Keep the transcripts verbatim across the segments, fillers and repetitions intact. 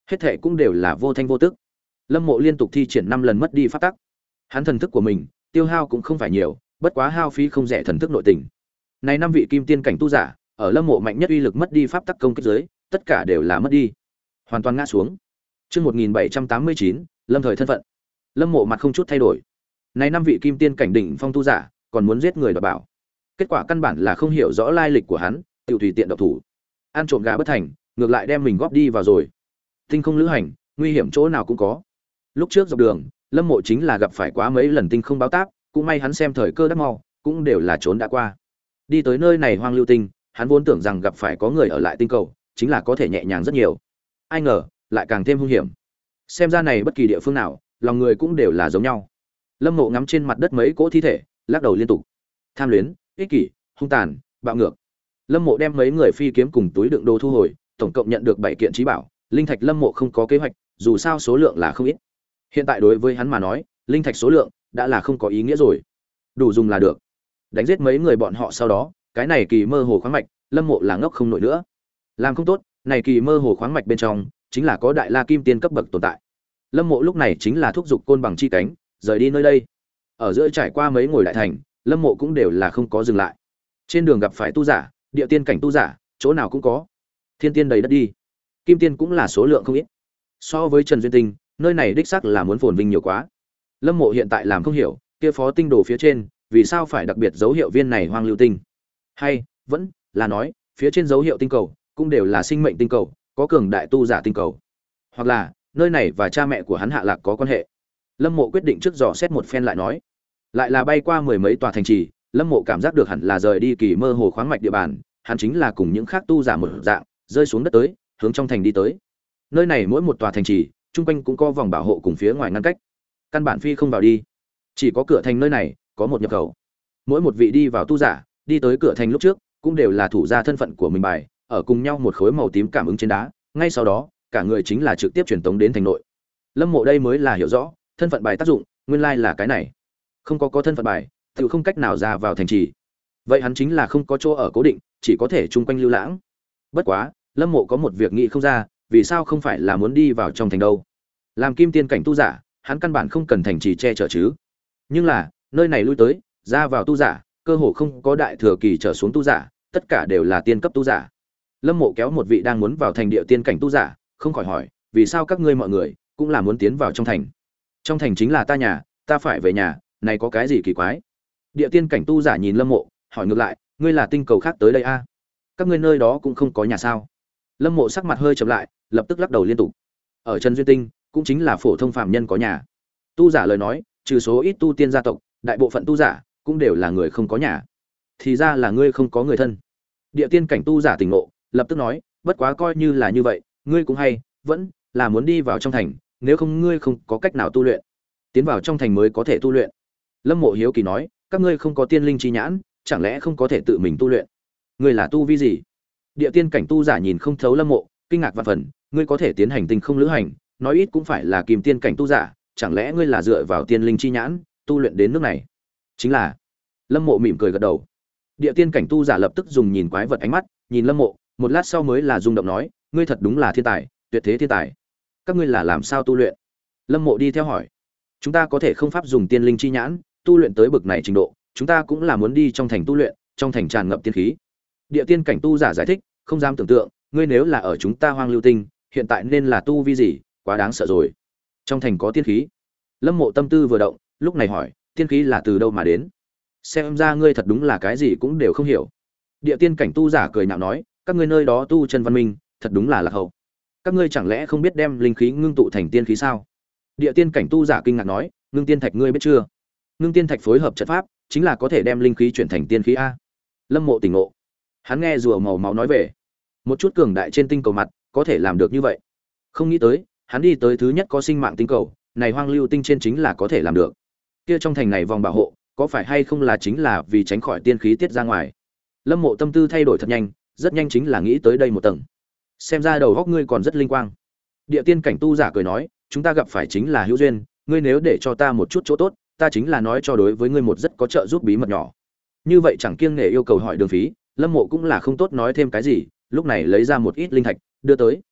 Hết thệ cũng đều là vô thanh vô tức. Lâm Mộ liên tục thi triển năm lần mất đi pháp tắc. Hắn thần thức của mình tiêu hao cũng không phải nhiều, bất quá hao phí không rẻ thần thức nội tình. Này năm vị kim tiên cảnh tu giả, ở Lâm Mộ mạnh nhất uy lực mất đi pháp tắc công kích dưới, tất cả đều là mất đi, hoàn toàn ngã xuống. Chương một nghìn bảy trăm tám mươi chín, Lâm thời thân phận. Lâm Mộ mặt không chút thay đổi. Này năm vị kim tiên cảnh đỉnh phong tu giả, còn muốn giết người đoạt bảo. Kết quả căn bản là không hiểu rõ lai lịch của hắn, tiểu tùy tiện độc thủ. Ăn trộm gà bất thành, ngược lại đem mình góp đi vào rồi. Tinh không lữ hành, nguy hiểm chỗ nào cũng có. Lúc trước dọc đường, Lâm Mộ chính là gặp phải quá mấy lần tinh không báo táp, cũng may hắn xem thời cơ đắc mau, cũng đều là trốn đã qua. Đi tới nơi này hoang lưu tinh, hắn vốn tưởng rằng gặp phải có người ở lại tinh cầu, chính là có thể nhẹ nhàng rất nhiều. Ai ngờ, lại càng thêm hung hiểm. Xem ra này bất kỳ địa phương nào, lòng người cũng đều là giống nhau. Lâm Mộ ngắm trên mặt đất mấy cỗ thi thể, lắc đầu liên tục. Tham luyến, ích kỷ, hung tàn, bạo ngược. Lâm Mộ đem mấy người phi kiếm cùng túi đựng đồ thu hồi, tổng cộng nhận được bảy kiện trí bảo. Linh thạch Lâm Mộ không có kế hoạch, dù sao số lượng là không ít. Hiện tại đối với hắn mà nói, linh thạch số lượng đã là không có ý nghĩa rồi, đủ dùng là được. Đánh giết mấy người bọn họ sau đó, cái này kỳ mơ hồ khoáng mạch, Lâm Mộ là ngốc không nổi nữa. Làm không tốt, này kỳ mơ hồ khoáng mạch bên trong chính là có đại la kim tiên cấp bậc tồn tại. Lâm Mộ lúc này chính là thúc giục côn bằng chi cánh, rời đi nơi đây. Ở giữa trải qua mấy ngồi đại thành, Lâm Mộ cũng đều là không có dừng lại. Trên đường gặp phải tu giả, địa tiên cảnh tu giả, chỗ nào cũng có. Thiên tiên đầy đất đi, kim tiên cũng là số lượng không ít. So với Trần Duyên Tinh, nơi này đích xác là muốn phồn vinh nhiều quá. Lâm Mộ hiện tại làm không hiểu, kia phó tinh đồ phía trên, vì sao phải đặc biệt dấu hiệu viên này hoang lưu tinh? Hay vẫn là nói, phía trên dấu hiệu tinh cầu cũng đều là sinh mệnh tinh cầu, có cường đại tu giả tinh cầu. Hoặc là, nơi này và cha mẹ của hắn hạ lạc có quan hệ. Lâm Mộ quyết định trước dò xét một phen lại nói. Lại là bay qua mười mấy tòa thành trì, Lâm Mộ cảm giác được hẳn là rời đi kỳ mơ hồ khoáng mạch địa bàn, hắn chính là cùng những khác tu giả một dạng, rơi xuống đất tới, hướng trong thành đi tới. Nơi này mỗi một tòa thành trì, trung quanh cũng có vòng bảo hộ cùng phía ngoài ngăn cách. Căn bản phi không vào đi. Chỉ có cửa thành nơi này có một nhập khẩu. Mỗi một vị đi vào tu giả, đi tới cửa thành lúc trước, cũng đều là thủ ra thân phận của mình bài, ở cùng nhau một khối màu tím cảm ứng trên đá, ngay sau đó, cả người chính là trực tiếp truyền tống đến thành nội. Lâm Mộ đây mới là hiểu rõ, thân phận bài tác dụng, nguyên lai là cái này. Không có có thân phận bài, tự không cách nào ra vào thành trì. Vậy hắn chính là không có chỗ ở cố định, chỉ có thể chung quanh lưu lãng. Bất quá, Lâm Mộ có một việc nghĩ không ra, vì sao không phải là muốn đi vào trong thành đâu? Làm kim tiên cảnh tu giả, hắn căn bản không cần thành trì che chở chứ. Nhưng là, nơi này lui tới, ra vào tu giả, cơ hồ không có đại thừa kỳ trở xuống tu giả, tất cả đều là tiên cấp tu giả. Lâm Mộ kéo một vị đang muốn vào thành địa tiên cảnh tu giả, không khỏi hỏi, vì sao các ngươi mọi người cũng là muốn tiến vào trong thành? Trong thành chính là ta nhà, ta phải về nhà, này có cái gì kỳ quái? Địa tiên cảnh tu giả nhìn Lâm Mộ, hỏi ngược lại, ngươi là tinh cầu khác tới đây a? À? Các ngươi nơi đó cũng không có nhà sao? Lâm Mộ sắc mặt hơi chậm lại, lập tức lắc đầu liên tục. Ở Trần Duyên Tinh, cũng chính là phổ thông phàm nhân có nhà. Tu giả lời nói, trừ số ít tu tiên gia tộc, đại bộ phận tu giả cũng đều là người không có nhà. Thì ra là ngươi không có người thân. Địa tiên cảnh tu giả tỉnh ngộ, lập tức nói, bất quá coi như là như vậy, ngươi cũng hay, vẫn là muốn đi vào trong thành, nếu không ngươi không có cách nào tu luyện. Tiến vào trong thành mới có thể tu luyện. Lâm Mộ hiếu kỳ nói, các ngươi không có tiên linh chi nhãn, chẳng lẽ không có thể tự mình tu luyện? Ngươi là tu vi gì? Địa tiên cảnh tu giả nhìn không thấu Lâm Mộ, kinh ngạc vạn phần, ngươi có thể tiến hành tinh không lữ hành, nói ít cũng phải là kim tiên cảnh tu giả, chẳng lẽ ngươi là dựa vào tiên linh chi nhãn tu luyện đến nước này? Chính là. Lâm Mộ mỉm cười gật đầu. Địa tiên cảnh tu giả lập tức dùng nhìn quái vật ánh mắt nhìn Lâm Mộ, một lát sau mới là rung động nói, ngươi thật đúng là thiên tài, tuyệt thế thiên tài. Các ngươi là làm sao tu luyện? Lâm Mộ đi theo hỏi. Chúng ta có thể không pháp dùng tiên linh chi nhãn tu luyện tới bậc này trình độ, chúng ta cũng là muốn đi trong thành tu luyện, trong thành tràn ngập tiên khí. Địa tiên cảnh tu giả giải thích, không dám tưởng tượng, ngươi nếu là ở chúng ta hoang lưu tinh, hiện tại nên là tu vi gì, quá đáng sợ rồi. Trong thành có tiên khí. Lâm Mộ tâm tư vừa động, lúc này hỏi, tiên khí là từ đâu mà đến? Xem ra ngươi thật đúng là cái gì cũng đều không hiểu. Địa tiên cảnh tu giả cười nhạo nói, các ngươi nơi đó tu chân văn minh, thật đúng là lạc hậu. Các ngươi chẳng lẽ không biết đem linh khí ngưng tụ thành tiên khí sao? Địa tiên cảnh tu giả kinh ngạc nói, ngưng tiên thạch ngươi biết chưa? Ngưng tiên thạch phối hợp trận pháp, chính là có thể đem linh khí chuyển thành tiên khí a. Lâm Mộ tỉnh ngộ. Hắn nghe rùa màu máu nói về, một chút cường đại trên tinh cầu mặt, có thể làm được như vậy. Không nghĩ tới, hắn đi tới thứ nhất có sinh mạng tinh cầu, này hoang lưu tinh trên chính là có thể làm được. Kia trong thành này vòng bảo hộ, có phải hay không là chính là vì tránh khỏi tiên khí tiết ra ngoài? Lâm Mộ tâm tư thay đổi thật nhanh, rất nhanh chính là nghĩ tới đây một tầng. Xem ra đầu óc ngươi còn rất linh quang. Địa tiên cảnh tu giả cười nói, chúng ta gặp phải chính là hữu duyên, ngươi nếu để cho ta một chút chỗ tốt, ta chính là nói cho đối với ngươi một rất có trợ giúp bí mật nhỏ. Như vậy chẳng kiêng nể yêu cầu hỏi đường phí, Lâm Mộ cũng là không tốt nói thêm cái gì, lúc này lấy ra một ít linh thạch, đưa tới.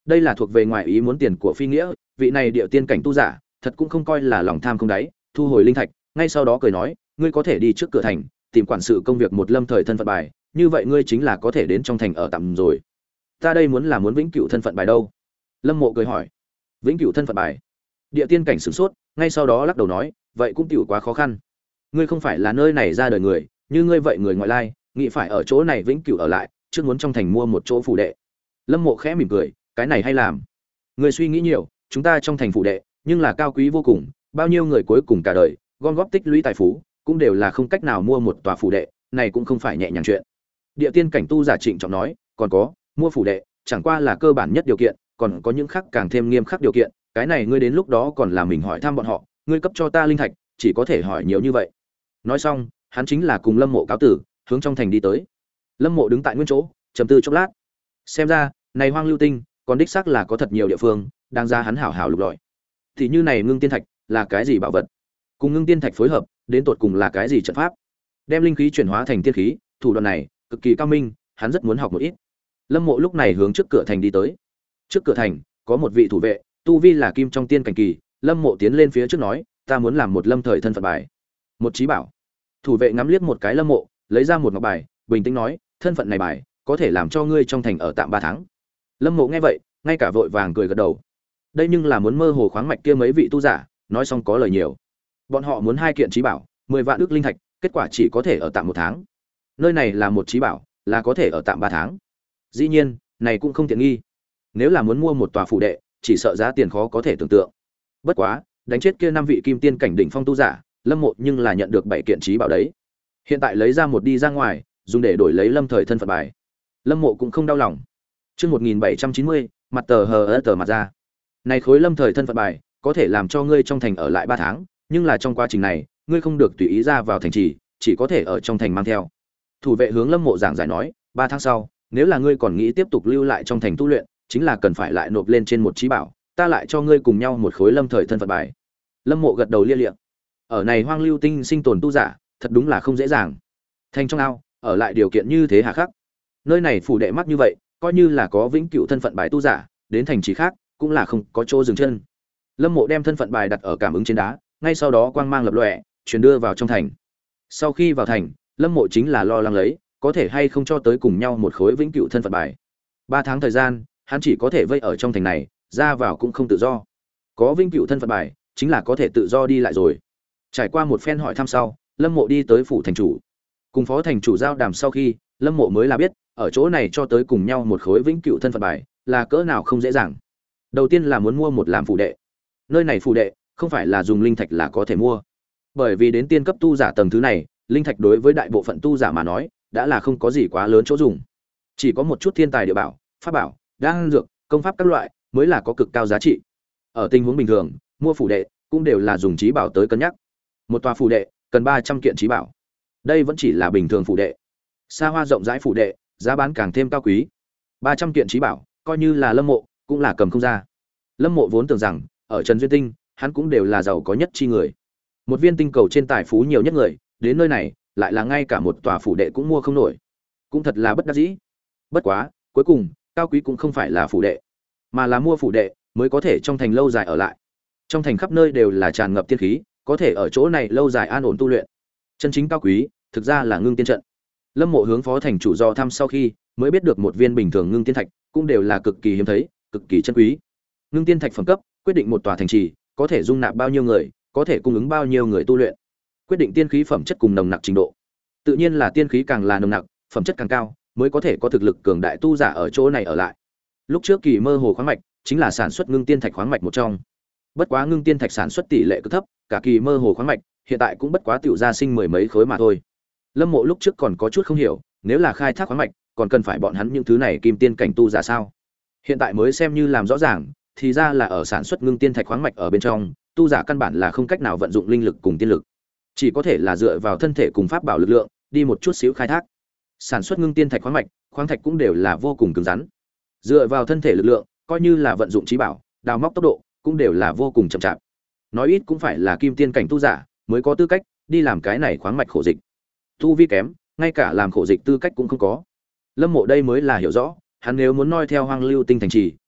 Đây là thuộc về ngoài ý muốn tiền của phi nghĩa, vị này địa tiên cảnh tu giả, thật cũng không coi là lòng tham không đáy, thu hồi linh thạch, ngay sau đó cười nói, ngươi có thể đi trước cửa thành, tìm quản sự công việc một lâm thời thân phận bài, như vậy ngươi chính là có thể đến trong thành ở tạm rồi. Ta đây muốn là muốn vĩnh cửu thân phận bài đâu? Lâm Mộ cười hỏi. Vĩnh cửu thân phận bài? Địa tiên cảnh sửng sốt, ngay sau đó lắc đầu nói, vậy cũng tiểu quá khó khăn. Ngươi không phải là nơi này ra đời người, như ngươi vậy người ngoại lai, nghĩ phải ở chỗ này vĩnh cửu ở lại, trước muốn trong thành mua một chỗ phủ đệ. Lâm Mộ khẽ mỉm cười, cái này hay làm. Ngươi suy nghĩ nhiều, chúng ta trong thành phủ đệ, nhưng là cao quý vô cùng, bao nhiêu người cuối cùng cả đời gom góp tích lũy tài phú, cũng đều là không cách nào mua một tòa phủ đệ, này cũng không phải nhẹ nhàng chuyện. Địa tiên cảnh tu giả trịnh trọng nói, còn có, mua phủ đệ, chẳng qua là cơ bản nhất điều kiện, còn có những khác càng thêm nghiêm khắc điều kiện, cái này ngươi đến lúc đó còn là mình hỏi thăm bọn họ, ngươi cấp cho ta linh thạch, chỉ có thể hỏi nhiều như vậy. Nói xong, hắn chính là cùng Lâm Mộ cáo tử, hướng trong thành đi tới. Lâm Mộ đứng tại nguyên chỗ, trầm tư chốc lát. Xem ra, này Hoang Lưu Tinh, còn đích xác là có thật nhiều địa phương, đang ra hắn hảo hảo lục lọi. Thì như này ngưng tiên thạch, là cái gì bảo vật? Cùng ngưng tiên thạch phối hợp, đến tột cùng là cái gì trận pháp? Đem linh khí chuyển hóa thành tiên khí, thủ đoạn này cực kỳ cao minh, hắn rất muốn học một ít. Lâm Mộ lúc này hướng trước cửa thành đi tới. Trước cửa thành có một vị thủ vệ, tu vi là kim trong tiên cảnh kỳ, Lâm Mộ tiến lên phía trước nói, ta muốn làm một lâm thời thân phận bài, một trí bảo. Thủ vệ ngắm liếc một cái Lâm Mộ, lấy ra một ngọc bài, bình tĩnh nói, thân phận này bài có thể làm cho ngươi trong thành ở tạm ba tháng. Lâm Mộ nghe vậy, ngay cả vội vàng cười gật đầu. Đây nhưng là muốn mơ hồ khoáng mạch kia mấy vị tu giả, nói xong có lời nhiều. Bọn họ muốn hai kiện trí bảo, mười vạn ức linh thạch, kết quả chỉ có thể ở tạm một tháng. Nơi này là một trí bảo, là có thể ở tạm ba tháng. Dĩ nhiên, này cũng không tiện nghi. Nếu là muốn mua một tòa phủ đệ, chỉ sợ giá tiền khó có thể tưởng tượng. Bất quá, đánh chết kia năm vị kim tiên cảnh đỉnh phong tu giả, Lâm Mộ nhưng là nhận được bảy kiện trí bảo đấy. Hiện tại lấy ra một đi ra ngoài, dùng để đổi lấy lâm thời thân phận bài. Lâm Mộ cũng không đau lòng. Chương một nghìn bảy trăm chín mươi, mặt tờ hờ tờ mặt ra. Này khối lâm thời thân phận bài, có thể làm cho ngươi trong thành ở lại ba tháng, nhưng là trong quá trình này, ngươi không được tùy ý ra vào thành trì, chỉ có thể ở trong thành mang theo. Thủ vệ hướng Lâm Mộ giảng giải nói, ba tháng sau, nếu là ngươi còn nghĩ tiếp tục lưu lại trong thành tu luyện, chính là cần phải lại nộp lên trên một trí bảo, ta lại cho ngươi cùng nhau một khối lâm thời thân phận bài. Lâm Mộ gật đầu lia lịa. Ở này Hoang Lưu Tinh sinh tồn tu giả, thật đúng là không dễ dàng. Thành trong ao, ở lại điều kiện như thế hà khắc. Nơi này phủ đệ mắc như vậy, coi như là có vĩnh cửu thân phận bài tu giả, đến thành trì khác cũng là không có chỗ dừng chân. Lâm Mộ đem thân phận bài đặt ở cảm ứng trên đá, ngay sau đó quang mang lập lòe, truyền đưa vào trong thành. Sau khi vào thành, Lâm Mộ chính là lo lắng lấy, có thể hay không cho tới cùng nhau một khối vĩnh cửu thân phận bài. Ba tháng thời gian, hắn chỉ có thể vây ở trong thành này, ra vào cũng không tự do. Có vĩnh cửu thân phận bài, chính là có thể tự do đi lại rồi. Trải qua một phen hỏi thăm sau, Lâm Mộ đi tới phủ thành chủ. Cùng phó thành chủ giao đàm sau khi, Lâm Mộ mới là biết, ở chỗ này cho tới cùng nhau một khối vĩnh cửu thân phận bài, là cỡ nào không dễ dàng. Đầu tiên là muốn mua một làm phủ đệ. Nơi này phủ đệ, không phải là dùng linh thạch là có thể mua. Bởi vì đến tiên cấp tu giả tầng thứ này, linh thạch đối với đại bộ phận tu giả mà nói, đã là không có gì quá lớn chỗ dùng. Chỉ có một chút thiên tài địa bảo, pháp bảo, đan dược, công pháp các loại mới là có cực cao giá trị. Ở tình huống bình thường, mua phủ đệ cũng đều là dùng trí bảo tới cân nhắc. Một tòa phủ đệ cần ba trăm kiện trí bảo. Đây vẫn chỉ là bình thường phủ đệ. Xa hoa rộng rãi phủ đệ, giá bán càng thêm cao quý. ba trăm kiện trí bảo, coi như là Lâm Mộ cũng là cầm không ra. Lâm Mộ vốn tưởng rằng, ở Trần Duyên Tinh, hắn cũng đều là giàu có nhất chi người. Một viên tinh cầu trên tài phú nhiều nhất người, đến nơi này, lại là ngay cả một tòa phủ đệ cũng mua không nổi. Cũng thật là bất đắc dĩ. Bất quá, cuối cùng, cao quý cũng không phải là phủ đệ, mà là mua phủ đệ mới có thể trong thành lâu dài ở lại. Trong thành khắp nơi đều là tràn ngập tiên khí, có thể ở chỗ này lâu dài an ổn tu luyện. Chân chính cao quý, thực ra là ngưng tiên trận. Lâm Mộ hướng phó thành chủ do thăm sau khi, mới biết được một viên bình thường ngưng tiên thạch cũng đều là cực kỳ hiếm thấy, cực kỳ chân quý. Ngưng tiên thạch phẩm cấp, quyết định một tòa thành trì có thể dung nạp bao nhiêu người, có thể cung ứng bao nhiêu người tu luyện. Quyết định tiên khí phẩm chất cùng nồng nặc trình độ. Tự nhiên là tiên khí càng là nồng nặc, phẩm chất càng cao, mới có thể có thực lực cường đại tu giả ở chỗ này ở lại. Lúc trước kỳ mơ hồ khoáng mạch chính là sản xuất ngưng tiên thạch khoáng mạch một trong. Bất quá ngưng tiên thạch sản xuất tỷ lệ cực thấp, cả kỳ mơ hồ khoáng mạch hiện tại cũng bất quá tiểu ra sinh mười mấy khối mà thôi. Lâm Mộ lúc trước còn có chút không hiểu, nếu là khai thác khoáng mạch, còn cần phải bọn hắn những thứ này kim tiên cảnh tu giả sao? Hiện tại mới xem như làm rõ ràng, thì ra là ở sản xuất ngưng tiên thạch khoáng mạch ở bên trong, tu giả căn bản là không cách nào vận dụng linh lực cùng tiên lực, chỉ có thể là dựa vào thân thể cùng pháp bảo lực lượng, đi một chút xíu khai thác. Sản xuất ngưng tiên thạch khoáng mạch, khoáng thạch cũng đều là vô cùng cứng rắn. Dựa vào thân thể lực lượng, coi như là vận dụng trí bảo, đào móc tốc độ, cũng đều là vô cùng chậm chạp. Nói ít cũng phải là kim tiên cảnh tu giả mới có tư cách đi làm cái này khoáng mạch khổ dịch. Tu vi kém, ngay cả làm khổ dịch tư cách cũng không có. Lâm Mộ đây mới là hiểu rõ, hắn nếu muốn noi theo Hoang Lưu Tinh thành trì,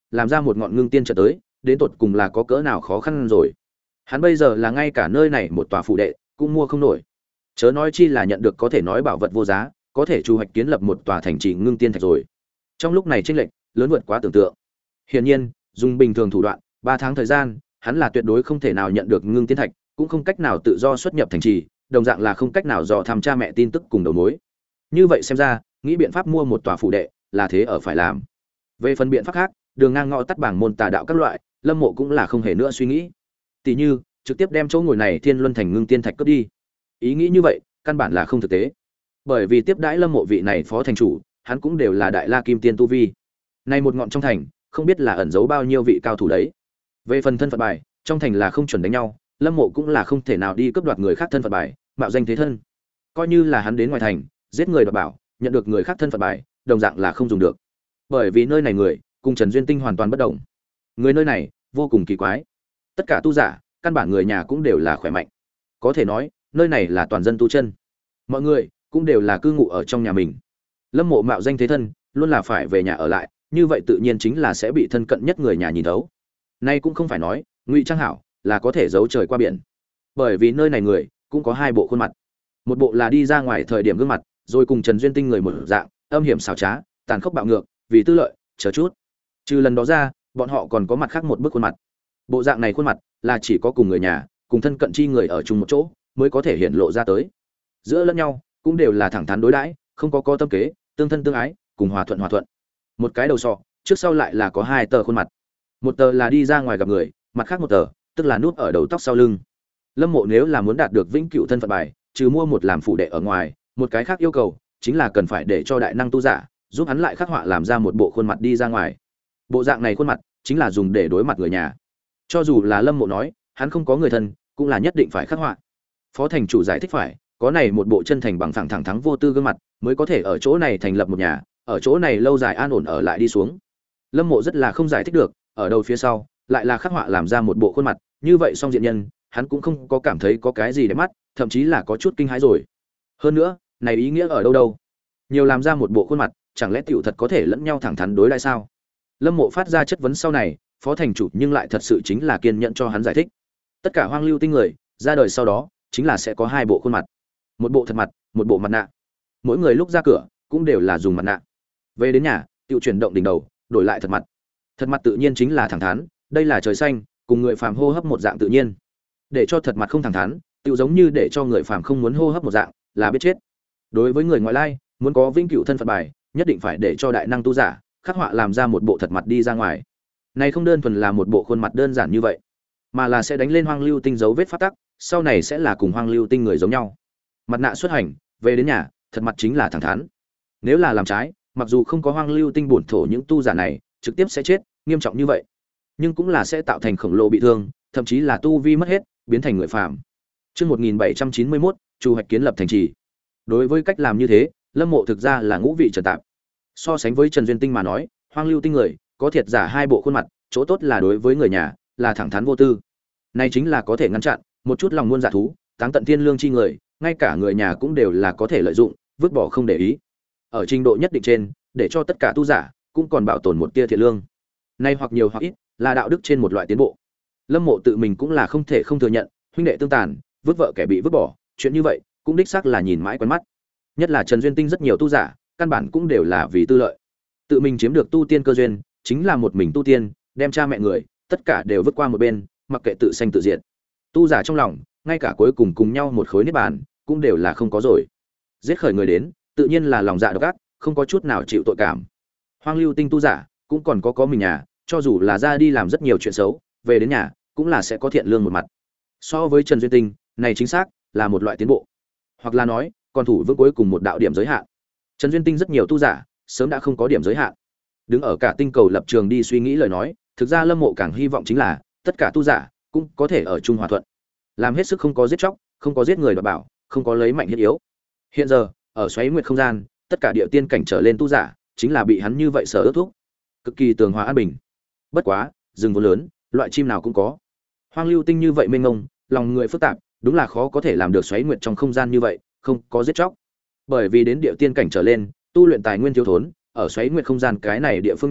làm ra một ngọn ngưng tiên trận tới, đến tột cùng là có cỡ nào khó khăn rồi. Hắn bây giờ là ngay cả nơi này một tòa phủ đệ cũng mua không nổi, chớ nói chi là nhận được có thể nói bảo vật vô giá, có thể chu hoạch kiến lập một tòa thành trì ngưng tiên thạch rồi. Trong lúc này chênh lệch lớn vượt quá tưởng tượng. Hiển nhiên, dùng bình thường thủ đoạn, ba tháng thời gian, hắn là tuyệt đối không thể nào nhận được ngưng tiên thạch, cũng không cách nào tự do xuất nhập thành trì, đồng dạng là không cách nào dò thăm cha mẹ tin tức cùng đầu mối. Như vậy xem ra, nghĩ biện pháp mua một tòa phủ đệ, là thế ở phải làm. Về phần biện pháp khác, đường ngang ngõ tắt bảng môn tà đạo các loại, Lâm Mộ cũng là không hề nữa suy nghĩ. Tỷ như, trực tiếp đem chỗ ngồi này Thiên Luân Thành ngưng tiên thạch cướp đi. Ý nghĩ như vậy, căn bản là không thực tế. Bởi vì tiếp đãi Lâm Mộ vị này phó thành chủ, hắn cũng đều là đại la kim tiên tu vi. Nay một ngọn trong thành, không biết là ẩn giấu bao nhiêu vị cao thủ đấy. Về phần thân phận bài, trong thành là không chuẩn đánh nhau, Lâm Mộ cũng là không thể nào đi cướp đoạt người khác thân phận bài, mạo danh thế thân. Coi như là hắn đến ngoài thành, giết người đoạt bảo, nhận được người khác thân phận bài, đồng dạng là không dùng được. Bởi vì nơi này người, cùng Trần Duyên Tinh hoàn toàn bất động. Người nơi này vô cùng kỳ quái. Tất cả tu giả, căn bản người nhà cũng đều là khỏe mạnh. Có thể nói, nơi này là toàn dân tu chân. Mọi người cũng đều là cư ngụ ở trong nhà mình. Lâm Mộ mạo danh thế thân, luôn là phải về nhà ở lại, như vậy tự nhiên chính là sẽ bị thân cận nhất người nhà nhìn thấu. Nay cũng không phải nói, ngụy trang hảo là có thể giấu trời qua biển. Bởi vì nơi này người cũng có hai bộ khuôn mặt. Một bộ là đi ra ngoài thời điểm gương mặt, rồi cùng Trần Duyên Tinh người một dạng, âm hiểm xảo trá, tàn khốc bạo ngược, vì tư lợi, chờ chút. Trừ lần đó ra, bọn họ còn có mặt khác một bức khuôn mặt. Bộ dạng này khuôn mặt là chỉ có cùng người nhà, cùng thân cận chi người ở chung một chỗ mới có thể hiện lộ ra tới. Giữa lẫn nhau cũng đều là thẳng thắn đối đãi, không có có tâm kế, tương thân tương ái, cùng hòa thuận hòa thuận. Một cái đầu sọ, trước sau lại là có hai tờ khuôn mặt. Một tờ là đi ra ngoài gặp người, mặt khác một tờ tức là núp ở đầu tóc sau lưng. Lâm Mộ nếu là muốn đạt được vĩnh cửu thân phận bài, trừ mua một làm phụ đệ ở ngoài, một cái khác yêu cầu chính là cần phải để cho đại năng tu giả giúp hắn lại khắc họa làm ra một bộ khuôn mặt đi ra ngoài. Bộ dạng này khuôn mặt chính là dùng để đối mặt người nhà. Cho dù là Lâm Mộ nói, hắn không có người thân, cũng là nhất định phải khắc họa. Phó thành chủ giải thích phải, có này một bộ chân thành bằng thẳng thẳng thắn vô tư gương mặt, mới có thể ở chỗ này thành lập một nhà, ở chỗ này lâu dài an ổn ở lại đi xuống. Lâm Mộ rất là không giải thích được, ở đầu phía sau lại là khắc họa làm ra một bộ khuôn mặt, như vậy song diện nhân, hắn cũng không có cảm thấy có cái gì để mắt, thậm chí là có chút kinh hãi rồi. Hơn nữa, này ý nghĩa ở đâu đâu? Nhiều làm ra một bộ khuôn mặt, chẳng lẽ tiểu thật có thể lẫn nhau thẳng thắn đối đãi sao? Lâm Mộ phát ra chất vấn sau này, phó thành chủ nhưng lại thật sự chính là kiên nhẫn cho hắn giải thích. Tất cả hoang lưu tinh người ra đời sau đó, chính là sẽ có hai bộ khuôn mặt, một bộ thật mặt, một bộ mặt nạ. Mỗi người lúc ra cửa cũng đều là dùng mặt nạ. Về đến nhà, tiểu chuyển động đỉnh đầu, đổi lại thật mặt. Thật mặt tự nhiên chính là thẳng thắn, đây là trời xanh, cùng người phàm hô hấp một dạng tự nhiên. Để cho thật mặt không thẳng thắn, tiểu giống như để cho người phàm không muốn hô hấp một dạng, là biết chết. Đối với người ngoại lai, muốn có vĩnh cửu thân phận bài, nhất định phải để cho đại năng tu giả khắc họa làm ra một bộ thật mặt đi ra ngoài. Này không đơn thuần là một bộ khuôn mặt đơn giản như vậy, mà là sẽ đánh lên hoang lưu tinh dấu vết pháp tắc, sau này sẽ là cùng hoang lưu tinh người giống nhau. Mặt nạ xuất hành, về đến nhà, thật mặt chính là thẳng thắn. Nếu là làm trái, mặc dù không có hoang lưu tinh bổn thổ những tu giả này trực tiếp sẽ chết, nghiêm trọng như vậy, nhưng cũng là sẽ tạo thành khổng lồ bị thương, thậm chí là tu vi mất hết, biến thành người phàm. Chương một nghìn bảy trăm chín mươi mốt, Chu Hoạch kiến lập thành trì. Đối với cách làm như thế, Lâm Mộ thực ra là ngũ vị trần tạp. So sánh với Trần Duyên Tinh mà nói, hoang lưu tinh người có thiệt giả hai bộ khuôn mặt, chỗ tốt là đối với người nhà là thẳng thắn vô tư. Này chính là có thể ngăn chặn một chút lòng muôn dạ thú, táng tận thiên lương chi người, ngay cả người nhà cũng đều là có thể lợi dụng, vứt bỏ không để ý. Ở trình độ nhất định trên, để cho tất cả tu giả cũng còn bảo tồn một tia thiện lương. Nay hoặc nhiều hoặc ít, là đạo đức trên một loại tiến bộ. Lâm Mộ tự mình cũng là không thể không thừa nhận, huynh đệ tương tàn, vứt vợ kẻ bị vứt bỏ, chuyện như vậy cũng đích xác là nhìn mãi quen mắt. Nhất là Trần Duyên Tinh rất nhiều tu giả, căn bản cũng đều là vì tư lợi. Tự mình chiếm được tu tiên cơ duyên, chính là một mình tu tiên, đem cha mẹ người, tất cả đều vứt qua một bên, mặc kệ tự sanh tự diệt. Tu giả trong lòng, ngay cả cuối cùng cùng nhau một khối niết bàn, cũng đều là không có rồi. Giết khởi người đến, tự nhiên là lòng dạ độc ác, không có chút nào chịu tội cảm. Hoang lưu tinh tu giả, cũng còn có có mình nhà, cho dù là ra đi làm rất nhiều chuyện xấu, về đến nhà cũng là sẽ có thiện lương một mặt. So với Trần Duyên Tinh, này chính xác là một loại tiến bộ, hoặc là nói, còn thủ vững cuối cùng một đạo điểm giới hạn. Trần Duyên Tinh rất nhiều tu giả, sớm đã không có điểm giới hạn. Đứng ở cả tinh cầu lập trường đi suy nghĩ lời nói, thực ra Lâm Mộ càng hy vọng chính là tất cả tu giả cũng có thể ở chung hòa thuận, làm hết sức không có giết chóc, không có giết người đoạt bảo, không có lấy mạnh hiếp yếu. Hiện giờ, ở xoáy nguyệt không gian, tất cả địa tiên cảnh trở lên tu giả, chính là bị hắn như vậy sở ước thúc, cực kỳ tường hòa an bình. Bất quá, rừng vốn lớn, loại chim nào cũng có. Hoang lưu tinh như vậy mênh mông, lòng người phức tạp, đúng là khó có thể làm được xoáy nguyệt trong không gian như vậy, không có giết chóc. Bởi vì đến địa tiên cảnh trở lên, tu luyện tài nguyên thiếu thốn, ở xoáy nguyệt không gian cái này địa phương nhỏ,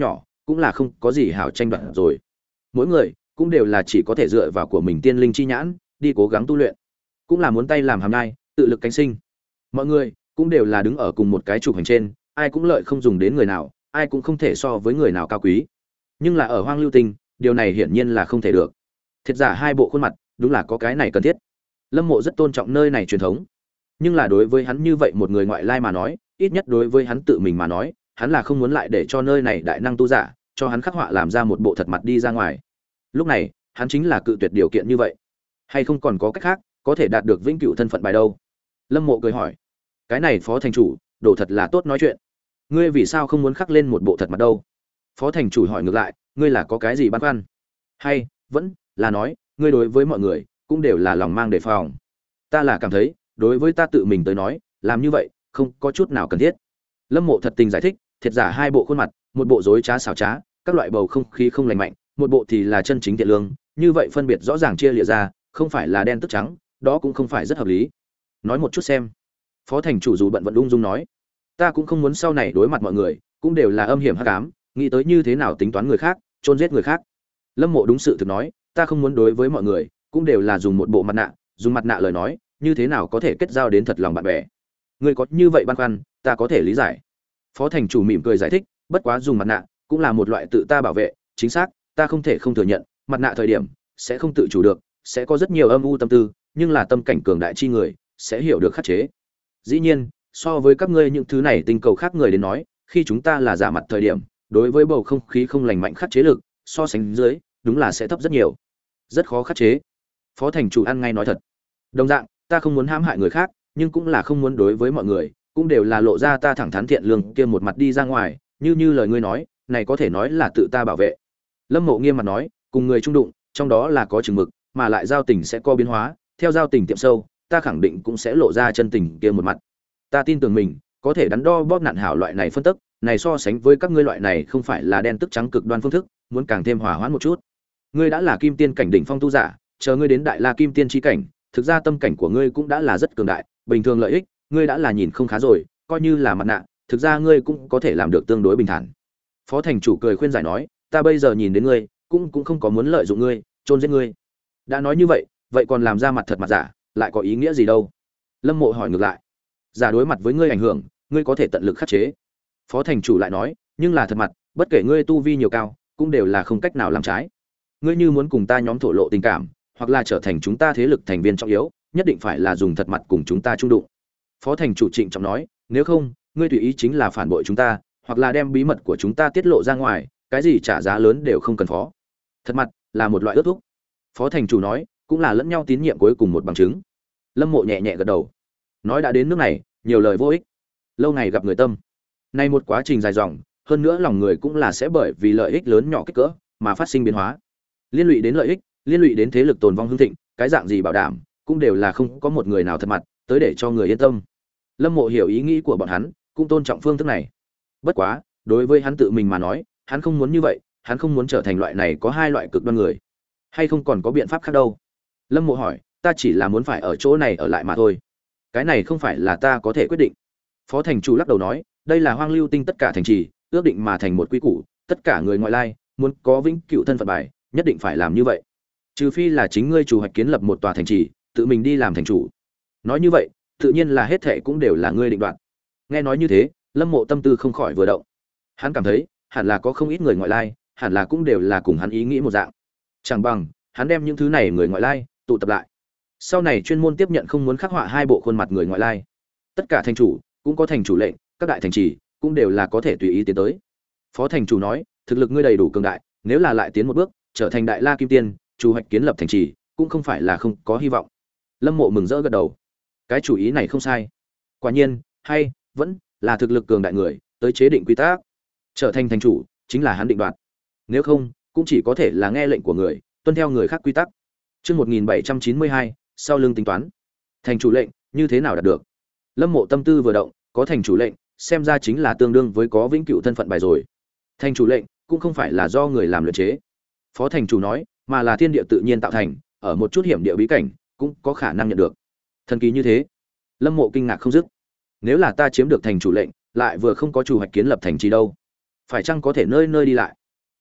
cũng là không có gì hảo tranh đoạt rồi. Mỗi người cũng đều là chỉ có thể dựa vào của mình tiên linh chi nhãn đi cố gắng tu luyện, cũng là muốn tay làm hàm nhai, tự lực cánh sinh. Mọi người cũng đều là đứng ở cùng một cái trục hành trên, ai cũng lợi không dùng đến người nào, ai cũng không thể so với người nào cao quý. Nhưng là ở Hoang Lưu Tinh, điều này hiển nhiên là không thể được. Thiệt giả hai bộ khuôn mặt, đúng là có cái này cần thiết. Lâm Mộ rất tôn trọng nơi này truyền thống, nhưng là đối với hắn như vậy một người ngoại lai mà nói, ít nhất đối với hắn tự mình mà nói, hắn là không muốn lại để cho nơi này đại năng tu giả cho hắn khắc họa làm ra một bộ thật mặt đi ra ngoài. Lúc này, hắn chính là cự tuyệt điều kiện như vậy, hay không còn có cách khác có thể đạt được vĩnh cửu thân phận bài đâu? Lâm Mộ cười hỏi, cái này Phó thành chủ, đồ thật là tốt nói chuyện. Ngươi vì sao không muốn khắc lên một bộ thật mặt đâu? Phó thành chủ hỏi ngược lại, ngươi là có cái gì băn khoăn? Hay vẫn là nói, ngươi đối với mọi người cũng đều là lòng mang đề phòng? Ta là cảm thấy, đối với ta tự mình tới nói, làm như vậy không có chút nào cần thiết. Lâm Mộ thật tình giải thích, thiệt giả hai bộ khuôn mặt, một bộ dối trá xảo trá, các loại bầu không khí không lành mạnh, một bộ thì là chân chính thiện lương, như vậy phân biệt rõ ràng chia lìa ra, không phải là đen tức trắng, đó cũng không phải rất hợp lý. Nói một chút xem. Phó thành chủ dù bận vận ung dung nói, ta cũng không muốn sau này đối mặt mọi người, cũng đều là âm hiểm hắc ám, nghĩ tới như thế nào tính toán người khác, chôn giết người khác. Lâm Mộ đúng sự thực nói, ta không muốn đối với mọi người, cũng đều là dùng một bộ mặt nạ, dùng mặt nạ lời nói, như thế nào có thể kết giao đến thật lòng bạn bè. Ngươi có như vậy băn khoăn, ta có thể lý giải. Phó thành chủ mỉm cười giải thích, bất quá dùng mặt nạ cũng là một loại tự ta bảo vệ, chính xác, ta không thể không thừa nhận, mặt nạ thời điểm sẽ không tự chủ được, sẽ có rất nhiều âm u tâm tư, nhưng là tâm cảnh cường đại chi người sẽ hiểu được khắc chế. Dĩ nhiên, so với các ngươi những thứ này tinh cầu khác người đến nói, khi chúng ta là giả mặt thời điểm, đối với bầu không khí không lành mạnh khắc chế lực, so sánh dưới, đúng là sẽ thấp rất nhiều, rất khó khắc chế. Phó thành chủ ăn ngay nói thật. Đồng dạng, ta không muốn hãm hại người khác, nhưng cũng là không muốn đối với mọi người, cũng đều là lộ ra ta thẳng thắn thiện lương kia một mặt đi ra ngoài, như như lời ngươi nói, này có thể nói là tự ta bảo vệ. Lâm Mộ nghiêm mặt nói, cùng người trung đụng, trong đó là có chừng mực, mà lại giao tình sẽ có biến hóa, theo giao tình tiệm sâu, ta khẳng định cũng sẽ lộ ra chân tình kia một mặt. Ta tin tưởng mình, có thể đắn đo bóp nạn hảo loại này phân tích, này so sánh với các ngươi loại này không phải là đen tức trắng cực đoan phương thức, muốn càng thêm hòa hoãn một chút. Ngươi đã là kim tiên cảnh đỉnh phong tu giả, chờ ngươi đến đại la kim tiên chi cảnh, thực ra tâm cảnh của ngươi cũng đã là rất cường đại, bình thường lợi ích, ngươi đã là nhìn không khá rồi, coi như là mặt nạ, thực ra ngươi cũng có thể làm được tương đối bình thản. Phó thành chủ cười khuyên giải nói, ta bây giờ nhìn đến ngươi, cũng cũng không có muốn lợi dụng ngươi, chôn giết ngươi. Đã nói như vậy, vậy còn làm ra mặt thật mặt giả, lại có ý nghĩa gì đâu? Lâm Mộ hỏi ngược lại. Giả đối mặt với ngươi ảnh hưởng, ngươi có thể tận lực khắc chế. Phó thành chủ lại nói, nhưng là thật mặt, bất kể ngươi tu vi nhiều cao, cũng đều là không cách nào làm trái. Ngươi như muốn cùng ta nhóm thổ lộ tình cảm, hoặc là trở thành chúng ta thế lực thành viên trọng yếu, nhất định phải là dùng thật mặt cùng chúng ta chung đụng. Phó thành chủ trịnh trọng nói, nếu không, ngươi tùy ý chính là phản bội chúng ta, hoặc là đem bí mật của chúng ta tiết lộ ra ngoài, cái gì trả giá lớn đều không cần phó. Thật mặt là một loại ước thúc. Phó thành chủ nói, cũng là lẫn nhau tín nhiệm cuối cùng một bằng chứng. Lâm Mộ nhẹ nhẹ gật đầu. Nói đã đến nước này, nhiều lời vô ích. Lâu ngày gặp người tâm. Nay một quá trình dài dòng, hơn nữa lòng người cũng là sẽ bởi vì lợi ích lớn nhỏ kích cỡ mà phát sinh biến hóa. Liên lụy đến lợi ích, liên lụy đến thế lực tồn vong hưng thịnh, cái dạng gì bảo đảm, cũng đều là không có một người nào thật mặt, tới để cho người yên tâm. Lâm Mộ hiểu ý nghĩ của bọn hắn, cũng tôn trọng phương thức này. Bất quá, đối với hắn tự mình mà nói, hắn không muốn như vậy, hắn không muốn trở thành loại này có hai loại cực đoan người. Hay không còn có biện pháp khác đâu? Lâm Mộ hỏi, ta chỉ là muốn phải ở chỗ này ở lại mà thôi. Cái này không phải là ta có thể quyết định. Phó thành chủ lắc đầu nói, đây là Hoang Lưu Tinh tất cả thành trì, ước định mà thành một quy củ, tất cả người ngoại lai muốn có vĩnh cửu thân phận bài, nhất định phải làm như vậy. Trừ phi là chính ngươi chủ hoạch kiến lập một tòa thành trì, tự mình đi làm thành chủ. Nói như vậy, tự nhiên là hết thệ cũng đều là ngươi định đoạt. Nghe nói như thế, Lâm Mộ tâm tư không khỏi vừa động. Hắn cảm thấy, hẳn là có không ít người ngoại lai, hẳn là cũng đều là cùng hắn ý nghĩ một dạng. Chẳng bằng, hắn đem những thứ này người ngoại lai tụ tập lại. Sau này chuyên môn tiếp nhận không muốn khắc họa hai bộ khuôn mặt người ngoại lai. Tất cả thành chủ cũng có thành chủ lệnh, các đại thành trì cũng đều là có thể tùy ý tiến tới. Phó thành chủ nói, thực lực ngươi đầy đủ cường đại, nếu là lại tiến một bước, trở thành đại la kim tiên, chủ hoạch kiến lập thành trì, cũng không phải là không có hy vọng. Lâm Mộ mừng rỡ gật đầu. Cái chủ ý này không sai. Quả nhiên, hay vẫn là thực lực cường đại người tới chế định quy tắc, trở thành thành chủ chính là hắn định đoạt. Nếu không, cũng chỉ có thể là nghe lệnh của người, tuân theo người khác quy tắc. Chương một nghìn bảy trăm chín mươi hai, sau lưng tính toán. Thành chủ lệnh, như thế nào đạt được? Lâm Mộ tâm tư vừa động, có thành chủ lệnh, xem ra chính là tương đương với có vĩnh cửu thân phận bài rồi. Thành chủ lệnh cũng không phải là do người làm luyện chế. Phó thành chủ nói, mà là thiên địa tự nhiên tạo thành, ở một chút hiểm địa bí cảnh cũng có khả năng nhận được. Thần kỳ như thế. Lâm Mộ kinh ngạc không dứt. Nếu là ta chiếm được thành chủ lệnh, lại vừa không có chủ hoạch kiến lập thành trì đâu, phải chăng có thể nơi nơi đi lại?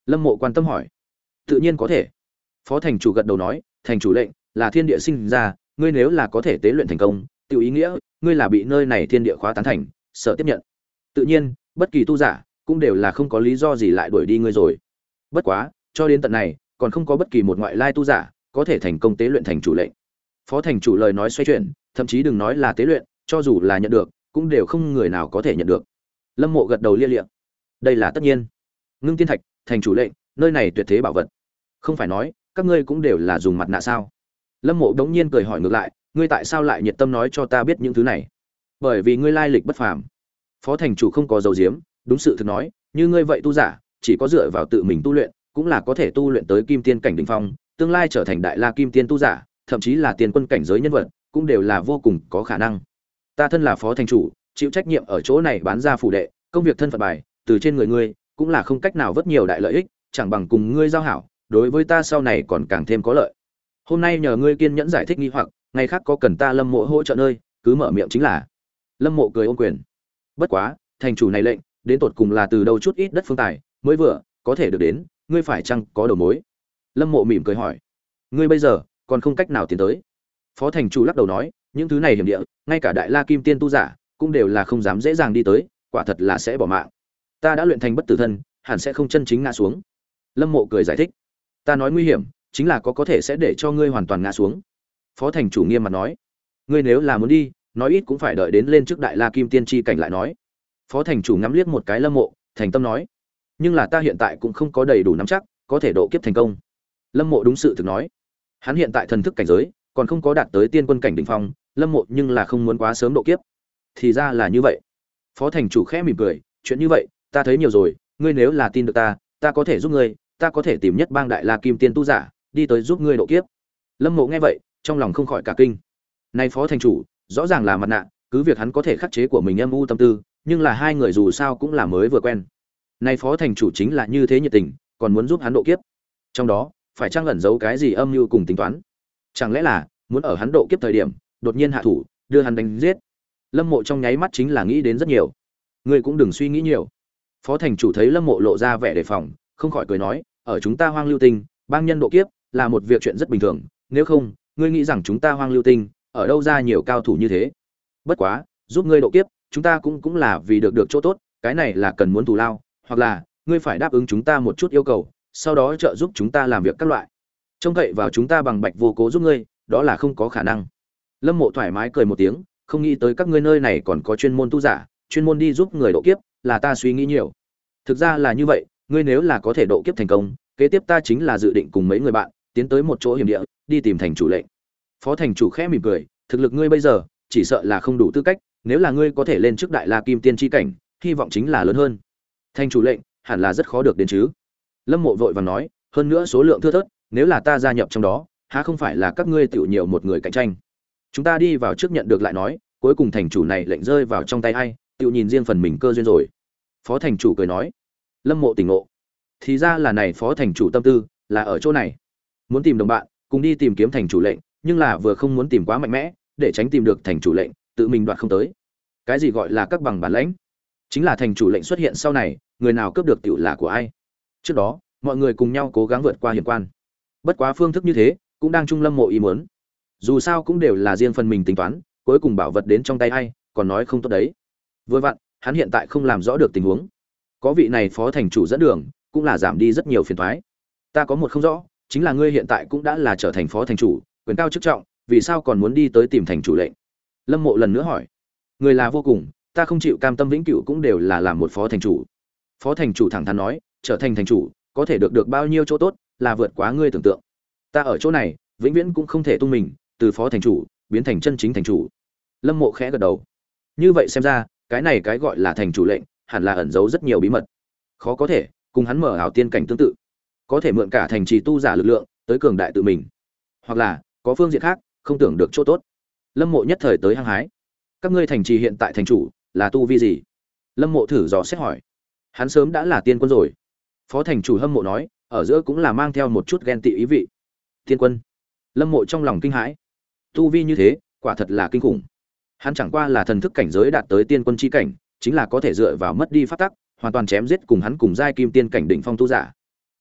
Lâm Mộ quan tâm hỏi. Tự nhiên có thể. Phó thành chủ gật đầu nói, thành chủ lệnh là thiên địa sinh ra, ngươi nếu là có thể tế luyện thành công, tự ý nghĩa ngươi là bị nơi này thiên địa khóa tán thành, sợ tiếp nhận. Tự nhiên, bất kỳ tu giả cũng đều là không có lý do gì lại đuổi đi ngươi rồi. Bất quá, cho đến tận này, còn không có bất kỳ một ngoại lai tu giả có thể thành công tế luyện thành chủ lệnh. Phó thành chủ lời nói xoay chuyển, thậm chí đừng nói là tế luyện, cho dù là nhận được, cũng đều không người nào có thể nhận được. Lâm Mộ gật đầu lia lịa. Đây là tất nhiên. Ngưng tiên thạch, thành chủ lệnh, nơi này tuyệt thế bảo vật. Không phải nói, các ngươi cũng đều là dùng mặt nạ sao? Lâm Mộ đống nhiên cười hỏi ngược lại, ngươi tại sao lại nhiệt tâm nói cho ta biết những thứ này? Bởi vì ngươi lai lịch bất phàm. Phó thành chủ không có dầu diếm, đúng sự thực nói, như ngươi vậy tu giả, chỉ có dựa vào tự mình tu luyện, cũng là có thể tu luyện tới kim tiên cảnh đỉnh phong, tương lai trở thành đại la kim tiên tu giả, thậm chí là tiền quân cảnh giới nhân vật, cũng đều là vô cùng có khả năng. Ta thân là phó thành chủ, chịu trách nhiệm ở chỗ này bán ra phủ đệ, công việc thân phận bài, từ trên người ngươi, cũng là không cách nào vớt nhiều đại lợi ích, chẳng bằng cùng ngươi giao hảo, đối với ta sau này còn càng thêm có lợi. Hôm nay nhờ ngươi kiên nhẫn giải thích nghi hoặc, ngày khác có cần ta Lâm Mộ hỗ trợ nơi, cứ mở miệng chính là. Lâm Mộ cười ôm quyền. Bất quá, thành chủ này lệnh, đến tột cùng là từ đâu chút ít đất phương tài, mới vừa có thể được đến, ngươi phải chăng có đầu mối? Lâm Mộ mỉm cười hỏi. Ngươi bây giờ còn không cách nào tiến tới. Phó thành chủ lắc đầu nói, những thứ này hiểm địa, ngay cả đại la kim tiên tu giả cũng đều là không dám dễ dàng đi tới, quả thật là sẽ bỏ mạng. Ta đã luyện thành bất tử thân, hẳn sẽ không chân chính ngã xuống. Lâm Mộ cười giải thích. Ta nói nguy hiểm, chính là có có thể sẽ để cho ngươi hoàn toàn ngã xuống. Phó thành chủ nghiêm mặt nói. Ngươi nếu là muốn đi, nói ít cũng phải đợi đến lên trước đại la kim tiên chi cảnh lại nói. Phó thành chủ ngắm liếc một cái Lâm Mộ, thành tâm nói. Nhưng là ta hiện tại cũng không có đầy đủ nắm chắc, có thể độ kiếp thành công. Lâm Mộ đúng sự thực nói. Hắn hiện tại thần thức cảnh giới còn không có đạt tới tiên quân cảnh đỉnh phong, Lâm Mộ nhưng là không muốn quá sớm độ kiếp. Thì ra là như vậy. Phó thành chủ khẽ mỉm cười, chuyện như vậy, ta thấy nhiều rồi, ngươi nếu là tin được ta, ta có thể giúp ngươi, ta có thể tìm nhất bang đại la kim tiên tu giả, đi tới giúp ngươi độ kiếp. Lâm Mộ nghe vậy, trong lòng không khỏi cả kinh. Này phó thành chủ, rõ ràng là mặt nạ, cứ việc hắn có thể khắc chế của mình âm u tâm tư, nhưng là hai người dù sao cũng là mới vừa quen. Này phó thành chủ chính là như thế nhiệt tình, còn muốn giúp hắn độ kiếp. Trong đó, phải chăng ẩn giấu cái gì âm mưu cùng tính toán? Chẳng lẽ là muốn ở hắn độ kiếp thời điểm, đột nhiên hạ thủ, đưa hắn đánh giết? Lâm Mộ trong nháy mắt chính là nghĩ đến rất nhiều. Ngươi cũng đừng suy nghĩ nhiều. Phó thành chủ thấy Lâm Mộ lộ ra vẻ đề phòng, không khỏi cười nói, ở chúng ta Hoang Lưu Tinh, bang nhân độ kiếp là một việc chuyện rất bình thường, nếu không, ngươi nghĩ rằng chúng ta Hoang Lưu Tinh ở đâu ra nhiều cao thủ như thế? Bất quá, giúp ngươi độ kiếp, chúng ta cũng cũng là vì được được chỗ tốt, cái này là cần muốn thù lao, hoặc là ngươi phải đáp ứng chúng ta một chút yêu cầu, sau đó trợ giúp chúng ta làm việc các loại. Trông cậy vào chúng ta bằng bạch vô cố giúp ngươi, đó là không có khả năng. Lâm Mộ thoải mái cười một tiếng, không nghĩ tới các ngươi nơi này còn có chuyên môn tu giả, chuyên môn đi giúp người độ kiếp, là ta suy nghĩ nhiều. Thực ra là như vậy, ngươi nếu là có thể độ kiếp thành công, kế tiếp ta chính là dự định cùng mấy người bạn tiến tới một chỗ hiểm địa, đi tìm thành chủ lệnh. Phó thành chủ khẽ mỉm cười, thực lực ngươi bây giờ chỉ sợ là không đủ tư cách, nếu là ngươi có thể lên trước đại la kim tiên chi cảnh, hy vọng chính là lớn hơn. Thành chủ lệnh hẳn là rất khó được đến chứ? Lâm Mộ vội vàng nói, hơn nữa số lượng thưa thớt, nếu là ta gia nhập trong đó, há không phải là các ngươi tiểu nhiều một người cạnh tranh. Chúng ta đi vào trước nhận được lại nói, cuối cùng thành chủ này lệnh rơi vào trong tay ai, tiểu nhìn riêng phần mình cơ duyên rồi. Phó thành chủ cười nói. Lâm Mộ tỉnh ngộ. Thì ra là này phó thành chủ tâm tư là ở chỗ này. Muốn tìm đồng bạn, cùng đi tìm kiếm thành chủ lệnh, nhưng là vừa không muốn tìm quá mạnh mẽ, để tránh tìm được thành chủ lệnh, tự mình đoạt không tới. Cái gì gọi là các bằng bản lãnh? Chính là thành chủ lệnh xuất hiện sau này, người nào cướp được tiểu là của ai. Trước đó, mọi người cùng nhau cố gắng vượt qua hiểm quan. Bất quá phương thức như thế, cũng đang trung Lâm Mộ ý muốn. Dù sao cũng đều là riêng phần mình tính toán, cuối cùng bảo vật đến trong tay ai, còn nói không tốt đấy. Vừa vặn, hắn hiện tại không làm rõ được tình huống. Có vị này phó thành chủ dẫn đường, cũng là giảm đi rất nhiều phiền toái. Ta có một không rõ, chính là ngươi hiện tại cũng đã là trở thành phó thành chủ, quyền cao chức trọng, vì sao còn muốn đi tới tìm thành chủ lệnh? Lâm Mộ lần nữa hỏi. Người là vô cùng, ta không chịu cam tâm vĩnh cửu cũng đều là làm một phó thành chủ. Phó thành chủ thẳng thắn nói, trở thành thành chủ, có thể được được bao nhiêu chỗ tốt, là vượt quá ngươi tưởng tượng. Ta ở chỗ này, vĩnh viễn cũng không thể tung mình, từ phó thành chủ biến thành chân chính thành chủ. Lâm Mộ khẽ gật đầu. Như vậy xem ra, cái này cái gọi là thành chủ lệnh, hẳn là ẩn giấu rất nhiều bí mật. Khó có thể, cùng hắn mở ảo tiên cảnh tương tự, có thể mượn cả thành trì tu giả lực lượng tới cường đại tự mình, hoặc là có phương diện khác không tưởng được chỗ tốt. Lâm Mộ nhất thời tới hăng hái. Các ngươi thành trì hiện tại thành chủ là tu vi gì? Lâm Mộ thử dò xét hỏi. Hắn sớm đã là tiên quân rồi. Phó thành chủ hâm mộ nói, ở giữa cũng là mang theo một chút ghen tị ý vị. Tiên quân? Lâm Mộ trong lòng kinh hãi. Tu vi như thế, quả thật là kinh khủng. Hắn chẳng qua là thần thức cảnh giới đạt tới tiên quân chi cảnh, chính là có thể dựa vào mất đi pháp tắc, hoàn toàn chém giết cùng hắn cùng giai kim tiên cảnh đỉnh phong tu giả.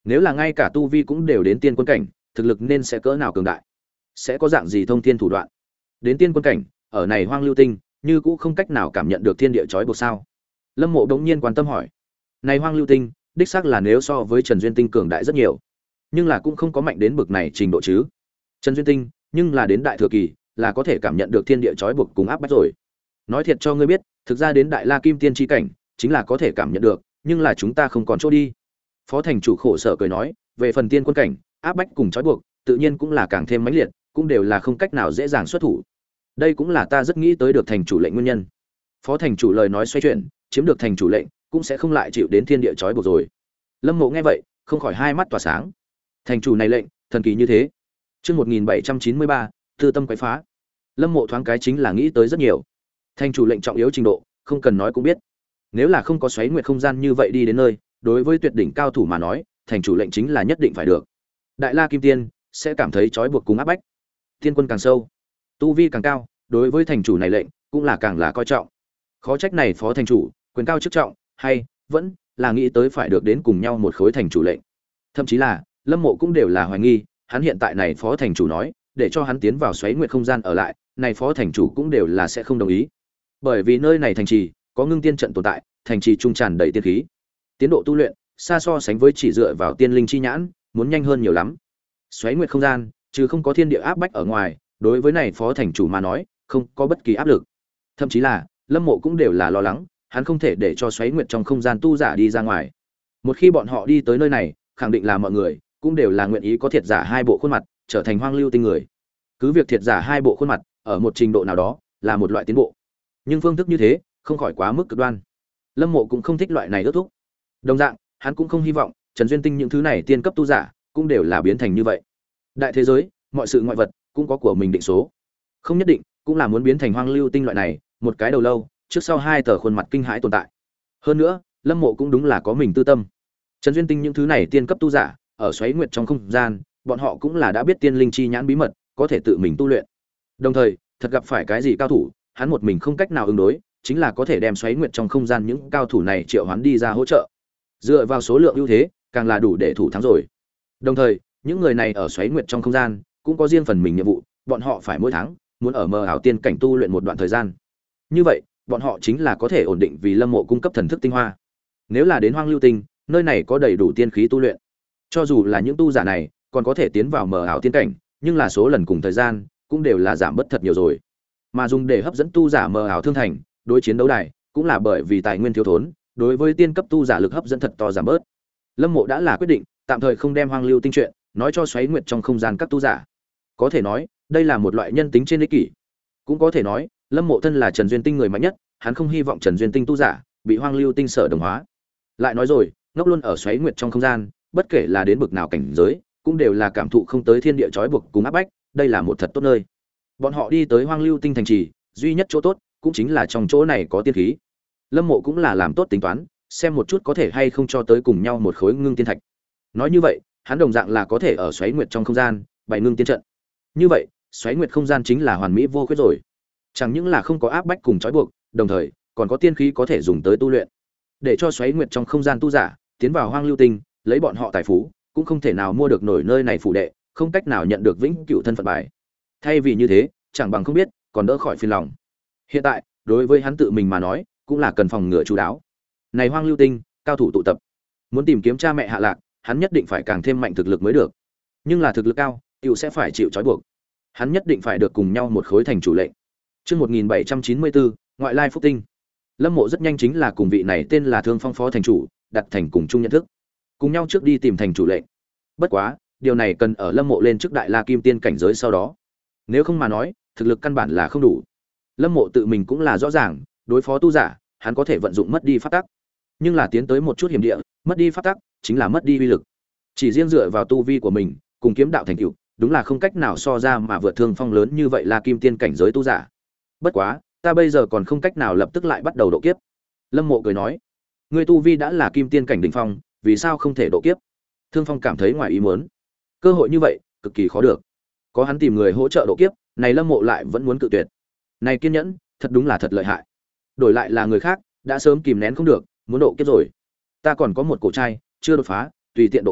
Nếu là ngay cả tu vi cũng đều đến tiên quân cảnh, thực lực nên sẽ cỡ nào cường đại, sẽ có dạng gì thông thiên thủ đoạn. Đến tiên quân cảnh, ở này hoang lưu tinh, như cũ không cách nào cảm nhận được thiên địa chói buộc sao? Lâm Mộ đống nhiên quan tâm hỏi. Này hoang lưu tinh, đích xác là nếu so với Trần Duyên Tinh cường đại rất nhiều, nhưng là cũng không có mạnh đến bực này trình độ chứ. Trần Duyên Tinh, nhưng là đến đại thừa kỳ, là có thể cảm nhận được thiên địa chói buộc cùng áp bách rồi. Nói thiệt cho ngươi biết, thực ra đến đại la kim tiên chi cảnh, chính là có thể cảm nhận được, nhưng là chúng ta không còn chỗ đi. Phó thành chủ khổ sở cười nói, về phần tiên quân cảnh, áp bách cùng trói buộc, tự nhiên cũng là càng thêm mãnh liệt, cũng đều là không cách nào dễ dàng xuất thủ. Đây cũng là ta rất nghĩ tới được thành chủ lệnh nguyên nhân. Phó thành chủ lời nói xoay chuyển, chiếm được thành chủ lệnh, cũng sẽ không lại chịu đến thiên địa trói buộc rồi. Lâm Mộ nghe vậy, không khỏi hai mắt tỏa sáng. Thành chủ này lệnh, thần kỳ như thế. Chương một nghìn bảy trăm chín mươi ba, tư tâm quái phá. Lâm Mộ thoáng cái chính là nghĩ tới rất nhiều. Thành chủ lệnh trọng yếu trình độ, không cần nói cũng biết. Nếu là không có xoáy nguyệt không gian như vậy đi đến nơi, đối với tuyệt đỉnh cao thủ mà nói, thành chủ lệnh chính là nhất định phải được. Đại La Kim Tiên sẽ cảm thấy trói buộc cùng áp bách. Tiên quân càng sâu, tu vi càng cao, đối với thành chủ này lệnh cũng là càng là coi trọng. Khó trách này phó thành chủ, quyền cao chức trọng, hay vẫn là nghĩ tới phải được đến cùng nhau một khối thành chủ lệnh. Thậm chí là, Lâm Mộ cũng đều là hoài nghi, hắn hiện tại này phó thành chủ nói, để cho hắn tiến vào xoáy nguyệt không gian ở lại, này phó thành chủ cũng đều là sẽ không đồng ý. Bởi vì nơi này thành trì có ngưng tiên trận tồn tại, thành trì trung tràn đầy tiên khí. Tiến độ tu luyện xa so sánh với chỉ dựa vào tiên linh chi nhãn, muốn nhanh hơn nhiều lắm. Xoáy nguyệt không gian, trừ không có thiên địa áp bách ở ngoài, đối với này phó thành chủ mà nói, không có bất kỳ áp lực. Thậm chí là, Lâm Mộ cũng đều là lo lắng, hắn không thể để cho xoáy nguyệt trong không gian tu giả đi ra ngoài. Một khi bọn họ đi tới nơi này, khẳng định là mọi người cũng đều là nguyện ý có thiệt giả hai bộ khuôn mặt, trở thành hoang lưu tinh người. Cứ việc thiệt giả hai bộ khuôn mặt, ở một trình độ nào đó, là một loại tiến bộ. Nhưng phương thức như thế, không khỏi quá mức cực đoan. Lâm Mộ cũng không thích loại này ước thúc. Đồng dạng, hắn cũng không hy vọng Trần Duyên Tinh những thứ này tiên cấp tu giả cũng đều là biến thành như vậy. Đại thế giới, mọi sự ngoại vật cũng có của mình định số. Không nhất định, cũng là muốn biến thành hoang lưu tinh loại này, một cái đầu lâu, trước sau hai tờ khuôn mặt kinh hãi tồn tại. Hơn nữa, Lâm Mộ cũng đúng là có mình tư tâm. Trần Duyên Tinh những thứ này tiên cấp tu giả, ở xoáy nguyệt trong không gian, bọn họ cũng là đã biết tiên linh chi nhãn bí mật, có thể tự mình tu luyện. Đồng thời, thật gặp phải cái gì cao thủ, hắn một mình không cách nào ứng đối, chính là có thể đem xoáy nguyệt trong không gian những cao thủ này triệu hoán đi ra hỗ trợ. Dựa vào số lượng ưu thế, càng là đủ để thủ thắng rồi. Đồng thời, những người này ở xoáy nguyệt trong không gian cũng có riêng phần mình nhiệm vụ, bọn họ phải mỗi tháng muốn ở mờ ảo tiên cảnh tu luyện một đoạn thời gian. Như vậy, bọn họ chính là có thể ổn định vì Lâm Mộ cung cấp thần thức tinh hoa. Nếu là đến hoang lưu tinh, nơi này có đầy đủ tiên khí tu luyện. Cho dù là những tu giả này còn có thể tiến vào mờ ảo tiên cảnh, nhưng là số lần cùng thời gian cũng đều là giảm bớt thật nhiều rồi. Mà dùng để hấp dẫn tu giả mờ ảo thương thành, đối chiến đấu đài, cũng là bởi vì tài nguyên thiếu thốn, đối với tiên cấp tu giả lực hấp dẫn thật to giảm bớt. Lâm Mộ đã là quyết định, tạm thời không đem hoang lưu tinh chuyện nói cho xoáy nguyệt trong không gian các tu giả. Có thể nói, đây là một loại nhân tính trên ích kỷ. Cũng có thể nói, Lâm Mộ thân là Trần Duyên Tinh người mạnh nhất, hắn không hy vọng Trần Duyên Tinh tu giả bị hoang lưu tinh sở đồng hóa. Lại nói rồi, ngốc luôn ở xoáy nguyệt trong không gian, bất kể là đến bực nào cảnh giới, cũng đều là cảm thụ không tới thiên địa trói buộc cùng áp bách, đây là một thật tốt nơi. Bọn họ đi tới hoang lưu tinh thành trì, duy nhất chỗ tốt cũng chính là trong chỗ này có tiên khí. Lâm Mộ cũng là làm tốt tính toán, xem một chút có thể hay không cho tới cùng nhau một khối ngưng tiên thạch. Nói như vậy, hắn đồng dạng là có thể ở xoáy nguyệt trong không gian bày ngưng tiên trận. Như vậy, xoáy nguyệt không gian chính là hoàn mỹ vô khuyết rồi. Chẳng những là không có áp bách cùng trói buộc, đồng thời còn có tiên khí có thể dùng tới tu luyện. Để cho xoáy nguyệt trong không gian tu giả tiến vào hoang lưu tinh, lấy bọn họ tài phú, cũng không thể nào mua được nổi nơi này phủ đệ, không cách nào nhận được vĩnh cửu thân phận bài. Thay vì như thế, chẳng bằng không biết, còn đỡ khỏi phiền lòng. Hiện tại, đối với hắn tự mình mà nói, cũng là cần phòng ngừa chú đáo. Này hoang lưu tinh, cao thủ tụ tập, muốn tìm kiếm cha mẹ hạ lạc, hắn nhất định phải càng thêm mạnh thực lực mới được. Nhưng là thực lực cao, tiểu sẽ phải chịu trói buộc. Hắn nhất định phải được cùng nhau một khối thành chủ lệnh. Chương một nghìn bảy trăm chín mươi bốn, ngoại lai phúc tinh. Lâm Mộ rất nhanh chính là cùng vị này tên là Thương Phong phó thành chủ, đặt thành cùng chung nhận thức. Cùng nhau trước đi tìm thành chủ lệnh. Bất quá, điều này cần ở Lâm Mộ lên trước đại la kim tiên cảnh giới sau đó. Nếu không mà nói, thực lực căn bản là không đủ. Lâm Mộ tự mình cũng là rõ ràng, đối phó tu giả, hắn có thể vận dụng mất đi pháp tắc. Nhưng là tiến tới một chút hiểm địa, mất đi pháp tắc chính là mất đi uy lực. Chỉ riêng dựa vào tu vi của mình, cùng kiếm đạo thành tựu, đúng là không cách nào so ra mà vượt Thương Phong lớn như vậy là kim tiên cảnh giới tu giả. Bất quá, ta bây giờ còn không cách nào lập tức lại bắt đầu độ kiếp. Lâm Mộ cười nói, ngươi tu vi đã là kim tiên cảnh đỉnh phong, vì sao không thể độ kiếp? Thương Phong cảm thấy ngoài ý muốn. Cơ hội như vậy, cực kỳ khó được. Có hắn tìm người hỗ trợ độ kiếp, này Lâm Mộ lại vẫn muốn cự tuyệt. Này kiên nhẫn, thật đúng là thật lợi hại. Đổi lại là người khác, đã sớm kìm nén không được, muốn độ kiếp rồi. Ta còn có một cổ trai, chưa đột phá, tùy tiện độ kiếp,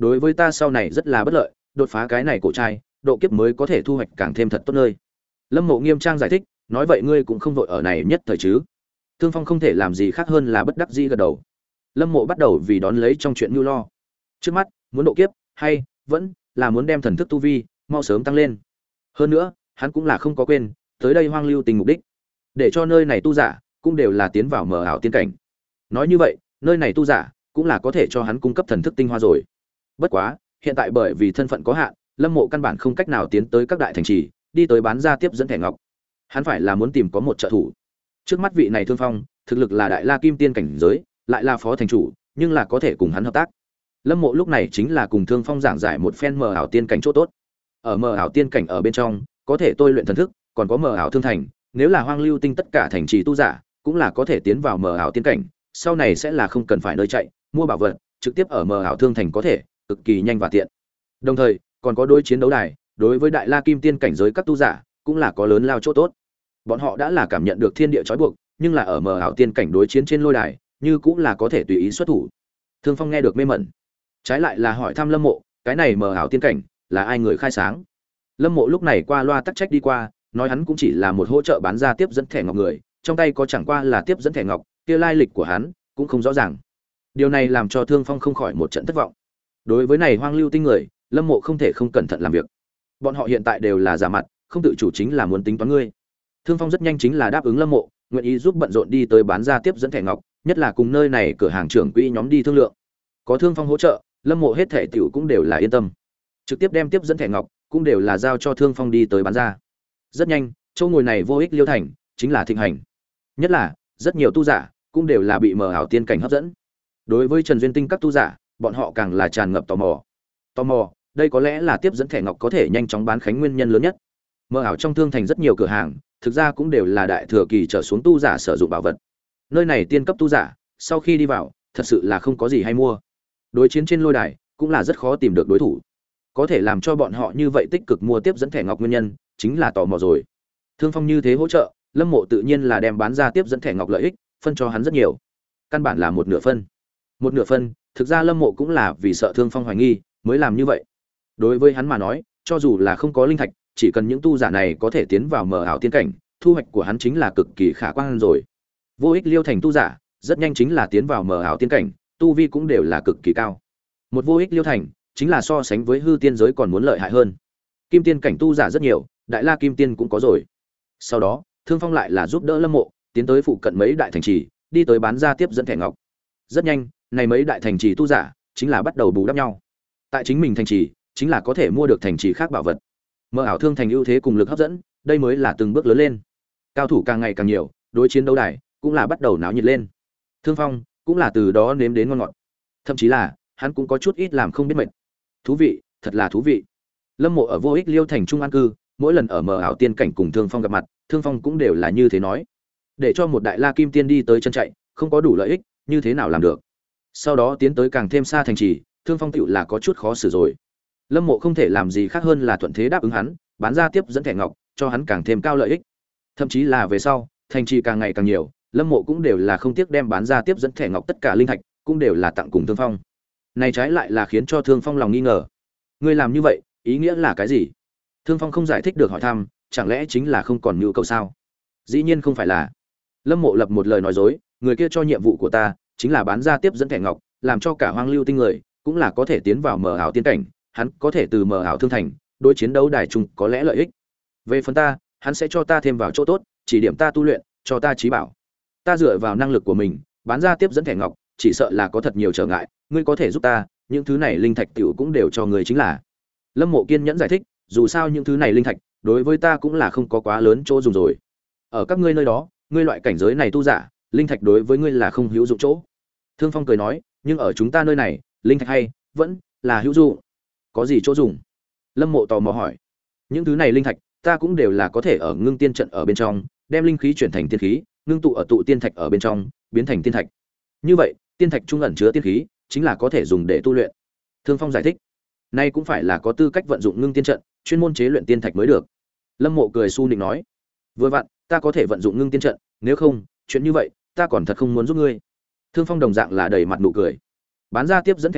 đối với ta sau này rất là bất lợi, đột phá cái này cổ trai, độ kiếp mới có thể thu hoạch càng thêm thật tốt nơi. Lâm Mộ nghiêm trang giải thích, nói vậy ngươi cũng không vội ở này nhất thời chứ? Thương Phong không thể làm gì khác hơn là bất đắc dĩ gật đầu. Lâm Mộ bắt đầu vì đón lấy trong chuyện nhu lo. Trước mắt, muốn độ kiếp, hay vẫn là muốn đem thần thức tu vi mau sớm tăng lên. Hơn nữa, hắn cũng là không có quên, tới đây Hoang Lưu Tình mục đích, để cho nơi này tu giả cũng đều là tiến vào mờ ảo tiên cảnh. Nói như vậy, nơi này tu giả cũng là có thể cho hắn cung cấp thần thức tinh hoa rồi. Bất quá, hiện tại bởi vì thân phận có hạn, Lâm Mộ căn bản không cách nào tiến tới các đại thành trì, đi tới bán ra tiếp dẫn thẻ ngọc. Hắn phải là muốn tìm có một trợ thủ. Trước mắt vị này Thương Phong, thực lực là đại la kim tiên cảnh giới, lại là phó thành chủ, nhưng là có thể cùng hắn hợp tác. Lâm Mộ lúc này chính là cùng Thương Phong giảng giải một phen mờ ảo tiên cảnh chỗ tốt. Ở mờ ảo tiên cảnh ở bên trong, có thể tôi luyện thần thức, còn có mờ ảo thương thành, nếu là Hoang Lưu Tinh tất cả thành trì tu giả, cũng là có thể tiến vào mờ ảo tiên cảnh, sau này sẽ là không cần phải nơi chạy, mua bảo vật, trực tiếp ở mờ ảo thương thành có thể, cực kỳ nhanh và tiện. Đồng thời, còn có đối chiến đấu đài, đối với đại la kim tiên cảnh giới các tu giả, cũng là có lớn lao chỗ tốt. Bọn họ đã là cảm nhận được thiên địa trói buộc, nhưng là ở mờ ảo tiên cảnh đối chiến trên lôi đài, như cũng là có thể tùy ý xuất thủ. Thương Phong nghe được mê mẩn, trái lại là hỏi thăm Lâm Mộ, cái này mờ ảo tiên cảnh là ai người khai sáng? Lâm Mộ lúc này qua loa tắc trách đi qua, nói hắn cũng chỉ là một hỗ trợ bán ra tiếp dẫn thẻ ngọc người, trong tay có chẳng qua là tiếp dẫn thẻ ngọc, kia lai lịch của hắn cũng không rõ ràng. Điều này làm cho Thương Phong không khỏi một trận thất vọng. Đối với này Hoang Lưu Tinh người, Lâm Mộ không thể không cẩn thận làm việc. Bọn họ hiện tại đều là giả mặt, không tự chủ chính là muốn tính toán ngươi. Thương Phong rất nhanh chính là đáp ứng Lâm Mộ, nguyện ý giúp bận rộn đi tới bán ra tiếp dẫn thẻ ngọc, nhất là cùng nơi này cửa hàng trưởng quỹ nhóm đi thương lượng. Có Thương Phong hỗ trợ, Lâm Mộ hết thẻ tiểu cũng đều là yên tâm. Trực tiếp đem tiếp dẫn thẻ ngọc, cũng đều là giao cho Thương Phong đi tới bán ra. Rất nhanh, chỗ ngồi này vô ích Liêu thành, chính là thịnh hành. Nhất là, rất nhiều tu giả cũng đều là bị mờ ảo tiên cảnh hấp dẫn. Đối với Trần Duyên Tinh các tu giả, bọn họ càng là tràn ngập tò mò. Tò mò, đây có lẽ là tiếp dẫn thẻ ngọc có thể nhanh chóng bán khánh nguyên nhân lớn nhất. Mờ ảo trong thương thành rất nhiều cửa hàng, thực ra cũng đều là đại thừa kỳ trở xuống tu giả sử dụng bảo vật. Nơi này tiên cấp tu giả, sau khi đi vào, thật sự là không có gì hay mua. Đối chiến trên lôi đài, cũng là rất khó tìm được đối thủ. Có thể làm cho bọn họ như vậy tích cực mua tiếp dẫn thẻ ngọc nguyên nhân, chính là tò mò rồi. Thương Phong như thế hỗ trợ, Lâm Mộ tự nhiên là đem bán ra tiếp dẫn thẻ ngọc lợi ích, phân cho hắn rất nhiều. Căn bản là một nửa phân. Một nửa phân, thực ra Lâm Mộ cũng là vì sợ Thương Phong hoài nghi, mới làm như vậy. Đối với hắn mà nói, cho dù là không có linh thạch, chỉ cần những tu giả này có thể tiến vào mờ ảo tiên cảnh, thu hoạch của hắn chính là cực kỳ khả quan rồi. Vô ích Liêu thành tu giả, rất nhanh chính là tiến vào mờ ảo tiên cảnh, tu vi cũng đều là cực kỳ cao. Một vô ích Liêu thành, chính là so sánh với hư tiên giới còn muốn lợi hại hơn. Kim tiên cảnh tu giả rất nhiều, đại la kim tiên cũng có rồi. Sau đó, Thương Phong lại là giúp đỡ Lâm Mộ, tiến tới phụ cận mấy đại thành trì, đi tới bán ra tiếp dẫn thẻ ngọc. Rất nhanh, này mấy đại thành trì tu giả, chính là bắt đầu bù đắp nhau. Tại chính mình thành trì, chính là có thể mua được thành trì khác bảo vật. Mơ ảo thương thành ưu thế cùng lực hấp dẫn, đây mới là từng bước lớn lên. Cao thủ càng ngày càng nhiều, đối chiến đấu đài cũng là bắt đầu náo nhiệt lên. Thương Phong cũng là từ đó nếm đến ngon ngọt. Thậm chí là, hắn cũng có chút ít làm không biết mệt. Thú vị, thật là thú vị. Lâm Mộ ở vô ích Liêu thành trung an cư, mỗi lần ở mờ ảo tiên cảnh cùng Thương Phong gặp mặt, Thương Phong cũng đều là như thế nói. Để cho một đại la kim tiên đi tới chân chạy, không có đủ lợi ích, như thế nào làm được? Sau đó tiến tới càng thêm xa thành trì, Thương Phong tựu là có chút khó xử rồi. Lâm Mộ không thể làm gì khác hơn là thuận thế đáp ứng hắn, bán ra tiếp dẫn thẻ ngọc, cho hắn càng thêm cao lợi ích. Thậm chí là về sau, thành trì càng ngày càng nhiều, Lâm Mộ cũng đều là không tiếc đem bán ra tiếp dẫn thẻ ngọc tất cả linh thạch, cũng đều là tặng cùng Thương Phong. Này trái lại là khiến cho Thương Phong lòng nghi ngờ. Ngươi làm như vậy, ý nghĩa là cái gì? Thương Phong không giải thích được hỏi thăm, chẳng lẽ chính là không còn nhu cầu sao? Dĩ nhiên không phải là. Lâm Mộ lập một lời nói dối, người kia cho nhiệm vụ của ta, chính là bán ra tiếp dẫn thẻ ngọc, làm cho cả Hoang Lưu Tinh người cũng là có thể tiến vào mờ ảo tiên cảnh, hắn có thể từ mờ ảo thương thành, đối chiến đấu đài chung có lẽ lợi ích. Về phần ta, hắn sẽ cho ta thêm vào chỗ tốt, chỉ điểm ta tu luyện, cho ta trí bảo. Ta dựa vào năng lực của mình, bán ra tiếp dẫn thẻ ngọc, chỉ sợ là có thật nhiều trở ngại, ngươi có thể giúp ta, những thứ này linh thạch tiểu cũng đều cho ngươi chính là. Lâm Mộ kiên nhẫn giải thích, dù sao những thứ này linh thạch, đối với ta cũng là không có quá lớn chỗ dùng rồi. Ở các ngươi nơi đó, ngươi loại cảnh giới này tu giả, linh thạch đối với ngươi là không hữu dụng chỗ. Thương Phong cười nói, nhưng ở chúng ta nơi này, linh thạch hay vẫn là hữu dụng. Có gì chỗ dùng? Lâm Mộ tò mò hỏi. Những thứ này linh thạch, ta cũng đều là có thể ở ngưng tiên trận ở bên trong, đem linh khí chuyển thành tiên khí, ngưng tụ ở tụ tiên thạch ở bên trong, biến thành tiên thạch. Như vậy, tiên thạch trung ẩn chứa tiên khí, chính là có thể dùng để tu luyện. Thương Phong giải thích. Nay cũng phải là có tư cách vận dụng ngưng tiên trận, chuyên môn chế luyện tiên thạch mới được. Lâm Mộ cười su nịnh nói, vừa vặn, ta có thể vận dụng ngưng tiên trận, nếu không, chuyện như vậy, ta còn thật không muốn giúp ngươi. Thương Phong đồng dạng là đầy mặt nụ cười. Bán ra tiếp dẫn thẻ ngọc,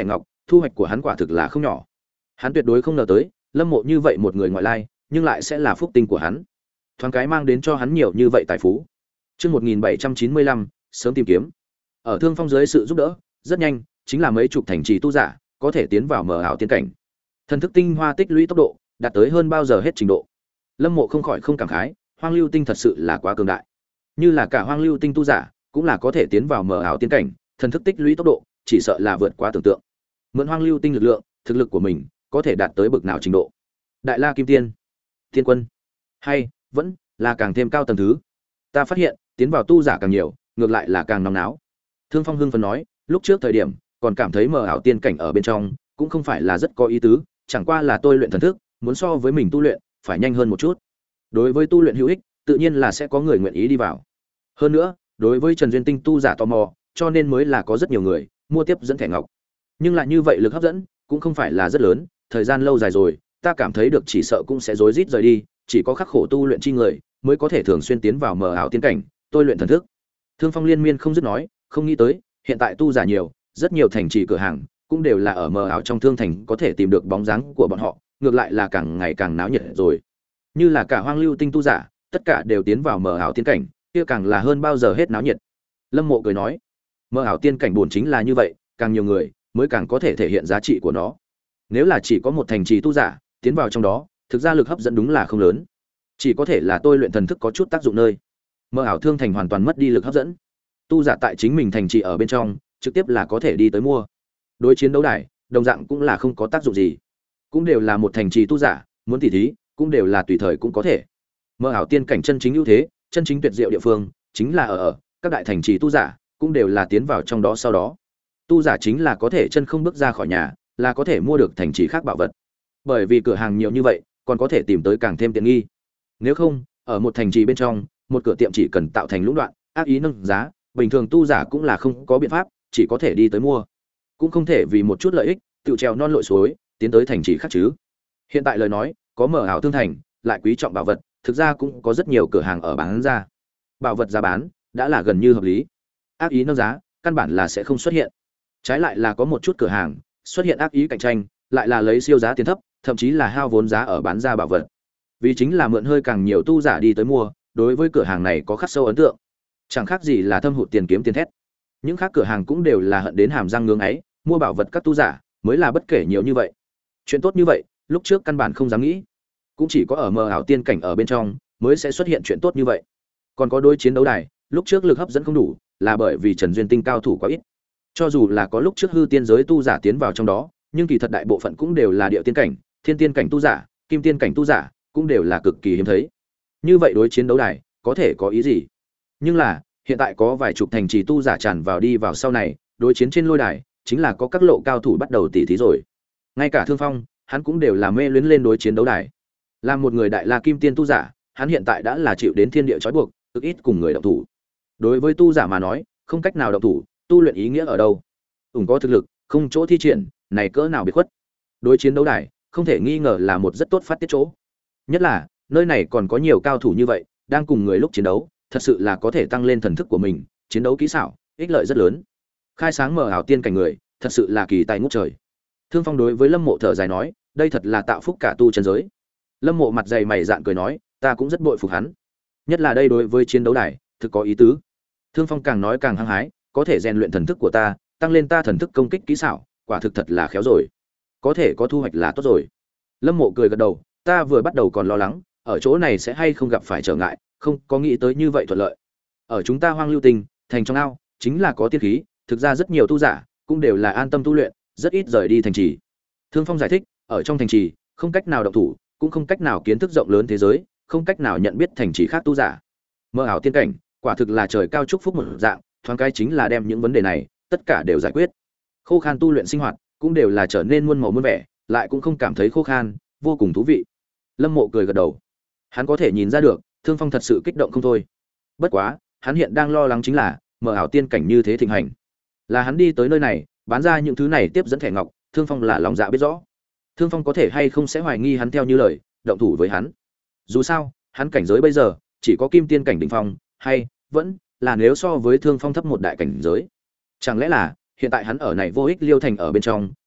thu hoạch của hắn quả thực là không nhỏ. Hắn tuyệt đối không ngờ tới, Lâm Mộ như vậy một người ngoại lai, nhưng lại sẽ là phúc tinh của hắn. Thoáng cái mang đến cho hắn nhiều như vậy tài phú. Chương một nghìn bảy trăm chín mươi lăm, sớm tìm kiếm. Ở Thương Phong dưới sự giúp đỡ, rất nhanh, chính là mấy chục thành trì tu giả, có thể tiến vào mờ ảo tiên cảnh. Thần thức tinh hoa tích lũy tốc độ, đạt tới hơn bao giờ hết trình độ. Lâm Mộ không khỏi không cảm khái, Hoang Lưu Tinh thật sự là quá cường đại. Như là cả Hoang Lưu Tinh tu giả, cũng là có thể tiến vào mờ ảo tiên cảnh, thần thức tích lũy tốc độ, chỉ sợ là vượt quá tưởng tượng. Mượn Hoang Lưu Tinh lực lượng, thực lực của mình có thể đạt tới bậc nào trình độ? Đại La Kim Tiên, Tiên Quân, hay vẫn là càng thêm cao tầng thứ? Ta phát hiện, tiến vào tu giả càng nhiều, ngược lại là càng nóng náo. Thương Phong hưng phấn nói, lúc trước thời điểm, còn cảm thấy mờ ảo tiên cảnh ở bên trong, cũng không phải là rất có ý tứ, chẳng qua là tôi luyện thần thức, muốn so với mình tu luyện, phải nhanh hơn một chút. Đối với tu luyện hữu ích, tự nhiên là sẽ có người nguyện ý đi vào. Hơn nữa, đối với Trần Duyên Tinh tu giả tò mò, cho nên mới là có rất nhiều người mua tiếp dẫn thẻ ngọc. Nhưng lại như vậy lực hấp dẫn cũng không phải là rất lớn, thời gian lâu dài rồi, ta cảm thấy được chỉ sợ cũng sẽ rối rít rời đi, chỉ có khắc khổ tu luyện chi người mới có thể thường xuyên tiến vào mờ ảo tiên cảnh, tôi luyện thần thức. Thương Phong liên miên không dứt nói, không nghĩ tới, hiện tại tu giả nhiều, rất nhiều thành trì cửa hàng cũng đều là ở mờ ảo trong thương thành có thể tìm được bóng dáng của bọn họ, ngược lại là càng ngày càng náo nhiệt rồi. Như là cả Hoang Lưu Tinh tu giả, tất cả đều tiến vào mờ ảo tiên cảnh, kia càng là hơn bao giờ hết náo nhiệt. Lâm Mộ cười nói, mờ ảo tiên cảnh buồn chính là như vậy, càng nhiều người mới càng có thể thể hiện giá trị của nó. Nếu là chỉ có một thành trì tu giả tiến vào trong đó, thực ra lực hấp dẫn đúng là không lớn, chỉ có thể là tôi luyện thần thức có chút tác dụng nơi. Mờ ảo thương thành hoàn toàn mất đi lực hấp dẫn. Tu giả tại chính mình thành trì ở bên trong, trực tiếp là có thể đi tới mua. Đối chiến đấu đài, đồng dạng cũng là không có tác dụng gì. Cũng đều là một thành trì tu giả, muốn tỉ thí, cũng đều là tùy thời cũng có thể. Mờ ảo tiên cảnh chân chính ưu thế, chân chính tuyệt diệu địa phương, chính là ở ở các đại thành trì tu giả, cũng đều là tiến vào trong đó sau đó. Tu giả chính là có thể chân không bước ra khỏi nhà, là có thể mua được thành trì khác bảo vật. Bởi vì cửa hàng nhiều như vậy, còn có thể tìm tới càng thêm tiện nghi. Nếu không, ở một thành trì bên trong, một cửa tiệm chỉ cần tạo thành lũng đoạn, ác ý nâng giá, bình thường tu giả cũng là không có biện pháp, chỉ có thể đi tới mua. Cũng không thể vì một chút lợi ích, tự trèo non lội suối, tiến tới thành trì khác chứ. Hiện tại lời nói, có mở ảo thương thành, lại quý trọng bảo vật, thực ra cũng có rất nhiều cửa hàng ở bán ra. Bảo vật giá bán đã là gần như hợp lý. Ác ý nâng giá, căn bản là sẽ không xuất hiện. Trái lại là có một chút cửa hàng xuất hiện ác ý cạnh tranh, lại là lấy siêu giá tiền thấp, thậm chí là hao vốn giá ở bán ra bảo vật. Vì chính là mượn hơi càng nhiều tu giả đi tới mua, đối với cửa hàng này có khắc sâu ấn tượng. Chẳng khác gì là thâm hụt tiền kiếm tiền thét. Những khác cửa hàng cũng đều là hận đến hàm răng ngưỡng ấy, mua bảo vật các tu giả mới là bất kể nhiều như vậy. Chuyện tốt như vậy, lúc trước căn bản không dám nghĩ. Cũng chỉ có ở mờ ảo tiên cảnh ở bên trong mới sẽ xuất hiện chuyện tốt như vậy. Còn có đối chiến đấu đài, lúc trước lực hấp dẫn không đủ, là bởi vì Trần Duyên Tinh cao thủ quá ít. Cho dù là có lúc trước hư tiên giới tu giả tiến vào trong đó, nhưng kỳ thật đại bộ phận cũng đều là địa tiên cảnh, thiên tiên cảnh tu giả, kim tiên cảnh tu giả, cũng đều là cực kỳ hiếm thấy. Như vậy đối chiến đấu đài có thể có ý gì? Nhưng là, hiện tại có vài chục thành trì tu giả tràn vào đi vào sau này, đối chiến trên lôi đài, chính là có các lộ cao thủ bắt đầu tỉ thí rồi. Ngay cả Thương Phong, hắn cũng đều là mê luyến lên đối chiến đấu đài. Làm một người đại la kim tiên tu giả, hắn hiện tại đã là chịu đến thiên địa trói buộc, cực ít cùng người động thủ. Đối với tu giả mà nói, không cách nào động thủ, tu luyện ý nghĩa ở đâu? Ủng có thực lực, không chỗ thi triển, này cỡ nào biệt khuất. Đối chiến đấu đài, không thể nghi ngờ là một rất tốt phát tiết chỗ. Nhất là, nơi này còn có nhiều cao thủ như vậy, đang cùng người lúc chiến đấu, thật sự là có thể tăng lên thần thức của mình, chiến đấu kỹ xảo, ích lợi rất lớn. Khai sáng mở ảo tiên cảnh người, thật sự là kỳ tài ngút trời. Thương Phong đối với Lâm Mộ thở dài nói, đây thật là tạo phúc cả tu chân giới. Lâm Mộ mặt dày mày dạn cười nói, ta cũng rất bội phục hắn. Nhất là đây đối với chiến đấu đài, thực có ý tứ. Thương Phong càng nói càng hăng hái, có thể rèn luyện thần thức của ta, tăng lên ta thần thức công kích kỹ xảo, quả thực thật là khéo rồi. Có thể có thu hoạch là tốt rồi. Lâm Mộ cười gật đầu, ta vừa bắt đầu còn lo lắng, ở chỗ này sẽ hay không gặp phải trở ngại, không có nghĩ tới như vậy thuận lợi. Ở chúng ta Hoang Lưu Tinh, thành trong ao, chính là có tiên khí, thực ra rất nhiều tu giả cũng đều là an tâm tu luyện, rất ít rời đi thành trì. Thương Phong giải thích, ở trong thành trì, không cách nào động thủ, cũng không cách nào kiến thức rộng lớn thế giới, không cách nào nhận biết thành trì khác tu giả. Mơ ảo tiên cảnh, quả thực là trời cao chúc phúc một dạng, thoáng cái chính là đem những vấn đề này tất cả đều giải quyết. Khô khan tu luyện sinh hoạt cũng đều là trở nên muôn màu muôn vẻ, lại cũng không cảm thấy khô khan, vô cùng thú vị. Lâm Mộ cười gật đầu. Hắn có thể nhìn ra được, Thương Phong thật sự kích động không thôi. Bất quá, hắn hiện đang lo lắng chính là, mở ảo tiên cảnh như thế thịnh hành. Là hắn đi tới nơi này, bán ra những thứ này tiếp dẫn thẻ ngọc, Thương Phong là lòng dạ biết rõ. Thương Phong có thể hay không sẽ hoài nghi hắn theo như lời, động thủ với hắn. Dù sao, hắn cảnh giới bây giờ chỉ có kim tiên cảnh đỉnh phong, hay vẫn là nếu so với Thương Phong thấp một đại cảnh giới. Chẳng lẽ là hiện tại hắn ở này vô ích liêu thành ở bên trong,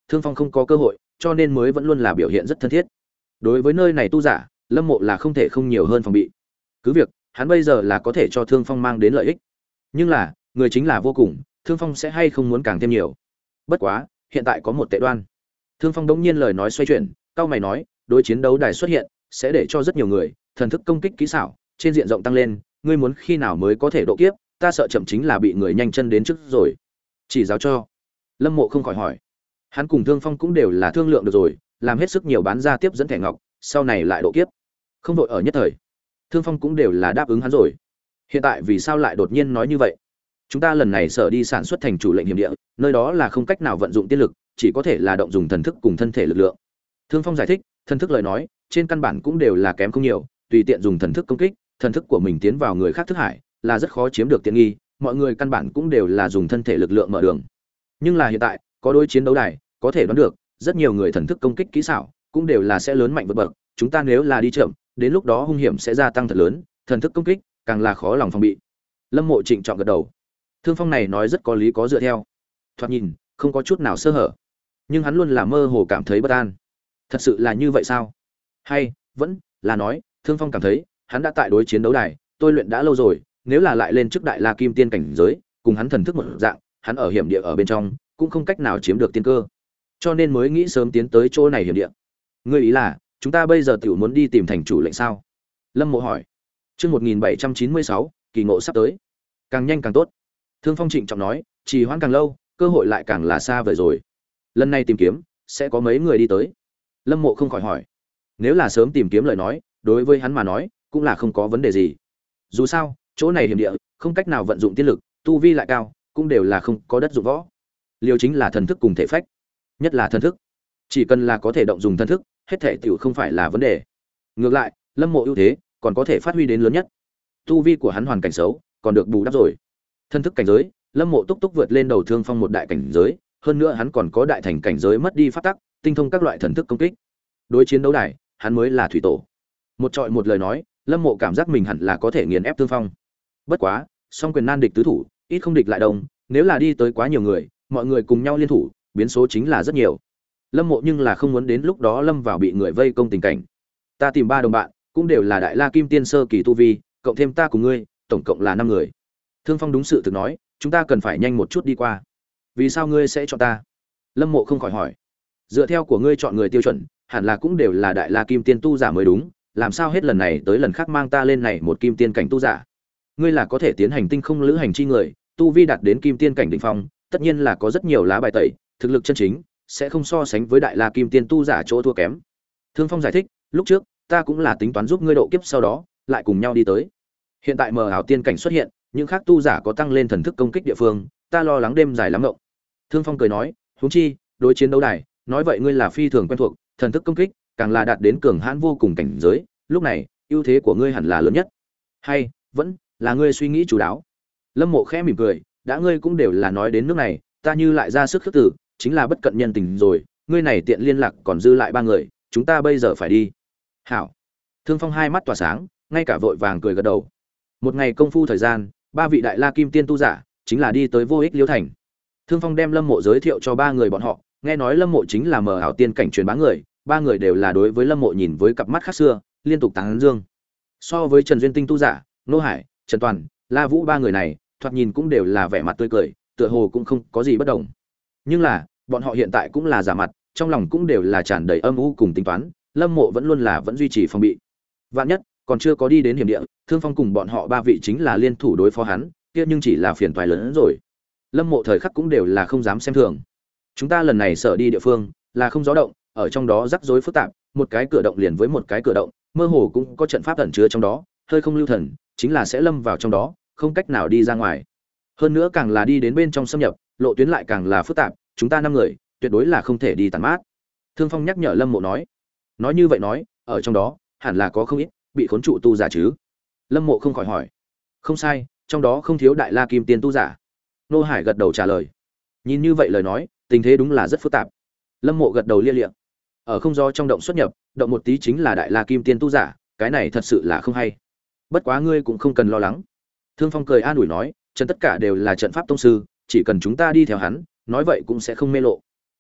Thương Phong không có cơ hội, cho nên mới vẫn luôn là biểu hiện rất thân thiết. Đối với nơi này tu giả, Lâm Mộ là không thể không nhiều hơn phòng bị. Cứ việc, hắn bây giờ là có thể cho Thương Phong mang đến lợi ích. Nhưng là, người chính là vô cùng, Thương Phong sẽ hay không muốn càng thêm nhiều. Bất quá, hiện tại có một tệ đoan. Thương Phong đống nhiên lời nói xoay chuyển, cao mày nói, đối chiến đấu đài xuất hiện, sẽ để cho rất nhiều người, thần thức công kích kỹ xảo, trên diện rộng tăng lên, ngươi muốn khi nào mới có thể độ kiếp, ta sợ chậm chính là bị người nhanh chân đến trước rồi. Chỉ giáo cho. Lâm Mộ không khỏi hỏi. Hắn cùng Thương Phong cũng đều là thương lượng được rồi, làm hết sức nhiều bán ra tiếp dẫn thẻ ngọc, sau này lại độ kiếp. Không đội ở nhất thời. Thương Phong cũng đều là đáp ứng hắn rồi. Hiện tại vì sao lại đột nhiên nói như vậy? Chúng ta lần này sở đi sản xuất thành chủ lệnh hiểm địa, nơi đó là không cách nào vận dụng tiên lực, chỉ có thể là động dùng thần thức cùng thân thể lực lượng. Thương Phong giải thích, thần thức lời nói, trên căn bản cũng đều là kém không nhiều, tùy tiện dùng thần thức công kích, thần thức của mình tiến vào người khác thức hải, là rất khó chiếm được tiện nghi, mọi người căn bản cũng đều là dùng thân thể lực lượng mở đường. Nhưng là hiện tại, có đối chiến đấu đài, có thể đoán được, rất nhiều người thần thức công kích kỹ xảo, cũng đều là sẽ lớn mạnh vượt bậc, chúng ta nếu là đi chậm, đến lúc đó hung hiểm sẽ gia tăng thật lớn, thần thức công kích càng là khó lòng phòng bị. Lâm Mộ trịnh trọng gật đầu. Thương Phong này nói rất có lý có dựa theo. Thoạt nhìn, không có chút nào sơ hở, nhưng hắn luôn là mơ hồ cảm thấy bất an. Thật sự là như vậy sao? Hay vẫn là nói, Thương Phong cảm thấy, hắn đã tại đối chiến đấu đài, tôi luyện đã lâu rồi, nếu là lại lên trước đại La Kim Tiên cảnh giới, cùng hắn thần thức một dạng, hắn ở hiểm địa ở bên trong, cũng không cách nào chiếm được tiên cơ. Cho nên mới nghĩ sớm tiến tới chỗ này hiểm địa. Ngươi ý là, chúng ta bây giờ tiểu muốn đi tìm thành chủ lệnh sao? Lâm Mộ hỏi. Chương một nghìn bảy trăm chín mươi sáu, kỳ ngộ sắp tới. Càng nhanh càng tốt. Thương Phong trịnh trọng nói, trì hoãn càng lâu, cơ hội lại càng là xa vời rồi. Lần này tìm kiếm, sẽ có mấy người đi tới? Lâm Mộ không khỏi hỏi. Nếu là sớm tìm kiếm lời nói, đối với hắn mà nói, cũng là không có vấn đề gì. Dù sao, chỗ này hiểm địa, không cách nào vận dụng tiên lực, tu vi lại cao, cũng đều là không có đất dụng võ. Liều chính là thần thức cùng thể phách, nhất là thần thức. Chỉ cần là có thể động dùng thần thức, hết thảy tiểu không phải là vấn đề. Ngược lại, Lâm Mộ ưu thế, còn có thể phát huy đến lớn nhất. Tu vi của hắn hoàn cảnh xấu, còn được bù đắp rồi. Thần thức cảnh giới, Lâm Mộ túc túc vượt lên đầu Thương Phong một đại cảnh giới, hơn nữa hắn còn có đại thành cảnh giới mất đi pháp tắc, tinh thông các loại thần thức công kích. Đối chiến đấu đài, hắn mới là thủy tổ. Một trọi một lời nói, Lâm Mộ cảm giác mình hẳn là có thể nghiền ép Thương Phong. Bất quá, song quyền nan địch tứ thủ, ít không địch lại đông, nếu là đi tới quá nhiều người, mọi người cùng nhau liên thủ, biến số chính là rất nhiều. Lâm Mộ nhưng là không muốn đến lúc đó lâm vào bị người vây công tình cảnh. Ta tìm ba đồng bạn, cũng đều là đại La Kim Tiên sơ kỳ tu vi, cộng thêm ta cùng ngươi, tổng cộng là năm người. Thương Phong đúng sự thực nói, chúng ta cần phải nhanh một chút đi qua. Vì sao ngươi sẽ chọn ta? Lâm Mộ không khỏi hỏi. Dựa theo của ngươi chọn người tiêu chuẩn, hẳn là cũng đều là đại La Kim Tiên tu giả mới đúng, làm sao hết lần này tới lần khác mang ta lên này một Kim Tiên cảnh tu giả? Ngươi là có thể tiến hành tinh không lữ hành chi người, tu vi đạt đến Kim Tiên cảnh đỉnh phong, tất nhiên là có rất nhiều lá bài tẩy, thực lực chân chính sẽ không so sánh với đại La Kim Tiên tu giả chỗ thua kém. Thương Phong giải thích, lúc trước ta cũng là tính toán giúp ngươi độ kiếp sau đó, lại cùng nhau đi tới. Hiện tại mờ ảo tiên cảnh xuất hiện, những khác tu giả có tăng lên thần thức công kích địa phương, ta lo lắng đêm dài lắm ngộng. Thương Phong cười nói, huống chi, đối chiến đấu đài, nói vậy ngươi là phi thường quen thuộc, thần thức công kích, càng là đạt đến cường hãn vô cùng cảnh giới, lúc này, ưu thế của ngươi hẳn là lớn nhất. Hay vẫn là ngươi suy nghĩ chủ đáo. Lâm Mộ khẽ mỉm cười, đã ngươi cũng đều là nói đến nước này, ta như lại ra sức khước từ, chính là bất cận nhân tình rồi, ngươi này tiện liên lạc còn dư lại ba người, chúng ta bây giờ phải đi. Hảo. Thương Phong hai mắt tỏa sáng, ngay cả vội vàng cười gật đầu. Một ngày công phu thời gian, ba vị đại La Kim Tiên tu giả, chính là đi tới Vô Ích Liễu Thành. Thương Phong đem Lâm Mộ giới thiệu cho ba người bọn họ, nghe nói Lâm Mộ chính là mờ ảo tiên cảnh truyền bá người, ba người đều là đối với Lâm Mộ nhìn với cặp mắt khác xưa, liên tục tán dương. So với Trần Duyên Tinh tu giả, Nô Hải, Trần Toàn, La Vũ ba người này, thoạt nhìn cũng đều là vẻ mặt tươi cười, tựa hồ cũng không có gì bất đồng. Nhưng là, bọn họ hiện tại cũng là giả mặt, trong lòng cũng đều là tràn đầy âm u cùng tính toán, Lâm Mộ vẫn luôn là vẫn duy trì phòng bị. Vạn nhất, còn chưa có đi đến hiểm địa, Thương Phong cùng bọn họ ba vị chính là liên thủ đối phó hắn, kia nhưng chỉ là phiền toái lớn hơn rồi. Lâm Mộ thời khắc cũng đều là không dám xem thường. Chúng ta lần này sợ đi địa phương, là không gió động, ở trong đó rắc rối phức tạp, một cái cửa động liền với một cái cửa động, mơ hồ cũng có trận pháp ẩn chứa trong đó, hơi không lưu thần, chính là sẽ lâm vào trong đó, không cách nào đi ra ngoài. Hơn nữa càng là đi đến bên trong xâm nhập, lộ tuyến lại càng là phức tạp, chúng ta năm người, tuyệt đối là không thể đi tản mát. Thương Phong nhắc nhở Lâm Mộ nói. Nói như vậy nói, ở trong đó, hẳn là có không ít bị khốn trụ tu giả chứ? Lâm Mộ không khỏi hỏi. Không sai, trong đó không thiếu đại La Kim Tiên tu giả. Nô Hải gật đầu trả lời. Nhìn như vậy lời nói, tình thế đúng là rất phức tạp. Lâm Mộ gật đầu lia lịa. Ở không do trong động xuất nhập, động một tí chính là đại La Kim Tiên tu giả, cái này thật sự là không hay. Bất quá ngươi cũng không cần lo lắng. Thương Phong cười an ủi nói, chân tất cả đều là trận pháp tông sư, chỉ cần chúng ta đi theo hắn, nói vậy cũng sẽ không mê lộ.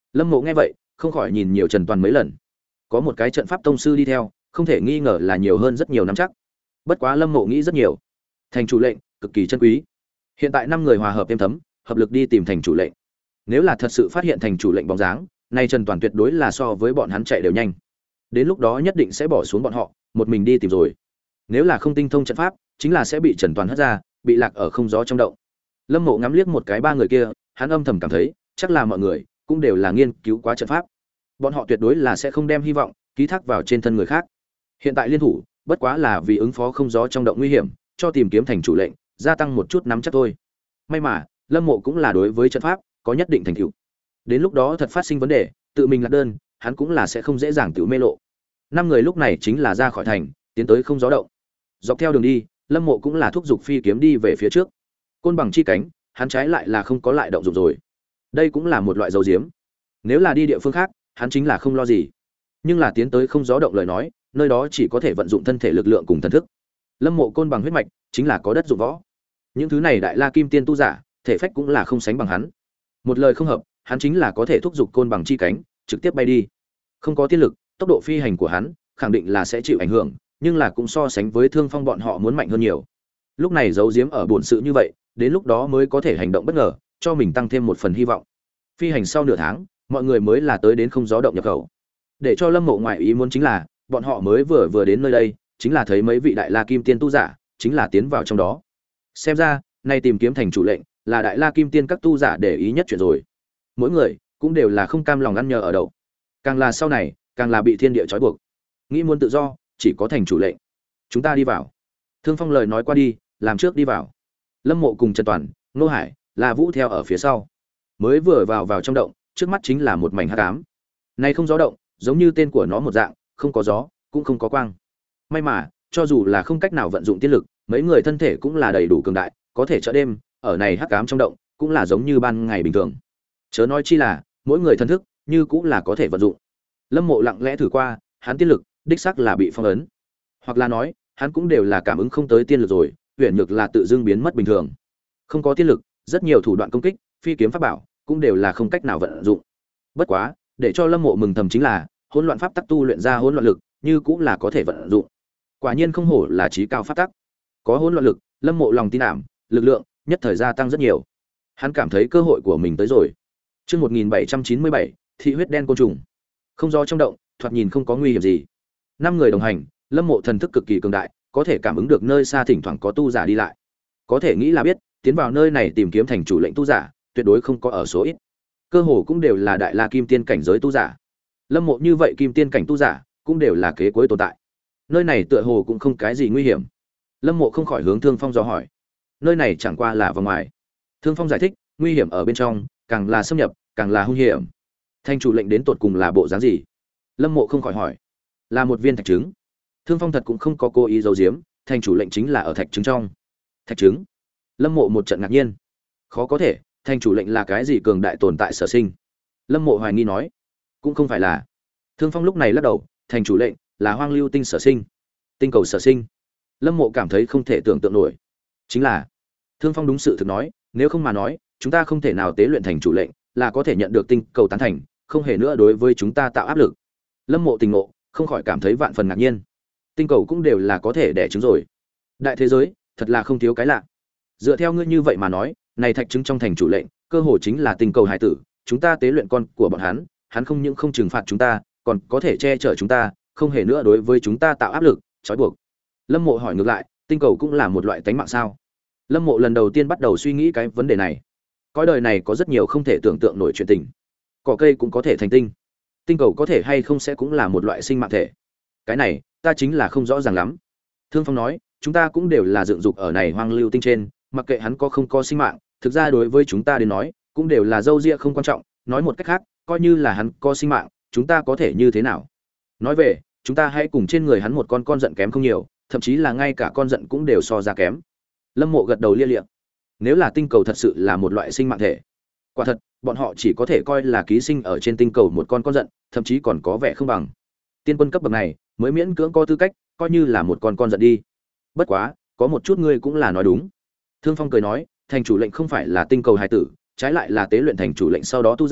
Lâm Mộ nghe vậy, không khỏi nhìn nhiều Trần Toàn mấy lần. Có một cái trận pháp tông sư đi theo, không thể nghi ngờ là nhiều hơn rất nhiều nắm chắc. Bất quá Lâm Mộ nghĩ rất nhiều. Thành chủ lệnh cực kỳ chân quý. Hiện tại năm người hòa hợp êm thấm, hợp lực đi tìm thành chủ lệnh. Nếu là thật sự phát hiện thành chủ lệnh bóng dáng, nay Trần Toàn tuyệt đối là so với bọn hắn chạy đều nhanh. Đến lúc đó nhất định sẽ bỏ xuống bọn họ, một mình đi tìm rồi. Nếu là không tinh thông trận pháp, chính là sẽ bị Trần Toàn hất ra, bị lạc ở không gió trong động. Lâm Mộ ngắm liếc một cái ba người kia, hắn âm thầm cảm thấy, chắc là mọi người cũng đều là nghiên cứu quá trận pháp. Bọn họ tuyệt đối là sẽ không đem hy vọng ký thác vào trên thân người khác. Hiện tại liên thủ, bất quá là vì ứng phó không gió trong động nguy hiểm, cho tìm kiếm thành chủ lệnh, gia tăng một chút nắm chắc thôi. May mà, Lâm Mộ cũng là đối với trận pháp có nhất định thành tựu. Đến lúc đó thật phát sinh vấn đề, tự mình lạc đơn, hắn cũng là sẽ không dễ dàng tự mê lộ. Năm người lúc này chính là ra khỏi thành, tiến tới không gió động. Dọc theo đường đi, Lâm Mộ cũng là thúc giục phi kiếm đi về phía trước. Côn bằng chi cánh, hắn trái lại là không có lại động dụng rồi. Đây cũng là một loại dấu diếm. Nếu là đi địa phương khác, hắn chính là không lo gì. Nhưng là tiến tới không gió động lời nói, nơi đó chỉ có thể vận dụng thân thể lực lượng cùng thần thức. Lâm Mộ côn bằng huyết mạch, chính là có đất dụng võ. Những thứ này đại la kim tiên tu giả, thể phách cũng là không sánh bằng hắn. Một lời không hợp, hắn chính là có thể thúc giục côn bằng chi cánh, trực tiếp bay đi. Không có tiên lực, tốc độ phi hành của hắn khẳng định là sẽ chịu ảnh hưởng, nhưng là cũng so sánh với Thương Phong bọn họ muốn mạnh hơn nhiều. Lúc này giấu giếm ở bổn sự như vậy, đến lúc đó mới có thể hành động bất ngờ, cho mình tăng thêm một phần hy vọng. Phi hành sau nửa tháng, mọi người mới là tới đến không gió động nhập khẩu. Để cho Lâm Mộ ngoại ý muốn chính là, bọn họ mới vừa vừa đến nơi đây, chính là thấy mấy vị đại la kim tiên tu giả, chính là tiến vào trong đó. Xem ra, nay tìm kiếm thành chủ lệnh, là đại la kim tiên các tu giả để ý nhất chuyện rồi. Mỗi người cũng đều là không cam lòng ăn nhờ ở đậu. Càng là sau này, càng là bị thiên địa trói buộc. Nghĩ muốn tự do, chỉ có thành chủ lệnh. Chúng ta đi vào. Thương Phong lời nói qua đi, làm trước đi vào. Lâm Mộ cùng Trần Toàn, Nô Hải, La Vũ theo ở phía sau. Mới vừa vào vào trong động, trước mắt chính là một mảnh hắc ám. Này không gió động, giống như tên của nó một dạng, không có gió, cũng không có quang. May mà, cho dù là không cách nào vận dụng tiên lực, mấy người thân thể cũng là đầy đủ cường đại, có thể trợ đêm, ở này hắc ám trong động, cũng là giống như ban ngày bình thường. Chớ nói chi là, mỗi người thân thức, như cũng là có thể vận dụng. Lâm Mộ lặng lẽ thử qua, hắn tiên lực, đích xác là bị phong ấn. Hoặc là nói, hắn cũng đều là cảm ứng không tới tiên lực rồi, huyền nhược là tự dưng biến mất bình thường. Không có tiên lực, rất nhiều thủ đoạn công kích, phi kiếm pháp bảo, cũng đều là không cách nào vận dụng. Bất quá, để cho Lâm Mộ mừng thầm chính là, hỗn loạn pháp tắc tu luyện ra hỗn loạn lực, như cũng là có thể vận dụng. Quả nhiên không hổ là chí cao pháp tắc. Có hỗn loạn lực, Lâm Mộ lòng tin ảm, lực lượng nhất thời gia tăng rất nhiều. Hắn cảm thấy cơ hội của mình tới rồi. Chương một nghìn bảy trăm chín mươi bảy, thị huyết đen côn trùng. Không gió trong động, thoạt nhìn không có nguy hiểm gì. Năm người đồng hành, Lâm Mộ thần thức cực kỳ cường đại, có thể cảm ứng được nơi xa thỉnh thoảng có tu giả đi lại. Có thể nghĩ là biết, tiến vào nơi này tìm kiếm thành chủ lệnh tu giả, tuyệt đối không có ở số ít. Cơ hồ cũng đều là đại la kim tiên cảnh giới tu giả. Lâm Mộ như vậy kim tiên cảnh tu giả, cũng đều là kế cuối tồn tại. Nơi này tựa hồ cũng không cái gì nguy hiểm. Lâm Mộ không khỏi hướng Thương Phong dò hỏi. Nơi này chẳng qua là vòng ngoài. Thương Phong giải thích, nguy hiểm ở bên trong, càng là xâm nhập, càng là hung hiểm. Thành chủ lệnh đến tột cùng là bộ dáng gì? Lâm Mộ không khỏi hỏi. Là một viên thạch trứng. Thương Phong thật cũng không có cố ý giấu giếm, thành chủ lệnh chính là ở thạch trứng trong. Thạch trứng? Lâm Mộ một trận ngạc nhiên. Khó có thể, thành chủ lệnh là cái gì cường đại tồn tại sở sinh? Lâm Mộ hoài nghi nói. Cũng không phải là. Thương Phong lúc này lắc đầu, thành chủ lệnh là hoang lưu tinh sở sinh, tinh cầu sở sinh. Lâm Mộ cảm thấy không thể tưởng tượng nổi. Chính là, Thương Phong đúng sự thực nói, nếu không mà nói, chúng ta không thể nào tế luyện thành chủ lệnh, là có thể nhận được tinh cầu tán thành, không hề nữa đối với chúng ta tạo áp lực. Lâm Mộ tình ngộ, không khỏi cảm thấy vạn phần ngạc nhiên. Tinh cầu cũng đều là có thể đẻ trứng rồi. Đại thế giới, thật là không thiếu cái lạ. Dựa theo ngươi như vậy mà nói, này thạch trứng trong thành chủ lệnh, cơ hồ chính là tinh cầu hải tử, chúng ta tế luyện con của bọn hắn, hắn không những không trừng phạt chúng ta, còn có thể che chở chúng ta, không hề nữa đối với chúng ta tạo áp lực, trói buộc. Lâm Mộ hỏi ngược lại, tinh cầu cũng là một loại tánh mạng sao? Lâm Mộ lần đầu tiên bắt đầu suy nghĩ cái vấn đề này. Cõi đời này có rất nhiều không thể tưởng tượng nổi chuyện tình. Cỏ cây cũng có thể thành tinh. Tinh cầu có thể hay không sẽ cũng là một loại sinh mạng thể. Cái này, ta chính là không rõ ràng lắm. Thương Phong nói, chúng ta cũng đều là dựng dục ở này hoang lưu tinh trên, mặc kệ hắn có không có sinh mạng, thực ra đối với chúng ta đến nói, cũng đều là dâu ria không quan trọng, nói một cách khác, coi như là hắn có sinh mạng, chúng ta có thể như thế nào? Nói về, chúng ta hãy cùng trên người hắn một con con giận kém không nhiều, thậm chí là ngay cả con giận cũng đều so ra kém. Lâm Mộ gật đầu lia lịa. Nếu là tinh cầu thật sự là một loại sinh mạng thể, quả thật, bọn họ chỉ có thể coi là ký sinh ở trên tinh cầu một con con giận, thậm chí còn có vẻ không bằng. Tiên quân cấp bậc này, mới miễn cưỡng có tư cách, coi như là một con con giận đi. Bất quá, có một chút ngươi cũng là nói đúng. Thương Phong cười nói, thành chủ lệnh không phải là tinh cầu hài tử, trái lại là tế luyện thành chủ lệnh sau đó tu giả,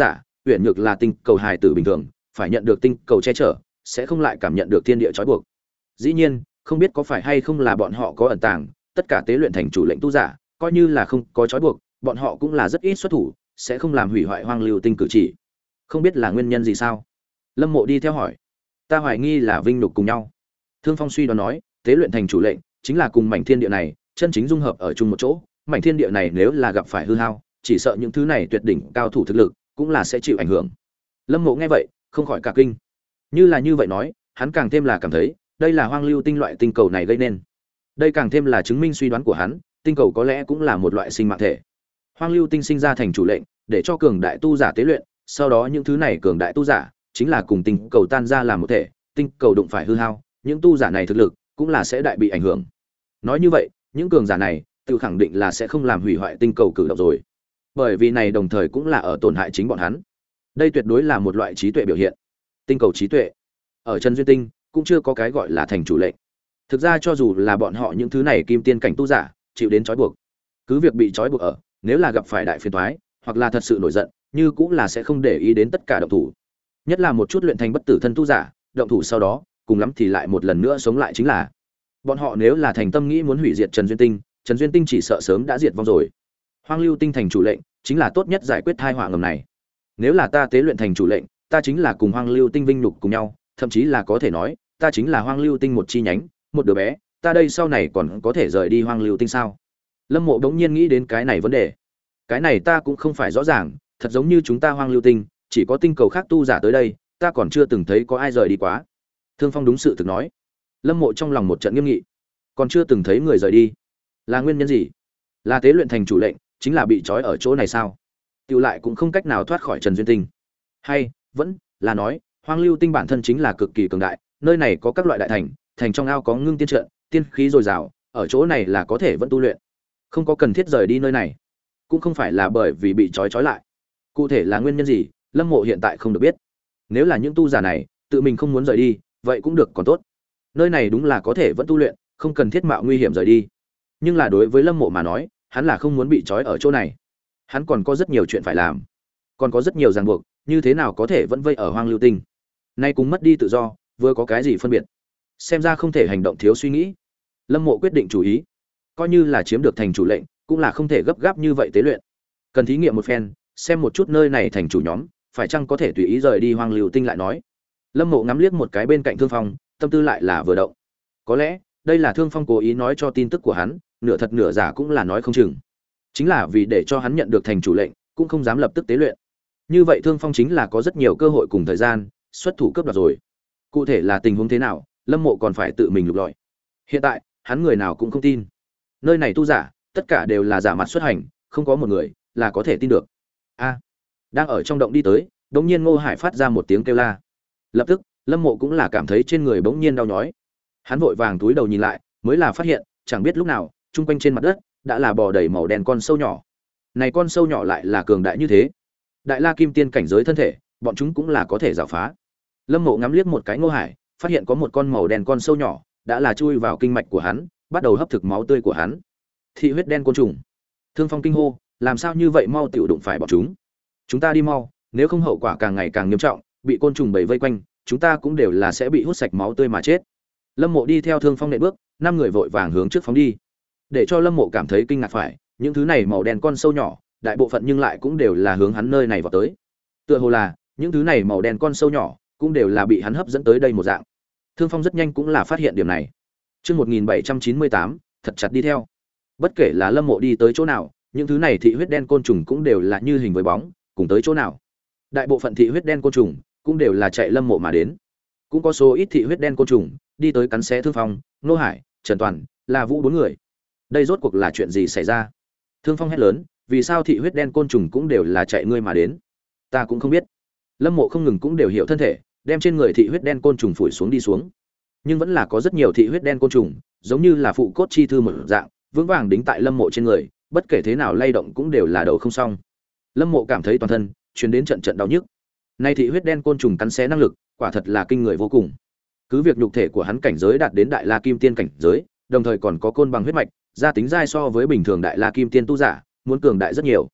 Uyển Nhược là tinh cầu hài tử bình thường, phải nhận được tinh cầu che chở, sẽ không lại cảm nhận được thiên địa trói buộc. Dĩ nhiên, không biết có phải hay không là bọn họ có ẩn tàng, tất cả tế luyện thành chủ lệnh tu giả, coi như là không có trói buộc, bọn họ cũng là rất ít xuất thủ, sẽ không làm hủy hoại Hoang Lưu Tinh cử chỉ. Không biết là nguyên nhân gì sao? Lâm Mộ đi theo hỏi. Ta hoài nghi là vinh nhục cùng nhau. Thương Phong suy đoán nói, tế luyện thành chủ lệnh chính là cùng mảnh thiên địa này chân chính dung hợp ở chung một chỗ, mảnh thiên địa này nếu là gặp phải hư hao, chỉ sợ những thứ này tuyệt đỉnh cao thủ thực lực cũng là sẽ chịu ảnh hưởng. Lâm Mộ nghe vậy, không khỏi cả kinh. Như là như vậy nói, hắn càng thêm là cảm thấy, đây là Hoang Lưu Tinh loại tinh cầu này gây nên. Đây càng thêm là chứng minh suy đoán của hắn, tinh cầu có lẽ cũng là một loại sinh mạng thể. Hoang Lưu Tinh sinh ra thành chủ lệnh, để cho cường đại tu giả tế luyện, sau đó những thứ này cường đại tu giả chính là cùng tinh cầu tan ra làm một thể, tinh cầu đụng phải hư hao, những tu giả này thực lực cũng là sẽ đại bị ảnh hưởng. Nói như vậy, những cường giả này tự khẳng định là sẽ không làm hủy hoại tinh cầu cử động rồi. Bởi vì này đồng thời cũng là ở tổn hại chính bọn hắn. Đây tuyệt đối là một loại trí tuệ biểu hiện. Tinh cầu trí tuệ. Ở Trần Duyên Tinh cũng chưa có cái gọi là thành chủ lệnh. Thực ra cho dù là bọn họ những thứ này kim tiên cảnh tu giả, chịu đến trói buộc, cứ việc bị trói buộc ở, nếu là gặp phải đại phiền toái, hoặc là thật sự nổi giận, như cũng là sẽ không để ý đến tất cả động thủ. Nhất là một chút luyện thành bất tử thân tu giả, động thủ sau đó, cùng lắm thì lại một lần nữa sống lại chính là. Bọn họ nếu là thành tâm nghĩ muốn hủy diệt Trần Duyên Tinh, Trần Duyên Tinh chỉ sợ sớm đã diệt vong rồi. Hoang Lưu Tinh thành chủ lệnh, chính là tốt nhất giải quyết tai họa ngầm này. Nếu là ta tế luyện thành chủ lệnh, ta chính là cùng Hoang Lưu Tinh vinh nhục cùng nhau, thậm chí là có thể nói, ta chính là Hoang Lưu Tinh một chi nhánh, một đứa bé, ta đây sau này còn có thể rời đi Hoang Lưu Tinh sao? Lâm Mộ đống nhiên nghĩ đến cái này vấn đề. Cái này ta cũng không phải rõ ràng, thật giống như chúng ta Hoang Lưu Tinh, chỉ có tinh cầu khác tu giả tới đây, ta còn chưa từng thấy có ai rời đi quá. Thương Phong đúng sự thực nói. Lâm Mộ trong lòng một trận nghiêm nghị, còn chưa từng thấy người rời đi, là nguyên nhân gì? Là tế luyện thành chủ lệnh, chính là bị trói ở chỗ này sao? Tiểu lại cũng không cách nào thoát khỏi Trần Duyên Tinh, hay vẫn là nói Hoang Lưu Tinh bản thân chính là cực kỳ cường đại, nơi này có các loại đại thành, thành trong ao có ngưng tiên trận, tiên khí dồi dào, ở chỗ này là có thể vẫn tu luyện, không có cần thiết rời đi nơi này, cũng không phải là bởi vì bị trói trói lại. Cụ thể là nguyên nhân gì, Lâm Mộ hiện tại không được biết. Nếu là những tu giả này tự mình không muốn rời đi, vậy cũng được còn tốt. Nơi này đúng là có thể vẫn tu luyện, không cần thiết mạo nguy hiểm rời đi. Nhưng là đối với Lâm Mộ mà nói, hắn là không muốn bị trói ở chỗ này. Hắn còn có rất nhiều chuyện phải làm, còn có rất nhiều ràng buộc, như thế nào có thể vẫn vây ở Hoang Lưu Tinh. Nay cũng mất đi tự do, vừa có cái gì phân biệt. Xem ra không thể hành động thiếu suy nghĩ. Lâm Mộ quyết định chủ ý, coi như là chiếm được thành chủ lệnh, cũng là không thể gấp gáp như vậy tế luyện. Cần thí nghiệm một phen, xem một chút nơi này thành chủ nhóm, phải chăng có thể tùy ý rời đi Hoang Lưu Tinh lại nói. Lâm Mộ ngắm liếc một cái bên cạnh Thương Phong, tâm tư lại là vừa động. Có lẽ, đây là Thương Phong cố ý nói cho tin tức của hắn, nửa thật nửa giả cũng là nói không chừng. Chính là vì để cho hắn nhận được thành chủ lệnh, cũng không dám lập tức tế luyện. Như vậy Thương Phong chính là có rất nhiều cơ hội cùng thời gian, xuất thủ cướp đoạt rồi. Cụ thể là tình huống thế nào, Lâm Mộ còn phải tự mình lục lọi. Hiện tại, hắn người nào cũng không tin. Nơi này tu giả, tất cả đều là giả mặt xuất hành, không có một người là có thể tin được. A, đang ở trong động đi tới, đột nhiên Ngô Hải phát ra một tiếng kêu la. Lập tức, Lâm Mộ cũng là cảm thấy trên người bỗng nhiên đau nhói. Hắn vội vàng túi đầu nhìn lại, mới là phát hiện, chẳng biết lúc nào, trung quanh trên mặt đất đã là bò đầy màu đen con sâu nhỏ. Này con sâu nhỏ lại là cường đại như thế. Đại La Kim Tiên cảnh giới thân thể, bọn chúng cũng là có thể rào phá. Lâm Mộ ngắm liếc một cái Ngô Hải, phát hiện có một con màu đen con sâu nhỏ đã là chui vào kinh mạch của hắn, bắt đầu hấp thực máu tươi của hắn. Thị huyết đen côn trùng. Thương Phong kinh hô, làm sao như vậy mau tiểu đụng phải bọn chúng? Chúng ta đi mau, nếu không hậu quả càng ngày càng nghiêm trọng, bị côn trùng bầy vây quanh, chúng ta cũng đều là sẽ bị hút sạch máu tươi mà chết. Lâm Mộ đi theo Thương Phong nện bước, năm người vội vàng hướng trước phóng đi. Để cho Lâm Mộ cảm thấy kinh ngạc phải, những thứ này màu đen con sâu nhỏ, đại bộ phận nhưng lại cũng đều là hướng hắn nơi này vào tới. Tựa hồ là, những thứ này màu đen con sâu nhỏ, cũng đều là bị hắn hấp dẫn tới đây một dạng. Thương Phong rất nhanh cũng là phát hiện điểm này. Chương một nghìn bảy trăm chín mươi tám, thật chặt đi theo. Bất kể là Lâm Mộ đi tới chỗ nào, những thứ này thị huyết đen côn trùng cũng đều là như hình với bóng, cùng tới chỗ nào. Đại bộ phận thị huyết đen côn trùng cũng đều là chạy Lâm Mộ mà đến. Cũng có số ít thị huyết đen côn trùng đi tới cắn xé Thương Phong, Nô Hải, Trần Toàn, La Vũ bốn người. Đây rốt cuộc là chuyện gì xảy ra? Thương Phong hét lớn, vì sao thị huyết đen côn trùng cũng đều là chạy ngươi mà đến? Ta cũng không biết. Lâm Mộ không ngừng cũng đều hiểu thân thể, đem trên người thị huyết đen côn trùng phủi xuống đi xuống. Nhưng vẫn là có rất nhiều thị huyết đen côn trùng, giống như là phụ cốt chi thư một dạng, vững vàng đính tại Lâm Mộ trên người, bất kể thế nào lay động cũng đều là đầu không xong. Lâm Mộ cảm thấy toàn thân truyền đến trận trận đau nhức. Nay thị huyết đen côn trùng cắn xé năng lực, quả thật là kinh người vô cùng. Cứ việc nhục thể của hắn cảnh giới đạt đến đại La Kim Tiên cảnh giới, đồng thời còn có côn bằng huyết mạch, gia tính dai so với bình thường đại La Kim Tiên tu giả muốn cường đại rất nhiều.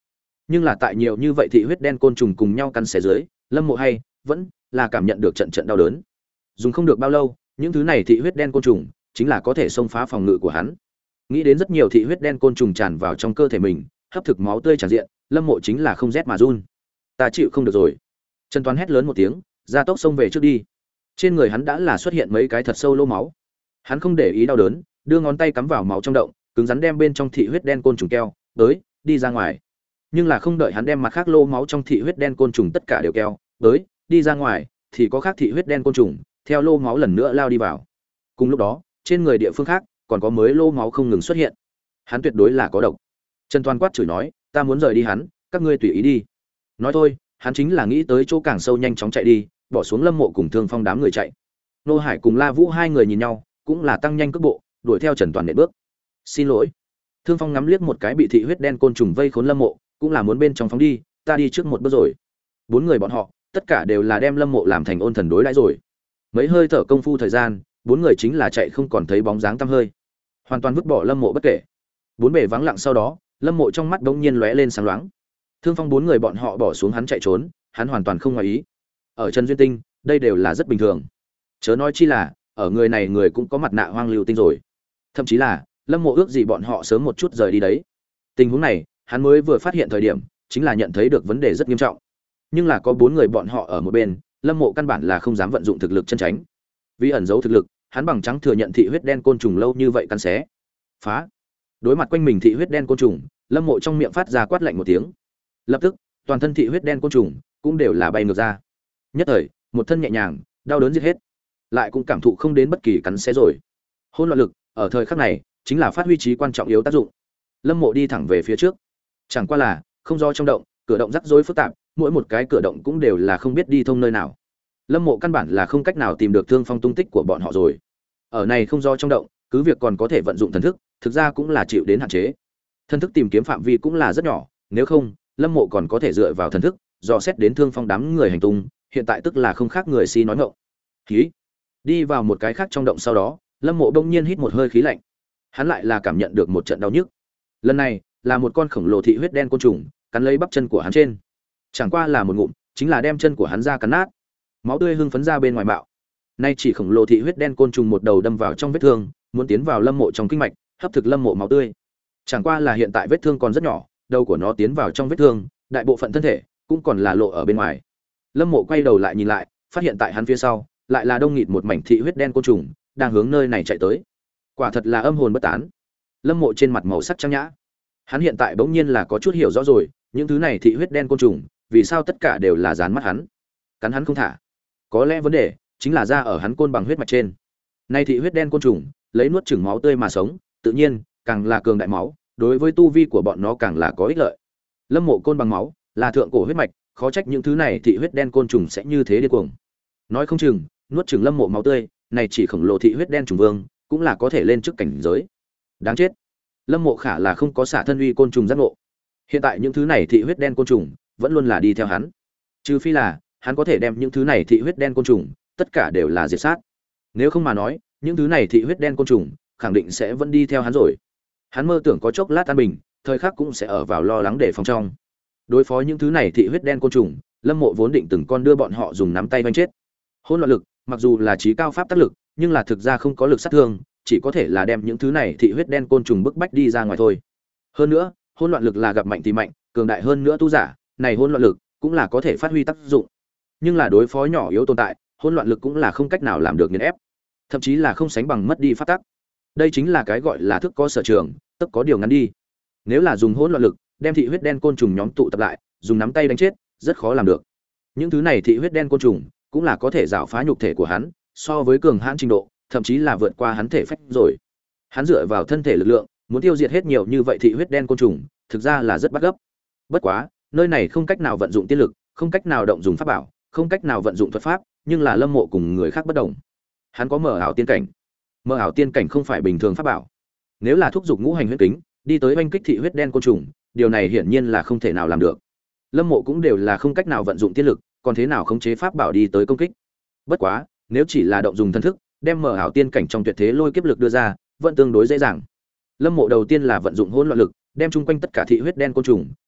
nhưng là tại nhiều như vậy thị huyết đen côn trùng cùng nhau cắn xé dưới, Lâm Mộ hay vẫn là cảm nhận được trận trận đau đớn. Dùng không được bao lâu, những thứ này thị huyết đen côn trùng chính là có thể xông phá phòng ngự của hắn. Nghĩ đến rất nhiều thị huyết đen côn trùng tràn vào trong cơ thể mình, hấp thực máu tươi tràn diện, Lâm Mộ chính là không rét mà run. Ta chịu không được rồi. Trần Toàn hét lớn một tiếng, ra tốc xông về trước đi. Trên người hắn đã là xuất hiện mấy cái thật sâu lỗ máu. Hắn không để ý đau đớn, đưa ngón tay cắm vào máu trong động, cứng rắn đem bên trong thị huyết đen côn trùng keo, tới, đi ra ngoài. Nhưng là không đợi hắn đem mặt khác lỗ máu trong thị huyết đen côn trùng tất cả đều keo, tới, đi ra ngoài, thì có khác thị huyết đen côn trùng theo lỗ máu lần nữa lao đi vào. Cùng lúc đó, trên người địa phương khác còn có mới lỗ máu không ngừng xuất hiện. Hắn tuyệt đối là có độc. Trần Toàn quát chửi nói, ta muốn rời đi hắn, các ngươi tùy ý đi. Nói thôi, hắn chính là nghĩ tới chỗ càng sâu nhanh chóng chạy đi, bỏ xuống Lâm Mộ cùng Thương Phong đám người chạy. Nô Hải cùng La Vũ hai người nhìn nhau, cũng là tăng nhanh cước bộ, đuổi theo Trần Toàn nện bước. Xin lỗi. Thương Phong ngắm liếc một cái bị thị huyết đen côn trùng vây khốn Lâm Mộ, cũng là muốn bên trong phóng đi, ta đi trước một bước rồi. Bốn người bọn họ, tất cả đều là đem Lâm Mộ làm thành ôn thần đối đãi rồi. Mấy hơi thở công phu thời gian, bốn người chính là chạy không còn thấy bóng dáng tăm hơi, hoàn toàn vứt bỏ Lâm Mộ bất kể. Bốn bề vắng lặng sau đó, Lâm Mộ trong mắt bỗng nhiên lóe lên sáng loáng. Thương Phong bốn người bọn họ bỏ xuống hắn chạy trốn, hắn hoàn toàn không ngoài ý. Ở Trần Duyên Tinh, đây đều là rất bình thường. Chớ nói chi là, ở người này người cũng có mặt nạ hoang lưu tinh rồi. Thậm chí là, Lâm Mộ ước gì bọn họ sớm một chút rời đi đấy. Tình huống này, hắn mới vừa phát hiện thời điểm, chính là nhận thấy được vấn đề rất nghiêm trọng. Nhưng là có bốn người bọn họ ở một bên, Lâm Mộ căn bản là không dám vận dụng thực lực chân tránh. Vì ẩn giấu thực lực, hắn bằng trắng thừa nhận thị huyết đen côn trùng lâu như vậy cắn xé. Phá. Đối mặt quanh mình thị huyết đen côn trùng, Lâm Mộ trong miệng phát ra quát lạnh một tiếng. Lập tức, toàn thân thị huyết đen côn trùng cũng đều là bay ngược ra. Nhất thời, một thân nhẹ nhàng, đau đớn giết hết, lại cũng cảm thụ không đến bất kỳ cắn xé rồi. Hỗn loạn lực, ở thời khắc này, chính là phát huy trí quan trọng yếu tác dụng. Lâm Mộ đi thẳng về phía trước. Chẳng qua là, không do trong động, cửa động rắc rối phức tạp, mỗi một cái cửa động cũng đều là không biết đi thông nơi nào. Lâm Mộ căn bản là không cách nào tìm được Thương Phong tung tích của bọn họ rồi. Ở này không do trong động, cứ việc còn có thể vận dụng thần thức, thực ra cũng là chịu đến hạn chế. Thần thức tìm kiếm phạm vi cũng là rất nhỏ, nếu không, Lâm Mộ còn có thể dựa vào thần thức, dò xét đến Thương Phong đám người hành tung, hiện tại tức là không khác người si nói ngọng. Khí. Đi vào một cái khác trong động sau đó, Lâm Mộ bỗng nhiên hít một hơi khí lạnh. Hắn lại là cảm nhận được một trận đau nhức. Lần này, là một con khổng lồ thị huyết đen côn trùng, cắn lấy bắp chân của hắn trên. Chẳng qua là một ngụm, chính là đem chân của hắn ra cắn nát. Máu tươi hưng phấn ra bên ngoài bạo. Nay chỉ khổng lồ thị huyết đen côn trùng một đầu đâm vào trong vết thương, muốn tiến vào Lâm Mộ trong kinh mạch, hấp thực Lâm Mộ máu tươi. Chẳng qua là hiện tại vết thương còn rất nhỏ, đầu của nó tiến vào trong vết thương, đại bộ phận thân thể cũng còn là lộ ở bên ngoài. Lâm Mộ quay đầu lại nhìn lại, phát hiện tại hắn phía sau, lại là đông nghịt một mảnh thị huyết đen côn trùng, đang hướng nơi này chạy tới. Quả thật là âm hồn bất tán. Lâm Mộ trên mặt màu sắc trang nhã. Hắn hiện tại bỗng nhiên là có chút hiểu rõ rồi, những thứ này thị huyết đen côn trùng, vì sao tất cả đều là dán mắt hắn, cắn hắn không thả. Có lẽ vấn đề chính là ra ở hắn côn bằng huyết mạch trên. Nay thị huyết đen côn trùng, lấy nuốt chửng máu tươi mà sống, tự nhiên càng là cường đại máu, đối với tu vi của bọn nó càng là có ích lợi. Lâm Mộ côn bằng máu, là thượng cổ huyết mạch, khó trách những thứ này thị huyết đen côn trùng sẽ như thế điên cuồng. Nói không chừng, nuốt chửng Lâm Mộ máu tươi, này chỉ khổng lồ thị huyết đen trùng vương, cũng là có thể lên trước cảnh giới. Đáng chết. Lâm Mộ khả là không có xả thân uy côn trùng giác ngộ. Hiện tại những thứ này thị huyết đen côn trùng vẫn luôn là đi theo hắn. Trừ phi là hắn có thể đem những thứ này thị huyết đen côn trùng tất cả đều là diệt sát. Nếu không mà nói, những thứ này thị huyết đen côn trùng khẳng định sẽ vẫn đi theo hắn rồi. Hắn mơ tưởng có chốc lát an bình, thời khắc cũng sẽ ở vào lo lắng để phòng trong. Đối phó những thứ này thị huyết đen côn trùng, Lâm Mộ vốn định từng con đưa bọn họ dùng nắm tay vanh chết. Hỗn loạn lực, mặc dù là trí cao pháp tác lực, nhưng là thực ra không có lực sát thương, chỉ có thể là đem những thứ này thị huyết đen côn trùng bức bách đi ra ngoài thôi. Hơn nữa, hỗn loạn lực là gặp mạnh thì mạnh, cường đại hơn nữa tu giả, này hỗn loạn lực cũng là có thể phát huy tác dụng. Nhưng là đối phó nhỏ yếu tồn tại, hỗn loạn lực cũng là không cách nào làm được nghiền ép, thậm chí là không sánh bằng mất đi pháp tắc. Đây chính là cái gọi là thức có sở trường, tức có điều ngắn đi. Nếu là dùng hỗn loạn lực, đem thị huyết đen côn trùng nhóm tụ tập lại, dùng nắm tay đánh chết, rất khó làm được. Những thứ này thị huyết đen côn trùng cũng là có thể rào phá nhục thể của hắn, so với cường hãn trình độ, thậm chí là vượt qua hắn thể phách rồi. Hắn dựa vào thân thể lực lượng, muốn tiêu diệt hết nhiều như vậy thị huyết đen côn trùng, thực ra là rất bắt gấp. Bất quá, nơi này không cách nào vận dụng tiên lực, không cách nào động dùng pháp bảo, không cách nào vận dụng thuật pháp, nhưng là Lâm Mộ cùng người khác bất đồng. Hắn có mở ảo tiên cảnh. Mở ảo tiên cảnh không phải bình thường pháp bảo. Nếu là thúc dục ngũ hành huyết kính, đi tới oanh kích thị huyết đen côn trùng, điều này hiển nhiên là không thể nào làm được. Lâm Mộ cũng đều là không cách nào vận dụng tiên lực, còn thế nào khống chế pháp bảo đi tới công kích. Bất quá, nếu chỉ là động dùng thân thức, đem mở ảo tiên cảnh trong tuyệt thế lôi kiếp lực đưa ra, vẫn tương đối dễ dàng. Lâm Mộ đầu tiên là vận dụng hỗn loạn lực, đem chung quanh tất cả thị huyết đen côn trùng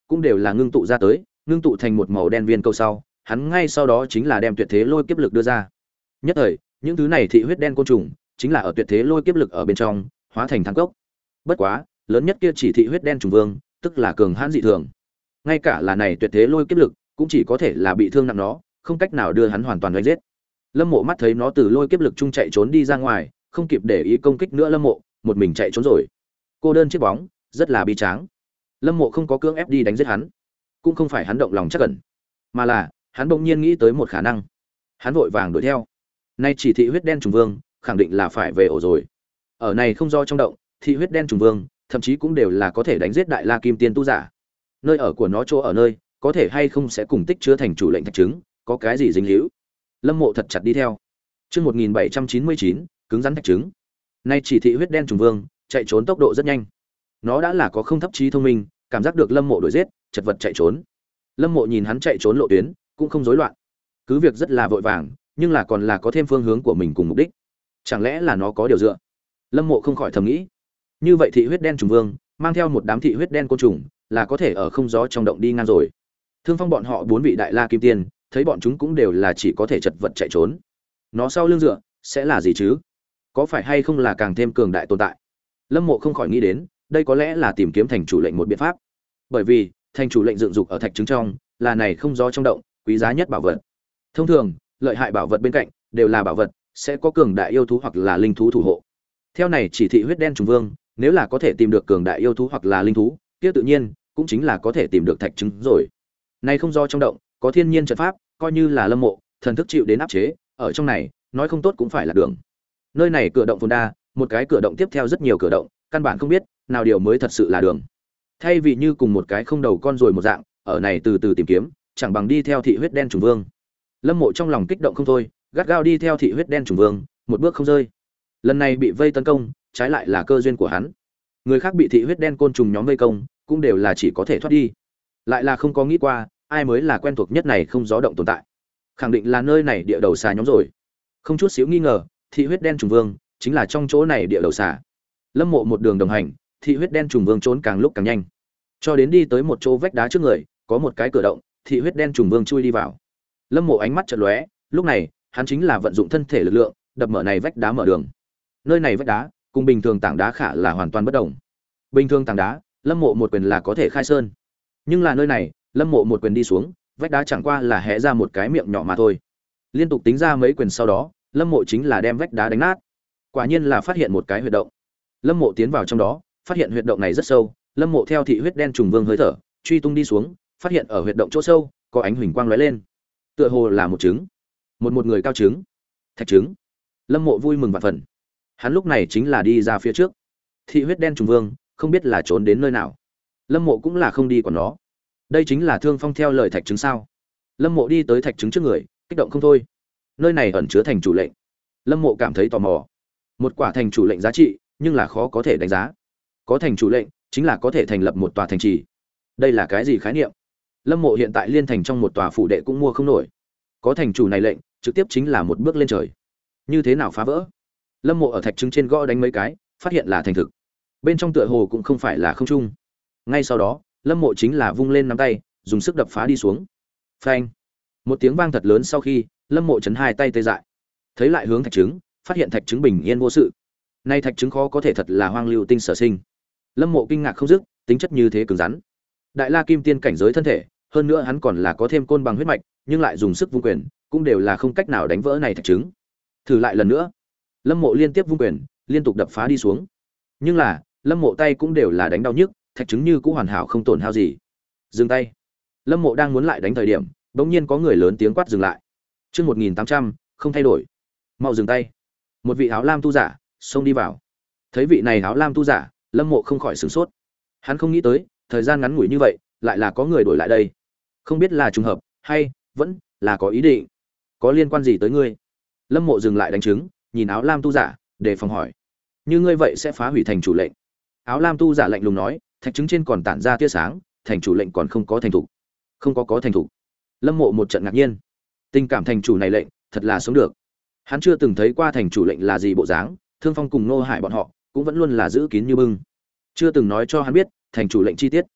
cũng đều là ngưng tụ ra tới, ngưng tụ thành một màu đen viên cầu sau, hắn ngay sau đó chính là đem tuyệt thế lôi kiếp lực đưa ra. Nhất thời, những thứ này thị huyết đen côn trùng, chính là ở tuyệt thế lôi kiếp lực ở bên trong, hóa thành thang cốc. Bất quá, lớn nhất kia chỉ thị huyết đen trùng vương, tức là cường hãn dị thường. Ngay cả là này tuyệt thế lôi kiếp lực, cũng chỉ có thể là bị thương nặng nó, không cách nào đưa hắn hoàn toàn đánh giết. Lâm Mộ mắt thấy nó từ lôi kiếp lực trung chạy trốn đi ra ngoài, không kịp để ý công kích nữa Lâm Mộ, một mình chạy trốn rồi. Cô đơn chiếc bóng, rất là bi tráng. Lâm Mộ không có cưỡng ép đi đánh giết hắn, cũng không phải hắn động lòng chắc cẩn, mà là hắn bỗng nhiên nghĩ tới một khả năng. Hắn vội vàng đuổi theo. Nay chỉ thị huyết đen trùng vương, khẳng định là phải về ổ rồi. Ở này không do trong động, thị huyết đen trùng vương, thậm chí cũng đều là có thể đánh giết đại la kim tiên tu giả. Nơi ở của nó chỗ ở nơi, có thể hay không sẽ cùng tích chứa thành chủ lệnh thạch trứng, có cái gì dính líu. Lâm Mộ thật chặt đi theo. Chương một nghìn bảy trăm chín mươi chín, cứng rắn thạch trứng. Nay chỉ thị huyết đen trùng vương, chạy trốn tốc độ rất nhanh. Nó đã là có không thấp trí thông minh, cảm giác được Lâm Mộ đuổi giết, chật vật chạy trốn. Lâm Mộ nhìn hắn chạy trốn lộ tuyến, cũng không rối loạn. Cứ việc rất là vội vàng, nhưng là còn là có thêm phương hướng của mình cùng mục đích. Chẳng lẽ là nó có điều dựa? Lâm Mộ không khỏi thầm nghĩ. Như vậy thị huyết đen trùng vương, mang theo một đám thị huyết đen côn trùng, là có thể ở không gió trong động đi ngang rồi. Thương Phong bọn họ bốn vị đại la kim tiên, thấy bọn chúng cũng đều là chỉ có thể chật vật chạy trốn. Nó sau lưng dựa, sẽ là gì chứ? Có phải hay không là càng thêm cường đại tồn tại? Lâm Mộ không khỏi nghĩ đến, đây có lẽ là tìm kiếm thành chủ lệnh một biện pháp. Bởi vì, thành chủ lệnh dựng dục ở thạch trứng trong, là này không gió trong động, quý giá nhất bảo vật. Thông thường, lợi hại bảo vật bên cạnh đều là bảo vật, sẽ có cường đại yêu thú hoặc là linh thú thủ hộ. Theo này chỉ thị huyết đen trùng vương, nếu là có thể tìm được cường đại yêu thú hoặc là linh thú, kia tự nhiên cũng chính là có thể tìm được thạch trứng rồi. Này không do trong động có thiên nhiên trận pháp, coi như là Lâm Mộ, thần thức chịu đến áp chế, ở trong này, nói không tốt cũng phải là đường. Nơi này cửa động phồn đa, một cái cửa động tiếp theo rất nhiều cửa động, căn bản không biết nào điều mới thật sự là đường. Thay vì như cùng một cái không đầu con rồi một dạng, ở này từ từ tìm kiếm, chẳng bằng đi theo thị huyết đen trùng vương. Lâm Mộ trong lòng kích động không thôi, gắt gao đi theo thị huyết đen trùng vương, một bước không rơi. Lần này bị vây tấn công, trái lại là cơ duyên của hắn. Người khác bị thị huyết đen côn trùng nhóm vây công, cũng đều là chỉ có thể thoát đi. Lại là không có nghĩ qua, ai mới là quen thuộc nhất này không gió động tồn tại. Khẳng định là nơi này địa đầu xà nhóm rồi. Không chút xíu nghi ngờ, thị huyết đen trùng vương chính là trong chỗ này địa đầu xà. Lâm Mộ một đường đồng hành, thị huyết đen trùng vương trốn càng lúc càng nhanh, cho đến đi tới một chỗ vách đá trước người, có một cái cửa động, thị huyết đen trùng vương chui đi vào. Lâm Mộ ánh mắt chợt lóe, lúc này, hắn chính là vận dụng thân thể lực lượng, đập mở này vách đá mở đường. Nơi này vách đá, cùng bình thường tảng đá khả là hoàn toàn bất đồng. Bình thường tảng đá, Lâm Mộ một quyền là có thể khai sơn. Nhưng là nơi này, Lâm Mộ một quyền đi xuống, vách đá chẳng qua là hé ra một cái miệng nhỏ mà thôi. Liên tục tính ra mấy quyền sau đó, Lâm Mộ chính là đem vách đá đánh nát. Quả nhiên là phát hiện một cái huyệt động. Lâm Mộ tiến vào trong đó, phát hiện huyệt động này rất sâu, Lâm Mộ theo thị huyết đen trùng vương hơi thở, truy tung đi xuống, phát hiện ở huyệt động chỗ sâu, có ánh huỳnh quang lóe lên. Tựa hồ là một trứng, một một người cao trứng, thạch trứng. Lâm Mộ vui mừng vạn phần. Hắn lúc này chính là đi ra phía trước. Thị huyết đen trùng vương, không biết là trốn đến nơi nào. Lâm Mộ cũng là không đi quản nó. Đây chính là Thương Phong theo lời thạch trứng sao? Lâm Mộ đi tới thạch trứng trước người, kích động không thôi. Nơi này ẩn chứa thành chủ lệnh. Lâm Mộ cảm thấy tò mò. Một quả thành chủ lệnh giá trị, nhưng là khó có thể đánh giá. Có thành chủ lệnh, chính là có thể thành lập một tòa thành trì. Đây là cái gì khái niệm? Lâm Mộ hiện tại liên thành trong một tòa phủ đệ cũng mua không nổi. Có thành chủ này lệnh, trực tiếp chính là một bước lên trời. Như thế nào phá vỡ? Lâm Mộ ở thạch trứng trên gõ đánh mấy cái, phát hiện là thành thực. Bên trong tựa hồ cũng không phải là không trung. Ngay sau đó, Lâm Mộ chính là vung lên nắm tay, dùng sức đập phá đi xuống. Phanh! Một tiếng vang thật lớn sau khi, Lâm Mộ chấn hai tay tê dại. Thấy lại hướng thạch trứng, phát hiện thạch trứng bình yên vô sự. Nay thạch trứng khó có thể thật là hoang lưu tinh sở sinh. Lâm Mộ kinh ngạc không dứt, tính chất như thế cứng rắn. Đại La Kim Tiên cảnh giới thân thể, hơn nữa hắn còn là có thêm côn bằng huyết mạch, nhưng lại dùng sức vung quyền, cũng đều là không cách nào đánh vỡ này thạch trứng. Thử lại lần nữa. Lâm Mộ liên tiếp vung quyền, liên tục đập phá đi xuống. Nhưng là, Lâm Mộ tay cũng đều là đánh đau nhức, thạch trứng như cũng hoàn hảo không tổn hao gì. Dừng tay. Lâm Mộ đang muốn lại đánh thời điểm, bỗng nhiên có người lớn tiếng quát dừng lại. Chương một nghìn tám trăm, không thay đổi. Mau dừng tay. Một vị áo lam tu giả xông đi vào. Thấy vị này áo lam tu giả, Lâm Mộ không khỏi sửng sốt. Hắn không nghĩ tới, thời gian ngắn ngủi như vậy, lại là có người đổi lại đây. Không biết là trùng hợp hay vẫn là có ý định. Có liên quan gì tới ngươi? Lâm Mộ dừng lại đánh trứng, nhìn áo lam tu giả, để phòng hỏi. Như ngươi vậy sẽ phá hủy thành chủ lệnh. Áo lam tu giả lạnh lùng nói, thạch trứng trên còn tản ra tia sáng, thành chủ lệnh còn không có thành thủ. Không có có thành thủ. Lâm Mộ một trận ngạc nhiên. Tình cảm thành chủ này lệnh, thật là sống được. Hắn chưa từng thấy qua thành chủ lệnh là gì bộ dáng, Thương Phong cùng Nô Hải bọn họ cũng vẫn luôn là giữ kín như bưng. Chưa từng nói cho hắn biết thành chủ lệnh chi tiết.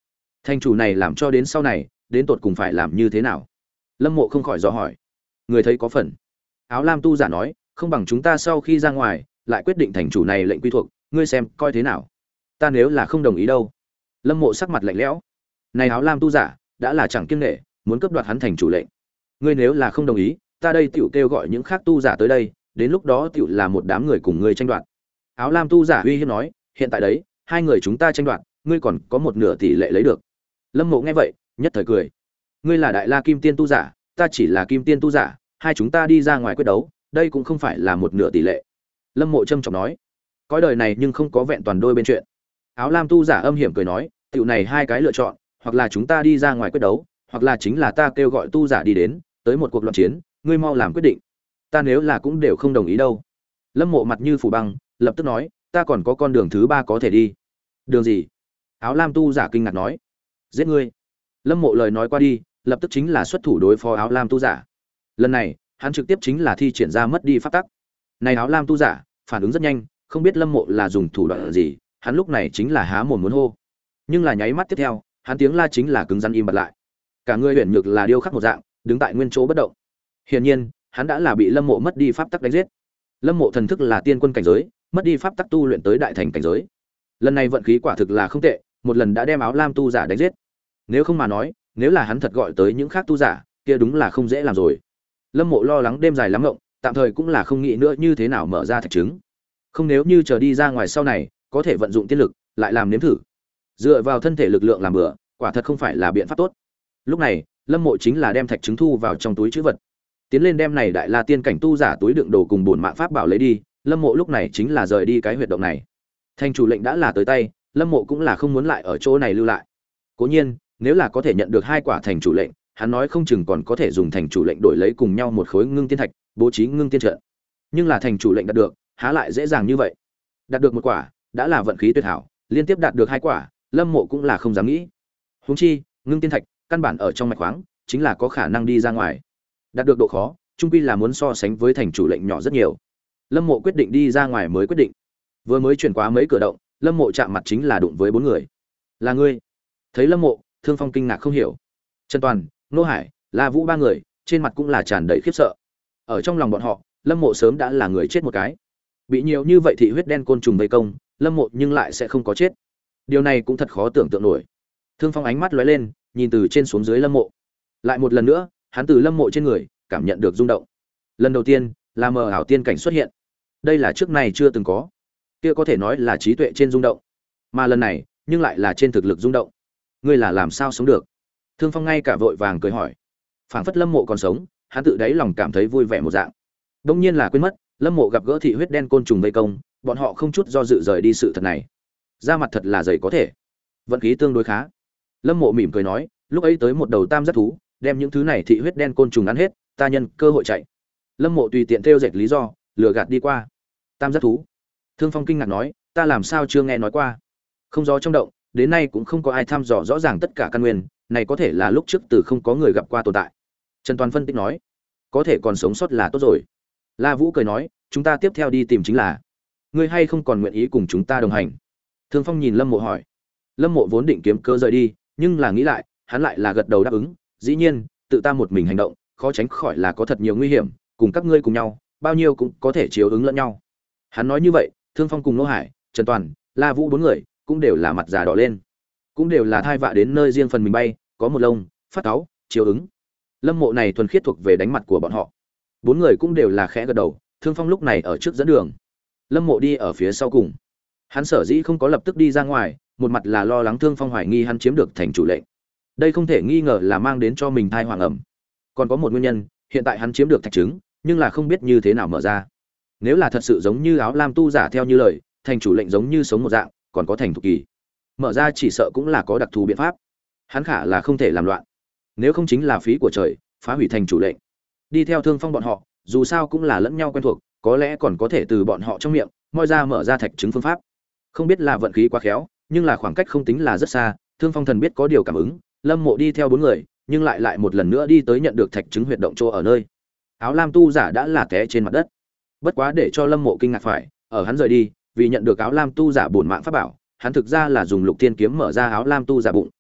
Thành chủ này làm cho đến sau này đến tột cùng phải làm như thế nào? Lâm Mộ không khỏi dò hỏi. Người thấy có phần. Áo lam tu giả nói, không bằng chúng ta sau khi ra ngoài lại quyết định thành chủ này lệnh quy thuộc, ngươi xem coi thế nào. Ta nếu là không đồng ý đâu. Lâm Mộ sắc mặt lạnh lẽo. Này áo lam tu giả đã là chẳng kiêng nể, muốn cướp đoạt hắn thành chủ lệnh. Ngươi nếu là không đồng ý, ta đây tiểu kêu gọi những khác tu giả tới đây, đến lúc đó tiểu là một đám người cùng ngươi tranh đoạt. Áo lam tu giả uy hiếp nói, hiện tại đấy, hai người chúng ta tranh đoạt, ngươi còn có một nửa tỷ lệ lấy được. Lâm Mộ nghe vậy, nhất thời cười. Ngươi là đại la kim tiên tu giả, ta chỉ là kim tiên tu giả, hai chúng ta đi ra ngoài quyết đấu, đây cũng không phải là một nửa tỷ lệ. Lâm Mộ trâm trọng nói, cõi đời này nhưng không có vẹn toàn đôi bên chuyện. Áo lam tu giả âm hiểm cười nói, tiểu này hai cái lựa chọn, hoặc là chúng ta đi ra ngoài quyết đấu, hoặc là chính là ta kêu gọi tu giả đi đến, tới một cuộc loạn chiến, ngươi mau làm quyết định. Ta nếu là cũng đều không đồng ý đâu. Lâm Mộ mặt như phủ băng, lập tức nói, ta còn có con đường thứ ba có thể đi. Đường gì? Áo lam tu giả kinh ngạc nói, giết ngươi. Lâm Mộ lời nói qua đi, lập tức chính là xuất thủ đối phó áo lam tu giả. Lần này, hắn trực tiếp chính là thi triển ra mất đi pháp tắc. Này áo lam tu giả, phản ứng rất nhanh, không biết Lâm Mộ là dùng thủ đoạn gì, hắn lúc này chính là há mồm muốn hô. Nhưng là nháy mắt tiếp theo, hắn tiếng la chính là cứng rắn im bặt lại. Cả người huyền nhược là điêu khắc một dạng, đứng tại nguyên chỗ bất động. Hiển nhiên, hắn đã là bị Lâm Mộ mất đi pháp tắc đánh giết. Lâm Mộ thần thức là tiên quân cảnh giới, mất đi pháp tắc tu luyện tới đại thành cảnh giới. Lần này vận khí quả thực là không tệ, một lần đã đem áo lam tu giả đánh giết. Nếu không mà nói, nếu là hắn thật gọi tới những khác tu giả, kia đúng là không dễ làm rồi. Lâm Mộ lo lắng đêm dài lắm ngộng, tạm thời cũng là không nghĩ nữa như thế nào mở ra thạch trứng. Không nếu như chờ đi ra ngoài sau này, có thể vận dụng tiên lực, lại làm nếm thử. Dựa vào thân thể lực lượng làm bữa, quả thật không phải là biện pháp tốt. Lúc này, Lâm Mộ chính là đem thạch trứng thu vào trong túi trữ vật. Tiến lên đem này đại la tiên cảnh tu giả túi đựng đồ cùng bổn mạng pháp bảo lấy đi, Lâm Mộ lúc này chính là rời đi cái huyệt động này. Thành chủ lệnh đã là tới tay, Lâm Mộ cũng là không muốn lại ở chỗ này lưu lại. Cố nhiên, nếu là có thể nhận được hai quả thành chủ lệnh, hắn nói không chừng còn có thể dùng thành chủ lệnh đổi lấy cùng nhau một khối ngưng tiên thạch, bố trí ngưng tiên trận. Nhưng là thành chủ lệnh đạt được, há lại dễ dàng như vậy. Đạt được một quả, đã là vận khí tuyệt hảo, liên tiếp đạt được hai quả, Lâm Mộ cũng là không dám nghĩ. Huống chi, ngưng tiên thạch, căn bản ở trong mạch khoáng, chính là có khả năng đi ra ngoài. Đạt được độ khó, chung quy là muốn so sánh với thành chủ lệnh nhỏ rất nhiều. Lâm Mộ quyết định đi ra ngoài mới quyết định. Vừa mới chuyển qua mấy cửa động, Lâm Mộ chạm mặt chính là đụng với bốn người. Là ngươi? Thấy Lâm Mộ, Thương Phong kinh ngạc không hiểu. Trần Toàn, Nô Hải, La Vũ ba người, trên mặt cũng là tràn đầy khiếp sợ. Ở trong lòng bọn họ, Lâm Mộ sớm đã là người chết một cái. Bị nhiều như vậy thị huyết đen côn trùng vây công, Lâm Mộ nhưng lại sẽ không có chết. Điều này cũng thật khó tưởng tượng nổi. Thương Phong ánh mắt lóe lên, nhìn từ trên xuống dưới Lâm Mộ. Lại một lần nữa, hắn từ Lâm Mộ trên người cảm nhận được rung động. Lần đầu tiên, là mờ ảo tiên cảnh xuất hiện. Đây là trước này chưa từng có. Kia có thể nói là trí tuệ trên rung động. Mà lần này, nhưng lại là trên thực lực rung động. Ngươi là làm sao sống được? Thương Phong ngay cả vội vàng cười hỏi. Phảng phất Lâm Mộ còn sống, hắn tự đáy lòng cảm thấy vui vẻ một dạng. Đương nhiên là quên mất, Lâm Mộ gặp gỡ thị huyết đen côn trùng vây công, bọn họ không chút do dự rời đi sự thật này. Da mặt thật là dày có thể. Vận khí tương đối khá. Lâm Mộ mỉm cười nói, lúc ấy tới một đầu tam giác thú, đem những thứ này thị huyết đen côn trùng ăn hết, ta nhân cơ hội chạy. Lâm Mộ tùy tiện thêu dệt lý do, lừa gạt đi qua. Tam giác thú? Thương Phong kinh ngạc nói, ta làm sao chưa nghe nói qua? Không gió trong động, đến nay cũng không có ai thăm dò rõ ràng tất cả căn nguyên, này có thể là lúc trước từ không có người gặp qua tồn tại. Trần Toàn phân tích nói, có thể còn sống sót là tốt rồi. La Vũ cười nói, chúng ta tiếp theo đi tìm chính là, ngươi hay không còn nguyện ý cùng chúng ta đồng hành? Thương Phong nhìn Lâm Mộ hỏi. Lâm Mộ vốn định kiếm cơ rời đi, nhưng là nghĩ lại, hắn lại là gật đầu đáp ứng, dĩ nhiên, tự ta một mình hành động, khó tránh khỏi là có thật nhiều nguy hiểm, cùng các ngươi cùng nhau, bao nhiêu cũng có thể chiếu ứng lẫn nhau. Hắn nói như vậy, Thương Phong cùng Nô Hải, Trần Toàn, La Vũ bốn người, cũng đều là mặt già đỏ lên, cũng đều là thai vạ đến nơi riêng phần mình bay, có một lông, phát cáu, chiếu ứng. Lâm Mộ này thuần khiết thuộc về đánh mặt của bọn họ. Bốn người cũng đều là khẽ gật đầu, Thương Phong lúc này ở trước dẫn đường, Lâm Mộ đi ở phía sau cùng. Hắn sở dĩ không có lập tức đi ra ngoài, một mặt là lo lắng Thương Phong hoài nghi hắn chiếm được thành chủ lệnh. Đây không thể nghi ngờ là mang đến cho mình thai hoàng ẩm. Còn có một nguyên nhân, hiện tại hắn chiếm được thạch trứng, nhưng là không biết như thế nào mở ra. Nếu là thật sự giống như áo lam tu giả theo như lời, thành chủ lệnh giống như sống một dạng, còn có thành thủ kỳ. Mở ra chỉ sợ cũng là có đặc thù biện pháp. Hắn khả là không thể làm loạn. Nếu không chính là phí của trời, phá hủy thành chủ lệnh. Đi theo Thương Phong bọn họ, dù sao cũng là lẫn nhau quen thuộc, có lẽ còn có thể từ bọn họ trong miệng moi ra mở ra thạch trứng phương pháp. Không biết là vận khí quá khéo, nhưng là khoảng cách không tính là rất xa, Thương Phong thần biết có điều cảm ứng, Lâm Mộ đi theo bốn người, nhưng lại lại một lần nữa đi tới nhận được thạch trứng huyệt động chỗ ở nơi. Áo lam tu giả đã là té trên mặt đất. Bất quá để cho Lâm Mộ kinh ngạc phải, ở hắn rời đi, vì nhận được áo lam tu giả bổn mạng pháp bảo, hắn thực ra là dùng lục tiên kiếm mở ra áo lam tu giả bụng,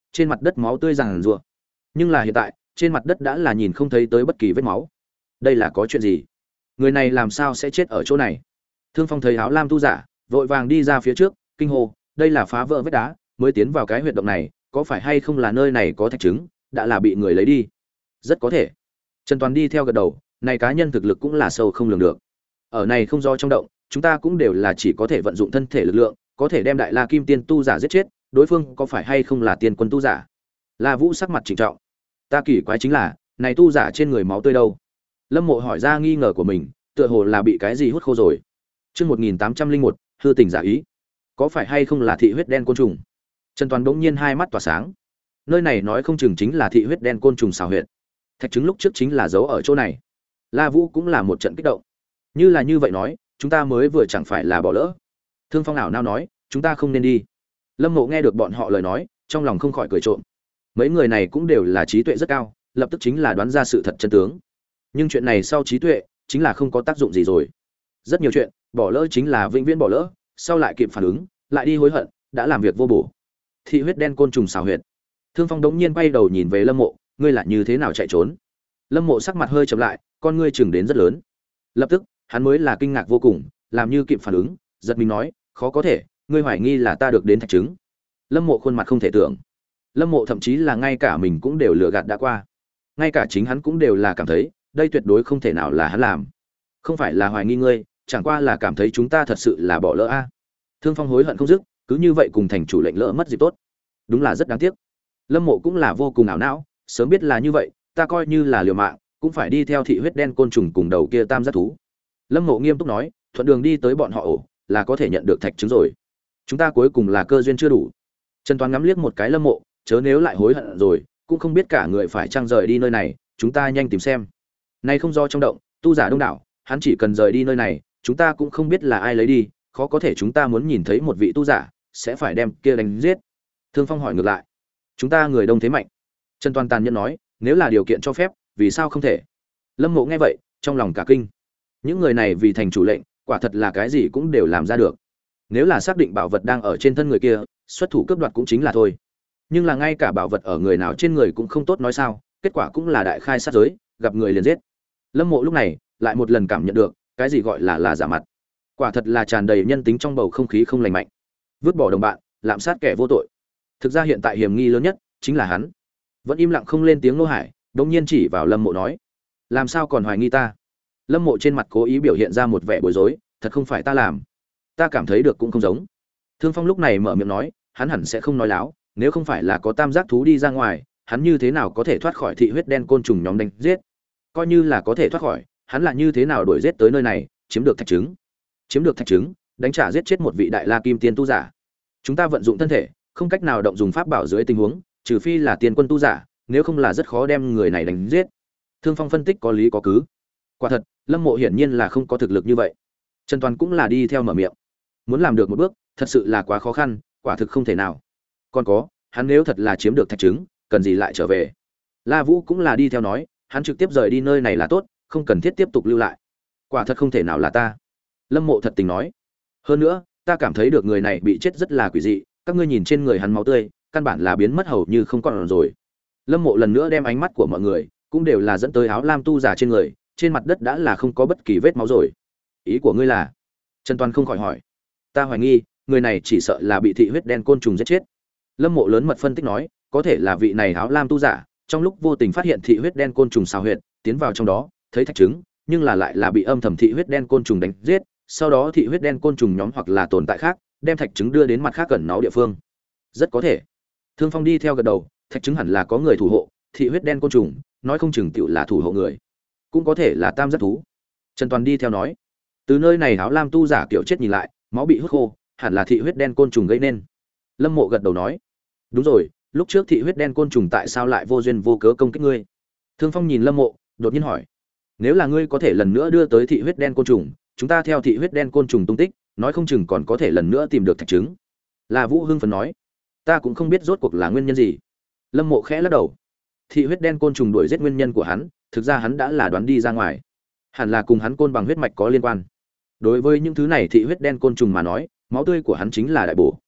trên mặt đất máu tươi ràng rụa. Nhưng là hiện tại, trên mặt đất đã là nhìn không thấy tới bất kỳ vết máu. Đây là có chuyện gì? Người này làm sao sẽ chết ở chỗ này? Thương Phong thấy áo lam tu giả, vội vàng đi ra phía trước, kinh hô, đây là phá vỡ vết đá, mới tiến vào cái huyệt động này, có phải hay không là nơi này có thạch trứng, đã là bị người lấy đi? Rất có thể. Trần Toàn đi theo gật đầu, này cá nhân thực lực cũng là sâu không lường được. Ở này không do trong động, chúng ta cũng đều là chỉ có thể vận dụng thân thể lực lượng, có thể đem đại La Kim Tiên tu giả giết chết, đối phương có phải hay không là tiên quân tu giả? La Vũ sắc mặt trịnh trọng. Ta kỳ quái chính là, này tu giả trên người máu tươi đâu? Lâm Mộ hỏi ra nghi ngờ của mình, tựa hồ là bị cái gì hút khô rồi. Chương một nghìn tám trăm linh một, hư tình giả ý. Có phải hay không là thị huyết đen côn trùng? Trần Toàn bỗng nhiên hai mắt tỏa sáng. Nơi này nói không chừng chính là thị huyết đen côn trùng xào huyệt. Thạch trứng lúc trước chính là giấu ở chỗ này. La Vũ cũng là một trận kích động. Như là như vậy nói, chúng ta mới vừa chẳng phải là bỏ lỡ. Thương Phong nào nào nói, chúng ta không nên đi. Lâm Mộ nghe được bọn họ lời nói, trong lòng không khỏi cười trộm. Mấy người này cũng đều là trí tuệ rất cao, lập tức chính là đoán ra sự thật chân tướng. Nhưng chuyện này sau trí tuệ, chính là không có tác dụng gì rồi. Rất nhiều chuyện, bỏ lỡ chính là vĩnh viễn bỏ lỡ, sau lại kịp phản ứng, lại đi hối hận, đã làm việc vô bổ. Thị huyết đen côn trùng xào huyệt. Thương Phong đống nhiên quay đầu nhìn về Lâm Mộ, ngươi là như thế nào chạy trốn? Lâm Mộ sắc mặt hơi chậm lại, con ngươi chừng đến rất lớn. Lập tức, hắn mới là kinh ngạc vô cùng, làm như kịp phản ứng, giật mình nói, khó có thể, ngươi hoài nghi là ta được đến thạch trứng. Lâm Mộ khuôn mặt không thể tưởng. Lâm Mộ thậm chí là ngay cả mình cũng đều lừa gạt đã qua. Ngay cả chính hắn cũng đều là cảm thấy, đây tuyệt đối không thể nào là hắn làm. Không phải là hoài nghi ngươi, chẳng qua là cảm thấy chúng ta thật sự là bỏ lỡ a. Thương Phong hối hận không dứt, cứ như vậy cùng thành chủ lệnh lỡ mất dịp tốt. Đúng là rất đáng tiếc. Lâm Mộ cũng là vô cùng ảo não, sớm biết là như vậy, ta coi như là liều mạng, cũng phải đi theo thị huyết đen côn trùng cùng đầu kia tam giác thú. Lâm Mộ nghiêm túc nói, thuận đường đi tới bọn họ ổ, là có thể nhận được thạch trứng rồi. Chúng ta cuối cùng là cơ duyên chưa đủ. Trần Toàn ngắm liếc một cái Lâm Mộ, chớ nếu lại hối hận rồi, cũng không biết cả người phải trang rời đi nơi này, chúng ta nhanh tìm xem. Nay không do trong động, tu giả đông đảo, hắn chỉ cần rời đi nơi này, chúng ta cũng không biết là ai lấy đi, khó có thể chúng ta muốn nhìn thấy một vị tu giả, sẽ phải đem kia đánh giết. Thương Phong hỏi ngược lại, chúng ta người đông thế mạnh. Trần Toàn tàn nhẫn nói, nếu là điều kiện cho phép, vì sao không thể? Lâm Mộ nghe vậy, trong lòng cả kinh. Những người này vì thành chủ lệnh, quả thật là cái gì cũng đều làm ra được. Nếu là xác định bảo vật đang ở trên thân người kia, xuất thủ cướp đoạt cũng chính là thôi. Nhưng là ngay cả bảo vật ở người nào trên người cũng không tốt nói sao, kết quả cũng là đại khai sát giới, gặp người liền giết. Lâm Mộ lúc này lại một lần cảm nhận được, cái gì gọi là là giả mặt. Quả thật là tràn đầy nhân tính trong bầu không khí không lành mạnh. Vứt bỏ đồng bạn, lạm sát kẻ vô tội. Thực ra hiện tại hiểm nghi lớn nhất chính là hắn. Vẫn im lặng không lên tiếng Nô Hải, đột nhiên chỉ vào Lâm Mộ nói: "Làm sao còn hoài nghi ta?" Lâm Mộ trên mặt cố ý biểu hiện ra một vẻ bối rối, "Thật không phải ta làm. Ta cảm thấy được cũng không giống." Thương Phong lúc này mở miệng nói, hắn hẳn sẽ không nói láo, nếu không phải là có tam giác thú đi ra ngoài, hắn như thế nào có thể thoát khỏi thị huyết đen côn trùng nhóm đánh giết? Coi như là có thể thoát khỏi, hắn là như thế nào đuổi giết tới nơi này, chiếm được thạch trứng? Chiếm được thạch trứng, đánh trả giết chết một vị đại la kim tiên tu giả. Chúng ta vận dụng thân thể, không cách nào động dùng pháp bảo dưới tình huống, trừ phi là tiên quân tu giả, nếu không là rất khó đem người này đánh giết. Thương Phong phân tích có lý có cứ. Quả thật, Lâm Mộ hiển nhiên là không có thực lực như vậy. Trần Toàn cũng là đi theo mở miệng. Muốn làm được một bước, thật sự là quá khó khăn, quả thực không thể nào. Còn có, hắn nếu thật là chiếm được thạch trứng, cần gì lại trở về? La Vũ cũng là đi theo nói, hắn trực tiếp rời đi nơi này là tốt, không cần thiết tiếp tục lưu lại. Quả thật không thể nào là ta. Lâm Mộ thật tình nói. Hơn nữa, ta cảm thấy được người này bị chết rất là quỷ dị, các ngươi nhìn trên người hắn máu tươi, căn bản là biến mất hầu như không còn rồi. Lâm Mộ lần nữa đem ánh mắt của mọi người cũng đều là dẫn tới áo lam tu giả trên người, trên mặt đất đã là không có bất kỳ vết máu rồi. Ý của ngươi là? Trần Toàn không khỏi hỏi. Ta hoài nghi, người này chỉ sợ là bị thị huyết đen côn trùng giết chết. Lâm Mộ lớn mật phân tích nói, có thể là vị này áo lam tu giả, trong lúc vô tình phát hiện thị huyết đen côn trùng xào huyệt, tiến vào trong đó, thấy thạch trứng, nhưng là lại là bị âm thầm thị huyết đen côn trùng đánh giết, sau đó thị huyết đen côn trùng nhóm hoặc là tồn tại khác, đem thạch trứng đưa đến mặt khác gần náu địa phương. Rất có thể. Thương Phong đi theo gật đầu, thạch trứng hẳn là có người thủ hộ, thị huyết đen côn trùng, nói không chừng tiểu là thủ hộ người, cũng có thể là tam giác thú. Trần Toàn đi theo nói, từ nơi này áo lam tu giả kiểu chết nhìn lại, máu bị hút khô, hẳn là thị huyết đen côn trùng gây nên. Lâm Mộ gật đầu nói, đúng rồi, lúc trước thị huyết đen côn trùng tại sao lại vô duyên vô cớ công kích ngươi? Thương Phong nhìn Lâm Mộ, đột nhiên hỏi, nếu là ngươi có thể lần nữa đưa tới thị huyết đen côn trùng, chúng ta theo thị huyết đen côn trùng tung tích, nói không chừng còn có thể lần nữa tìm được thạch trứng. La Vũ hưng phấn nói, ta cũng không biết rốt cuộc là nguyên nhân gì. Lâm Mộ khẽ lắc đầu, thị huyết đen côn trùng đuổi giết nguyên nhân của hắn, thực ra hắn đã là đoán đi ra ngoài, hẳn là cùng hắn côn bằng huyết mạch có liên quan. Đối với những thứ này thị huyết đen côn trùng mà nói, máu tươi của hắn chính là đại bổ.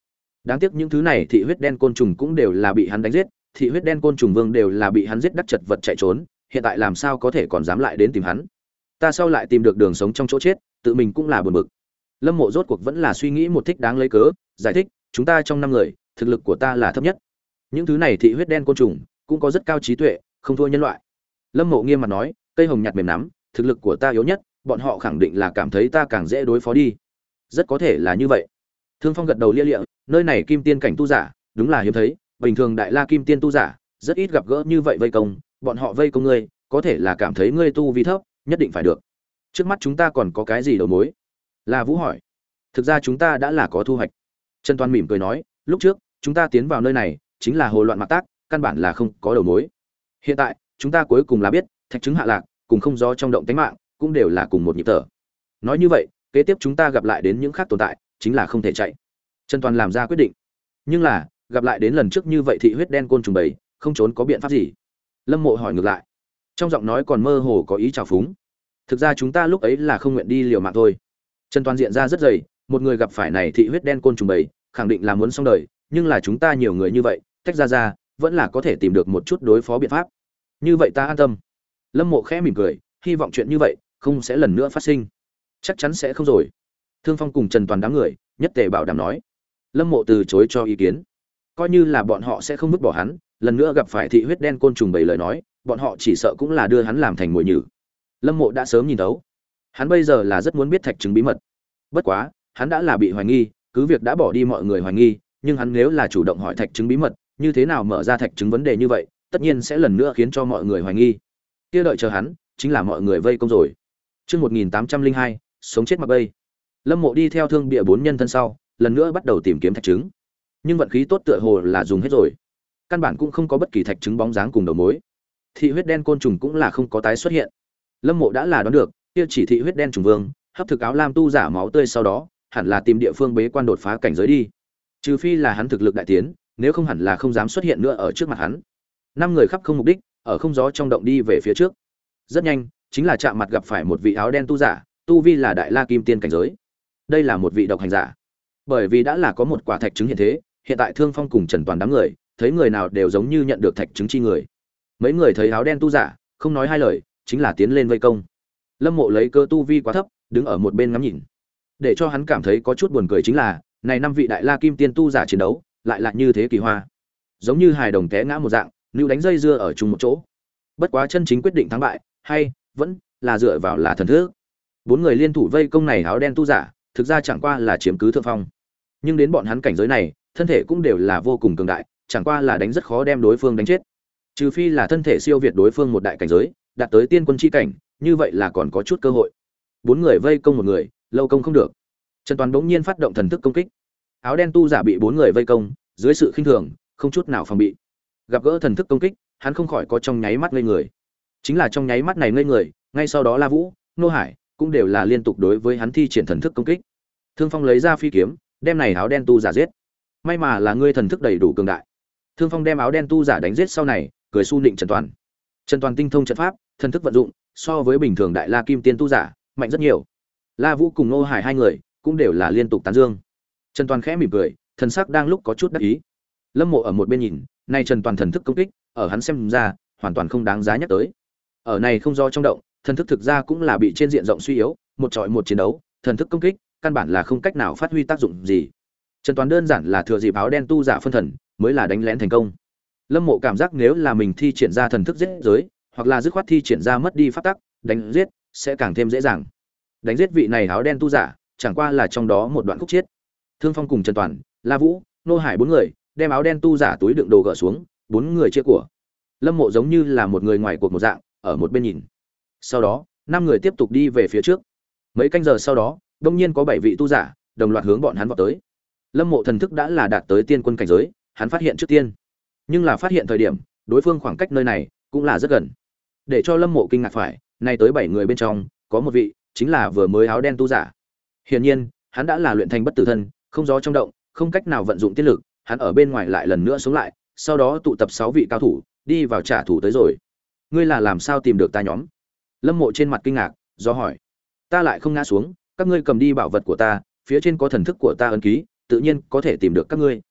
Đáng tiếc những thứ này thị huyết đen côn trùng cũng đều là bị hắn đánh giết, thị huyết đen côn trùng vương đều là bị hắn giết đắc chật vật chạy trốn, hiện tại làm sao có thể còn dám lại đến tìm hắn. Ta sau lại tìm được đường sống trong chỗ chết, tự mình cũng là buồn bực. Lâm Mộ rốt cuộc vẫn là suy nghĩ một thích đáng lấy cớ, giải thích, chúng ta trong năm người, thực lực của ta là thấp nhất. Những thứ này thị huyết đen côn trùng cũng có rất cao trí tuệ, không thua nhân loại. Lâm Mộ nghiêm mặt nói, cây hồng nhạt mềm nắm, thực lực của ta yếu nhất, bọn họ khẳng định là cảm thấy ta càng dễ đối phó đi. Rất có thể là như vậy. Thương Phong gật đầu lia lịa, nơi này kim tiên cảnh tu giả, đúng là hiếm thấy, bình thường đại la kim tiên tu giả, rất ít gặp gỡ như vậy vây công, bọn họ vây công ngươi, có thể là cảm thấy ngươi tu vi thấp, nhất định phải được. Trước mắt chúng ta còn có cái gì đầu mối? La Vũ hỏi. Thực ra chúng ta đã là có thu hoạch. Trần Toàn mỉm cười nói, lúc trước, chúng ta tiến vào nơi này, chính là hồ loạn mạc tác, căn bản là không có đầu mối. Hiện tại, chúng ta cuối cùng là biết, thạch trứng hạ lạc, cùng không gió trong động tánh mạng, cũng đều là cùng một nhịp thở. Nói như vậy, kế tiếp chúng ta gặp lại đến những khác tồn tại, chính là không thể chạy. Trần Toàn làm ra quyết định. Nhưng là, gặp lại đến lần trước như vậy thị huyết đen côn trùng bầy, không trốn có biện pháp gì? Lâm Mộ hỏi ngược lại. Trong giọng nói còn mơ hồ có ý trào phúng. Thực ra chúng ta lúc ấy là không nguyện đi liều mạng thôi. Trần Toàn diện ra rất dày, một người gặp phải này thị huyết đen côn trùng bầy, khẳng định là muốn xong đời, nhưng là chúng ta nhiều người như vậy, tách ra ra, vẫn là có thể tìm được một chút đối phó biện pháp. Như vậy ta an tâm. Lâm Mộ khẽ mỉm cười, hy vọng chuyện như vậy không sẽ lần nữa phát sinh. Chắc chắn sẽ không rồi. Thương Phong cùng Trần Toàn đám người, nhất tề bảo đảm nói. Lâm Mộ từ chối cho ý kiến. Coi như là bọn họ sẽ không vứt bỏ hắn, lần nữa gặp phải thị huyết đen côn trùng bầy lời nói, bọn họ chỉ sợ cũng là đưa hắn làm thành mồi nhử. Lâm Mộ đã sớm nhìn thấu. Hắn bây giờ là rất muốn biết thạch trứng bí mật. Bất quá, hắn đã là bị hoài nghi, cứ việc đã bỏ đi mọi người hoài nghi, nhưng hắn nếu là chủ động hỏi thạch trứng bí mật, như thế nào mở ra thạch trứng vấn đề như vậy, tất nhiên sẽ lần nữa khiến cho mọi người hoài nghi. Kia đợi chờ hắn, chính là mọi người vây công rồi. Chương một nghìn tám trăm linh hai, sống chết mặc bay. Lâm Mộ đi theo thương bịa bốn nhân thân sau, lần nữa bắt đầu tìm kiếm thạch trứng. Nhưng vận khí tốt tựa hồ là dùng hết rồi. Căn bản cũng không có bất kỳ thạch trứng bóng dáng cùng đầu mối. Thị huyết đen côn trùng cũng là không có tái xuất hiện. Lâm Mộ đã là đoán được, kia chỉ thị huyết đen trùng vương, hấp thực áo lam tu giả máu tươi sau đó, hẳn là tìm địa phương bế quan đột phá cảnh giới đi. Trừ phi là hắn thực lực đại tiến, nếu không hẳn là không dám xuất hiện nữa ở trước mặt hắn. Năm người khắp không mục đích, ở không gió trong động đi về phía trước. Rất nhanh, chính là chạm mặt gặp phải một vị áo đen tu giả, tu vi là đại la kim tiên cảnh giới. Đây là một vị độc hành giả. Bởi vì đã là có một quả thạch trứng hiện thế, hiện tại Thương Phong cùng Trần Toàn đám người, thấy người nào đều giống như nhận được thạch trứng chi người. Mấy người thấy áo đen tu giả, không nói hai lời, chính là tiến lên vây công. Lâm Mộ lấy cơ tu vi quá thấp, đứng ở một bên ngắm nhìn. Để cho hắn cảm thấy có chút buồn cười chính là, này năm vị đại la kim tiên tu giả chiến đấu, lại là như thế kỳ hoa. Giống như hài đồng té ngã một dạng, lưu đánh dây dưa ở chung một chỗ. Bất quá chân chính quyết định thắng bại, hay vẫn là dựa vào là thần thức. Bốn người liên thủ vây công này áo đen tu giả, thực ra chẳng qua là chiếm cứ thượng phong. Nhưng đến bọn hắn cảnh giới này, thân thể cũng đều là vô cùng cường đại, chẳng qua là đánh rất khó đem đối phương đánh chết. Trừ phi là thân thể siêu việt đối phương một đại cảnh giới, đạt tới tiên quân chi cảnh, như vậy là còn có chút cơ hội. Bốn người vây công một người, lâu công không được. Trần Toàn bỗng nhiên phát động thần thức công kích. Áo đen tu giả bị bốn người vây công, dưới sự khinh thường, không chút nào phòng bị. Gặp gỡ thần thức công kích, hắn không khỏi có trong nháy mắt ngây người. Chính là trong nháy mắt này ngây người, ngay sau đó La Vũ, Nô Hải cũng đều là liên tục đối với hắn thi triển thần thức công kích. Thương Phong lấy ra phi kiếm, đem này áo đen tu giả giết. May mà là ngươi thần thức đầy đủ cường đại. Thương Phong đem áo đen tu giả đánh giết sau này, cười su nịnh Trần Toàn. Trần Toàn tinh thông trận pháp, thần thức vận dụng, so với bình thường đại la kim tiên tu giả, mạnh rất nhiều. La Vũ cùng Nô Hải hai người cũng đều là liên tục tán dương. Trần Toàn khẽ mỉm cười, thần sắc đang lúc có chút đắc ý. Lâm Mộ ở một bên nhìn, nay Trần Toàn thần thức công kích, ở hắn xem ra, hoàn toàn không đáng giá nhắc tới. Ở này không do trong động, thần thức thực ra cũng là bị trên diện rộng suy yếu, một trọi một chiến đấu, thần thức công kích, căn bản là không cách nào phát huy tác dụng gì. Trần Toàn đơn giản là thừa dịp áo đen tu giả phân thần, mới là đánh lén thành công. Lâm Mộ cảm giác nếu là mình thi triển ra thần thức giết giới, hoặc là dứt khoát thi triển ra mất đi pháp tắc, đánh giết sẽ càng thêm dễ dàng. Đánh giết vị này áo đen tu giả, chẳng qua là trong đó một đoạn khúc chết. Thương Phong cùng Trần Toàn, La Vũ, Nô Hải bốn người, đem áo đen tu giả túi đựng đồ gỡ xuống, bốn người chia của. Lâm Mộ giống như là một người ngoài cuộc một dạng, ở một bên nhìn. Sau đó, năm người tiếp tục đi về phía trước. Mấy canh giờ sau đó, đột nhiên có bảy vị tu giả đồng loạt hướng bọn hắn vọt tới. Lâm Mộ thần thức đã là đạt tới tiên quân cảnh giới, hắn phát hiện trước tiên. Nhưng là phát hiện thời điểm, đối phương khoảng cách nơi này cũng là rất gần. Để cho Lâm Mộ kinh ngạc phải, nay tới bảy người bên trong, có một vị chính là vừa mới áo đen tu giả. Hiển nhiên, hắn đã là luyện thành bất tử thân, không gió trong động, không cách nào vận dụng tiên lực, hắn ở bên ngoài lại lần nữa sống lại, sau đó tụ tập sáu vị cao thủ, đi vào trả thù tới rồi. Ngươi là làm sao tìm được ta nhóm? Lâm Mộ trên mặt kinh ngạc, do hỏi. Ta lại không ngã xuống, các ngươi cầm đi bảo vật của ta, phía trên có thần thức của ta ấn ký, tự nhiên có thể tìm được các ngươi.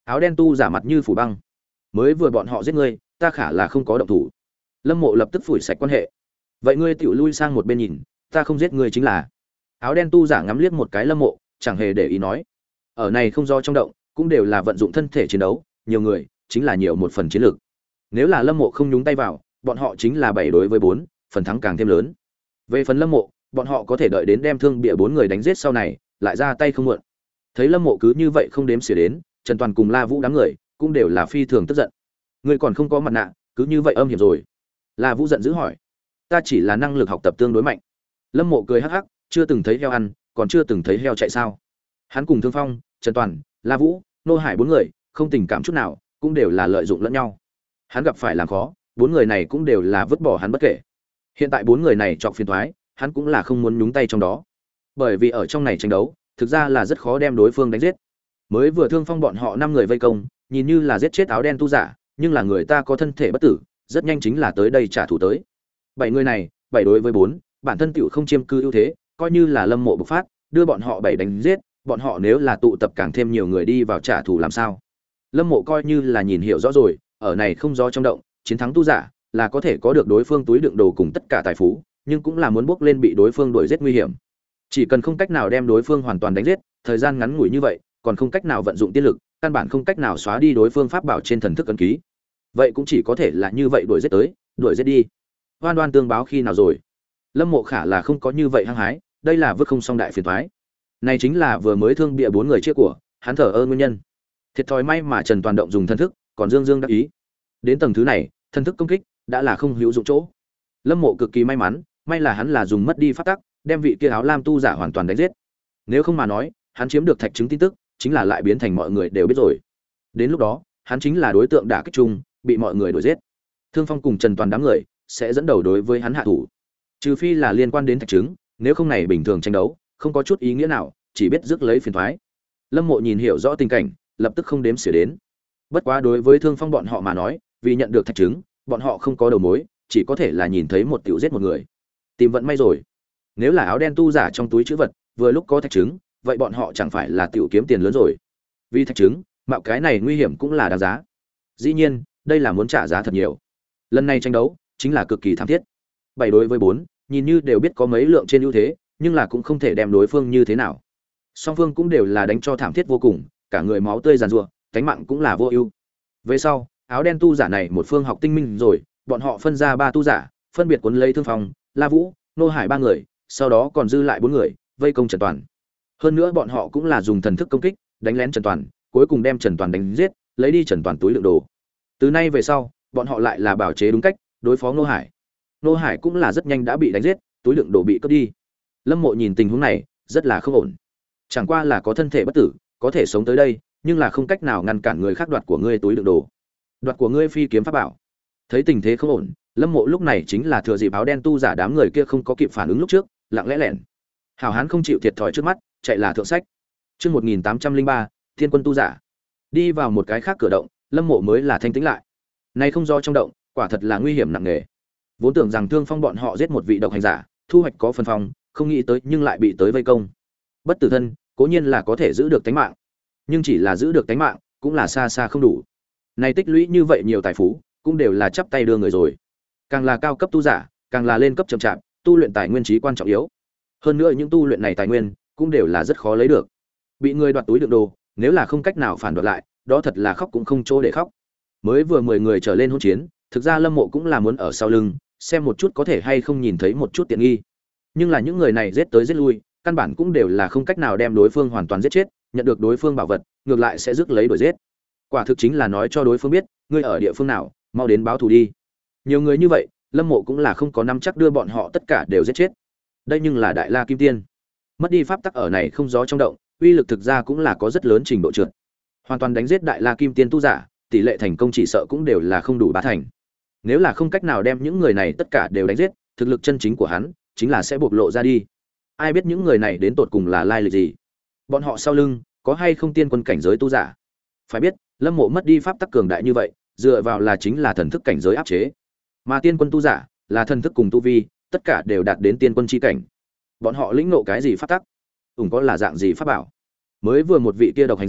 Áo đen tu giả mặt như phủ băng. Mới vừa bọn họ giết ngươi, ta khả là không có động thủ. Lâm Mộ lập tức phủi sạch quan hệ. Vậy ngươi tiểu lui sang một bên nhìn, ta không giết ngươi chính là. Áo đen tu giả ngắm liếc một cái Lâm Mộ, chẳng hề để ý nói. Ở này không do trong động, cũng đều là vận dụng thân thể chiến đấu, nhiều người, chính là nhiều một phần chiến lược. Nếu là Lâm Mộ không nhúng tay vào, bọn họ chính là bảy đối với bốn, phần thắng càng thêm lớn. Về phần Lâm Mộ, bọn họ có thể đợi đến đem thương bịa bốn người đánh giết sau này, lại ra tay không muộn. Thấy Lâm Mộ cứ như vậy không đếm xỉa đến, Trần Toàn cùng La Vũ đám người cũng đều là phi thường tức giận. Ngươi còn không có mặt nạ, cứ như vậy âm hiểm rồi. La Vũ giận dữ hỏi. Ta chỉ là năng lực học tập tương đối mạnh. Lâm Mộ cười hắc hắc, chưa từng thấy heo ăn, còn chưa từng thấy heo chạy sao? Hắn cùng Thương Phong, Trần Toàn, La Vũ, Nô Hải bốn người, không tình cảm chút nào, cũng đều là lợi dụng lẫn nhau. Hắn gặp phải làm khó, bốn người này cũng đều là vứt bỏ hắn bất kể. Hiện tại bốn người này chọc phiền toái, hắn cũng là không muốn nhúng tay trong đó. Bởi vì ở trong này tranh đấu, thực ra là rất khó đem đối phương đánh giết. Mới vừa Thương Phong bọn họ năm người vây công, nhìn như là giết chết áo đen tu giả, nhưng là người ta có thân thể bất tử, rất nhanh chính là tới đây trả thù tới. Bảy người này, bảy đối với bốn, bản thân tiểu không chiêm cư ưu thế, coi như là Lâm Mộ bộc phát, đưa bọn họ bảy đánh giết, bọn họ nếu là tụ tập càng thêm nhiều người đi vào trả thù làm sao? Lâm Mộ coi như là nhìn hiểu rõ rồi, ở này không gió trong động, chiến thắng tu giả là có thể có được đối phương túi đựng đồ cùng tất cả tài phú, nhưng cũng là muốn bước lên bị đối phương đuổi giết nguy hiểm. Chỉ cần không cách nào đem đối phương hoàn toàn đánh giết, thời gian ngắn ngủi như vậy, còn không cách nào vận dụng tiên lực, căn bản không cách nào xóa đi đối phương pháp bảo trên thần thức ấn ký. Vậy cũng chỉ có thể là như vậy đuổi giết tới, đuổi giết đi. Oan oan tương báo khi nào rồi? Lâm Mộ khả là không có như vậy hăng hái, đây là vứt không xong đại phiền toái. Này chính là vừa mới thương bịa bốn người trước của, hắn thở ơ nguyên nhân. Thiệt thòi may mà Trần Toàn động dùng thân thức, còn Dương Dương đắc ý. Đến tầng thứ này, thân thức công kích đã là không hữu dụng chỗ. Lâm Mộ cực kỳ may mắn, may là hắn là dùng mất đi pháp tắc, đem vị kia áo lam tu giả hoàn toàn đánh giết. Nếu không mà nói, hắn chiếm được thạch chứng tin tức, chính là lại biến thành mọi người đều biết rồi. Đến lúc đó, hắn chính là đối tượng đả kích chung, bị mọi người đuổi giết. Thương Phong cùng Trần Toàn đám người sẽ dẫn đầu đối với hắn hạ thủ. Trừ phi là liên quan đến thạch chứng, nếu không này bình thường tranh đấu, không có chút ý nghĩa nào, chỉ biết rước lấy phiền toái. Lâm Mộ nhìn hiểu rõ tình cảnh, lập tức không đếm xỉa đến. Bất quá đối với Thương Phong bọn họ mà nói, vì nhận được thạch chứng, bọn họ không có đầu mối, chỉ có thể là nhìn thấy một tiểu giết một người. Tìm vận may rồi. Nếu là áo đen tu giả trong túi trữ vật, vừa lúc có thạch chứng, vậy bọn họ chẳng phải là tiểu kiếm tiền lớn rồi. Vì thạch chứng, mạo cái này nguy hiểm cũng là đáng giá. Dĩ nhiên, đây là muốn trả giá thật nhiều. Lần này tranh đấu chính là cực kỳ thảm thiết. Bảy đối với bốn, nhìn như đều biết có mấy lượng trên ưu thế, nhưng là cũng không thể đem đối phương như thế nào. Song phương cũng đều là đánh cho thảm thiết vô cùng, cả người máu tươi giàn giụa, cánh mạng cũng là vô ưu. Về sau, áo đen tu giả này một phương học tinh minh rồi, bọn họ phân ra ba tu giả, phân biệt cuốn lấy Thương Phong, La Vũ, Nô Hải ba người, sau đó còn dư lại bốn người, vây công Trần Toàn. Hơn nữa bọn họ cũng là dùng thần thức công kích, đánh lén Trần Toàn, cuối cùng đem Trần Toàn đánh giết, lấy đi Trần Toàn túi đựng đồ. Từ nay về sau, bọn họ lại là bảo chế đúng cách, đối phó Nô Hải. Nô Hải cũng là rất nhanh đã bị đánh giết, túi đựng đồ bị cướp đi. Lâm Mộ nhìn tình huống này, rất là không ổn. Chẳng qua là có thân thể bất tử, có thể sống tới đây, nhưng là không cách nào ngăn cản người khác đoạt của ngươi túi đựng đồ. Đoạt của ngươi phi kiếm pháp bảo. Thấy tình thế không ổn, Lâm Mộ lúc này chính là thừa dịp áo đen tu giả đám người kia không có kịp phản ứng lúc trước, lặng lẽ lẻn. Hảo hán không chịu thiệt thòi trước mắt, chạy là thượng sách. Chương một nghìn tám trăm linh ba, Thiên quân tu giả. Đi vào một cái khác cửa động, Lâm Mộ mới là thanh tĩnh lại. Này không do trong động, quả thật là nguy hiểm nặng nề. Vốn tưởng rằng Thương Phong bọn họ giết một vị độc hành giả, thu hoạch có phần phong, không nghĩ tới nhưng lại bị tới vây công. Bất tử thân, cố nhiên là có thể giữ được tính mạng, nhưng chỉ là giữ được tính mạng, cũng là xa xa không đủ. Này tích lũy như vậy nhiều tài phú, cũng đều là chắp tay đưa người rồi. Càng là cao cấp tu giả, càng là lên cấp chậm chạp, tu luyện tài nguyên chí quan trọng yếu. Hơn nữa những tu luyện này tài nguyên cũng đều là rất khó lấy được. Bị người đoạt túi đựng đồ, nếu là không cách nào phản đoạt lại, đó thật là khóc cũng không chỗ để khóc. Mới vừa mười người trở lên hỗn chiến, thực ra Lâm Mộ cũng là muốn ở sau lưng, xem một chút có thể hay không nhìn thấy một chút tiện nghi. Nhưng là những người này giết tới giết lui, căn bản cũng đều là không cách nào đem đối phương hoàn toàn giết chết, nhận được đối phương bảo vật, ngược lại sẽ rước lấy đuổi giết. Quả thực chính là nói cho đối phương biết, ngươi ở địa phương nào, mau đến báo thù đi. Nhiều người như vậy, Lâm Mộ cũng là không có nắm chắc đưa bọn họ tất cả đều giết chết. Đây nhưng là Đại La Kim Tiên. Mất đi pháp tắc ở này không gió trong động, uy lực thực ra cũng là có rất lớn trình độ trượt. Hoàn toàn đánh giết Đại La Kim Tiên tu giả, tỷ lệ thành công chỉ sợ cũng đều là không đủ ba thành. Nếu là không cách nào đem những người này tất cả đều đánh giết, thực lực chân chính của hắn chính là sẽ bộc lộ ra đi. Ai biết những người này đến tột cùng là lai lịch gì? Bọn họ sau lưng có hay không tiên quân cảnh giới tu giả? Phải biết, Lâm Mộ mất đi pháp tắc cường đại như vậy, dựa vào là chính là thần thức cảnh giới áp chế. Mà tiên quân tu giả, là thần thức cùng tu vi, tất cả đều đạt đến tiên quân chi cảnh. Bọn họ lĩnh ngộ cái gì pháp tắc? Ủng có là dạng gì pháp bảo? Mới vừa một vị kia độc hành giả,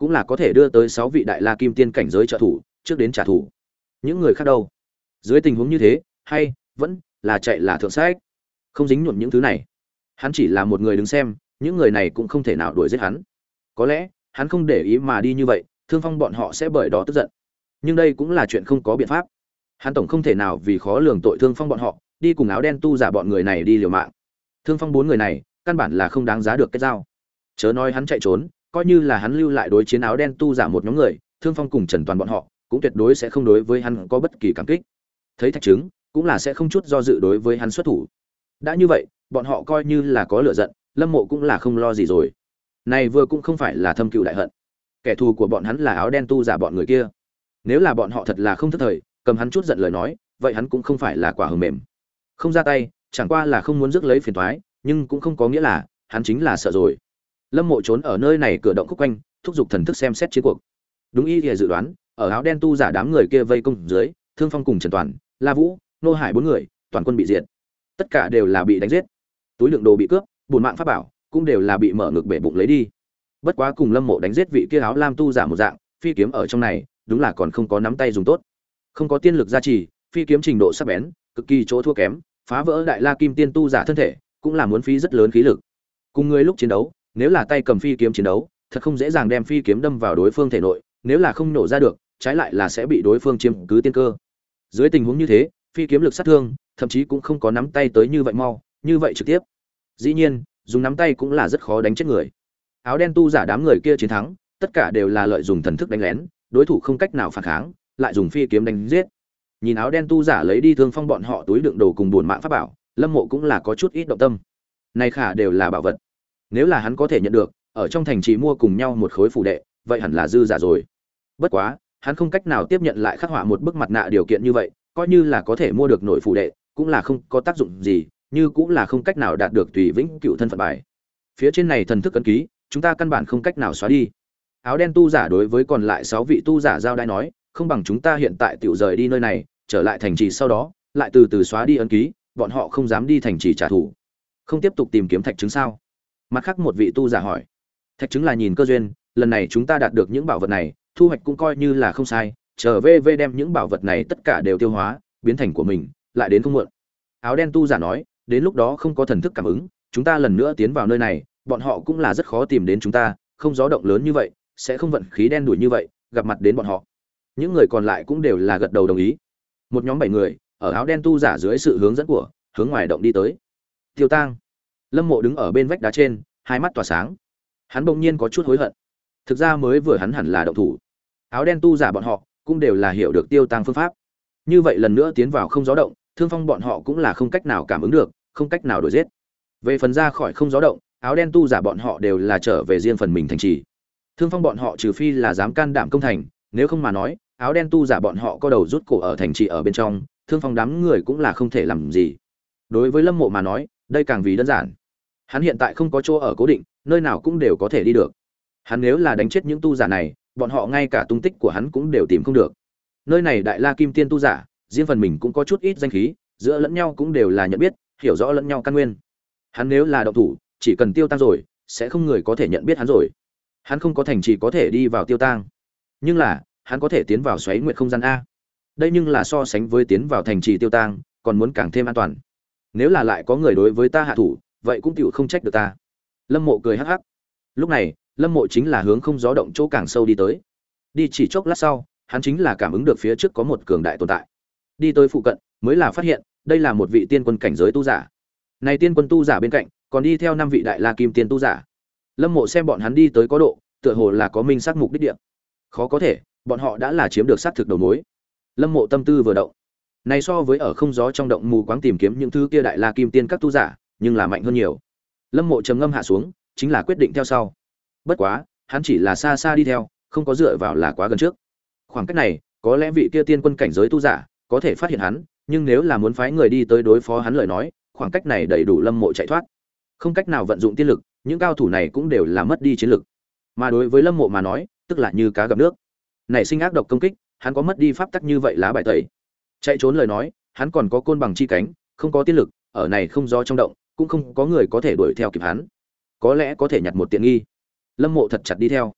cũng là có thể đưa tới sáu vị đại la kim tiên cảnh giới trợ thủ trước đến trả thù. Những người khác đâu? Dưới tình huống như thế, hay vẫn là chạy là thượng sách, không dính nhuộm những thứ này. Hắn chỉ là một người đứng xem, những người này cũng không thể nào đuổi giết hắn. Có lẽ hắn không để ý mà đi như vậy, Thương Phong bọn họ sẽ bởi đó tức giận. Nhưng đây cũng là chuyện không có biện pháp. Hắn tổng không thể nào vì khó lường tội Thương Phong bọn họ, đi cùng áo đen tu giả bọn người này đi liều mạng. Thương Phong bốn người này, căn bản là không đáng giá được kết giao. Chớ nói hắn chạy trốn, coi như là hắn lưu lại đối chiến áo đen tu giả một nhóm người, Thương Phong cùng Trần Toàn bọn họ, cũng tuyệt đối sẽ không đối với hắn có bất kỳ cảm kích. Thấy Thạch Trứng, cũng là sẽ không chút do dự đối với hắn xuất thủ. Đã như vậy, bọn họ coi như là có lửa giận, Lâm Mộ cũng là không lo gì rồi. Này vừa cũng không phải là thâm cừu đại hận. Kẻ thù của bọn hắn là áo đen tu giả bọn người kia. Nếu là bọn họ thật là không thất thời, cầm hắn chút giận lời nói, vậy hắn cũng không phải là quả hờ mềm. Không ra tay, chẳng qua là không muốn rước lấy phiền toái, nhưng cũng không có nghĩa là hắn chính là sợ rồi. Lâm Mộ trốn ở nơi này cửa động khúc quanh, thúc giục thần thức xem xét chiến cuộc. Đúng y thì dự đoán, ở áo đen tu giả đám người kia vây công dưới, Thương Phong cùng Trần Toàn, La Vũ, Nô Hải bốn người, toàn quân bị diệt. Tất cả đều là bị đánh giết. Túi lượng đồ bị cướp, bùn mạng pháp bảo cũng đều là bị mở ngực bể bụng lấy đi. Bất quá cùng Lâm Mộ đánh giết vị kia áo lam tu giả một dạng, phi kiếm ở trong này, đúng là còn không có nắm tay dùng tốt. Không có tiên lực gia trì, phi kiếm trình độ sắc bén, cực kỳ chỗ thua kém, phá vỡ đại la kim tiên tu giả thân thể, cũng là muốn phí rất lớn khí lực. Cùng người lúc chiến đấu, nếu là tay cầm phi kiếm chiến đấu, thật không dễ dàng đem phi kiếm đâm vào đối phương thể nội, nếu là không nổ ra được, trái lại là sẽ bị đối phương chiếm cứ tiên cơ. Dưới tình huống như thế, phi kiếm lực sát thương, thậm chí cũng không có nắm tay tới như vậy mau, như vậy trực tiếp. Dĩ nhiên, dùng nắm tay cũng là rất khó đánh chết người. Áo đen tu giả đám người kia chiến thắng, tất cả đều là lợi dụng thần thức đánh lén, đối thủ không cách nào phản kháng, lại dùng phi kiếm đánh giết. Nhìn áo đen tu giả lấy đi Thương Phong bọn họ túi đựng đồ cùng buồn mạng pháp bảo, Lâm Mộ cũng là có chút ít động tâm. Này khả đều là bảo vật. Nếu là hắn có thể nhận được, ở trong thành trì mua cùng nhau một khối phù đệ, vậy hẳn là dư giả rồi. Bất quá, hắn không cách nào tiếp nhận lại khắc họa một bức mặt nạ điều kiện như vậy, coi như là có thể mua được nội phù đệ, cũng là không có tác dụng gì, như cũng là không cách nào đạt được tùy vĩnh cựu thân phận bài. Phía trên này thần thức ấn ký, chúng ta căn bản không cách nào xóa đi. Áo đen tu giả đối với còn lại sáu vị tu giả giao đai nói, không bằng chúng ta hiện tại tiểu rời đi nơi này, trở lại thành trì sau đó, lại từ từ xóa đi ấn ký, bọn họ không dám đi thành trì trả thù. Không tiếp tục tìm kiếm thạch trứng sao? Mặt khác một vị tu giả hỏi. Thạch trứng là nhìn cơ duyên, lần này chúng ta đạt được những bảo vật này, thu hoạch cũng coi như là không sai, trở về về đem những bảo vật này tất cả đều tiêu hóa, biến thành của mình, lại đến không muộn. Áo đen tu giả nói, đến lúc đó không có thần thức cảm ứng, chúng ta lần nữa tiến vào nơi này, bọn họ cũng là rất khó tìm đến chúng ta, không gió động lớn như vậy, sẽ không vận khí đen đủi như vậy, gặp mặt đến bọn họ. Những người còn lại cũng đều là gật đầu đồng ý. Một nhóm bảy người, ở áo đen tu giả dưới sự hướng dẫn của, hướng ngoài động đi tới. Tiêu Tang. Lâm Mộ đứng ở bên vách đá trên, hai mắt tỏa sáng. Hắn bỗng nhiên có chút hối hận. Thực ra mới vừa hắn hẳn là động thủ. Áo đen tu giả bọn họ cũng đều là hiểu được Tiêu Tang phương pháp. Như vậy lần nữa tiến vào không gió động, Thương Phong bọn họ cũng là không cách nào cảm ứng được, không cách nào đuổi giết. Về phần ra khỏi không gió động, áo đen tu giả bọn họ đều là trở về riêng phần mình thành trì. Thương Phong bọn họ trừ phi là dám can đảm công thành, nếu không mà nói, áo đen tu giả bọn họ có đầu rút cổ ở thành trì ở bên trong, Thương Phong đám người cũng là không thể làm gì. Đối với Lâm Mộ mà nói, đây càng vì đơn giản. Hắn hiện tại không có chỗ ở cố định, nơi nào cũng đều có thể đi được. Hắn nếu là đánh chết những tu giả này, bọn họ ngay cả tung tích của hắn cũng đều tìm không được. Nơi này đại la kim tiên tu giả, riêng phần mình cũng có chút ít danh khí, giữa lẫn nhau cũng đều là nhận biết, hiểu rõ lẫn nhau căn nguyên. Hắn nếu là động thủ, chỉ cần Tiêu Tang rồi, sẽ không người có thể nhận biết hắn rồi. Hắn không có thành trì có thể đi vào Tiêu Tang, nhưng là hắn có thể tiến vào xoáy nguyệt không gian a. Đây nhưng là so sánh với tiến vào thành trì Tiêu Tang, còn muốn càng thêm an toàn. Nếu là lại có người đối với ta hạ thủ, vậy cũng tiểu không trách được ta. Lâm Mộ cười hắc hắc. Lúc này, Lâm Mộ chính là hướng không gió động chỗ càng sâu đi tới. Đi chỉ chốc lát sau, hắn chính là cảm ứng được phía trước có một cường đại tồn tại. Đi tới phụ cận, mới là phát hiện, đây là một vị tiên quân cảnh giới tu giả. Này tiên quân tu giả bên cạnh, còn đi theo năm vị đại la kim tiên tu giả. Lâm Mộ xem bọn hắn đi tới có độ, tựa hồ là có minh xác mục đích địa. Khó có thể, bọn họ đã là chiếm được xác thực đầu mối. Lâm Mộ tâm tư vừa động. Này so với ở không gió trong động mù quáng tìm kiếm những thứ kia đại la kim tiên các tu giả, nhưng là mạnh hơn nhiều. Lâm Mộ trầm ngâm hạ xuống, chính là quyết định theo sau. Bất quá, hắn chỉ là xa xa đi theo, không có dựa vào là quá gần trước. Khoảng cách này, có lẽ vị kia tiên quân cảnh giới tu giả có thể phát hiện hắn, nhưng nếu là muốn phái người đi tới đối phó hắn lời nói, khoảng cách này đầy đủ Lâm Mộ chạy thoát. Không cách nào vận dụng tiên lực, những cao thủ này cũng đều là mất đi chiến lực. Mà đối với Lâm Mộ mà nói, tức là như cá gặp nước. Nảy sinh ác độc công kích, hắn có mất đi pháp tắc như vậy lá bài tẩy. Chạy trốn lời nói, hắn còn có côn bằng chi cánh, không có tiên lực, ở này không gió trong động, cũng không có người có thể đuổi theo kịp hắn. Có lẽ có thể nhặt một tiện nghi. Lâm Mộ thật chặt đi theo.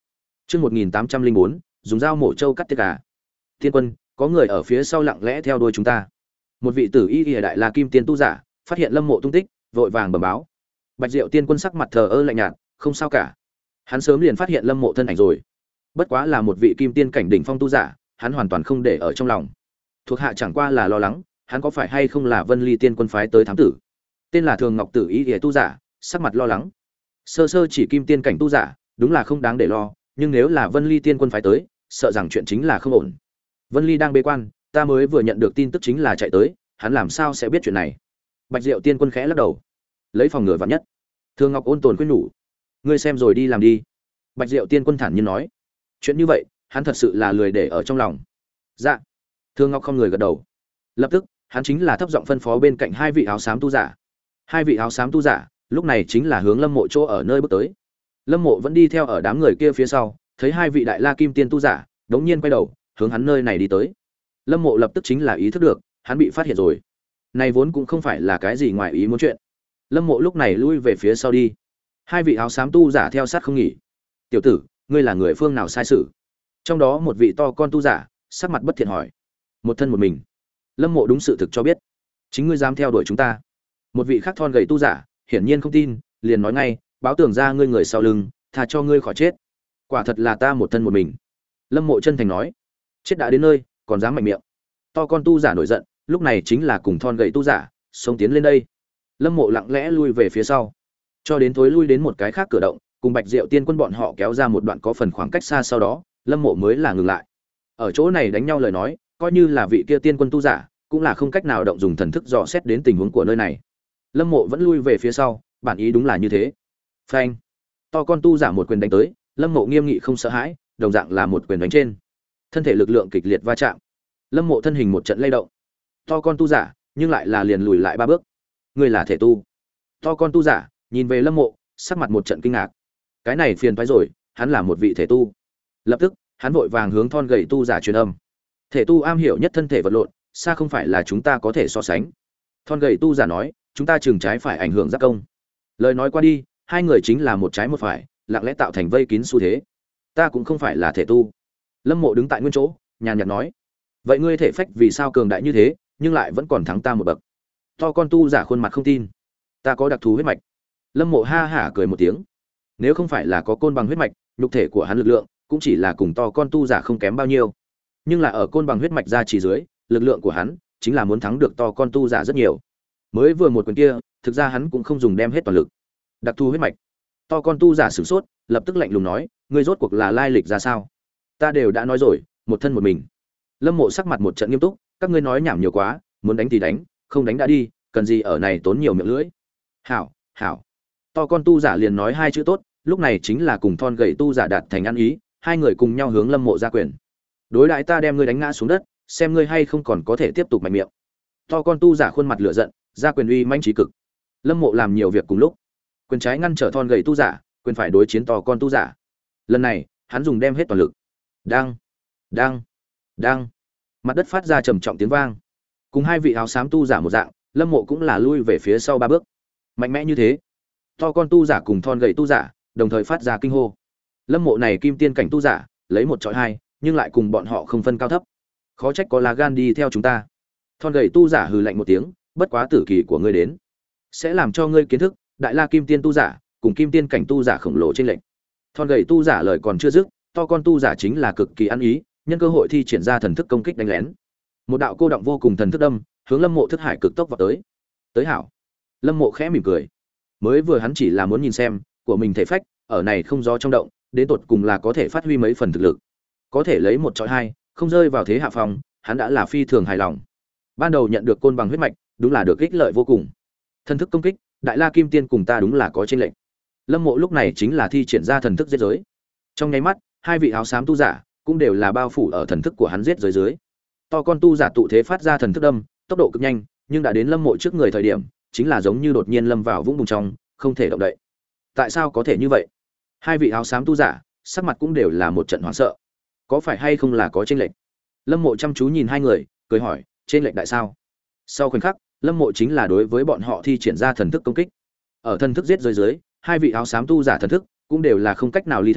Chương một nghìn tám trăm linh bốn, dùng dao mổ trâu cắt tiết gà. Tiên quân, có người ở phía sau lặng lẽ theo đuôi chúng ta. Một vị tử y y đại la kim tiên tu giả, phát hiện Lâm Mộ tung tích, vội vàng bẩm báo. Bạch Diệu tiên quân sắc mặt thờ ơ lạnh nhạt, không sao cả. Hắn sớm liền phát hiện Lâm Mộ thân ảnh rồi. Bất quá là một vị kim tiên cảnh đỉnh phong tu giả, hắn hoàn toàn không để ở trong lòng. Thuộc hạ chẳng qua là lo lắng, hắn có phải hay không là Vân Ly tiên quân phái tới thám tử. Tên là Thường Ngọc Tử y y tu giả, sắc mặt lo lắng. Sơ sơ chỉ kim tiên cảnh tu giả, đúng là không đáng để lo, nhưng nếu là Vân Ly tiên quân phái tới, sợ rằng chuyện chính là không ổn. Vân Ly đang bế quan, ta mới vừa nhận được tin tức chính là chạy tới, hắn làm sao sẽ biết chuyện này? Bạch Diệu tiên quân khẽ lắc đầu, lấy phòng ngừa vạn nhất. Thường Ngọc ôn tồn khuyên nhủ, ngươi xem rồi đi làm đi. Bạch Diệu tiên quân thản nhiên nói, chuyện như vậy, hắn thật sự là lười để ở trong lòng. Dạ. Thường Ngọc không người gật đầu. Lập tức, hắn chính là thấp giọng phân phó bên cạnh hai vị áo xám tu giả. Hai vị áo xám tu giả, lúc này chính là hướng Lâm Mộ chỗ ở nơi bước tới. Lâm Mộ vẫn đi theo ở đám người kia phía sau, thấy hai vị đại la kim tiên tu giả, đống nhiên quay đầu, hướng hắn nơi này đi tới. Lâm Mộ lập tức chính là ý thức được, hắn bị phát hiện rồi. Này vốn cũng không phải là cái gì ngoài ý muốn chuyện. Lâm Mộ lúc này lui về phía sau đi. Hai vị áo xám tu giả theo sát không nghỉ. "Tiểu tử, ngươi là người phương nào sai sử?" Trong đó một vị to con tu giả, sắc mặt bất thiện hỏi. "Một thân một mình." Lâm Mộ đúng sự thực cho biết. "Chính ngươi dám theo đuổi chúng ta?" Một vị khác thon gầy tu giả, hiển nhiên không tin, liền nói ngay, "Báo tưởng ra ngươi người sau lưng, tha cho ngươi khỏi chết." "Quả thật là ta một thân một mình." Lâm Mộ chân thành nói. "Chết đã đến nơi, còn dám mạnh miệng." To con tu giả nổi giận, lúc này chính là cùng thon gầy tu giả xông tiến lên đây. Lâm Mộ lặng lẽ lui về phía sau, cho đến thối lui đến một cái khác cửa động, cùng Bạch Diệu tiên quân bọn họ kéo ra một đoạn có phần khoảng cách xa, sau đó Lâm Mộ mới là ngừng lại. Ở chỗ này đánh nhau lời nói, coi như là vị kia tiên quân tu giả, cũng là không cách nào động dùng thần thức dò xét đến tình huống của nơi này. Lâm Mộ vẫn lui về phía sau, bản ý đúng là như thế. Phanh! To con tu giả một quyền đánh tới, Lâm Mộ nghiêm nghị không sợ hãi, đồng dạng là một quyền đánh trên. Thân thể lực lượng kịch liệt va chạm. Lâm Mộ thân hình một trận lay động. To con tu giả, nhưng lại là liền lùi lại ba bước. Ngươi là thể tu? To con tu giả nhìn về Lâm Mộ, sắc mặt một trận kinh ngạc. Cái này phiền toái rồi, hắn là một vị thể tu. Lập tức, hắn vội vàng hướng thon gầy tu giả truyền âm. Thể tu am hiểu nhất thân thể vật lộn, xa không phải là chúng ta có thể so sánh. Thon gầy tu giả nói, chúng ta chừng trái phải ảnh hưởng giáp công. Lời nói qua đi, hai người chính là một trái một phải, lặng lẽ tạo thành vây kín xu thế. Ta cũng không phải là thể tu. Lâm Mộ đứng tại nguyên chỗ, nhàn nhạt nói. Vậy ngươi thể phách vì sao cường đại như thế, nhưng lại vẫn còn thắng ta một bậc? To con tu giả khuôn mặt không tin. Ta có đặc thù huyết mạch. Lâm Mộ ha hả cười một tiếng. Nếu không phải là có côn bằng huyết mạch, nhục thể của hắn lực lượng cũng chỉ là cùng to con tu giả không kém bao nhiêu. Nhưng là ở côn bằng huyết mạch ra chỉ dưới, lực lượng của hắn chính là muốn thắng được to con tu giả rất nhiều. Mới vừa một quyền kia, thực ra hắn cũng không dùng đem hết toàn lực. Đặc thù huyết mạch. To con tu giả sửng sốt, lập tức lạnh lùng nói, ngươi rốt cuộc là lai lịch ra sao? Ta đều đã nói rồi, một thân một mình. Lâm Mộ sắc mặt một trận nghiêm túc, các ngươi nói nhảm nhiều quá, muốn đánh thì đánh, không đánh đã đi, cần gì ở này tốn nhiều miệng lưỡi. Hảo, hảo. To con tu giả liền nói hai chữ tốt, lúc này chính là cùng thon gầy tu giả đạt thành ăn ý, hai người cùng nhau hướng Lâm Mộ ra quyền. Đối đãi ta đem ngươi đánh ngã xuống đất, xem ngươi hay không còn có thể tiếp tục mạnh miệng. To con tu giả khuôn mặt lửa giận, ra quyền uy manh trí cực. Lâm Mộ làm nhiều việc cùng lúc, quyền trái ngăn trở thon gầy tu giả, quyền phải đối chiến to con tu giả. Lần này, hắn dùng đem hết toàn lực. Đang, đang, đang. Mặt đất phát ra trầm trọng tiếng vang. Cùng hai vị áo xám tu giả một dạng, Lâm Mộ cũng là lui về phía sau ba bước. Mạnh mẽ như thế, to con tu giả cùng thon gầy tu giả đồng thời phát ra kinh hô. Lâm Mộ này kim tiên cảnh tu giả, lấy một chọi hai, nhưng lại cùng bọn họ không phân cao thấp. Khó trách có lá gan đi theo chúng ta. Thon gầy tu giả hừ lạnh một tiếng, bất quá tử kỳ của ngươi đến, sẽ làm cho ngươi kiến thức đại la kim tiên tu giả cùng kim tiên cảnh tu giả khổng lồ trên lệnh. Thon gầy tu giả lời còn chưa dứt, to con tu giả chính là cực kỳ ăn ý, nhân cơ hội thi triển ra thần thức công kích đánh lén. Một đạo cô động vô cùng thần thức đâm, hướng Lâm Mộ thức hải cực tốc vào tới. Tới hảo. Lâm Mộ khẽ mỉm cười. Mới vừa hắn chỉ là muốn nhìn xem của mình thể phách ở này không gió trong động, đến tột cùng là có thể phát huy mấy phần thực lực. Có thể lấy một chọi hai, không rơi vào thế hạ phòng, hắn đã là phi thường hài lòng. Ban đầu nhận được côn bằng huyết mạch, đúng là được ích lợi vô cùng. Thần thức công kích, đại la kim tiên cùng ta đúng là có chênh lệch. Lâm Mộ lúc này chính là thi triển ra thần thức giết giới. Trong nháy mắt, hai vị áo xám tu giả cũng đều là bao phủ ở thần thức của hắn giết giới dưới. To con tu giả tụ thế phát ra thần thức đâm, tốc độ cực nhanh, nhưng đã đến Lâm Mộ trước người thời điểm, chính là giống như đột nhiên lâm vào vũng bùn trong, không thể động đậy. Tại sao có thể như vậy? Hai vị áo xám tu giả, sắc mặt cũng đều là một trận hoảng sợ. Có phải hay không là có chênh lệch? Lâm Mộ chăm chú nhìn hai người, cười hỏi, chênh lệch đại sao? Sau khoảnh khắc, Lâm Mộ chính là đối với bọn họ thi triển ra thần thức công kích. Ở thần thức giết dưới dưới, hai vị áo xám tu giả thần thức cũng đều là không cách nào ly thể,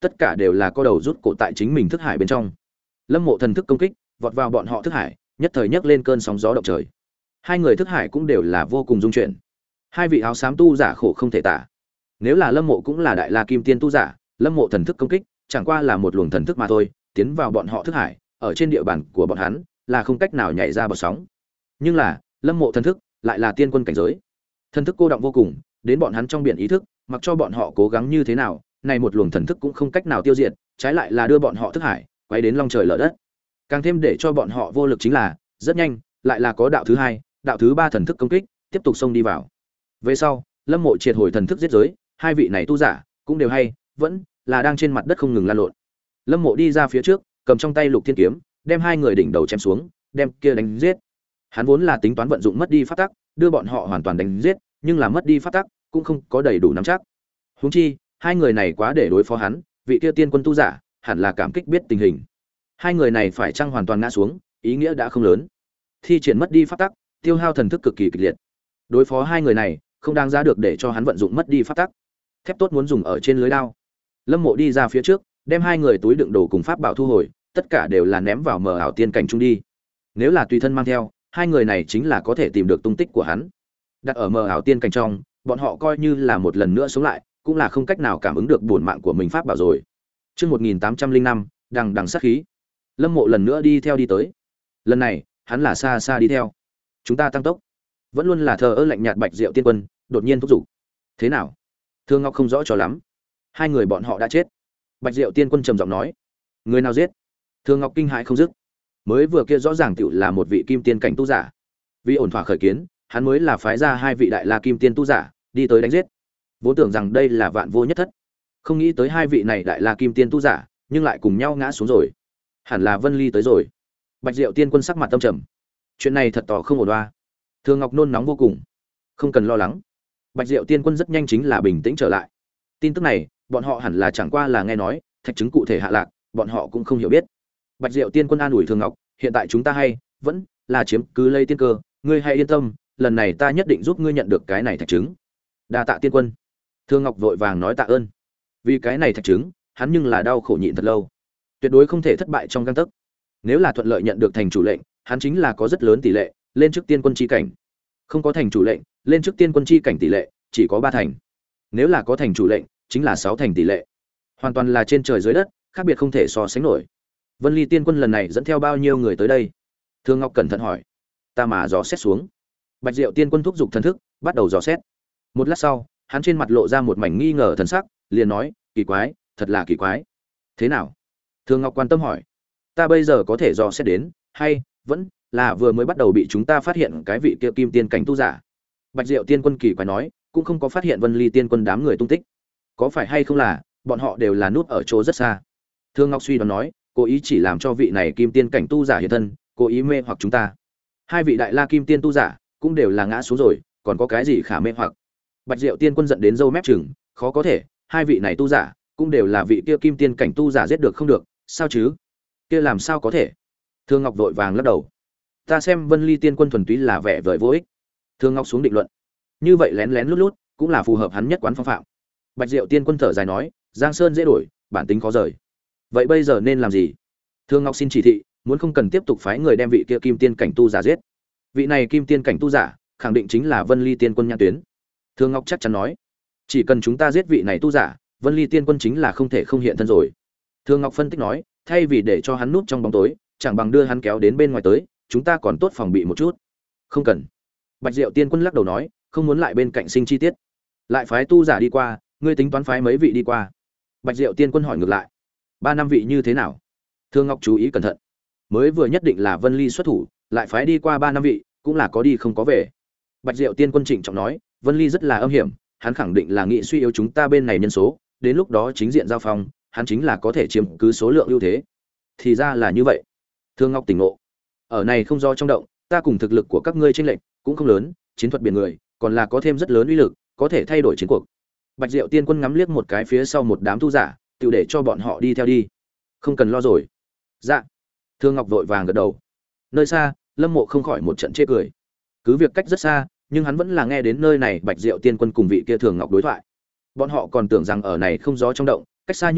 tất cả đều là co đầu rút cổ tại chính mình thức hải bên trong. Lâm Mộ thần thức công kích vọt vào bọn họ thức hải, nhất thời nhấc lên cơn sóng gió động trời. Hai người thức hải cũng đều là vô cùng dung chuyển. Hai vị áo xám tu giả khổ không thể tả. Nếu là Lâm Mộ cũng là đại la kim tiên tu giả, Lâm Mộ thần thức công kích chẳng qua là một luồng thần thức mà thôi, tiến vào bọn họ thức hải, ở trên địa bàn của bọn hắn là không cách nào nhảy ra bọt sóng. Nhưng là Lâm Mộ thần thức lại là tiên quân cảnh giới, thần thức cô động vô cùng, đến bọn hắn trong biển ý thức, mặc cho bọn họ cố gắng như thế nào, này một luồng thần thức cũng không cách nào tiêu diệt, trái lại là đưa bọn họ thức hải quay đến long trời lở đất. Càng thêm để cho bọn họ vô lực chính là, rất nhanh lại là có đạo thứ hai, đạo thứ ba thần thức công kích tiếp tục xông đi vào. Về sau, Lâm Mộ triệt hồi thần thức giết giới, hai vị này tu giả cũng đều hay, vẫn là đang trên mặt đất không ngừng lan lộn. Lâm Mộ đi ra phía trước, cầm trong tay Lục Thiên kiếm, đem hai người đỉnh đầu chém xuống, đem kia đánh giết. Hắn vốn là tính toán vận dụng mất đi pháp tắc, đưa bọn họ hoàn toàn đánh giết, nhưng là mất đi pháp tắc, cũng không có đầy đủ nắm chắc. Huống chi, hai người này quá để đối phó hắn, vị kia tiên quân tu giả, hẳn là cảm kích biết tình hình. Hai người này phải chăng hoàn toàn ngã xuống, ý nghĩa đã không lớn. Thi triển mất đi pháp tắc, tiêu hao thần thức cực kỳ kịch liệt. Đối phó hai người này, không đáng giá được để cho hắn vận dụng mất đi pháp tắc. Thép tốt muốn dùng ở trên lưới đao. Lâm Mộ đi ra phía trước, đem hai người túi đựng đồ cùng pháp bảo thu hồi, tất cả đều là ném vào mờ ảo tiên cảnh trung đi. Nếu là tùy thân mang theo, hai người này chính là có thể tìm được tung tích của hắn. Đặt ở mờ ảo tiên cảnh trong, bọn họ coi như là một lần nữa sống lại, cũng là không cách nào cảm ứng được bổn mạng của mình pháp bảo rồi. Chương một nghìn tám trăm linh năm, đằng đằng sát khí. Lâm Mộ lần nữa đi theo đi tới. Lần này, hắn là xa xa đi theo. Chúng ta tăng tốc. Vẫn luôn là thờ ơ lạnh nhạt Bạch Diệu Tiên Quân, đột nhiên thúc giục. Thế nào? Thương Ngọc không rõ cho lắm. Hai người bọn họ đã chết. Bạch Diệu Tiên Quân trầm giọng nói. Người nào giết? Thương Ngọc kinh hãi không dứt. Mới vừa kia rõ ràng tựu là một vị kim tiên cảnh tu giả. Vì ổn thỏa khởi kiến, hắn mới là phái ra hai vị đại la kim tiên tu giả, đi tới đánh giết. Vốn tưởng rằng đây là vạn vô nhất thất, không nghĩ tới hai vị này đại la kim tiên tu giả, nhưng lại cùng nhau ngã xuống rồi. Hẳn là Vân Ly tới rồi. Bạch Diệu Tiên Quân sắc mặt tâm trầm. Chuyện này thật tỏ không ổn đoa. Thường Ngọc nôn nóng vô cùng. Không cần lo lắng. Bạch Diệu Tiên Quân rất nhanh chính là bình tĩnh trở lại. Tin tức này, bọn họ hẳn là chẳng qua là nghe nói, thạch chứng cụ thể hạ lạc, bọn họ cũng không hiểu biết. Bạch Diệu Tiên Quân an ủi Thường Ngọc, hiện tại chúng ta hay vẫn là chiếm cứ lấy tiên cơ, ngươi hãy yên tâm, lần này ta nhất định giúp ngươi nhận được cái này thạch chứng. Đa tạ tiên quân. Thường Ngọc vội vàng nói tạ ơn. Vì cái này thạch chứng, hắn nhưng là đau khổ nhịn thật lâu, tuyệt đối không thể thất bại trong gang tấc. Nếu là thuận lợi nhận được thành chủ lệnh, hắn chính là có rất lớn tỷ lệ lên trước tiên quân chi cảnh. Không có thành chủ lệnh, lên trước tiên quân chi cảnh tỷ lệ chỉ có ba thành. Nếu là có thành chủ lệnh, chính là sáu thành tỷ lệ. Hoàn toàn là trên trời dưới đất, khác biệt không thể so sánh nổi. Vân Ly tiên quân lần này dẫn theo bao nhiêu người tới đây? Thương Ngọc cẩn thận hỏi. Ta mà dò xét xuống. Bạch Diệu Tiên Quân thúc giục thần thức, bắt đầu dò xét. Một lát sau, hắn trên mặt lộ ra một mảnh nghi ngờ thần sắc, liền nói, kỳ quái, thật là kỳ quái. Thế nào? Thương Ngọc quan tâm hỏi. Ta bây giờ có thể dò xét đến, hay vẫn là vừa mới bắt đầu bị chúng ta phát hiện cái vị kia kim tiên cảnh tu giả? Bạch Diệu Tiên Quân kỳ quái nói, cũng không có phát hiện Vân Ly Tiên Quân đám người tung tích. Có phải hay không là bọn họ đều là núp ở chỗ rất xa? Thương Ngọc suy đoán nói, cố ý chỉ làm cho vị này kim tiên cảnh tu giả hiện thân, cố ý mê hoặc chúng ta. Hai vị đại la kim tiên tu giả cũng đều là ngã xuống rồi, còn có cái gì khả mê hoặc? Bạch Diệu Tiên Quân giận đến râu mép chừng, khó có thể, hai vị này tu giả cũng đều là vị kia kim tiên cảnh tu giả giết được không được, sao chứ? Kia làm sao có thể? Thương Ngọc vội vàng lắc đầu. Ta xem Vân Ly Tiên Quân thuần túy là vẻ vời vô ích. Thương Ngọc xuống định luận. Như vậy lén lén lút lút, cũng là phù hợp hắn nhất quán phong phạm. Bạch Diệu Tiên Quân thở dài nói, Giang Sơn dễ đổi, bản tính khó rời. Vậy bây giờ nên làm gì? Thương Ngọc xin chỉ thị, muốn không cần tiếp tục phái người đem vị kia kim tiên cảnh tu giả giết. Vị này kim tiên cảnh tu giả, khẳng định chính là Vân Ly Tiên Quân nhãn tuyến. Thương Ngọc chắc chắn nói, chỉ cần chúng ta giết vị này tu giả, Vân Ly Tiên Quân chính là không thể không hiện thân rồi. Thương Ngọc phân tích nói, thay vì để cho hắn núp trong bóng tối, chẳng bằng đưa hắn kéo đến bên ngoài tới, chúng ta còn tốt phòng bị một chút. Không cần. Bạch Diệu Tiên Quân lắc đầu nói, không muốn lại bên cạnh sinh chi tiết. Lại phái tu giả đi qua, ngươi tính toán phái mấy vị đi qua? Bạch Diệu Tiên Quân hỏi ngược lại, ba năm vị như thế nào? Thương Ngọc chú ý cẩn thận. Mới vừa nhất định là Vân Ly xuất thủ, lại phái đi qua ba năm vị, cũng là có đi không có về. Bạch Diệu Tiên Quân trịnh trọng nói, Vân Ly rất là âm hiểm, hắn khẳng định là nghị suy yếu chúng ta bên này nhân số, đến lúc đó chính diện giao phong, hắn chính là có thể chiếm cứ số lượng ưu thế. Thì ra là như vậy. Thương Ngọc tỉnh ngộ. Ở này không do trong động, ta cùng thực lực của các ngươi chênh lệch cũng không lớn, chiến thuật biển người, còn là có thêm rất lớn uy lực, có thể thay đổi chiến cuộc. Bạch Diệu Tiên Quân ngắm liếc một cái phía sau một đám tu giả, tự để cho bọn họ đi theo đi. Không cần lo rồi. Dạ. Thương Ngọc vội vàng gật đầu. Nơi xa, Lâm Mộ không khỏi một trận chê cười. Cứ việc cách rất xa, nhưng hắn vẫn là nghe đến nơi này Bạch Diệu Tiên Quân cùng vị kia Thường Ngọc đối thoại. Bọn họ còn tưởng rằng ở này không gió trong động, cách xa như vậy,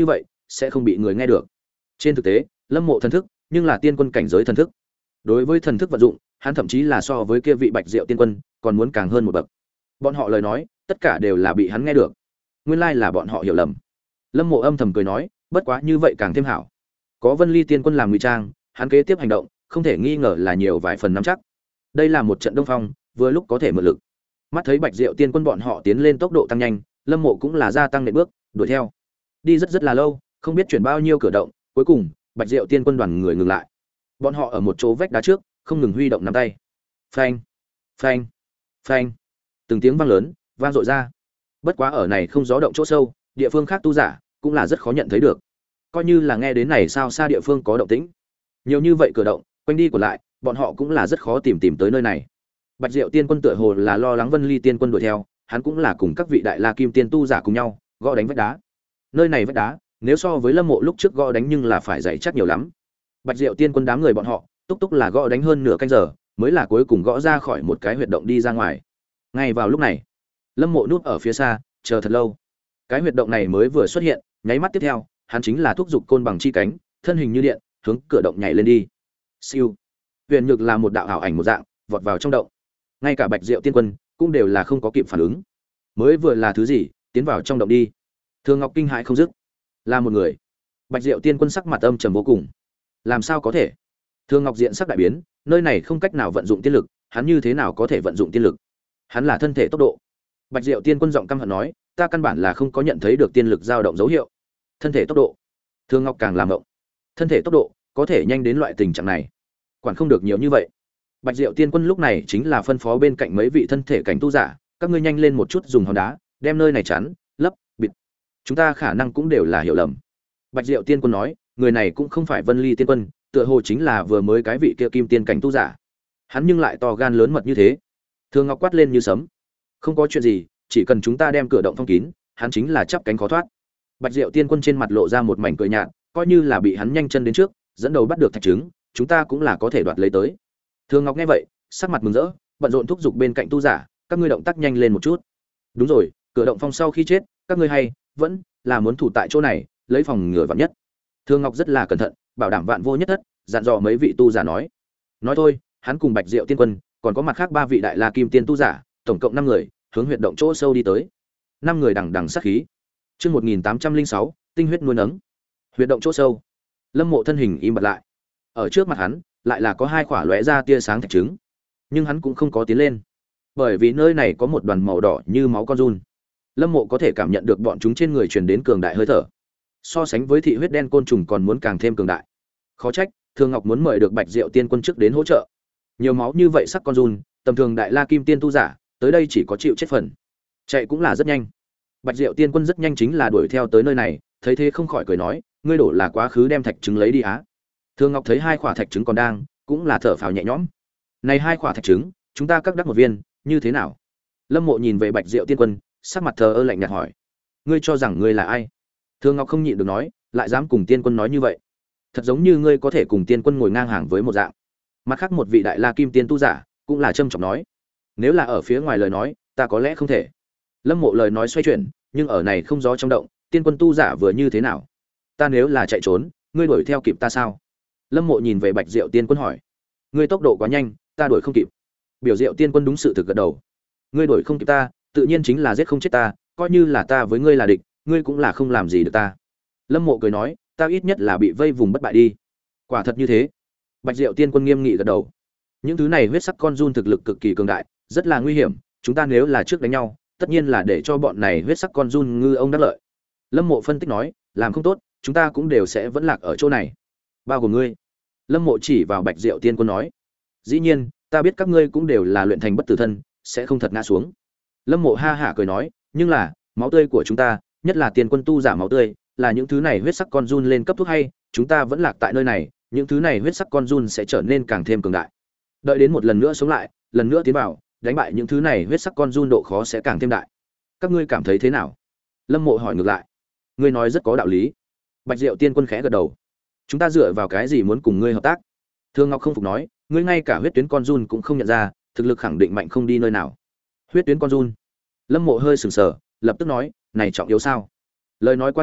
sẽ không bị người nghe được. Trên thực tế, Lâm Mộ thần thức, nhưng là tiên quân cảnh giới thần thức. Đối với thần thức vận dụng, hắn thậm chí là so với kia vị Bạch Diệu tiên quân còn muốn càng hơn một bậc. Bọn họ lời nói, tất cả đều là bị hắn nghe được. Nguyên lai là bọn họ hiểu lầm. Lâm Mộ âm thầm cười nói, bất quá như vậy càng thêm hảo. Có Vân Ly tiên quân làm ngụy trang, hắn kế tiếp hành động, không thể nghi ngờ là nhiều vài phần nắm chắc. Đây là một trận đông phong, vừa lúc có thể mượn lực. Mắt thấy Bạch Diệu tiên quân bọn họ tiến lên tốc độ tăng nhanh, Lâm Mộ cũng là gia tăng nện bước, đuổi theo. Đi rất rất là lâu, không biết chuyển bao nhiêu cửa động, cuối cùng, Bạch Diệu tiên quân đoàn người ngừng lại. Bọn họ ở một chỗ vách đá trước, không ngừng huy động nắm tay. Phanh, phanh, phanh. Từng tiếng vang lớn, vang dội ra. Bất quá ở này không gió động chỗ sâu, địa phương khác tu giả cũng là rất khó nhận thấy được. Coi như là nghe đến này sao xa địa phương có động tĩnh. Nhiều như vậy cửa động, quanh đi của lại, bọn họ cũng là rất khó tìm tìm tới nơi này. Bạch Diệu tiên quân tựa hồ là lo lắng Vân Ly tiên quân đuổi theo, hắn cũng là cùng các vị đại La Kim tiên tu giả cùng nhau, gõ đánh vách đá. Nơi này vách đá, nếu so với Lâm Mộ lúc trước gõ đánh nhưng là phải dày chắc nhiều lắm. Bạch Diệu tiên quân đám người bọn họ, túc túc là gõ đánh hơn nửa canh giờ, mới là cuối cùng gõ ra khỏi một cái huyệt động đi ra ngoài. Ngay vào lúc này, Lâm Mộ núp ở phía xa, chờ thật lâu. Cái huyệt động này mới vừa xuất hiện, nháy mắt tiếp theo, hắn chính là thúc giục côn bằng chi cánh, thân hình như điện, hướng cửa động nhảy lên đi. Siêu. Huyền Nhược là một đạo ảo ảnh một dạng, vọt vào trong động. Ngay cả Bạch Diệu tiên quân cũng đều là không có kịp phản ứng. Mới vừa là thứ gì, tiến vào trong động đi. Thường Ngọc kinh hãi không dứt. Là một người. Bạch Diệu tiên quân sắc mặt âm trầm vô cùng. Làm sao có thể? Thường Ngọc diện sắc đại biến, nơi này không cách nào vận dụng tiên lực, hắn như thế nào có thể vận dụng tiên lực? Hắn là thân thể tốc độ. Bạch Diệu tiên quân giọng căm hận nói, ta căn bản là không có nhận thấy được tiên lực dao động dấu hiệu. Thân thể tốc độ. Thường Ngọc càng làm ngộng. Thân thể tốc độ có thể nhanh đến loại tình trạng này, quản không được nhiều như vậy. Bạch Diệu tiên quân lúc này chính là phân phó bên cạnh mấy vị thân thể cảnh tu giả, các ngươi nhanh lên một chút dùng hòn đá, đem nơi này chắn, lấp, bịt. Chúng ta khả năng cũng đều là hiểu lầm. Bạch Diệu tiên quân nói, người này cũng không phải Vân Ly tiên quân, tựa hồ chính là vừa mới cái vị kia kim tiên cảnh tu giả. Hắn nhưng lại to gan lớn mật như thế. Thường Ngọc quát lên như sấm. Không có chuyện gì, chỉ cần chúng ta đem cửa động phong kín, hắn chính là chắp cánh khó thoát. Bạch Diệu tiên quân trên mặt lộ ra một mảnh cười nhạt, coi như là bị hắn nhanh chân đến trước, dẫn đầu bắt được thạch trứng, chúng ta cũng là có thể đoạt lấy tới. Thường Ngọc nghe vậy, sắc mặt mừng rỡ, bận rộn thúc giục bên cạnh tu giả, các ngươi động tác nhanh lên một chút. Đúng rồi, cửa động phong sau khi chết, các ngươi hay vẫn là muốn thủ tại chỗ này, lấy phòng ngừa vạn nhất. Thường Ngọc rất là cẩn thận, bảo đảm vạn vô nhất thất, dặn dò mấy vị tu giả nói. Nói thôi, hắn cùng Bạch Diệu tiên quân, còn có mặt khác ba vị đại La Kim tiên tu giả, tổng cộng năm người, hướng huyệt động chỗ sâu đi tới. Năm người đằng đằng sát khí. Chương một nghìn tám trăm lẻ sáu, tinh huyết nuôi nấng. Huyệt động chỗ sâu. Lâm Mộ thân hình im bặt lại. Ở trước mặt hắn, lại là có hai quả lóe ra tia sáng thạch trứng. Nhưng hắn cũng không có tiến lên, bởi vì nơi này có một đoàn màu đỏ như máu con giun. Lâm Mộ có thể cảm nhận được bọn chúng trên người truyền đến cường đại hơi thở. So sánh với thị huyết đen côn trùng còn muốn càng thêm cường đại. Khó trách, Thường Ngọc muốn mời được Bạch Diệu tiên quân trước đến hỗ trợ. Nhiều máu như vậy sắc con giun, tầm thường đại La Kim tiên tu giả, tới đây chỉ có chịu chết phần. Chạy cũng là rất nhanh. Bạch Diệu tiên quân rất nhanh chính là đuổi theo tới nơi này, thấy thế không khỏi cười nói, ngươi đổ là quá khứ đem thạch trứng lấy đi á. Thường Ngọc thấy hai quả thạch trứng còn đang, cũng là thở phào nhẹ nhõm. Này hai quả thạch trứng, chúng ta cắt đắc một viên, như thế nào? Lâm Mộ nhìn về Bạch Diệu tiên quân, sắc mặt thờ ơ lạnh nhạt hỏi, ngươi cho rằng ngươi là ai? Thường Ngọc không nhịn được nói, lại dám cùng tiên quân nói như vậy, thật giống như ngươi có thể cùng tiên quân ngồi ngang hàng với một dạng. Mặt khác một vị đại La Kim tiên tu giả cũng là trâm trọng nói, nếu là ở phía ngoài lời nói, ta có lẽ không thể. Lâm Mộ lời nói xoay chuyển, nhưng ở này không gió trong động, tiên quân tu giả vừa như thế nào? Ta nếu là chạy trốn, ngươi đuổi theo kịp ta sao? Lâm Mộ nhìn về Bạch Diệu tiên quân hỏi, ngươi tốc độ quá nhanh, ta đuổi không kịp. Biểu Diệu tiên quân đúng sự thực gật đầu, ngươi đuổi không kịp ta, tự nhiên chính là giết không chết ta, coi như là ta với ngươi là địch, ngươi cũng là không làm gì được ta. Lâm Mộ cười nói, ta ít nhất là bị vây vùng bất bại đi. Quả thật như thế. Bạch Diệu tiên quân nghiêm nghị gật đầu. Những thứ này huyết sắc con giun thực lực cực kỳ cường đại, rất là nguy hiểm, chúng ta nếu là trước đánh nhau, tất nhiên là để cho bọn này huyết sắc con giun ngư ông đắc lợi. Lâm Mộ phân tích nói, làm không tốt, chúng ta cũng đều sẽ vẫn lạc ở chỗ này, bao gồm ngươi. Lâm Mộ chỉ vào Bạch Diệu tiên quân nói, dĩ nhiên, ta biết các ngươi cũng đều là luyện thành bất tử thân, sẽ không thật ngã xuống. Lâm Mộ ha hả cười nói, nhưng là máu tươi của chúng ta, nhất là tiên quân tu giả máu tươi, là những thứ này huyết sắc con giun lên cấp thuốc hay, chúng ta vẫn lạc tại nơi này, những thứ này huyết sắc con giun sẽ trở nên càng thêm cường đại. Đợi đến một lần nữa sống lại, lần nữa tiến vào, đánh bại những thứ này huyết sắc con giun độ khó sẽ càng thêm đại. Các ngươi cảm thấy thế nào? Lâm Mộ hỏi ngược lại. Ngươi nói rất có đạo lý. Bạch Diệu tiên quân khẽ gật đầu. Chúng ta dựa vào cái gì muốn cùng ngươi hợp tác? Thương Ngọc không phục nói, ngươi ngay cả huyết tuyến con giun cũng không nhận ra, thực lực khẳng định mạnh không đi nơi nào. Huyết tuyến con giun? Lâm Mộ hơi sừng sờ, lập tức nói, này trọng yếu sao? Lời nói qua đi,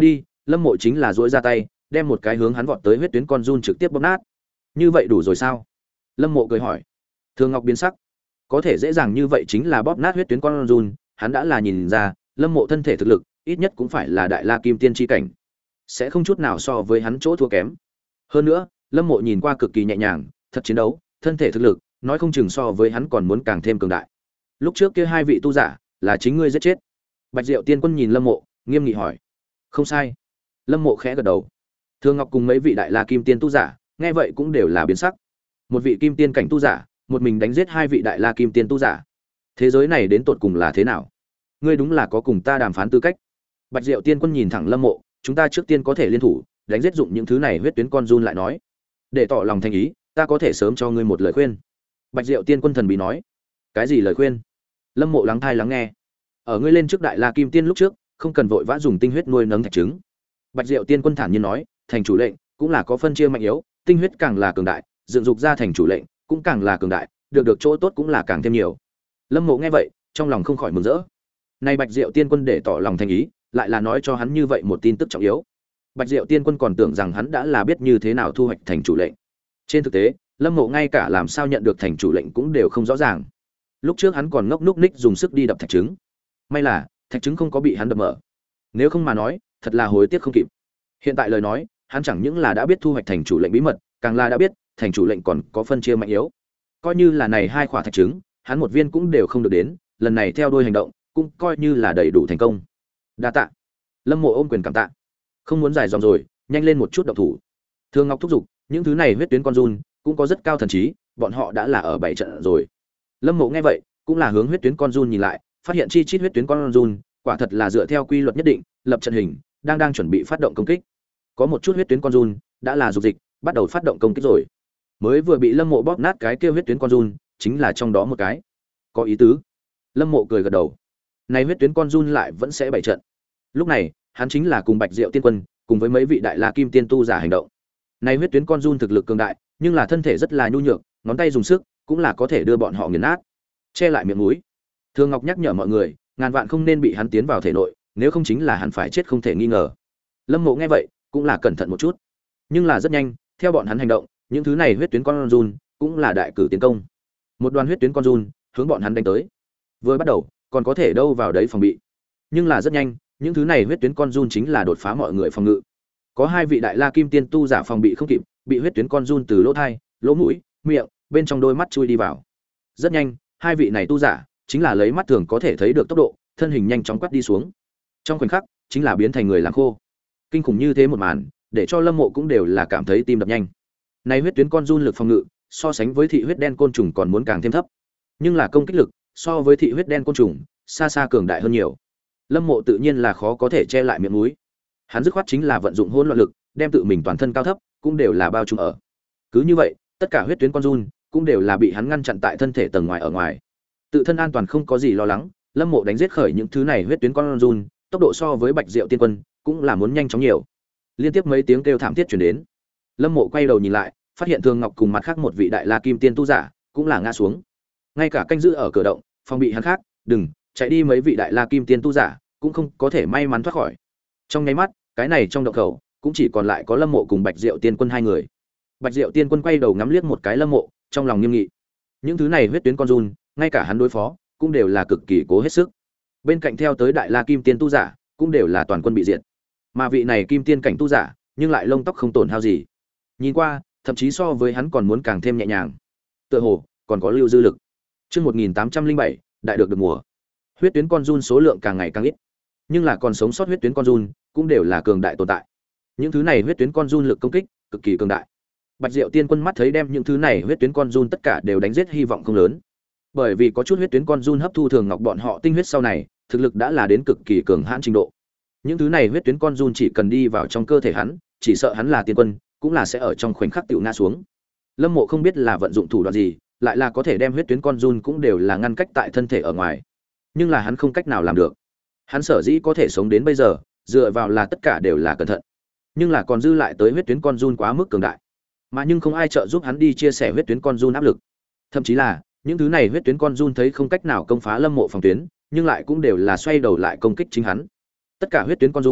Lâm Mộ chính là duỗi ra tay, đem một cái hướng hắn vọt tới huyết tuyến con giun trực tiếp bóp nát. Như vậy đủ rồi sao? Lâm Mộ cười hỏi. Thường Ngọc biến sắc. Có thể dễ dàng như vậy chính là bóp nát huyết tuyến con giun, hắn đã là nhìn ra, Lâm Mộ thân thể thực lực, ít nhất cũng phải là đại la kim tiên chi cảnh, sẽ không chút nào so với hắn chỗ thua kém. Hơn nữa, Lâm Mộ nhìn qua cực kỳ nhẹ nhàng, thật chiến đấu, thân thể thực lực, nói không chừng so với hắn còn muốn càng thêm cường đại. Lúc trước kia hai vị tu giả, là chính ngươi giết chết? Bạch Diệu Tiên Quân nhìn Lâm Mộ, nghiêm nghị hỏi. Không sai. Lâm Mộ khẽ gật đầu. Thường Ngọc cùng mấy vị đại la kim tiên tu giả, nghe vậy cũng đều là biến sắc. Một vị kim tiên cảnh tu giả, một mình đánh giết hai vị đại la kim tiên tu giả. Thế giới này đến tột cùng là thế nào? Ngươi đúng là có cùng ta đàm phán tư cách. Bạch Diệu Tiên Quân nhìn thẳng Lâm Mộ, chúng ta trước tiên có thể liên thủ, đánh giết dụng những thứ này huyết tuyến con giun lại nói. Để tỏ lòng thành ý, ta có thể sớm cho ngươi một lời khuyên. Bạch Diệu Tiên Quân thần bí nói. Cái gì lời khuyên? Lâm Mộ lắng thai lắng nghe. Ở ngươi lên trước đại la kim tiên lúc trước, không cần vội vã dùng tinh huyết nuôi nấng thạch trứng. Bạch Diệu Tiên Quân thản nhiên nói, thành chủ lệnh cũng là có phân chia mạnh yếu, tinh huyết càng là cường đại, dựng dục ra thành chủ lệnh cũng càng là cường đại, được được chỗ tốt cũng là càng thêm nhiều. Lâm Mộ nghe vậy, trong lòng không khỏi mừng rỡ. Nay Bạch Diệu Tiên Quân để tỏ lòng thành ý, lại là nói cho hắn như vậy một tin tức trọng yếu. Bạch Diệu Tiên Quân còn tưởng rằng hắn đã là biết như thế nào thu hoạch thành chủ lệnh. Trên thực tế, Lâm Mộ ngay cả làm sao nhận được thành chủ lệnh cũng đều không rõ ràng. Lúc trước hắn còn ngốc núc ních dùng sức đi đập thạch trứng. May là, thạch trứng không có bị hắn đập mở. Nếu không mà nói, thật là hối tiếc không kịp. Hiện tại lời nói, hắn chẳng những là đã biết thu hoạch thành chủ lệnh bí mật, càng là đã biết, thành chủ lệnh còn có phân chia mạnh yếu. Coi như là này hai quả thạch trứng, hắn một viên cũng đều không được đến, lần này theo đuôi hành động, cũng coi như là đầy đủ thành công. Đa tạ. Lâm Mộ ôm quyền cảm tạ. Không muốn dài dòng rồi, nhanh lên một chút động thủ. Thường Ngọc thúc giục, những thứ này huyết tuyến con giun cũng có rất cao thần trí, bọn họ đã là ở bảy trận rồi. Lâm Mộ nghe vậy, cũng là hướng huyết tuyến con giun nhìn lại, phát hiện chi chít huyết tuyến con giun, quả thật là dựa theo quy luật nhất định, lập trận hình, đang đang chuẩn bị phát động công kích. Có một chút huyết tuyến con giun đã là dục dịch, bắt đầu phát động công kích rồi. Mới vừa bị Lâm Mộ bóp nát cái kia huyết tuyến con giun, chính là trong đó một cái. Có ý tứ. Lâm Mộ cười gật đầu. Này huyết tuyến con giun lại vẫn sẽ bảy trận. Lúc này, hắn chính là cùng Bạch Diệu Tiên Quân, cùng với mấy vị đại la kim tiên tu giả hành động. Này huyết tuyến con giun thực lực cường đại, nhưng là thân thể rất là nhu nhược, ngón tay dùng sức, cũng là có thể đưa bọn họ nghiền nát. Che lại miệng mũi. Thường Ngọc nhắc nhở mọi người, ngàn vạn không nên bị hắn tiến vào thể nội, nếu không chính là hắn phải chết không thể nghi ngờ. Lâm Mộ nghe vậy, cũng là cẩn thận một chút. Nhưng là rất nhanh, theo bọn hắn hành động, những thứ này huyết tuyến con giun cũng là đại cử tiến công. Một đoàn huyết tuyến con giun hướng bọn hắn đánh tới. Vừa bắt đầu, còn có thể đâu vào đấy phòng bị. Nhưng là rất nhanh, những thứ này huyết tuyến con giun chính là đột phá mọi người phòng ngự. Có hai vị đại la kim tiên tu giả phòng bị không kịp, bị huyết tuyến con giun từ lỗ tai, lỗ mũi, miệng, bên trong đôi mắt chui đi vào. Rất nhanh, hai vị này tu giả chính là lấy mắt thường có thể thấy được tốc độ, thân hình nhanh chóng quát đi xuống. Trong khoảnh khắc, chính là biến thành người làm khô. Kinh khủng như thế một màn, để cho Lâm Mộ cũng đều là cảm thấy tim đập nhanh. Này huyết tuyến con giun lực phòng ngự, so sánh với thị huyết đen côn trùng còn muốn càng thêm thấp. Nhưng là công kích lực, so với thị huyết đen côn trùng, xa xa cường đại hơn nhiều. Lâm Mộ tự nhiên là khó có thể che lại miệng mũi. Hắn dứt khoát chính là vận dụng hỗn loạn lực, đem tự mình toàn thân cao thấp cũng đều là bao trùm ở. Cứ như vậy, tất cả huyết tuyến con giun cũng đều là bị hắn ngăn chặn tại thân thể tầng ngoài ở ngoài. Tự thân an toàn không có gì lo lắng, Lâm Mộ đánh giết khởi những thứ này huyết tuyến con giun, tốc độ so với Bạch Diệu Tiên Quân cũng là muốn nhanh chóng nhiều. Liên tiếp mấy tiếng kêu thảm thiết truyền đến. Lâm Mộ quay đầu nhìn lại, phát hiện Thường Ngọc cùng mặt khác một vị đại la kim tiên tu giả cũng là ngã xuống. Ngay cả canh giữ ở cửa động, phòng bị hắn khác, đừng chạy đi mấy vị đại la kim tiên tu giả cũng không có thể may mắn thoát khỏi. Trong nháy mắt, cái này trong động khẩu cũng chỉ còn lại có Lâm Mộ cùng Bạch Diệu Tiên Quân hai người. Bạch Diệu Tiên Quân quay đầu ngắm liếc một cái Lâm Mộ, trong lòng nghiêm nghị. Những thứ này huyết tuyến con giun, ngay cả hắn đối phó cũng đều là cực kỳ cố hết sức. Bên cạnh theo tới đại la kim tiên tu giả cũng đều là toàn quân bị diệt. Mà vị này kim tiên cảnh tu giả, nhưng lại lông tóc không tổn hao gì. Nhìn qua, thậm chí so với hắn còn muốn càng thêm nhẹ nhàng. Tựa hồ còn có lưu dư lực. Chương một nghìn tám trăm linh bảy, đại được được mùa. Huyết tuyến con giun số lượng càng ngày càng ít, nhưng là còn sống sót huyết tuyến con giun cũng đều là cường đại tồn tại. Những thứ này huyết tuyến con giun lực công kích cực kỳ cường đại. Bạch Diệu Tiên Quân mắt thấy đem những thứ này huyết tuyến con giun tất cả đều đánh giết hy vọng không lớn. Bởi vì có chút huyết tuyến con giun hấp thu Thường Ngọc bọn họ tinh huyết sau này, thực lực đã là đến cực kỳ cường hãn trình độ. Những thứ này huyết tuyến con giun chỉ cần đi vào trong cơ thể hắn, chỉ sợ hắn là tiên quân, cũng là sẽ ở trong khoảnh khắc tiểu ngã xuống. Lâm Mộ không biết là vận dụng thủ đoạn gì, lại là có thể đem huyết tuyến con giun cũng đều là ngăn cách tại thân thể ở ngoài. Nhưng là hắn không cách nào làm được. Hắn sở dĩ có thể sống đến bây giờ, dựa vào là tất cả đều là cẩn thận. Nhưng là còn dư lại tới huyết tuyến con giun quá mức cường đại. Mà nhưng không ai trợ giúp hắn đi chia sẻ huyết tuyến con giun áp lực. Thậm chí là, những thứ này huyết tuyến con giun thấy không cách nào công phá Lâm Mộ phòng tuyến, nhưng lại cũng đều là xoay đầu lại công kích chính hắn. Tất cả huyết tuyến con giun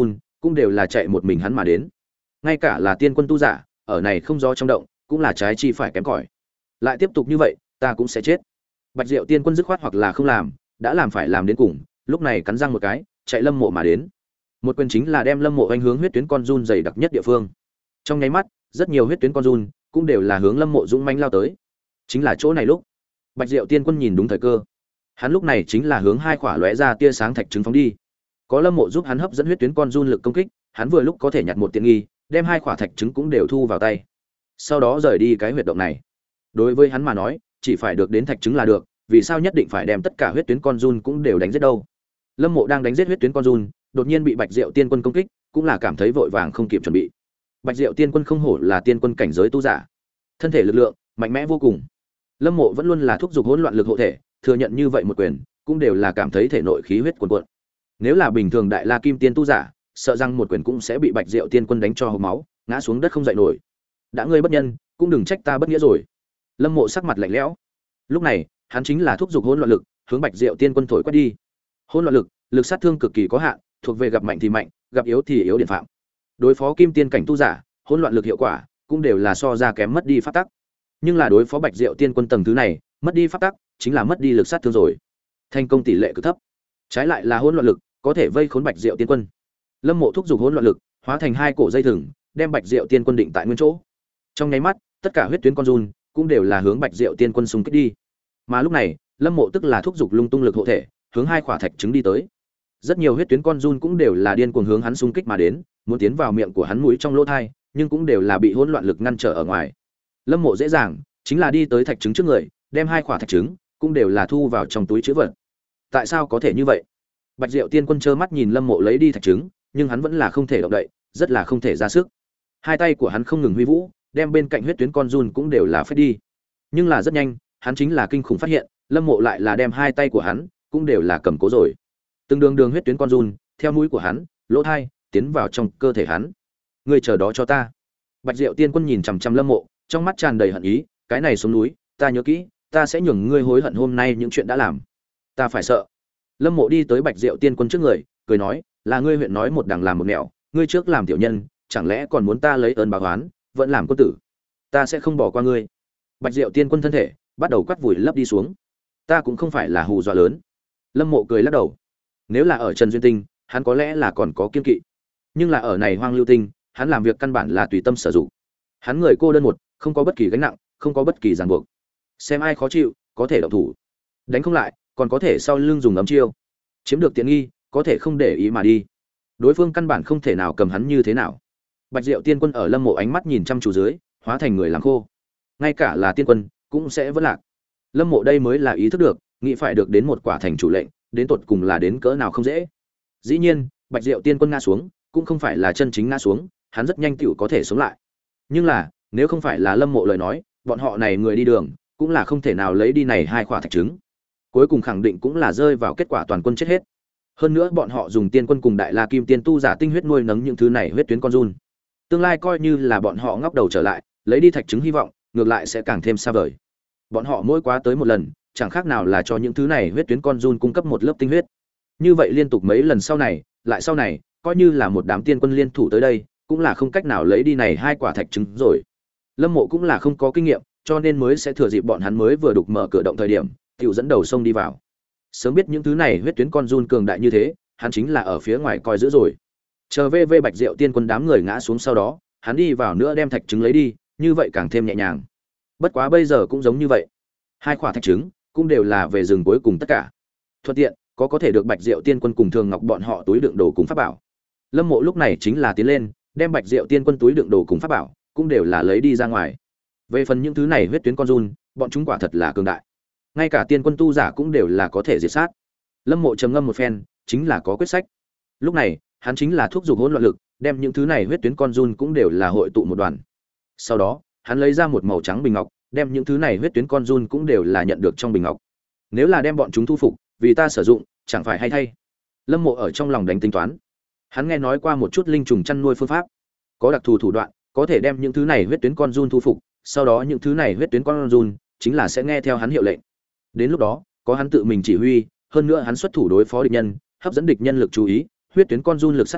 cũng đều là chạy một mình hắn mà đến. Ngay cả là tiên quân tu giả, ở này không gió trong động, cũng là trái chi phải kém cỏi. Lại tiếp tục như vậy, ta cũng sẽ chết. Bạch Diệu tiên quân dứt khoát hoặc là không làm, đã làm phải làm đến cùng, lúc này cắn răng một cái, chạy Lâm Mộ mà đến. Một quyền chính là đem Lâm Mộ anh hướng huyết tuyến con run dày đặc nhất địa phương. Trong nháy mắt, rất nhiều huyết tuyến con run cũng đều là hướng Lâm Mộ dũng mãnh lao tới. Chính là chỗ này lúc, Bạch Diệu tiên quân nhìn đúng thời cơ. Hắn lúc này chính là hướng hai quả lóe ra tia sáng thạch trứng phóng đi. Có Lâm Mộ giúp hắn hấp dẫn huyết tuyến con run lực công kích, hắn vừa lúc có thể nhặt một tiện nghi, đem hai quả thạch trứng cũng đều thu vào tay. Sau đó rời đi cái huyệt động này. Đối với hắn mà nói, chỉ phải được đến thạch trứng là được, vì sao nhất định phải đem tất cả huyết tuyến con run cũng đều đánh giết đâu? Lâm Mộ đang đánh giết huyết tuyến con run, đột nhiên bị Bạch Diệu tiên quân công kích, cũng là cảm thấy vội vàng không kịp chuẩn bị. Bạch Diệu tiên quân không hổ là tiên quân cảnh giới tu giả, thân thể lực lượng mạnh mẽ vô cùng. Lâm Mộ vẫn luôn là thúc giục hỗn loạn lực hộ thể, thừa nhận như vậy một quyền, cũng đều là cảm thấy thể nội khí huyết cuồn cuộn. Nếu là bình thường đại la kim tiên tu giả, sợ rằng một quyền cũng sẽ bị Bạch Diệu tiên quân đánh cho hộc máu, ngã xuống đất không dậy nổi. Đã ngươi bất nhân, cũng đừng trách ta bất nghĩa rồi. Lâm Mộ sắc mặt lạnh lẽo. Lúc này, hắn chính là thúc giục hỗn loạn lực, hướng Bạch Diệu tiên quân thổi quét đi. Hỗn loạn lực, lực sát thương cực kỳ có hạn, thuộc về gặp mạnh thì mạnh, gặp yếu thì yếu điển phạm. Đối phó kim tiên cảnh tu giả, hỗn loạn lực hiệu quả cũng đều là so ra kém mất đi pháp tắc. Nhưng là đối phó Bạch Diệu tiên quân tầng thứ này, mất đi pháp tắc, chính là mất đi lực sát thương rồi. Thành công tỷ lệ cực thấp. Trái lại là hỗn loạn lực, có thể vây khốn Bạch Diệu tiên quân. Lâm Mộ thúc giục hỗn loạn lực, hóa thành hai cổ dây thừng, đem Bạch Diệu tiên quân định tại nguyên chỗ. Trong nháy mắt, tất cả huyết tuyến con run cũng đều là hướng Bạch Diệu tiên quân xung kích đi. Mà lúc này, Lâm Mộ tức là thúc giục lung tung lực hộ thể, hướng hai quả thạch trứng đi tới. Rất nhiều huyết tuyến con run cũng đều là điên cuồng hướng hắn xung kích mà đến, muốn tiến vào miệng của hắn mũi trong lỗ tai, nhưng cũng đều là bị hỗn loạn lực ngăn trở ở ngoài. Lâm Mộ dễ dàng, chính là đi tới thạch trứng trước người, đem hai quả thạch trứng cũng đều là thu vào trong túi trữ vật. Tại sao có thể như vậy? Bạch Diệu tiên quân trơ mắt nhìn Lâm Mộ lấy đi thạch trứng, nhưng hắn vẫn là không thể động đậy, rất là không thể ra sức. Hai tay của hắn không ngừng huy vũ, đem bên cạnh huyết tuyến con run cũng đều là phết đi. Nhưng là rất nhanh, hắn chính là kinh khủng phát hiện, Lâm Mộ lại là đem hai tay của hắn cũng đều là cầm cố rồi. Từng đường đường huyết tuyến con run theo mũi của hắn, lỗ tai tiến vào trong cơ thể hắn. Ngươi chờ đó cho ta. Bạch Diệu tiên quân nhìn chằm chằm Lâm Mộ, trong mắt tràn đầy hận ý, cái này xuống núi, ta nhớ kỹ, ta sẽ nhường ngươi hối hận hôm nay những chuyện đã làm. Ta phải sợ. Lâm Mộ đi tới Bạch Diệu tiên quân trước người, cười nói, là ngươi huyện nói một đằng làm một nẻo, ngươi trước làm tiểu nhân, chẳng lẽ còn muốn ta lấy ơn báo oán, vẫn làm quân tử. Ta sẽ không bỏ qua ngươi. Bạch Diệu tiên quân thân thể bắt đầu quắt vùi lấp đi xuống. Ta cũng không phải là hù dọa lớn. Lâm Mộ cười lắc đầu. Nếu là ở Trần Duyên Tinh, hắn có lẽ là còn có kiên kỵ. Nhưng là ở này Hoang Lưu Tinh, hắn làm việc căn bản là tùy tâm sử dụng. Hắn người cô đơn một, không có bất kỳ gánh nặng, không có bất kỳ ràng buộc. Xem ai khó chịu, có thể động thủ. Đánh không lại, còn có thể sau lưng dùng ấm chiêu. Chiếm được tiện nghi, có thể không để ý mà đi. Đối phương căn bản không thể nào cầm hắn như thế nào. Bạch Diệu tiên quân ở Lâm Mộ ánh mắt nhìn chăm chú dưới, hóa thành người làm khô. Ngay cả là tiên quân cũng sẽ vỡ lạc. Lâm Mộ đây mới là ý thức được, nghĩ phải được đến một quả thành chủ lệnh, đến tột cùng là đến cỡ nào không dễ. Dĩ nhiên, Bạch Diệu tiên quân ngã xuống, cũng không phải là chân chính ngã xuống, hắn rất nhanh tựu có thể sống lại. Nhưng là, nếu không phải là Lâm Mộ lời nói, bọn họ này người đi đường, cũng là không thể nào lấy đi này hai quả thạch trứng. Cuối cùng khẳng định cũng là rơi vào kết quả toàn quân chết hết. Hơn nữa bọn họ dùng tiên quân cùng đại la kim tiên tu giả tinh huyết nuôi nấng những thứ này huyết tuyến con run. Tương lai coi như là bọn họ ngóc đầu trở lại, lấy đi thạch trứng hy vọng, ngược lại sẽ càng thêm xa vời. Bọn họ mỗi quá tới một lần, chẳng khác nào là cho những thứ này huyết tuyến con run cung cấp một lớp tinh huyết. Như vậy liên tục mấy lần sau này, lại sau này, coi như là một đám tiên quân liên thủ tới đây, cũng là không cách nào lấy đi này hai quả thạch trứng rồi. Lâm Mộ cũng là không có kinh nghiệm, cho nên mới sẽ thừa dịp bọn hắn mới vừa đục mở cửa động thời điểm, tiểu dẫn đầu sông đi vào. Sớm biết những thứ này huyết tuyến con run cường đại như thế, hắn chính là ở phía ngoài coi giữ rồi. Chờ vê vê Bạch Diệu tiên quân đám người ngã xuống sau đó, hắn đi vào nữa đem thạch trứng lấy đi, như vậy càng thêm nhẹ nhàng. Bất quá bây giờ cũng giống như vậy. Hai quả thạch trứng cũng đều là về rừng cuối cùng tất cả. Thuận tiện, có có thể được Bạch Diệu tiên quân cùng Thường Ngọc bọn họ túi đựng đồ cùng pháp bảo. Lâm Mộ lúc này chính là tiến lên, đem Bạch Diệu tiên quân túi đựng đồ cùng pháp bảo, cũng đều là lấy đi ra ngoài. Về phần những thứ này huyết tuyến con run, bọn chúng quả thật là cường đại. Ngay cả tiên quân tu giả cũng đều là có thể diệt sát. Lâm Mộ trầm ngâm một phen, chính là có quyết sách. Lúc này, hắn chính là thúc giục hỗn loạn lực, đem những thứ này huyết tuyến con run cũng đều là hội tụ một đoàn. Sau đó, hắn lấy ra một màu trắng bình ngọc, đem những thứ này huyết tuyến con run cũng đều là nhận được trong bình ngọc. Nếu là đem bọn chúng thu phục, vì ta sử dụng, chẳng phải hay thay. Lâm Mộ ở trong lòng đánh tính toán. Hắn nghe nói qua một chút linh trùng chăn nuôi phương pháp, có đặc thù thủ đoạn, có thể đem những thứ này huyết tuyến con run thu phục, sau đó những thứ này huyết tuyến con run chính là sẽ nghe theo hắn hiệu lệnh. Đến lúc đó, có hắn tự mình chỉ huy, hơn nữa hắn xuất thủ đối phó địch nhân, hấp dẫn địch nhân lực chú ý, huyết tuyến con run lực sát thương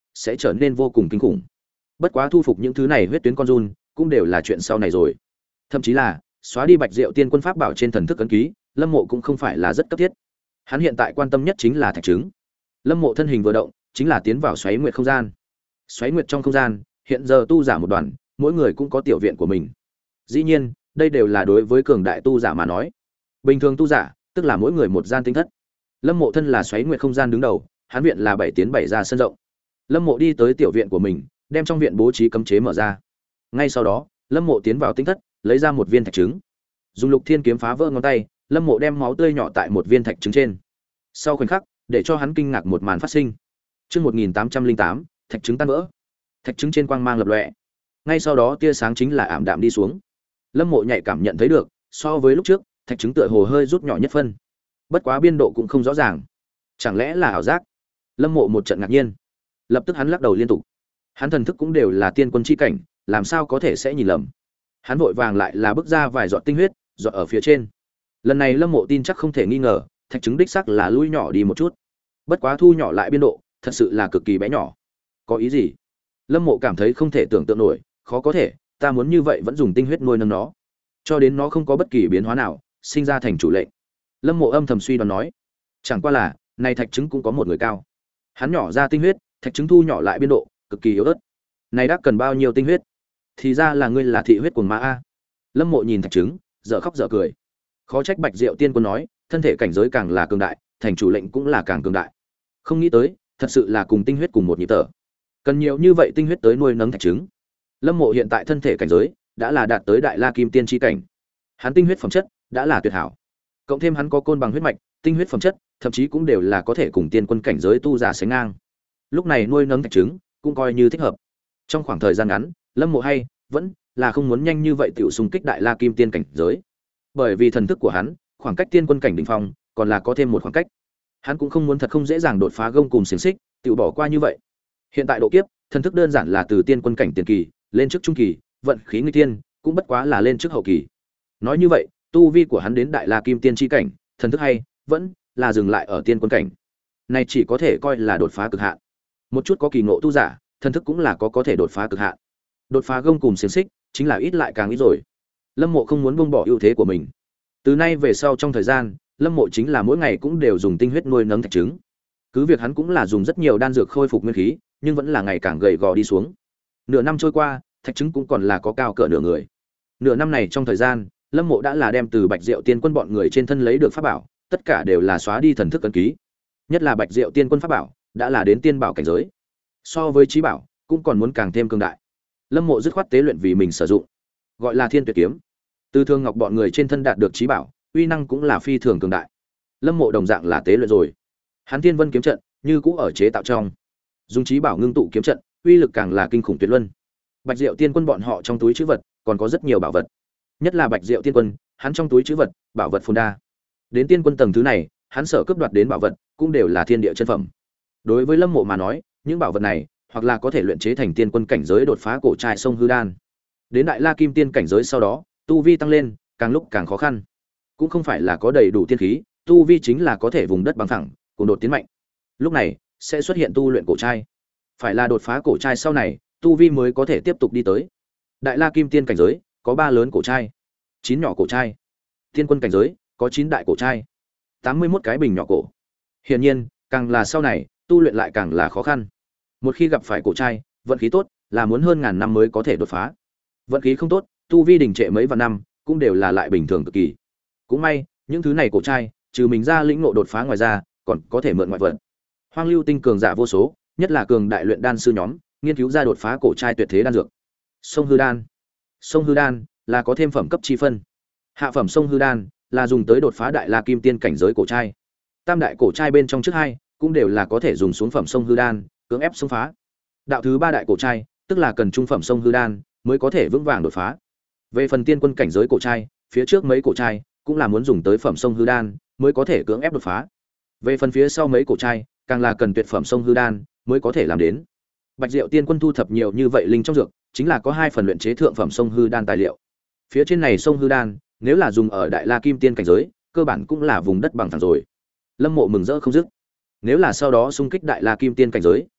sẽ trở nên vô cùng kinh khủng. Bất quá thu phục những thứ này huyết tuyến con run cũng đều là chuyện sau này rồi. Thậm chí là xóa đi Bạch Diệu Tiên Quân pháp bảo trên thần thức ấn ký, Lâm Mộ cũng không phải là rất cấp thiết. Hắn hiện tại quan tâm nhất chính là thạch trứng. Lâm Mộ thân hình vừa động, chính là tiến vào xoáy nguyệt không gian. Xoáy nguyệt trong không gian, hiện giờ tu giả một đoàn, mỗi người cũng có tiểu viện của mình. Dĩ nhiên, đây đều là đối với cường đại tu giả mà nói. Bình thường tu giả, tức là mỗi người một gian tinh thất. Lâm Mộ thân là xoáy nguyệt không gian đứng đầu, hắn viện là bảy tiến bảy ra sân rộng. Lâm Mộ đi tới tiểu viện của mình, đem trong viện bố trí cấm chế mở ra. Ngay sau đó, Lâm Mộ tiến vào tinh thất, lấy ra một viên thạch trứng. Dùng Lục Thiên kiếm phá vỡ ngón tay, Lâm Mộ đem máu tươi nhỏ tại một viên thạch trứng trên. Sau khoảnh khắc, để cho hắn kinh ngạc một màn phát sinh. Chương một nghìn tám trăm lẻ tám, thạch trứng tan vỡ. Thạch trứng trên quang mang lập lòe. Ngay sau đó tia sáng chính là ảm đạm đi xuống. Lâm Mộ nhạy cảm nhận thấy được, so với lúc trước, thạch trứng tựa hồ hơi rút nhỏ nhất phân. Bất quá biên độ cũng không rõ ràng. Chẳng lẽ là ảo giác? Lâm Mộ một trận ngạc nhiên. Lập tức hắn lắc đầu liên tục. Hắn thần thức cũng đều là tiên quân chi cảnh, làm sao có thể sẽ nhìn lầm. Hắn vội vàng lại là bước ra vài giọt tinh huyết, giọt ở phía trên. Lần này Lâm Mộ tin chắc không thể nghi ngờ, thạch trứng đích sắc là lui nhỏ đi một chút. Bất quá thu nhỏ lại biên độ, thật sự là cực kỳ bé nhỏ. Có ý gì? Lâm Mộ cảm thấy không thể tưởng tượng nổi, khó có thể, ta muốn như vậy vẫn dùng tinh huyết nuôi nấng nó, cho đến nó không có bất kỳ biến hóa nào, sinh ra thành chủ lệnh. Lâm Mộ âm thầm suy đoán nói, chẳng qua là, này thạch trứng cũng có một người cao. Hắn nhỏ ra tinh huyết, thạch trứng thu nhỏ lại biên độ, cực kỳ yếu ớt. Này đã cần bao nhiêu tinh huyết? Thì ra là ngươi là thị huyết cuồng ma a. Lâm Mộ nhìn thạch trứng, dở khóc dở cười. Khó trách Bạch Diệu Tiên Quân nói, thân thể cảnh giới càng là cường đại, thành chủ lệnh cũng là càng cường đại. Không nghĩ tới, thật sự là cùng tinh huyết cùng một nhịp thở. Cần nhiều như vậy tinh huyết tới nuôi nấng thạch trứng. Lâm Mộ hiện tại thân thể cảnh giới đã là đạt tới đại la kim tiên chi cảnh. Hắn tinh huyết phẩm chất đã là tuyệt hảo. Cộng thêm hắn có côn bằng huyết mạch, tinh huyết phẩm chất thậm chí cũng đều là có thể cùng tiên quân cảnh giới tu giả sánh ngang. Lúc này nuôi nấng thạch trứng cũng coi như thích hợp. Trong khoảng thời gian ngắn, Lâm Mộ hay vẫn là không muốn nhanh như vậy tiểu xung kích đại la kim tiên cảnh giới. Bởi vì thần thức của hắn, khoảng cách tiên quân cảnh đỉnh phong còn là có thêm một khoảng cách. Hắn cũng không muốn thật không dễ dàng đột phá gông cùng xiềng xích, tiểu bỏ qua như vậy. Hiện tại độ kiếp, thần thức đơn giản là từ tiên quân cảnh tiền kỳ lên trước trung kỳ, vận khí nghịch tiên cũng bất quá là lên trước hậu kỳ. Nói như vậy, tu vi của hắn đến đại la kim tiên chi cảnh, thần thức hay vẫn là dừng lại ở tiên quân cảnh. Này chỉ có thể coi là đột phá cực hạn. Một chút có kỳ ngộ tu giả, thần thức cũng là có có thể đột phá cực hạn. Đột phá gông cùng xiềng xích, chính là ít lại càng ít rồi. Lâm Mộ không muốn buông bỏ ưu thế của mình. Từ nay về sau trong thời gian, Lâm Mộ chính là mỗi ngày cũng đều dùng tinh huyết nuôi nấng thạch trứng. Cứ việc hắn cũng là dùng rất nhiều đan dược khôi phục nguyên khí, nhưng vẫn là ngày càng gầy gò đi xuống. Nửa năm trôi qua, thạch trứng cũng còn là có cao cỡ nửa người. Nửa năm này trong thời gian, Lâm Mộ đã là đem từ Bạch Diệu Tiên Quân bọn người trên thân lấy được pháp bảo, tất cả đều là xóa đi thần thức ấn ký. Nhất là Bạch Diệu Tiên Quân pháp bảo, đã là đến tiên bảo cảnh giới. So với chí bảo, cũng còn muốn càng thêm cường đại. Lâm Mộ dứt khoát tế luyện vì mình sử dụng, gọi là Thiên Tuyệt kiếm. Từ Thương Ngọc bọn người trên thân đạt được chí bảo, uy năng cũng là phi thường cường đại. Lâm Mộ đồng dạng là tế luyện rồi. Hắn Thiên Vân kiếm trận, như cũ ở chế tạo trong. Dùng chí bảo ngưng tụ kiếm trận, uy lực càng là kinh khủng tuyệt luân. Bạch Diệu Tiên Quân bọn họ trong túi trữ vật, còn có rất nhiều bảo vật. Nhất là Bạch Diệu Tiên Quân, hắn trong túi trữ vật, bảo vật phồn đa. Đến tiên quân tầng thứ này, hắn sở cướp đoạt đến bảo vật, cũng đều là thiên địa chân phẩm. Đối với Lâm Mộ mà nói, những bảo vật này, hoặc là có thể luyện chế thành tiên quân cảnh giới đột phá cổ trai sông hư đan. Đến đại la kim tiên cảnh giới sau đó, tu vi tăng lên, càng lúc càng khó khăn. Cũng không phải là có đầy đủ tiên khí, tu vi chính là có thể vùng đất bằng thẳng, cùng đột tiến mạnh. Lúc này, sẽ xuất hiện tu luyện cổ trai. Phải là đột phá cổ trai sau này, tu vi mới có thể tiếp tục đi tới. Đại la kim tiên cảnh giới, có ba lớn cổ trai, chín nhỏ cổ trai. Tiên quân cảnh giới, có chín đại cổ trai, tám mươi mốt cái bình nhỏ cổ. Hiển nhiên, càng là sau này, tu luyện lại càng là khó khăn. Một khi gặp phải cổ trai, vận khí tốt, là muốn hơn ngàn năm mới có thể đột phá. Vận khí không tốt, tu vi đình trệ mấy vạn năm, cũng đều là lại bình thường cực kỳ. Cũng may, những thứ này cổ trai, trừ mình ra lĩnh ngộ đột phá ngoài ra, còn có thể mượn ngoại vật. Hoang lưu tinh cường giả vô số, nhất là cường đại luyện đan sư nhóm, nghiên cứu ra đột phá cổ trai tuyệt thế đan dược. Sông hư đan. Sông hư đan là có thêm phẩm cấp chi phân. Hạ phẩm sông hư đan là dùng tới đột phá đại la kim tiên cảnh giới cổ trai. Tam đại cổ trai bên trong trước hai cũng đều là có thể dùng xuống phẩm sông hư đan, cưỡng ép xông phá. Đạo thứ ba đại cổ trai, tức là cần trung phẩm sông hư đan mới có thể vững vàng đột phá. Về phần tiên quân cảnh giới cổ trai, phía trước mấy cổ trai cũng là muốn dùng tới phẩm sông hư đan mới có thể cưỡng ép đột phá. Về phần phía sau mấy cổ trai, càng là cần tuyệt phẩm sông hư đan mới có thể làm đến. Bạch Diệu Tiên Quân thu thập nhiều như vậy linh trong dược, chính là có hai phần luyện chế thượng phẩm sông hư đan tài liệu. Phía trên này sông hư đan, nếu là dùng ở đại la kim tiên cảnh giới, cơ bản cũng là vùng đất bằng phẳng rồi. Lâm Mộ mừng rỡ không dứt. Nếu là sau đó xung kích đại la kim tiên cảnh giới,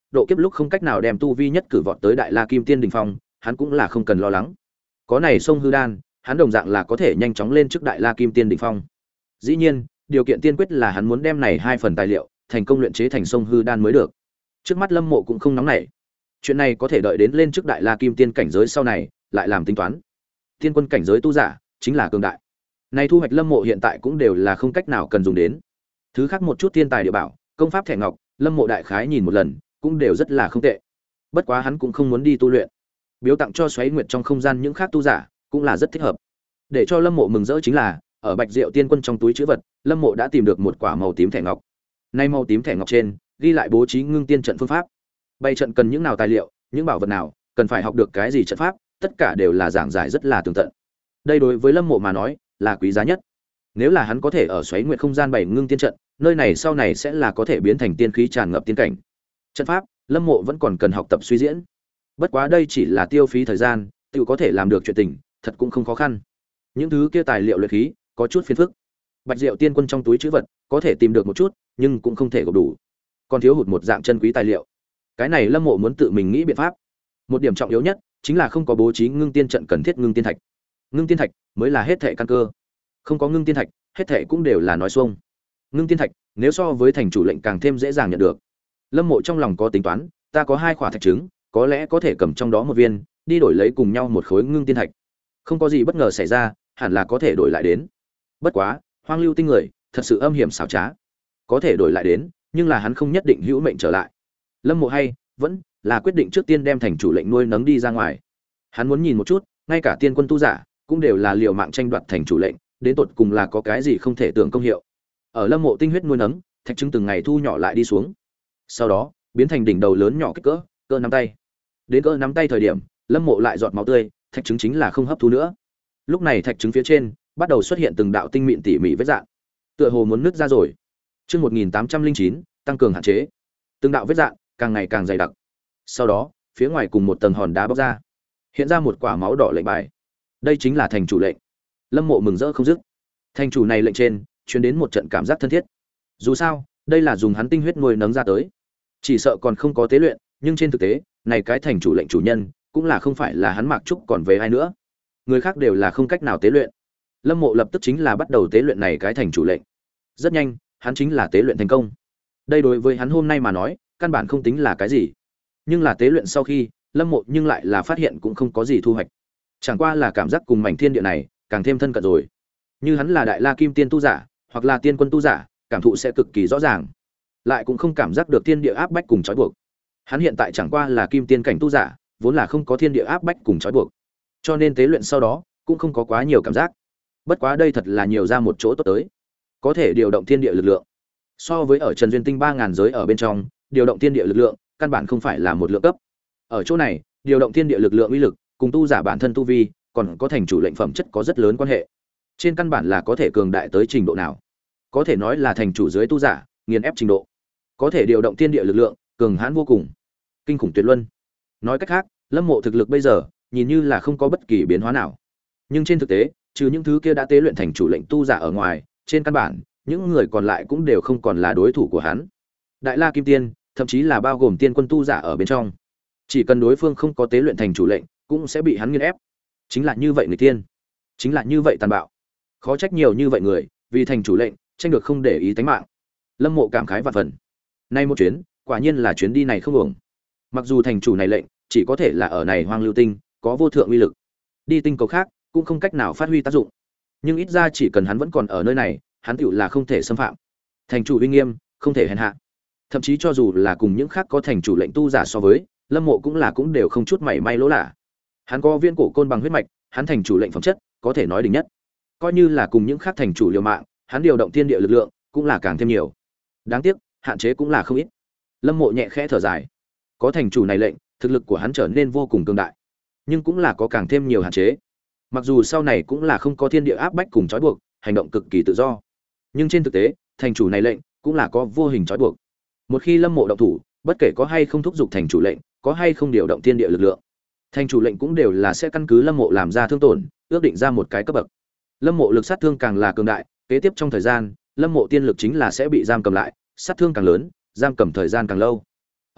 độ kiếp lúc không cách nào đem tu vi nhất cử vọt tới đại la kim tiên đỉnh phong, hắn cũng là không cần lo lắng. Có này sông hư đan, hắn đồng dạng là có thể nhanh chóng lên trước đại la kim tiên đỉnh phong. Dĩ nhiên, điều kiện tiên quyết là hắn muốn đem này hai phần tài liệu thành công luyện chế thành sông hư đan mới được. Trước mắt Lâm Mộ cũng không nóng nảy. Chuyện này có thể đợi đến lên trước đại la kim tiên cảnh giới sau này lại làm tính toán. Tiên quân cảnh giới tu giả chính là cường đại. Này thu hoạch Lâm Mộ hiện tại cũng đều là không cách nào cần dùng đến. Thứ khác một chút tiên tài địa bảo, công pháp thẻ ngọc, Lâm Mộ đại khái nhìn một lần, cũng đều rất là không tệ. Bất quá hắn cũng không muốn đi tu luyện. Biếu tặng cho Xoáy Nguyệt trong không gian những khác tu giả, cũng là rất thích hợp. Để cho Lâm Mộ mừng rỡ chính là, ở Bạch Diệu Tiên Quân trong túi trữ vật, Lâm Mộ đã tìm được một quả màu tím thẻ ngọc. Nay màu tím thẻ ngọc trên, ghi lại bố trí ngưng tiên trận phương pháp. Bày trận cần những nào tài liệu, những bảo vật nào, cần phải học được cái gì trận pháp, tất cả đều là giảng giải rất là tường tận. Đây đối với Lâm Mộ mà nói, là quý giá nhất. Nếu là hắn có thể ở Xoáy Nguyệt không gian bày ngưng tiên trận, nơi này sau này sẽ là có thể biến thành tiên khí tràn ngập tiên cảnh. Trận pháp, Lâm Mộ vẫn còn cần học tập suy diễn. Bất quá đây chỉ là tiêu phí thời gian, tự có thể làm được chuyện tình, thật cũng không khó khăn. Những thứ kia tài liệu luyện khí, có chút phiền phức. Bạch Diệu Tiên Quân trong túi trữ vật, có thể tìm được một chút, nhưng cũng không thể gộp đủ. Còn thiếu hụt một dạng chân quý tài liệu. Cái này Lâm Mộ muốn tự mình nghĩ biện pháp. Một điểm trọng yếu nhất chính là không có bố trí ngưng tiên trận cần thiết ngưng tiên thạch. Ngưng tiên thạch mới là hết thảy căn cơ. Không có ngưng tiên thạch, hết thảy cũng đều là nói xuông. Ngưng tiên thạch, nếu so với thành chủ lệnh càng thêm dễ dàng nhận được. Lâm Mộ trong lòng có tính toán, ta có hai quả thạch trứng, có lẽ có thể cầm trong đó một viên, đi đổi lấy cùng nhau một khối ngưng tiên thạch. Không có gì bất ngờ xảy ra, hẳn là có thể đổi lại đến. Bất quá, Hoang Lưu Tinh người, thật sự âm hiểm xảo trá. Có thể đổi lại đến, nhưng là hắn không nhất định hữu mệnh trở lại. Lâm Mộ hay vẫn là quyết định trước tiên đem thành chủ lệnh nuôi nấng đi ra ngoài. Hắn muốn nhìn một chút, ngay cả tiên quân tu giả cũng đều là liều mạng tranh đoạt thành chủ lệnh, đến tột cùng là có cái gì không thể tưởng công hiệu. Ở Lâm Mộ tinh huyết nuôi nấng, thạch trứng từng ngày thu nhỏ lại đi xuống. Sau đó, biến thành đỉnh đầu lớn nhỏ kích cỡ, cỡ nắm tay. Đến cỡ nắm tay thời điểm, Lâm Mộ lại giọt máu tươi, thạch trứng chính là không hấp thu nữa. Lúc này thạch trứng phía trên bắt đầu xuất hiện từng đạo tinh mịn tỉ mỉ vết dạn, tựa hồ muốn nứt ra rồi. Chương một nghìn tám trăm linh chín, tăng cường hạn chế. Từng đạo vết dạn càng ngày càng dày đặc. Sau đó, phía ngoài cùng một tầng hòn đá bóc ra, hiện ra một quả máu đỏ lệnh bài. Đây chính là thành chủ lệnh. Lâm Mộ mừng rỡ không dứt. Thành chủ này lệnh trên, truyền đến một trận cảm giác thân thiết. Dù sao, đây là dùng hắn tinh huyết nuôi nấng ra tới. Chỉ sợ còn không có tế luyện, nhưng trên thực tế, này cái thành chủ lệnh chủ nhân, cũng là không phải là hắn Mạc Trúc còn về ai nữa. Người khác đều là không cách nào tế luyện. Lâm Mộ lập tức chính là bắt đầu tế luyện này cái thành chủ lệnh. Rất nhanh, hắn chính là tế luyện thành công. Đây đối với hắn hôm nay mà nói, căn bản không tính là cái gì. Nhưng là tế luyện sau khi, Lâm Mộ nhưng lại là phát hiện cũng không có gì thu hoạch. Chẳng qua là cảm giác cùng mảnh thiên địa này càng thêm thân cận rồi. Như hắn là đại la kim tiên tu giả, hoặc là tiên quân tu giả, cảm thụ sẽ cực kỳ rõ ràng. Lại cũng không cảm giác được thiên địa áp bách cùng trói buộc. Hắn hiện tại chẳng qua là kim tiên cảnh tu giả, vốn là không có thiên địa áp bách cùng trói buộc. Cho nên tế luyện sau đó, cũng không có quá nhiều cảm giác. Bất quá đây thật là nhiều ra một chỗ tốt tới. Có thể điều động thiên địa lực lượng. So với ở Trần Duyên Tinh ba ngàn giới ở bên trong, điều động thiên địa lực lượng, căn bản không phải là một lượng cấp. Ở chỗ này, điều động thiên địa lực lượng uy lực, cùng tu giả bản thân tu vi, còn có thành chủ lệnh phẩm chất có rất lớn quan hệ. Trên căn bản là có thể cường đại tới trình độ nào. Có thể nói là thành chủ dưới tu giả, nghiền ép trình độ. Có thể điều động thiên địa lực lượng, cường hãn vô cùng, kinh khủng tuyệt luân. Nói cách khác, Lâm Mộ thực lực bây giờ, nhìn như là không có bất kỳ biến hóa nào. Nhưng trên thực tế, trừ những thứ kia đã tế luyện thành chủ lệnh tu giả ở ngoài, trên căn bản, những người còn lại cũng đều không còn là đối thủ của hắn. Đại La Kim Tiên, thậm chí là bao gồm tiên quân tu giả ở bên trong, chỉ cần đối phương không có tế luyện thành chủ lệnh, cũng sẽ bị hắn nghiền ép. Chính là như vậy người tiên, chính là như vậy tàn bạo. Khó trách nhiều như vậy người, vì thành chủ lệnh, tranh được không để ý tính mạng. Lâm Mộ cảm khái vạn phần. Nay một chuyến, quả nhiên là chuyến đi này không uổng. Mặc dù thành chủ này lệnh chỉ có thể là ở này Hoang Lưu Tinh có vô thượng uy lực, đi tinh cầu khác cũng không cách nào phát huy tác dụng. Nhưng ít ra chỉ cần hắn vẫn còn ở nơi này, hắn tựu là không thể xâm phạm. Thành chủ uy nghiêm, không thể hèn hạ. Thậm chí cho dù là cùng những khác có thành chủ lệnh tu giả so với, Lâm Mộ cũng là cũng đều không chút mảy may lỗ lạ. Hắn có viên cổ côn bằng huyết mạch, hắn thành chủ lệnh phẩm chất, có thể nói đỉnh nhất. Coi như là cùng những khác thành chủ liều mạng, hắn điều động thiên địa lực lượng, cũng là càng thêm nhiều. Đáng tiếc, hạn chế cũng là không ít. Lâm Mộ nhẹ khẽ thở dài. Có thành chủ này lệnh, thực lực của hắn trở nên vô cùng cường đại, nhưng cũng là có càng thêm nhiều hạn chế. Mặc dù sau này cũng là không có thiên địa áp bách cùng trói buộc, hành động cực kỳ tự do, nhưng trên thực tế, thành chủ này lệnh cũng là có vô hình trói buộc. Một khi Lâm Mộ động thủ, bất kể có hay không thúc giục thành chủ lệnh, có hay không điều động thiên địa lực lượng, thành chủ lệnh cũng đều là sẽ căn cứ Lâm Mộ làm ra thương tổn, ước định ra một cái cấp bậc. Lâm Mộ lực sát thương càng là cường đại, kế tiếp trong thời gian, Lâm Mộ tiên lực chính là sẽ bị giam cầm lại, sát thương càng lớn, giam cầm thời gian càng lâu.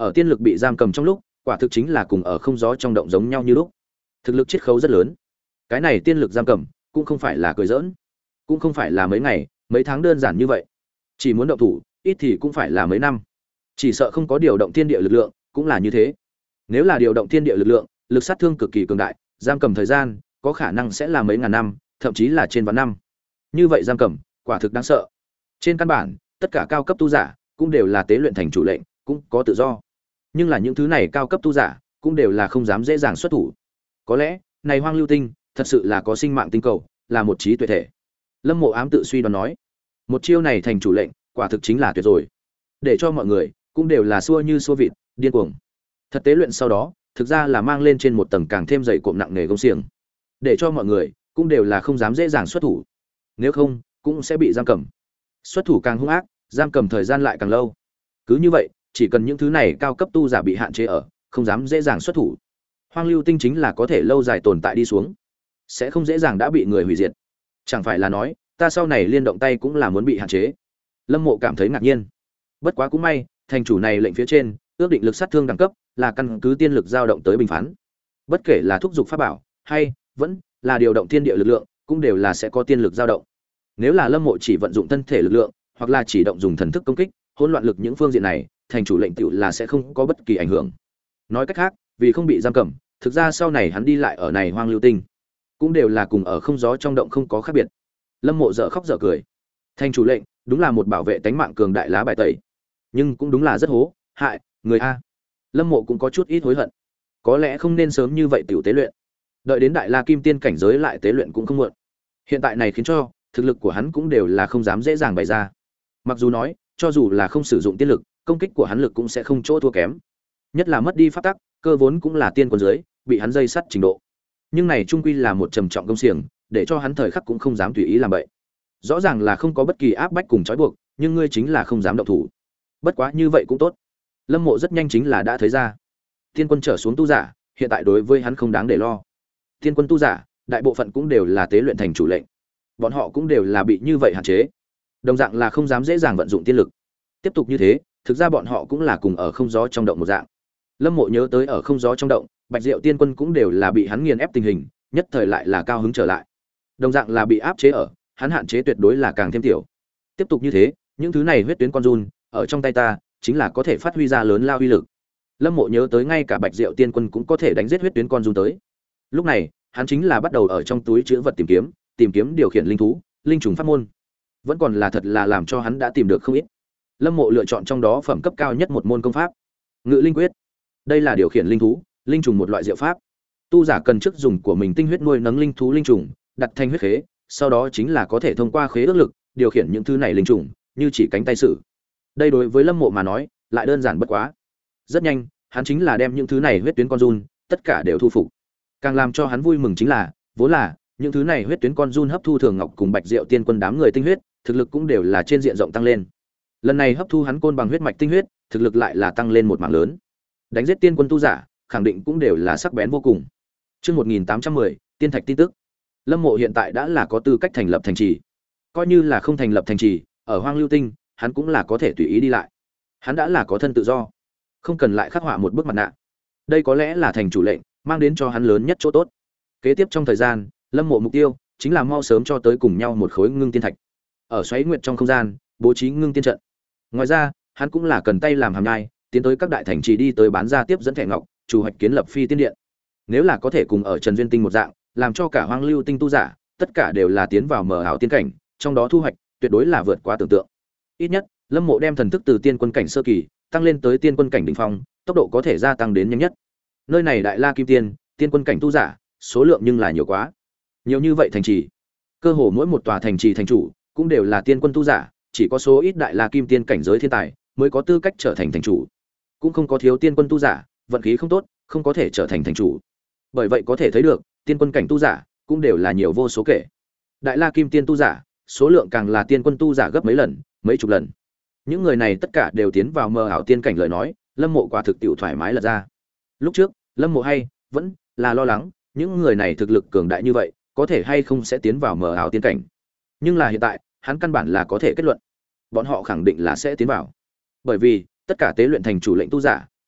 ở tiên lực bị giam cầm trong lúc, quả thực chính là cùng ở không gió trong động giống nhau như lúc. Thực lực chiết khấu rất lớn. Cái này tiên lực giam cầm cũng không phải là cười giỡn, cũng không phải là mấy ngày, mấy tháng đơn giản như vậy. Chỉ muốn động thủ, ít thì cũng phải là mấy năm. Chỉ sợ không có điều động thiên địa lực lượng, cũng là như thế. Nếu là điều động thiên địa lực lượng, lực sát thương cực kỳ cường đại, giam cầm thời gian có khả năng sẽ là mấy ngàn năm, thậm chí là trên vạn năm. Như vậy giam cầm, quả thực đáng sợ. Trên căn bản, tất cả cao cấp tu giả cũng đều là tế luyện thành chủ lệnh, cũng có tự do. Nhưng là những thứ này cao cấp tu giả cũng đều là không dám dễ dàng xuất thủ. Có lẽ, này Hoang Lưu Tinh thật sự là có sinh mạng tinh cầu, là một trí tuệ thể. Lâm Mộ ám tự suy đoán nói, một chiêu này thành chủ lệnh, quả thực chính là tuyệt rồi. Để cho mọi người cũng đều là xua như xua vịt, điên cuồng. Thật tế luyện sau đó, thực ra là mang lên trên một tầng càng thêm dày cộm nặng nề gông xiềng, để cho mọi người cũng đều là không dám dễ dàng xuất thủ. Nếu không, cũng sẽ bị giam cầm. Xuất thủ càng hung ác, giam cầm thời gian lại càng lâu. Cứ như vậy, chỉ cần những thứ này cao cấp tu giả bị hạn chế ở, không dám dễ dàng xuất thủ. Hoang Lưu Tinh chính là có thể lâu dài tồn tại đi xuống, sẽ không dễ dàng đã bị người hủy diệt. Chẳng phải là nói, ta sau này liên động tay cũng là muốn bị hạn chế. Lâm Mộ cảm thấy ngạc nhiên. Bất quá cũng may, thành chủ này lệnh phía trên, ước định lực sát thương đẳng cấp là căn cứ tiên lực dao động tới bình phán. Bất kể là thúc dục pháp bảo hay vẫn là điều động thiên địa lực lượng, cũng đều là sẽ có tiên lực dao động. Nếu là Lâm Mộ chỉ vận dụng thân thể lực lượng, hoặc là chỉ động dùng thần thức công kích, hỗn loạn lực những phương diện này, thành chủ lệnh tiểu là sẽ không có bất kỳ ảnh hưởng. Nói cách khác, vì không bị giam cầm, thực ra sau này hắn đi lại ở này Hoang Lưu Tinh, cũng đều là cùng ở không gió trong động không có khác biệt. Lâm Mộ dở khóc dở cười. Thành chủ lệnh, đúng là một bảo vệ tánh mạng cường đại lá bài tẩy, nhưng cũng đúng là rất hố hại người a. Lâm Mộ cũng có chút ít hối hận, có lẽ không nên sớm như vậy tiểu tế luyện, đợi đến đại la kim tiên cảnh giới lại tế luyện cũng không muộn. Hiện tại này khiến cho thực lực của hắn cũng đều là không dám dễ dàng bày ra. Mặc dù nói, cho dù là không sử dụng tiên lực, công kích của hắn lực cũng sẽ không chỗ thua kém. Nhất là mất đi pháp tắc, cơ vốn cũng là tiên quân dưới, bị hắn dây sắt trình độ. Nhưng này trung quy là một trầm trọng công xiềng, để cho hắn thời khắc cũng không dám tùy ý làm vậy. Rõ ràng là không có bất kỳ áp bách cùng trói buộc, nhưng ngươi chính là không dám động thủ. Bất quá như vậy cũng tốt. Lâm Mộ rất nhanh chính là đã thấy ra, tiên quân trở xuống tu giả, hiện tại đối với hắn không đáng để lo. Tiên quân tu giả, đại bộ phận cũng đều là tế luyện thành chủ lệnh. Bọn họ cũng đều là bị như vậy hạn chế, đồng dạng là không dám dễ dàng vận dụng tiên lực. Tiếp tục như thế, thực ra bọn họ cũng là cùng ở không gió trong động một dạng. Lâm Mộ nhớ tới ở không gió trong động, Bạch Diệu tiên quân cũng đều là bị hắn nghiền ép tình hình, nhất thời lại là cao hứng trở lại. Đồng dạng là bị áp chế ở, hắn hạn chế tuyệt đối là càng thêm tiểu. Tiếp tục như thế, những thứ này huyết tuyến con run, ở trong tay ta, chính là có thể phát huy ra lớn lao uy lực. Lâm Mộ nhớ tới ngay cả Bạch Diệu tiên quân cũng có thể đánh giết huyết tuyến con run tới. Lúc này, hắn chính là bắt đầu ở trong túi trữ vật tìm kiếm, tìm kiếm điều khiển linh thú, linh trùng pháp môn. Vẫn còn là thật là làm cho hắn đã tìm được không ít. Lâm Mộ lựa chọn trong đó phẩm cấp cao nhất một môn công pháp, Ngự Linh Quyết. Đây là điều khiển linh thú, linh trùng một loại diệu pháp. Tu giả cần trước dùng của mình tinh huyết nuôi nấng linh thú linh trùng, đặt thành huyết khế, sau đó chính là có thể thông qua khế ước lực điều khiển những thứ này linh trùng, như chỉ cánh tay sử. Đây đối với Lâm Mộ mà nói, lại đơn giản bất quá. Rất nhanh, hắn chính là đem những thứ này huyết tuyến con run, tất cả đều thu phục. Càng làm cho hắn vui mừng chính là, vốn là những thứ này huyết tuyến con run hấp thu Thường Ngọc cùng Bạch Diệu tiên quân đám người tinh huyết, thực lực cũng đều là trên diện rộng tăng lên. Lần này hấp thu hắn côn bằng huyết mạch tinh huyết, thực lực lại là tăng lên một mảng lớn. Đánh giết tiên quân tu giả, khẳng định cũng đều là sắc bén vô cùng. Chương một nghìn tám trăm mười, tiên thạch tin tức. Lâm Mộ hiện tại đã là có tư cách thành lập thành trì. Coi như là không thành lập thành trì, ở Hoang Lưu Tinh, hắn cũng là có thể tùy ý đi lại. Hắn đã là có thân tự do, không cần lại khắc họa một bức mặt nạ. Đây có lẽ là thành chủ lệnh mang đến cho hắn lớn nhất chỗ tốt. Kế tiếp trong thời gian, Lâm Mộ mục tiêu chính là mau sớm cho tới cùng nhau một khối ngưng tiên thạch. Ở xoáy nguyệt trong không gian, bố trí ngưng tiên trận. Ngoài ra, hắn cũng là cần tay làm hàm nhai, tiến tới các đại thành trì đi tới bán ra tiếp dẫn thẻ ngọc, chủ hoạch kiến lập phi tiên điện. Nếu là có thể cùng ở Trần Duyên Tinh một dạng, làm cho cả Hoang Lưu Tinh tu giả, tất cả đều là tiến vào mờ ảo tiên cảnh, trong đó thu hoạch tuyệt đối là vượt quá tưởng tượng. Ít nhất, Lâm Mộ đem thần thức từ tiên quân cảnh sơ kỳ tăng lên tới tiên quân cảnh đỉnh phong, tốc độ có thể gia tăng đến nhanh nhất. Nơi này đại la kim tiên, tiên quân cảnh tu giả, số lượng nhưng là nhiều quá. Nhiều như vậy thành trì, cơ hồ mỗi một tòa thành trì thành chủ cũng đều là tiên quân tu giả, chỉ có số ít đại la kim tiên cảnh giới thiên tài mới có tư cách trở thành thành chủ. Cũng không có thiếu tiên quân tu giả, vận khí không tốt, không có thể trở thành thành chủ. Bởi vậy có thể thấy được, tiên quân cảnh tu giả cũng đều là nhiều vô số kể. Đại la kim tiên tu giả, số lượng càng là tiên quân tu giả gấp mấy lần, mấy chục lần. Những người này tất cả đều tiến vào mơ ảo tiên cảnh lời nói, Lâm Mộ quả thực tiểu thoải mái lật ra. Lúc trước, Lâm Mộ hay vẫn là lo lắng, những người này thực lực cường đại như vậy, có thể hay không sẽ tiến vào mờ ảo tiên cảnh. Nhưng là hiện tại, hắn căn bản là có thể kết luận, bọn họ khẳng định là sẽ tiến vào. Bởi vì, tất cả tế luyện thành chủ lệnh tu giả,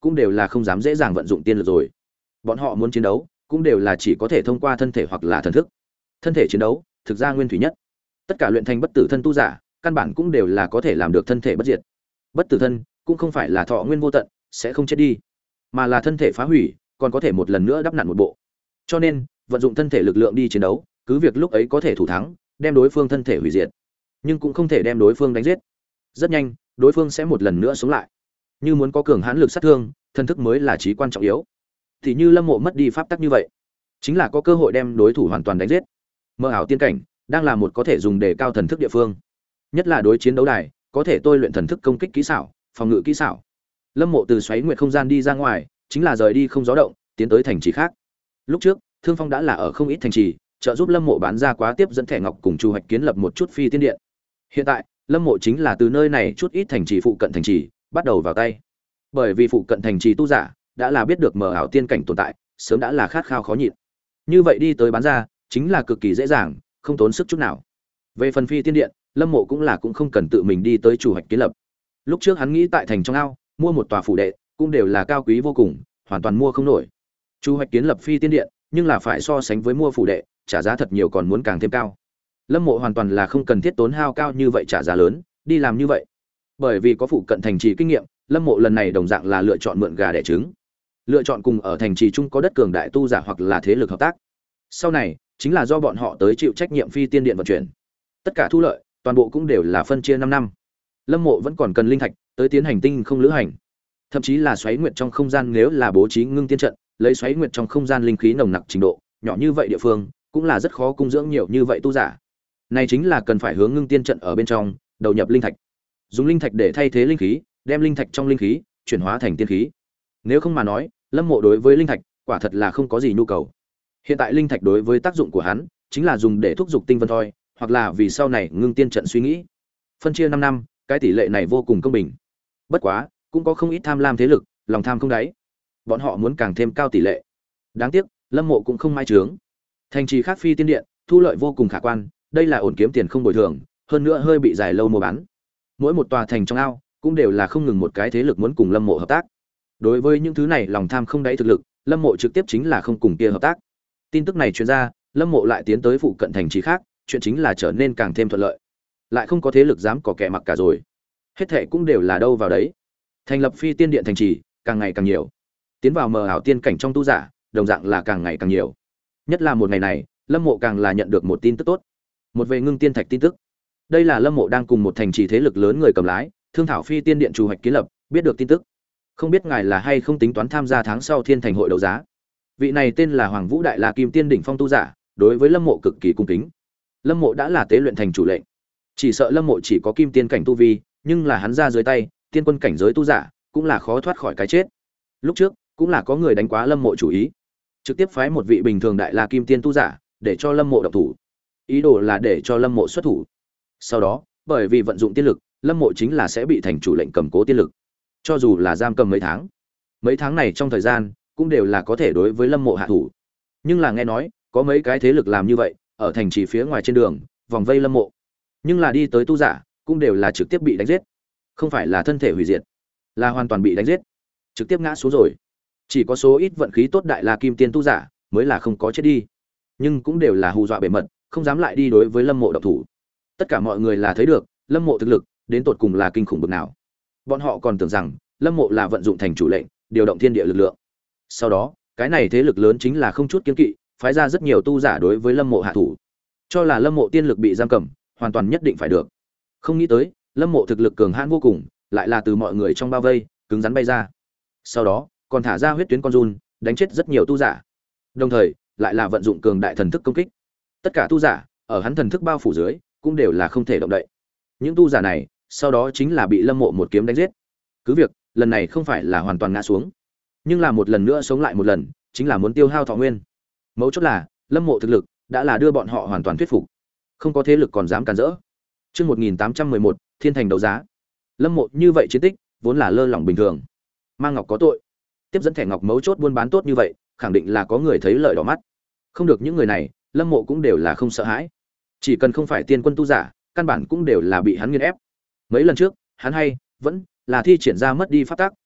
cũng đều là không dám dễ dàng vận dụng tiên lực rồi. Bọn họ muốn chiến đấu, cũng đều là chỉ có thể thông qua thân thể hoặc là thần thức. Thân thể chiến đấu, thực ra nguyên thủy nhất. Tất cả luyện thành bất tử thân tu giả, căn bản cũng đều là có thể làm được thân thể bất diệt. Bất tử thân cũng không phải là thọ nguyên vô tận, sẽ không chết đi, mà là thân thể phá hủy, còn có thể một lần nữa đắp nặn một bộ. Cho nên, vận dụng thân thể lực lượng đi chiến đấu, cứ việc lúc ấy có thể thủ thắng, đem đối phương thân thể hủy diệt, nhưng cũng không thể đem đối phương đánh giết. Rất nhanh, đối phương sẽ một lần nữa sống lại. Như muốn có cường hãn lực sát thương, thân thức mới là chí quan trọng yếu. Thì như Lâm Mộ mất đi pháp tắc như vậy, chính là có cơ hội đem đối thủ hoàn toàn đánh giết. Mơ ảo tiên cảnh đang là một có thể dùng để cao thần thức địa phương, nhất là đối chiến đấu đài, có thể tôi luyện thần thức công kích kỹ xảo, phòng ngự kỹ xảo. Lâm Mộ từ xoáy nguyệt không gian đi ra ngoài, chính là rời đi không gió động, tiến tới thành trì khác. Lúc trước, Thương Phong đã là ở không ít thành trì, trợ giúp Lâm Mộ bán ra quá tiếp dẫn thẻ ngọc cùng Chu Hoạch kiến lập một chút phi tiên điện. Hiện tại, Lâm Mộ chính là từ nơi này chút ít thành trì phụ cận thành trì bắt đầu vào tay. Bởi vì phụ cận thành trì tu giả đã là biết được mờ ảo tiên cảnh tồn tại, sớm đã là khát khao khó nhịn. Như vậy đi tới bán ra, chính là cực kỳ dễ dàng, không tốn sức chút nào. Về phần phi tiên điện, Lâm Mộ cũng là cũng không cần tự mình đi tới Chu Hoạch kiến lập. Lúc trước hắn nghĩ tại thành trong ao mua một tòa phủ đệ, cũng đều là cao quý vô cùng, hoàn toàn mua không nổi. Chu Hoạch kiến lập phi tiên điện, nhưng là phải so sánh với mua phủ đệ, trả giá thật nhiều còn muốn càng thêm cao. Lâm Mộ hoàn toàn là không cần thiết tốn hao cao như vậy trả giá lớn, đi làm như vậy. Bởi vì có phụ cận thành trì kinh nghiệm, Lâm Mộ lần này đồng dạng là lựa chọn mượn gà đẻ trứng. Lựa chọn cùng ở thành trì chung có đất cường đại tu giả hoặc là thế lực hợp tác. Sau này, chính là do bọn họ tới chịu trách nhiệm phi tiên điện vận chuyển. Tất cả thu lợi, toàn bộ cũng đều là phân chia năm năm. Lâm Mộ vẫn còn cần linh thạch tới tiến hành tinh không lữ hành. Thậm chí là xoáy nguyệt trong không gian, nếu là bố trí ngưng tiên trận, lấy xoáy nguyệt trong không gian linh khí nồng nặc trình độ, nhỏ như vậy địa phương, cũng là rất khó cung dưỡng nhiều như vậy tu giả. Này chính là cần phải hướng ngưng tiên trận ở bên trong, đầu nhập linh thạch. Dùng linh thạch để thay thế linh khí, đem linh thạch trong linh khí chuyển hóa thành tiên khí. Nếu không mà nói, Lâm Mộ đối với linh thạch quả thật là không có gì nhu cầu. Hiện tại linh thạch đối với tác dụng của hắn chính là dùng để thúc giục tinh vân thôi, hoặc là vì sau này ngưng tiên trận suy nghĩ. Phân chia năm năm, cái tỷ lệ này vô cùng công bình. Bất quá, cũng có không ít tham lam thế lực, lòng tham không đáy. Bọn họ muốn càng thêm cao tỷ lệ. Đáng tiếc, Lâm Mộ cũng không mai trướng. Thành trì khác phi tiên điện, thu lợi vô cùng khả quan, đây là ổn kiếm tiền không bồi thường, hơn nữa hơi bị dài lâu mua bán. Mỗi một tòa thành trong ao cũng đều là không ngừng một cái thế lực muốn cùng Lâm Mộ hợp tác. Đối với những thứ này lòng tham không đáy thực lực, Lâm Mộ trực tiếp chính là không cùng kia hợp tác. Tin tức này truyền ra, Lâm Mộ lại tiến tới phụ cận thành trì khác, chuyện chính là trở nên càng thêm thuận lợi. Lại không có thế lực dám có kẻ mặc cả rồi. Hết thảy cũng đều là đâu vào đấy. Thành lập phi tiên điện thành trì, càng ngày càng nhiều. Tiến vào mờ ảo tiên cảnh trong tu giả, đồng dạng là càng ngày càng nhiều. Nhất là một ngày này, Lâm Mộ càng là nhận được một tin tức tốt. Một về ngưng tiên thạch tin tức. Đây là Lâm Mộ đang cùng một thành trì thế lực lớn người cầm lái, thương thảo phi tiên điện chủ hoạch kiến lập, biết được tin tức. Không biết ngài là hay không tính toán tham gia tháng sau thiên thành hội đấu giá. Vị này tên là Hoàng Vũ Đại La Kim Tiên đỉnh phong tu giả, đối với Lâm Mộ cực kỳ cung kính. Lâm Mộ đã là tế luyện thành chủ lệnh. Chỉ sợ Lâm Mộ chỉ có kim tiên cảnh tu vi, nhưng là hắn ra dưới tay, tiên quân cảnh giới tu giả, cũng là khó thoát khỏi cái chết. Lúc trước, cũng là có người đánh quá Lâm Mộ chủ ý, trực tiếp phái một vị bình thường Đại La Kim Tiên tu giả, để cho Lâm Mộ động thủ. Ý đồ là để cho Lâm Mộ xuất thủ. Sau đó, bởi vì vận dụng tiên lực, Lâm Mộ chính là sẽ bị thành chủ lệnh cầm cố tiên lực. Cho dù là giam cầm mấy tháng, mấy tháng này trong thời gian, cũng đều là có thể đối với Lâm Mộ hạ thủ. Nhưng là nghe nói, có mấy cái thế lực làm như vậy, ở thành trì phía ngoài trên đường, vòng vây Lâm Mộ. Nhưng là đi tới tu giả, cũng đều là trực tiếp bị đánh giết. Không phải là thân thể hủy diệt, là hoàn toàn bị đánh giết, trực tiếp ngã xuống rồi. Chỉ có số ít vận khí tốt Đại La Kim Tiên tu giả mới là không có chết đi, nhưng cũng đều là hù dọa bề mật, không dám lại đi đối với Lâm Mộ động thủ. Tất cả mọi người là thấy được, Lâm Mộ thực lực đến tột cùng là kinh khủng bậc nào. Bọn họ còn tưởng rằng Lâm Mộ là vận dụng thành chủ lệnh, điều động thiên địa lực lượng. Sau đó, cái này thế lực lớn chính là không chút kiêng kỵ, phái ra rất nhiều tu giả đối với Lâm Mộ hạ thủ, cho là Lâm Mộ tiên lực bị giam cầm, hoàn toàn nhất định phải được. Không nghĩ tới, Lâm Mộ thực lực cường hãn vô cùng, lại là từ mọi người trong bao vây, cứng rắn bay ra. Sau đó, còn thả ra huyết tuyến con giun, đánh chết rất nhiều tu giả. Đồng thời, lại là vận dụng cường đại thần thức công kích. Tất cả tu giả, ở hắn thần thức bao phủ dưới, cũng đều là không thể động đậy. Những tu giả này, sau đó chính là bị Lâm Mộ một kiếm đánh giết. Cứ việc, lần này không phải là hoàn toàn ngã xuống, nhưng là một lần nữa sống lại một lần, chính là muốn tiêu hao thọ nguyên. Mấu chốt là, Lâm Mộ thực lực đã là đưa bọn họ hoàn toàn thuyết phục. Không có thế lực còn dám cản rỡ. Chương một nghìn tám trăm mười một, Thiên thành đấu giá. Lâm Mộ như vậy chiến tích, vốn là lơ lỏng bình thường. Mang Ngọc có tội. Tiếp dẫn thẻ ngọc mấu chốt buôn bán tốt như vậy, khẳng định là có người thấy lợi đỏ mắt. Không được những người này, Lâm Mộ cũng đều là không sợ hãi. Chỉ cần không phải tiên quân tu giả, căn bản cũng đều là bị hắn nghiền ép. Mấy lần trước, hắn hay vẫn là thi triển ra mất đi pháp tắc,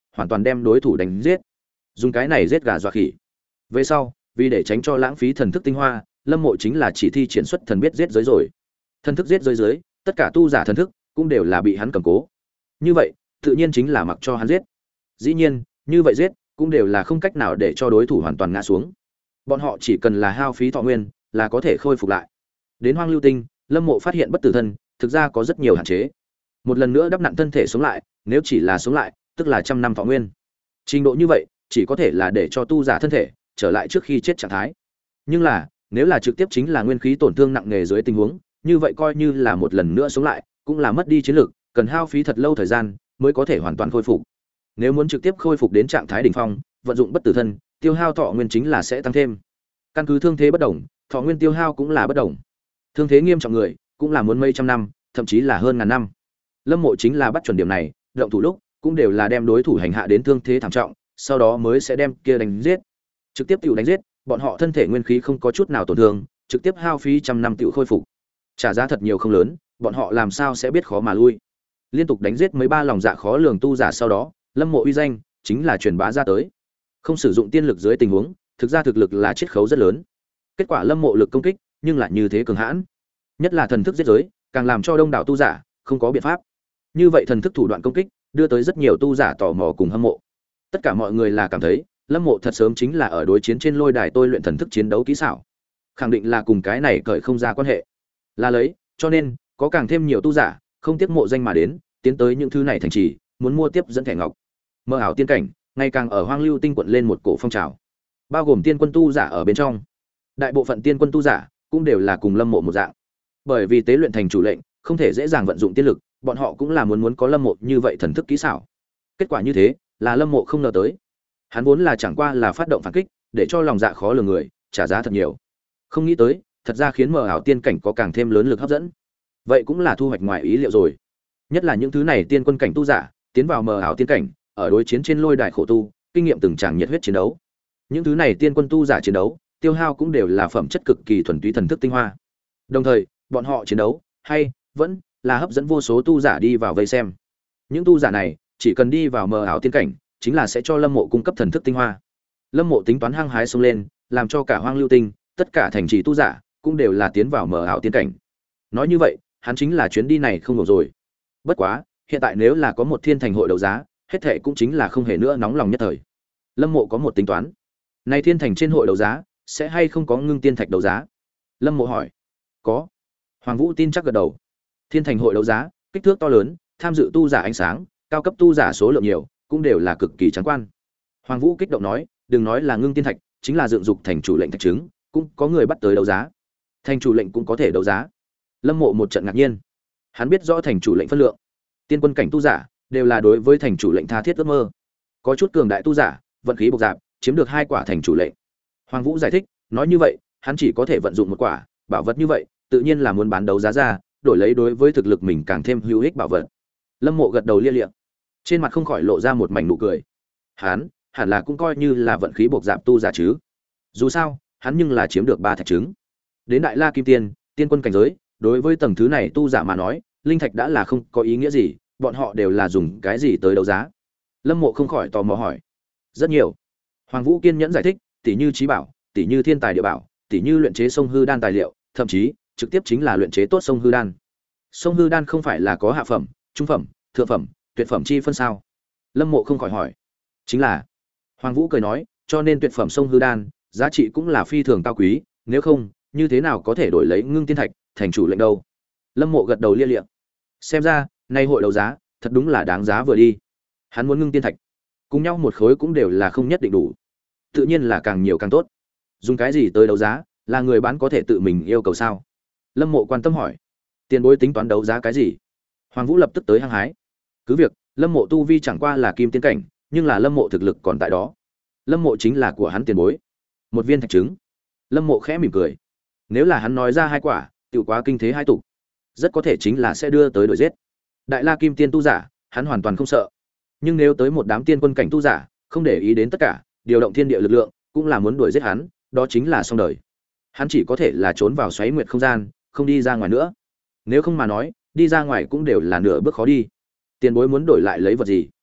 hoàn toàn đem đối thủ đánh giết, dùng cái này giết gà dọa khỉ. Về sau, vì để tránh cho lãng phí thần thức tinh hoa, Lâm Mộ chính là chỉ thi triển xuất thần biết giết giới rồi. Thần thức giết giới giới, tất cả tu giả thần thức cũng đều là bị hắn cầm cố. Như vậy, tự nhiên chính là mặc cho hắn giết. Dĩ nhiên, như vậy giết cũng đều là không cách nào để cho đối thủ hoàn toàn ngã xuống. Bọn họ chỉ cần là hao phí thọ nguyên, là có thể khôi phục lại. Đến Hoang Lưu Tinh, Lâm Mộ phát hiện bất tử thân, thực ra có rất nhiều hạn chế. Một lần nữa đắp nặn thân thể sống lại, nếu chỉ là sống lại, tức là trăm năm thọ nguyên. Trình độ như vậy, chỉ có thể là để cho tu giả thân thể trở lại trước khi chết trạng thái. Nhưng là, nếu là trực tiếp chính là nguyên khí tổn thương nặng nề dưới tình huống, như vậy coi như là một lần nữa sống lại, cũng là mất đi chiến lực, cần hao phí thật lâu thời gian mới có thể hoàn toàn khôi phục. Nếu muốn trực tiếp khôi phục đến trạng thái đỉnh phong, vận dụng bất tử thân, tiêu hao thọ nguyên chính là sẽ tăng thêm. Căn cứ thương thế bất đồng, thọ nguyên tiêu hao cũng là bất đồng. Thương thế nghiêm trọng người, cũng là muốn mấy trăm năm, thậm chí là hơn ngàn năm. Lâm Mộ chính là bắt chuẩn điểm này, động thủ lúc cũng đều là đem đối thủ hành hạ đến thương thế thảm trọng, sau đó mới sẽ đem kia đánh giết. Trực tiếp tiểu đánh giết, bọn họ thân thể nguyên khí không có chút nào tổn thương, trực tiếp hao phí trăm năm tiểu khôi phục. Trả giá thật nhiều không lớn, bọn họ làm sao sẽ biết khó mà lui. Liên tục đánh giết mấy ba lòng dạ khó lường tu giả sau đó, Lâm Mộ uy danh chính là truyền bá ra tới. Không sử dụng tiên lực dưới tình huống, thực ra thực lực là chiết khấu rất lớn. Kết quả Lâm Mộ lực công kích, nhưng lại như thế cường hãn. Nhất là thần thức giết giới, càng làm cho đông đảo tu giả không có biện pháp. Như vậy thần thức thủ đoạn công kích, đưa tới rất nhiều tu giả tò mò cùng hâm mộ. Tất cả mọi người là cảm thấy, Lâm Mộ thật sớm chính là ở đối chiến trên lôi đài tôi luyện thần thức chiến đấu kỹ xảo. Khẳng định là cùng cái này cởi không ra quan hệ. Là lấy, cho nên có càng thêm nhiều tu giả không tiếc mộ danh mà đến, tiến tới những thứ này thành trì, muốn mua tiếp dẫn thẻ ngọc. Mơ ảo tiên cảnh, ngày càng ở Hoang Lưu Tinh quận lên một cổ phong trào. Bao gồm tiên quân tu giả ở bên trong. Đại bộ phận tiên quân tu giả cũng đều là cùng Lâm Mộ một dạng. Bởi vì tế luyện thành chủ lệnh, không thể dễ dàng vận dụng tiên lực, bọn họ cũng là muốn muốn có Lâm Mộ như vậy thần thức kỹ xảo. Kết quả như thế, là Lâm Mộ không ngờ tới. Hắn vốn là chẳng qua là phát động phản kích, để cho lòng dạ khó lường người trả giá thật nhiều. Không nghĩ tới, thật ra khiến mờ ảo tiên cảnh có càng thêm lớn lực hấp dẫn. Vậy cũng là thu hoạch ngoài ý liệu rồi. Nhất là những thứ này tiên quân cảnh tu giả, tiến vào mờ ảo tiên cảnh, ở đối chiến trên lôi đài khổ tu, kinh nghiệm từng tràng nhiệt huyết chiến đấu. Những thứ này tiên quân tu giả chiến đấu, tiêu hao cũng đều là phẩm chất cực kỳ thuần túy thần thức tinh hoa. Đồng thời, bọn họ chiến đấu hay vẫn là hấp dẫn vô số tu giả đi vào vây xem. Những tu giả này, chỉ cần đi vào mờ ảo tiên cảnh, chính là sẽ cho Lâm Mộ cung cấp thần thức tinh hoa. Lâm Mộ tính toán hăng hái xông lên, làm cho cả Hoang Lưu Tinh, tất cả thành trì tu giả cũng đều là tiến vào mờ ảo tiên cảnh. Nói như vậy, hắn chính là chuyến đi này không đủ rồi. Bất quá, hiện tại nếu là có một thiên thành hội đấu giá, hết thệ cũng chính là không hề nữa nóng lòng nhất thời. Lâm Mộ có một tính toán. Này thiên thành trên hội đấu giá, sẽ hay không có ngưng tiên thạch đấu giá? Lâm Mộ hỏi. Có. Hoàng Vũ tin chắc gật đầu. Thiên thành hội đấu giá, kích thước to lớn, tham dự tu giả ánh sáng, cao cấp tu giả số lượng nhiều, cũng đều là cực kỳ trắng quan. Hoàng Vũ kích động nói, đừng nói là ngưng tiên thạch, chính là dựng dục thành chủ lệnh thạch trứng, cũng có người bắt tới đấu giá. Thành chủ lệnh cũng có thể đấu giá. Lâm Mộ một trận ngạc nhiên. Hắn biết rõ thành chủ lệnh phân lượng. Tiên quân cảnh tu giả đều là đối với thành chủ lệnh tha thiết ước mơ. Có chút cường đại tu giả, vận khí bộc dạp, chiếm được hai quả thành chủ lệnh. Hoàng Vũ giải thích, nói như vậy, hắn chỉ có thể vận dụng một quả, bảo vật như vậy, tự nhiên là muốn bán đấu giá ra, đổi lấy đối với thực lực mình càng thêm hữu ích bảo vật. Lâm Mộ gật đầu lia lịa, trên mặt không khỏi lộ ra một mảnh nụ cười. Hắn, hẳn là cũng coi như là vận khí bộc dạp tu giả chứ. Dù sao, hắn nhưng là chiếm được ba thạch trứng. Đến Đại La Kim Tiên, tiên quân cảnh giới, đối với tầng thứ này tu giả mà nói, linh thạch đã là không có ý nghĩa gì, bọn họ đều là dùng cái gì tới đấu giá. Lâm Mộ không khỏi tò mò hỏi. Rất nhiều. Hoàng Vũ kiên nhẫn giải thích, tỷ như trí bảo, tỷ như thiên tài địa bảo, tỷ như luyện chế sông hư đan tài liệu, thậm chí trực tiếp chính là luyện chế tốt sông hư đan. Sông hư đan không phải là có hạ phẩm, trung phẩm, thượng phẩm, tuyệt phẩm chi phân sao? Lâm Mộ không khỏi hỏi. Chính là. Hoàng Vũ cười nói, cho nên tuyệt phẩm sông hư đan, giá trị cũng là phi thường cao quý, nếu không, như thế nào có thể đổi lấy ngưng tiên thạch thành chủ lệnh đâu? Lâm Mộ gật đầu lia lịa. Xem ra, nay hội đấu giá, thật đúng là đáng giá vừa đi. Hắn muốn ngưng tiên thạch, cùng nhau một khối cũng đều là không nhất định đủ. Tự nhiên là càng nhiều càng tốt. Dùng cái gì tới đấu giá, là người bán có thể tự mình yêu cầu sao? Lâm Mộ quan tâm hỏi. Tiền bối tính toán đấu giá cái gì? Hoàng Vũ lập tức tới hăng hái. Cứ việc, Lâm Mộ tu vi chẳng qua là kim tiên cảnh, nhưng là Lâm Mộ thực lực còn tại đó. Lâm Mộ chính là của hắn tiền bối. Một viên thạch trứng. Lâm Mộ khẽ mỉm cười. Nếu là hắn nói ra hai quả, tiểu quá kinh thế hai tục. Rất có thể chính là sẽ đưa tới đuổi giết. Đại La Kim Tiên tu giả, hắn hoàn toàn không sợ. Nhưng nếu tới một đám tiên quân cảnh tu giả, không để ý đến tất cả, điều động thiên địa lực lượng, cũng là muốn đuổi giết hắn, đó chính là xong đời. Hắn chỉ có thể là trốn vào xoáy nguyệt không gian, không đi ra ngoài nữa. Nếu không mà nói, đi ra ngoài cũng đều là nửa bước khó đi. Tiền bối muốn đổi lại lấy vật gì?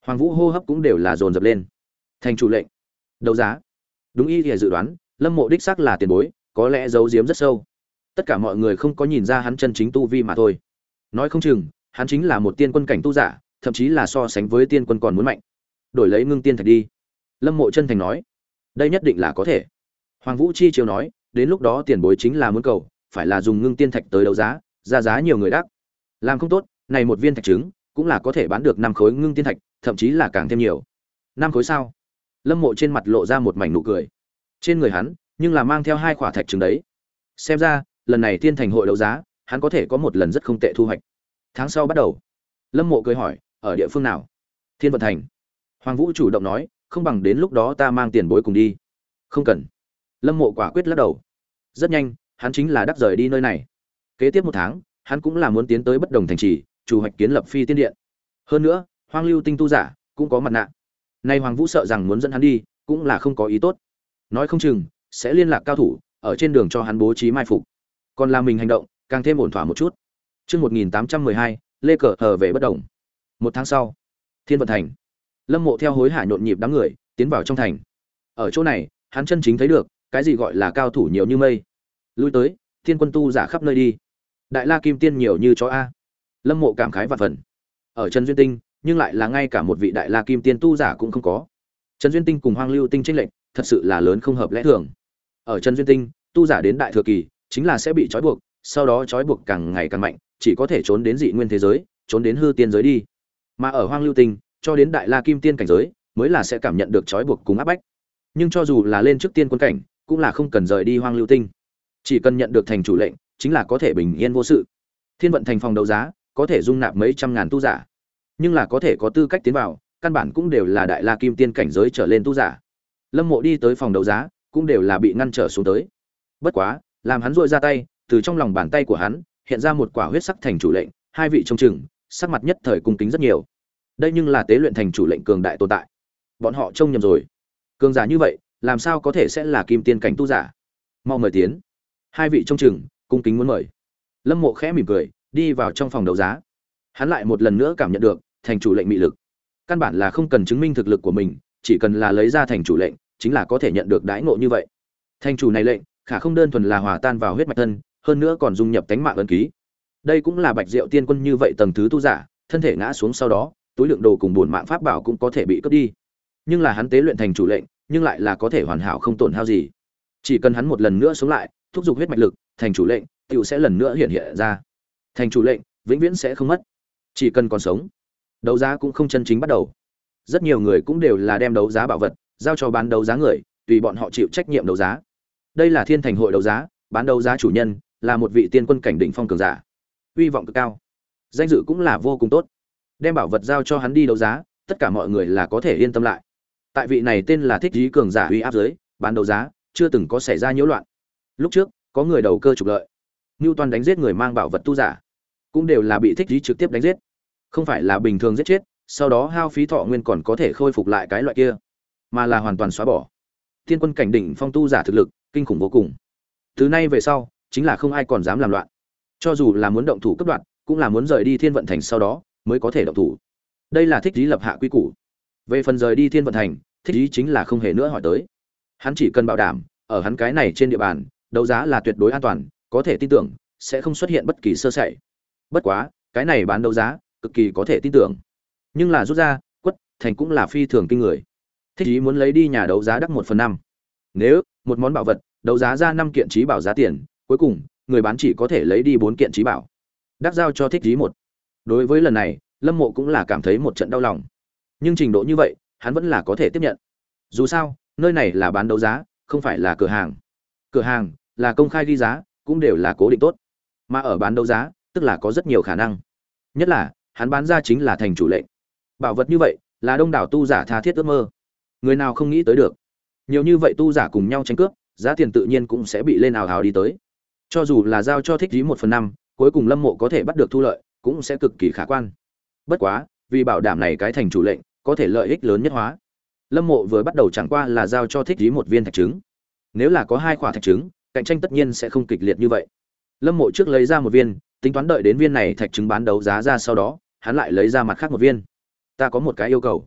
Hoàng Vũ hô hấp cũng đều là dồn dập lên. Thành chủ lệnh, đấu giá. Đúng y thì dự đoán, Lâm Mộ đích xác là tiền bối, có lẽ giấu giếm rất sâu. Tất cả mọi người không có nhìn ra hắn chân chính tu vi mà thôi. Nói không chừng, hắn chính là một tiên quân cảnh tu giả, thậm chí là so sánh với tiên quân còn muốn mạnh. Đổi lấy ngưng tiên thạch đi. Lâm Mộ chân thành nói, đây nhất định là có thể. Hoàng Vũ chi chiếu nói, đến lúc đó tiền bối chính là muốn cầu, phải là dùng ngưng tiên thạch tới đấu giá, ra giá nhiều người đắc. Làm không tốt, này một viên thạch trứng cũng là có thể bán được năm khối ngưng tiên thạch, thậm chí là càng thêm nhiều. Năm khối sao? Lâm Mộ trên mặt lộ ra một mảnh nụ cười. Trên người hắn, nhưng là mang theo hai quả thạch trứng đấy. Xem ra, lần này Tiên Thành hội đấu giá, hắn có thể có một lần rất không tệ thu hoạch. Tháng sau bắt đầu. Lâm Mộ cười hỏi, ở địa phương nào? Thiên Vận Thành. Hoàng Vũ chủ động nói, không bằng đến lúc đó ta mang tiền bối cùng đi. Không cần. Lâm Mộ quả quyết lắc đầu. Rất nhanh, hắn chính là đắc rời đi nơi này. Kế tiếp một tháng, hắn cũng là muốn tiến tới bất đồng thành trì, chủ hoạch kiến lập phi tiên điện. Hơn nữa, Hoang Lưu Tinh tu giả cũng có mặt nạ. Nay Hoàng Vũ sợ rằng muốn dẫn hắn đi, cũng là không có ý tốt. Nói không chừng sẽ liên lạc cao thủ, ở trên đường cho hắn bố trí mai phục. Còn là mình hành động, càng thêm ổn thỏa một chút. Chương một nghìn tám trăm mười hai, Lê Cờ hờ về bất động. Một tháng sau, Thiên Vận Thành. Lâm Mộ theo hối hả nhộn nhịp đám người, tiến vào trong thành. Ở chỗ này, hắn chân chính thấy được, cái gì gọi là cao thủ nhiều như mây. Lui tới, tiên quân tu giả khắp nơi đi. Đại La Kim Tiên nhiều như chó a. Lâm Mộ cảm khái vạn phần. Ở Trần Duyên Tinh, nhưng lại là ngay cả một vị Đại La Kim Tiên tu giả cũng không có. Trần Duyên Tinh cùng Hoang Lưu Tinh chênh lệch, thật sự là lớn không hợp lẽ thường. Ở Trần Duyên Tinh, tu giả đến đại thừa kỳ, chính là sẽ bị trói buộc, sau đó trói buộc càng ngày càng mạnh, chỉ có thể trốn đến dị nguyên thế giới, trốn đến hư tiên giới đi. Mà ở Hoang Lưu Tinh, cho đến Đại La Kim Tiên cảnh giới, mới là sẽ cảm nhận được trói buộc cùng áp bách. Nhưng cho dù là lên trước tiên quân cảnh, cũng là không cần rời đi Hoang Lưu Tinh. Chỉ cần nhận được thành chủ lệnh, chính là có thể bình yên vô sự. Thiên Vận Thành phòng đấu giá, có thể dung nạp mấy trăm ngàn tu giả, nhưng là có thể có tư cách tiến vào, căn bản cũng đều là Đại La Kim Tiên cảnh giới trở lên tu giả. Lâm Mộ đi tới phòng đấu giá, cũng đều là bị ngăn trở xuống tới. Bất quá, làm hắn rũa ra tay, từ trong lòng bàn tay của hắn hiện ra một quả huyết sắc thành chủ lệnh, hai vị trông chừng, sắc mặt nhất thời cung kính rất nhiều. Đây nhưng là tế luyện thành chủ lệnh cường đại tồn tại. Bọn họ trông nhầm rồi. Cường giả như vậy, làm sao có thể sẽ là Kim Tiên cảnh tu giả? Mau mời tiến. Hai vị trông chừng, cung kính muốn mời. Lâm Mộ khẽ mỉm cười, đi vào trong phòng đấu giá. Hắn lại một lần nữa cảm nhận được thành chủ lệnh mị lực. Căn bản là không cần chứng minh thực lực của mình, chỉ cần là lấy ra thành chủ lệnh, chính là có thể nhận được đãi ngộ như vậy. Thành chủ này lệnh, khả không đơn thuần là hòa tan vào huyết mạch thân, hơn nữa còn dung nhập tánh mạng ấn ký. Đây cũng là Bạch Diệu Tiên Quân như vậy tầng thứ tu giả, thân thể ngã xuống sau đó, túi lượng đồ cùng bổn mạng pháp bảo cũng có thể bị cướp đi. Nhưng là hắn tế luyện thành chủ lệnh, nhưng lại là có thể hoàn hảo không tổn hao gì. Chỉ cần hắn một lần nữa sống lại, thúc giục huyết mạch lực, thành chủ lệnh tiểu sẽ lần nữa hiện hiện ra. Thành chủ lệnh vĩnh viễn sẽ không mất, chỉ cần còn sống. Đấu giá cũng không chân chính bắt đầu. Rất nhiều người cũng đều là đem đấu giá bảo vật giao cho bán đấu giá người, tùy bọn họ chịu trách nhiệm đấu giá. Đây là Thiên Thành hội đấu giá, bán đấu giá chủ nhân là một vị tiên quân cảnh đỉnh phong cường giả, uy vọng cực cao, danh dự cũng là vô cùng tốt. Đem bảo vật giao cho hắn đi đấu giá, tất cả mọi người là có thể yên tâm lại. Tại vị này tên là Thích Chí cường giả uy áp dưới, bán đấu giá chưa từng có xảy ra nhiễu loạn. Lúc trước có người đầu cơ trục lợi, Newton đánh giết người mang bảo vật tu giả, cũng đều là bị Thích Chí trực tiếp đánh giết, không phải là bình thường giết chết, sau đó hao phí thọ nguyên còn có thể khôi phục lại cái loại kia, mà là hoàn toàn xóa bỏ. Tiên quân cảnh đỉnh phong tu giả thực lực kinh khủng vô cùng. Từ nay về sau, chính là không ai còn dám làm loạn. Cho dù là muốn động thủ cấp đoạn, cũng là muốn rời đi Thiên Vận Thành sau đó mới có thể động thủ. Đây là Thích Chí lập hạ quy củ. Về phần rời đi Thiên Vận Thành, Thích Chí chính là không hề nữa hỏi tới. Hắn chỉ cần bảo đảm, ở hắn cái này trên địa bàn, đấu giá là tuyệt đối an toàn, có thể tin tưởng sẽ không xuất hiện bất kỳ sơ sẩy. Bất quá, cái này bán đấu giá cực kỳ có thể tin tưởng. Nhưng là rút ra, quất thành cũng là phi thường kinh người. Thích Chí muốn lấy đi nhà đấu giá đắc một phần năm. Nếu một món bảo vật đấu giá ra năm kiện trí bảo giá tiền, cuối cùng người bán chỉ có thể lấy đi bốn kiện trí bảo. Đắc giao cho Thích Chí một. Đối với lần này, Lâm Mộ cũng là cảm thấy một trận đau lòng. Nhưng trình độ như vậy, hắn vẫn là có thể tiếp nhận. Dù sao, nơi này là bán đấu giá, không phải là cửa hàng. Cửa hàng là công khai ghi giá, cũng đều là cố định tốt. Mà ở bán đấu giá, tức là có rất nhiều khả năng. Nhất là, hắn bán ra chính là thành chủ lệnh. Bảo vật như vậy, là đông đảo tu giả tha thiết ước mơ. Người nào không nghĩ tới được. Nhiều như vậy tu giả cùng nhau tranh cướp, giá tiền tự nhiên cũng sẽ bị lên ào ào đi tới. Cho dù là giao cho Thích Chí một phần năm, cuối cùng Lâm Mộ có thể bắt được thu lợi, cũng sẽ cực kỳ khả quan. Bất quá, vì bảo đảm này cái thành chủ lệnh có thể lợi ích lớn nhất hóa, Lâm Mộ vừa bắt đầu chẳng qua là giao cho Thích Chí một viên thạch trứng. Nếu là có hai quả thạch trứng, cạnh tranh tất nhiên sẽ không kịch liệt như vậy. Lâm Mộ trước lấy ra một viên, tính toán đợi đến viên này thạch trứng bán đấu giá ra sau đó, hắn lại lấy ra mặt khác một viên. Ta có một cái yêu cầu.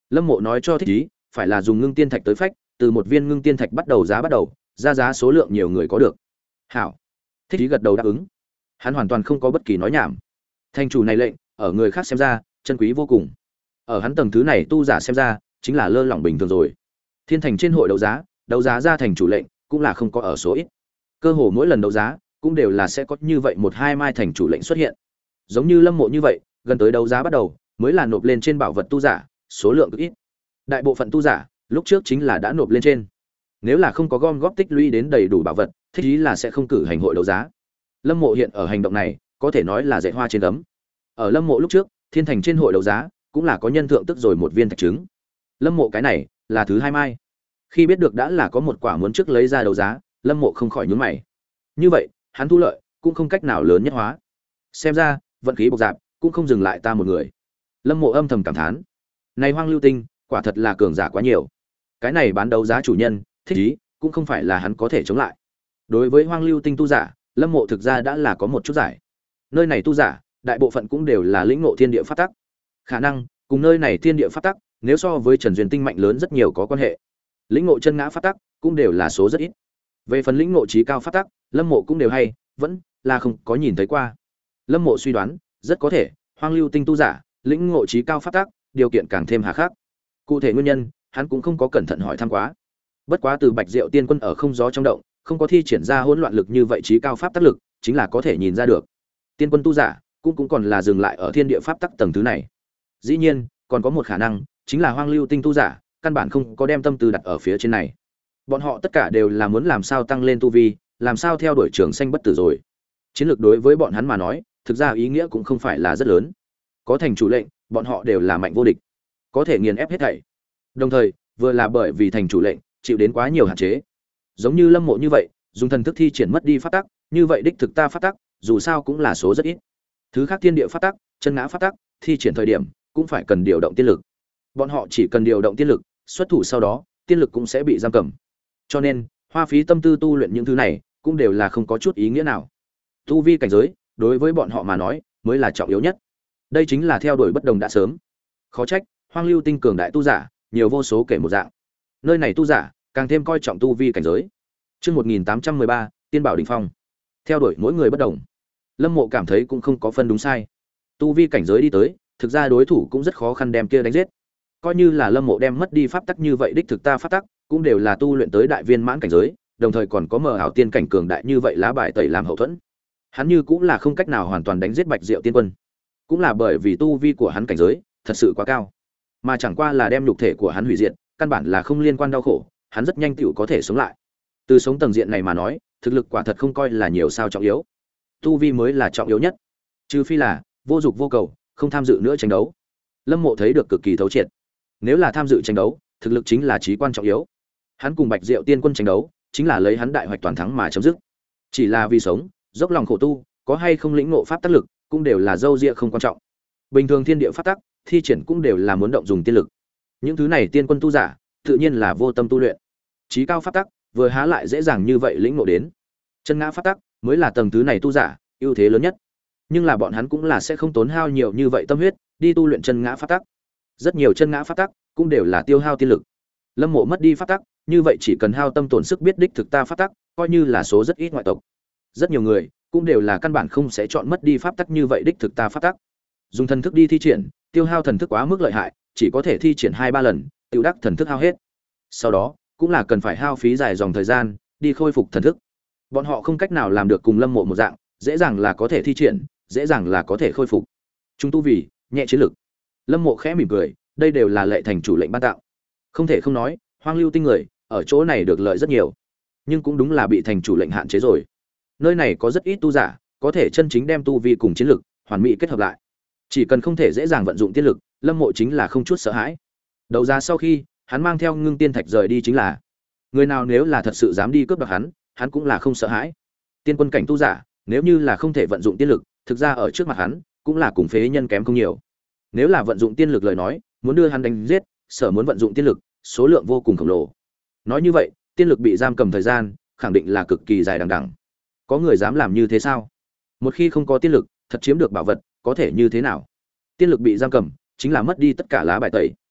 Lâm Mộ nói cho thích ý, phải là dùng ngưng tiên thạch tới phách, từ một viên ngưng tiên thạch bắt đầu giá bắt đầu, ra giá số lượng nhiều người có được. Hảo. Thích ý gật đầu đáp ứng. Hắn hoàn toàn không có bất kỳ nói nhảm. Thành chủ này lệnh, ở người khác xem ra, chân quý vô cùng. Ở hắn tầng thứ này tu giả xem ra, chính là lơ lỏng bình thường rồi. Thiên thành trên hội đấu giá, đấu giá ra thành chủ lệnh, cũng là không có ở số ít. Cơ hồ mỗi lần đấu giá, cũng đều là sẽ có như vậy một hai mai thành chủ lệnh xuất hiện. Giống như Lâm Mộ như vậy, gần tới đấu giá bắt đầu, mới là nộp lên trên bảo vật tu giả, số lượng cực ít. Đại bộ phận tu giả, lúc trước chính là đã nộp lên trên. Nếu là không có gom góp tích lũy đến đầy đủ bảo vật, thích ý là sẽ không cử hành hội đấu giá. Lâm Mộ hiện ở hành động này, có thể nói là dạy hoa trên gấm. Ở Lâm Mộ lúc trước, Thiên thành trên hội đấu giá, cũng là có nhân thượng tức rồi một viên thạch trứng. Lâm Mộ cái này, là thứ hai mai. Khi biết được đã là có một quả muốn trước lấy ra đấu giá, Lâm Mộ không khỏi nhướng mày. Như vậy, hắn thu lợi cũng không cách nào lớn nhất hóa. Xem ra, vận khí bộc dạp cũng không dừng lại ta một người. Lâm Mộ âm thầm cảm thán. Này Hoang Lưu Tinh, quả thật là cường giả quá nhiều. Cái này bán đấu giá chủ nhân, thích ý, cũng không phải là hắn có thể chống lại. Đối với Hoang Lưu Tinh tu giả, Lâm Mộ thực ra đã là có một chút giải. Nơi này tu giả, đại bộ phận cũng đều là lĩnh ngộ thiên địa pháp tắc. Khả năng cùng nơi này thiên địa pháp tắc, nếu so với Trần Duyên Tinh mạnh lớn rất nhiều có quan hệ. Lĩnh ngộ chân ngã pháp tắc cũng đều là số rất ít. Về phần lĩnh ngộ trí cao pháp tắc, Lâm Mộ cũng đều hay, vẫn là không có nhìn thấy qua. Lâm Mộ suy đoán, rất có thể, Hoang Lưu Tinh tu giả, lĩnh ngộ trí cao pháp tắc, điều kiện càng thêm hà khắc. Cụ thể nguyên nhân, hắn cũng không có cẩn thận hỏi thăm quá. Bất quá từ Bạch Diệu Tiên Quân ở không gió trong động, không có thi triển ra hỗn loạn lực như vậy trí cao pháp tắc lực, chính là có thể nhìn ra được. Tiên Quân tu giả, cũng cũng còn là dừng lại ở thiên địa pháp tắc tầng thứ này. Dĩ nhiên, còn có một khả năng, chính là Hoang Lưu Tinh tu giả, căn bản không có đem tâm tư đặt ở phía trên này. Bọn họ tất cả đều là muốn làm sao tăng lên tu vi, làm sao theo đuổi trường sinh bất tử rồi. Chiến lược đối với bọn hắn mà nói, thực ra ý nghĩa cũng không phải là rất lớn. Có thành chủ lệnh, bọn họ đều là mạnh vô địch, có thể nghiền ép hết thảy. Đồng thời, vừa là bởi vì thành chủ lệnh chịu đến quá nhiều hạn chế. Giống như Lâm Mộ như vậy, dùng thần thức thi triển mất đi pháp tắc, như vậy đích thực ta pháp tắc, dù sao cũng là số rất ít. Thứ khác thiên địa pháp tắc, chân ngã pháp tắc, thi triển thời điểm cũng phải cần điều động tiên lực. Bọn họ chỉ cần điều động tiên lực, xuất thủ sau đó, tiên lực cũng sẽ bị giam cầm. Cho nên, hoa phí tâm tư tu luyện những thứ này, cũng đều là không có chút ý nghĩa nào. Tu vi cảnh giới, đối với bọn họ mà nói, mới là trọng yếu nhất. Đây chính là theo đuổi bất đồng đã sớm. Khó trách, Hoang Lưu Tinh cường đại tu giả, nhiều vô số kể một dạng. Nơi này tu giả, càng thêm coi trọng tu vi cảnh giới. Chương một nghìn tám trăm mười ba, Tiên Bảo đỉnh phong. Theo đuổi mỗi người bất đồng. Lâm Mộ cảm thấy cũng không có phân đúng sai. Tu vi cảnh giới đi tới, thực ra đối thủ cũng rất khó khăn đem kia đánh giết. Coi như là Lâm Mộ đem mất đi pháp tắc như vậy đích thực ta pháp tắc, cũng đều là tu luyện tới đại viên mãn cảnh giới, đồng thời còn có mờ ảo tiên cảnh cường đại như vậy lá bài tẩy làm hậu thuẫn. Hắn như cũng là không cách nào hoàn toàn đánh giết Bạch Diệu Tiên Quân. Cũng là bởi vì tu vi của hắn cảnh giới thật sự quá cao, mà chẳng qua là đem nhục thể của hắn hủy diệt, căn bản là không liên quan đau khổ, hắn rất nhanh tựu có thể sống lại. Từ sống tầng diện này mà nói, thực lực quả thật không coi là nhiều sao trọng yếu. Tu vi mới là trọng yếu nhất. Trừ phi là vô dục vô cầu, không tham dự nữa tranh đấu. Lâm Mộ thấy được cực kỳ thấu triệt. Nếu là tham dự tranh đấu, thực lực chính là chí quan trọng yếu. Hắn cùng Bạch Diệu Tiên Quân tranh đấu, chính là lấy hắn đại hoạch toàn thắng mà chấm dứt. Chỉ là vì sống, dốc lòng khổ tu, có hay không lĩnh ngộ pháp tác lực, cũng đều là dâu dịa không quan trọng. Bình thường thiên địa pháp tắc, thi triển cũng đều là muốn động dùng tiên lực. Những thứ này tiên quân tu giả, tự nhiên là vô tâm tu luyện. Chí cao pháp tắc, vừa há lại dễ dàng như vậy lĩnh ngộ đến. Chân ngã pháp tắc mới là tầng thứ này tu giả, ưu thế lớn nhất. Nhưng là bọn hắn cũng là sẽ không tốn hao nhiều như vậy tâm huyết đi tu luyện chân ngã pháp tắc. Rất nhiều chân ngã pháp tắc cũng đều là tiêu hao tiên lực. Lâm Mộ mất đi pháp tắc, như vậy chỉ cần hao tâm tổn sức biết đích thực ta pháp tắc, coi như là số rất ít ngoại tộc. Rất nhiều người cũng đều là căn bản không sẽ chọn mất đi pháp tắc như vậy đích thực ta pháp tắc. Dùng thần thức đi thi triển, tiêu hao thần thức quá mức lợi hại, chỉ có thể thi triển hai ba lần, tiêu đắc thần thức hao hết. Sau đó, cũng là cần phải hao phí dài dòng thời gian đi khôi phục thần thức. Bọn họ không cách nào làm được cùng Lâm Mộ một dạng, dễ dàng là có thể thi triển, dễ dàng là có thể khôi phục. Chúng tu vì nhẹ chiến lực. Lâm Mộ khẽ mỉm cười, đây đều là lệ thành chủ lệnh ban tạo. Không thể không nói, Hoang Lưu Tinh người ở chỗ này được lợi rất nhiều, nhưng cũng đúng là bị thành chủ lệnh hạn chế rồi. Nơi này có rất ít tu giả có thể chân chính đem tu vi cùng chiến lực hoàn mỹ kết hợp lại. Chỉ cần không thể dễ dàng vận dụng tiên lực, Lâm Mộ chính là không chút sợ hãi. Đầu ra sau khi, hắn mang theo ngưng tiên thạch rời đi chính là. Người nào nếu là thật sự dám đi cướp đoạt hắn, hắn cũng là không sợ hãi. Tiên quân cảnh tu giả, nếu như là không thể vận dụng tiên lực, thực ra ở trước mặt hắn, cũng là cùng phế nhân kém không nhiều. Nếu là vận dụng tiên lực lời nói, muốn đưa hắn đánh giết, sở muốn vận dụng tiên lực, số lượng vô cùng khổng lồ. Nói như vậy, tiên lực bị giam cầm thời gian, khẳng định là cực kỳ dài đằng đẵng. Có người dám làm như thế sao? Một khi không có tiên lực, thật chiếm được bảo vật, có thể như thế nào? Tiên lực bị giam cầm, chính là mất đi tất cả lá bài tẩy.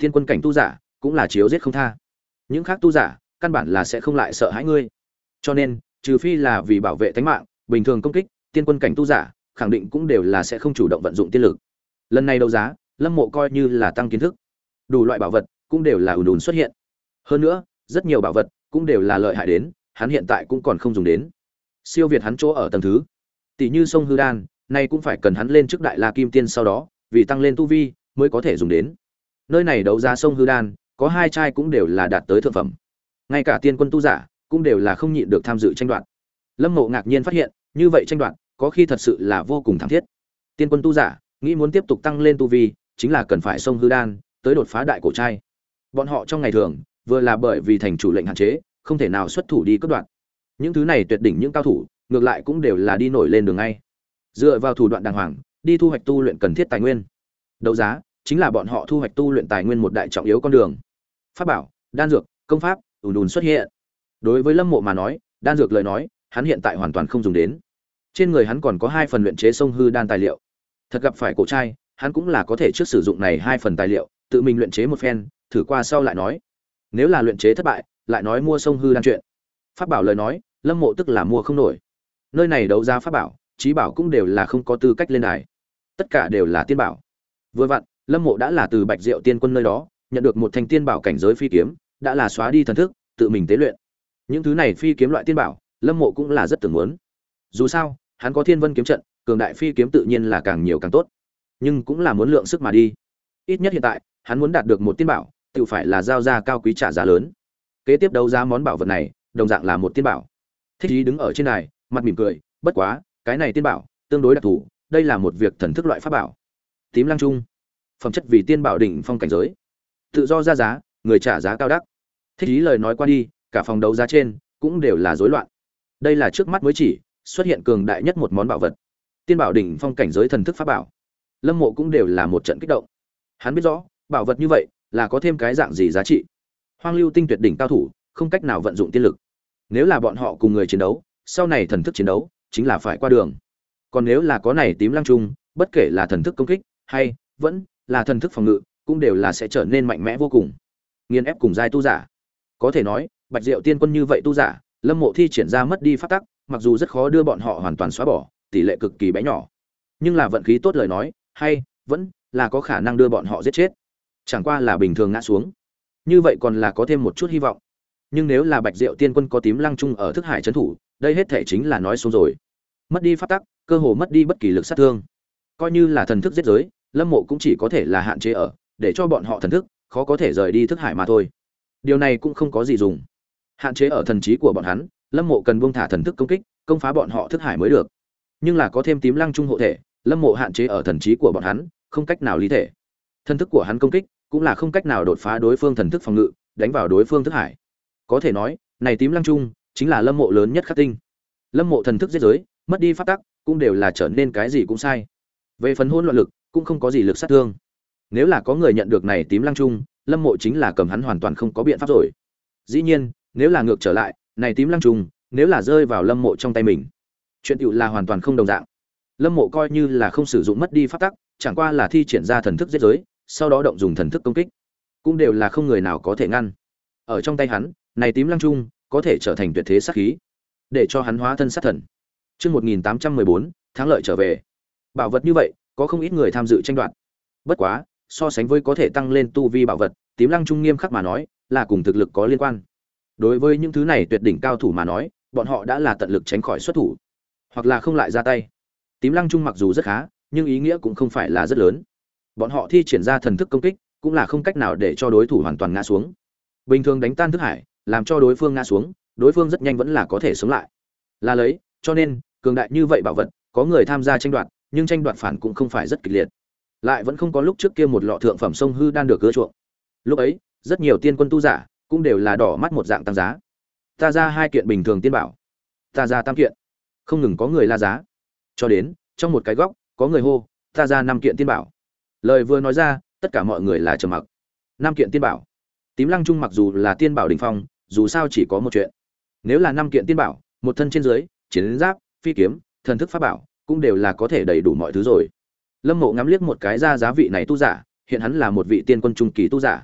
tiên quân cảnh tu giả cũng là chiếu giết không tha. Những khác tu giả căn bản là sẽ không lại sợ hãi ngươi. Cho nên, trừ phi là vì bảo vệ tính mạng, bình thường công kích, tiên quân cảnh tu giả khẳng định cũng đều là sẽ không chủ động vận dụng tiên lực. Lần này đấu giá, Lâm Mộ coi như là tăng kiến thức. Đủ loại bảo vật cũng đều là ùn ùn xuất hiện. Hơn nữa, rất nhiều bảo vật cũng đều là lợi hại đến, hắn hiện tại cũng còn không dùng đến. Siêu việt hắn chỗ ở tầng thứ. Tỷ như sông hư đan, nay cũng phải cần hắn lên trước đại La Kim Tiên sau đó, vì tăng lên tu vi mới có thể dùng đến. Nơi này đấu giá sông hư đan, có hai chai cũng đều là đạt tới thượng phẩm. Ngay cả tiên quân tu giả cũng đều là không nhịn được tham dự tranh đoạt. Lâm Mộ ngạc nhiên phát hiện, như vậy tranh đoạt, có khi thật sự là vô cùng thảm thiết. Tiên quân tu giả, nghĩ muốn tiếp tục tăng lên tu vi, chính là cần phải sông hư đan, tới đột phá đại cổ trai. Bọn họ trong ngày thường, vừa là bởi vì thành chủ lệnh hạn chế, không thể nào xuất thủ đi cướp đoạt. Những thứ này tuyệt đỉnh những cao thủ, ngược lại cũng đều là đi nổi lên đường ngay. Dựa vào thủ đoạn đàng hoàng, đi thu hoạch tu luyện cần thiết tài nguyên. Đấu giá chính là bọn họ thu hoạch tu luyện tài nguyên một đại trọng yếu con đường. Pháp bảo, đan dược, công pháp, ùn ùn xuất hiện. Đối với Lâm Mộ mà nói, đan dược lời nói, hắn hiện tại hoàn toàn không dùng đến. Trên người hắn còn có hai phần luyện chế sông hư đan tài liệu. Thật gặp phải cổ trai, hắn cũng là có thể trước sử dụng này hai phần tài liệu, tự mình luyện chế một phen, thử qua sau lại nói. Nếu là luyện chế thất bại, lại nói mua sông hư đan chuyện. Pháp bảo lời nói, Lâm Mộ tức là mua không nổi. Nơi này đấu giá pháp bảo, chí bảo cũng đều là không có tư cách lên đài. Tất cả đều là tiên bảo. Vừa vặn, Lâm Mộ đã là từ Bạch Diệu Tiên Quân nơi đó, nhận được một thanh tiên bảo cảnh giới phi kiếm, đã là xóa đi thần thức, tự mình tế luyện. Những thứ này phi kiếm loại tiên bảo, Lâm Mộ cũng là rất tưởng muốn. Dù sao, hắn có Thiên Vân kiếm trận, cường đại phi kiếm tự nhiên là càng nhiều càng tốt. Nhưng cũng là muốn lượng sức mà đi. Ít nhất hiện tại, hắn muốn đạt được một tiên bảo, tự phải là giao ra cao quý trả giá lớn. Kế tiếp đấu giá món bảo vật này, đồng dạng là một tiên bảo. Thích Ý đứng ở trên này, mặt mỉm cười, bất quá, cái này tiên bảo tương đối đặc thù, đây là một việc thần thức loại pháp bảo. Tím Lăng Trung, phẩm chất vì tiên bảo đỉnh phong cảnh giới. Tự do ra giá, người trả giá cao đắt. Thích Ý lời nói qua đi, cả phòng đấu giá trên cũng đều là rối loạn. Đây là trước mắt mới chỉ xuất hiện cường đại nhất một món bảo vật. Tiên bảo đỉnh phong cảnh giới thần thức pháp bảo. Lâm Mộ cũng đều là một trận kích động. Hắn biết rõ, bảo vật như vậy là có thêm cái dạng gì giá trị. Hoang Lưu Tinh tuyệt đỉnh cao thủ, không cách nào vận dụng tiên lực. Nếu là bọn họ cùng người chiến đấu, sau này thần thức chiến đấu chính là phải qua đường. Còn nếu là có này Tím Lăng Trung, bất kể là thần thức công kích hay vẫn là thần thức phòng ngự, cũng đều là sẽ trở nên mạnh mẽ vô cùng. Nghiền ép cùng giai tu giả. Có thể nói, Bạch Diệu Tiên Quân như vậy tu giả, Lâm Mộ thi triển ra mất đi pháp tắc, mặc dù rất khó đưa bọn họ hoàn toàn xóa bỏ, tỷ lệ cực kỳ bé nhỏ. Nhưng là vận khí tốt lời nói, hay vẫn là có khả năng đưa bọn họ giết chết. Chẳng qua là bình thường ngã xuống. Như vậy còn là có thêm một chút hy vọng. Nhưng nếu là Bạch Diệu Tiên Quân có Tím Lăng Trung ở thức hải trấn thủ, đây hết thể chính là nói xuống rồi. Mất đi pháp tắc, cơ hồ mất đi bất kỳ lực sát thương. Coi như là thần thức giết giới, Lâm Mộ cũng chỉ có thể là hạn chế ở, để cho bọn họ thần thức khó có thể rời đi thức hải mà thôi. Điều này cũng không có gì dùng. Hạn chế ở thần trí của bọn hắn, Lâm Mộ cần buông thả thần thức công kích, công phá bọn họ thức hải mới được. Nhưng là có thêm Tím Lăng Trung hộ thể, Lâm Mộ hạn chế ở thần trí của bọn hắn, không cách nào lý thể. Thần thức của hắn công kích cũng là không cách nào đột phá đối phương thần thức phòng ngự, đánh vào đối phương thức hải. Có thể nói, này Tím Lăng Trung chính là Lâm Mộ lớn nhất khắc tinh. Lâm Mộ thần thức giết giới, mất đi pháp tắc, cũng đều là trở nên cái gì cũng sai. Về phần hỗn loạn lực, cũng không có gì lực sát thương. Nếu là có người nhận được này Tím Lăng Trung, Lâm Mộ chính là cầm hắn hoàn toàn không có biện pháp rồi. Dĩ nhiên, nếu là ngược trở lại, này Tím Lăng Trung, nếu là rơi vào Lâm Mộ trong tay mình, chuyện tựu là hoàn toàn không đồng dạng. Lâm Mộ coi như là không sử dụng mất đi pháp tắc, chẳng qua là thi triển ra thần thức giết giới, sau đó động dùng thần thức công kích, cũng đều là không người nào có thể ngăn. Ở trong tay hắn, này Tím Lăng Trung có thể trở thành tuyệt thế sát khí, để cho hắn hóa thân sát thần. Chương một nghìn tám trăm mười bốn, thắng lợi trở về. Bảo vật như vậy, có không ít người tham dự tranh đoạt. Bất quá, so sánh với có thể tăng lên tu vi bảo vật, Tím Lăng Trung nghiêm khắc mà nói, là cùng thực lực có liên quan. Đối với những thứ này tuyệt đỉnh cao thủ mà nói, bọn họ đã là tận lực tránh khỏi xuất thủ, hoặc là không lại ra tay. Tím Lăng Trung mặc dù rất khá, nhưng ý nghĩa cũng không phải là rất lớn. Bọn họ thi triển ra thần thức công kích, cũng là không cách nào để cho đối thủ hoàn toàn ngã xuống. Bình thường đánh tan thức hải, làm cho đối phương ngã xuống, đối phương rất nhanh vẫn là có thể sống lại. Là lấy, cho nên, cường đại như vậy bảo vật, có người tham gia tranh đoạt, nhưng tranh đoạt phản cũng không phải rất kịch liệt. Lại vẫn không có lúc trước kia một lọ thượng phẩm sông hư đan được ưa chuộng. Lúc ấy, rất nhiều tiên quân tu giả cũng đều là đỏ mắt một dạng tăng giá. Ta ra hai kiện bình thường tiên bảo, ta ra tam kiện. Không ngừng có người la giá. Cho đến, trong một cái góc, có người hô, ta ra năm kiện tiên bảo. Lời vừa nói ra, tất cả mọi người là trầm mặc. Năm kiện tiên bảo. Tím Lăng Trung mặc dù là tiên bảo đỉnh phong, dù sao chỉ có một chuyện. Nếu là năm kiện tiên bảo, một thân trên dưới, chiến giáp, phi kiếm, thần thức pháp bảo, cũng đều là có thể đầy đủ mọi thứ rồi. Lâm Mộ ngắm liếc một cái ra giá vị này tu giả, hiện hắn là một vị tiên quân trung kỳ tu giả,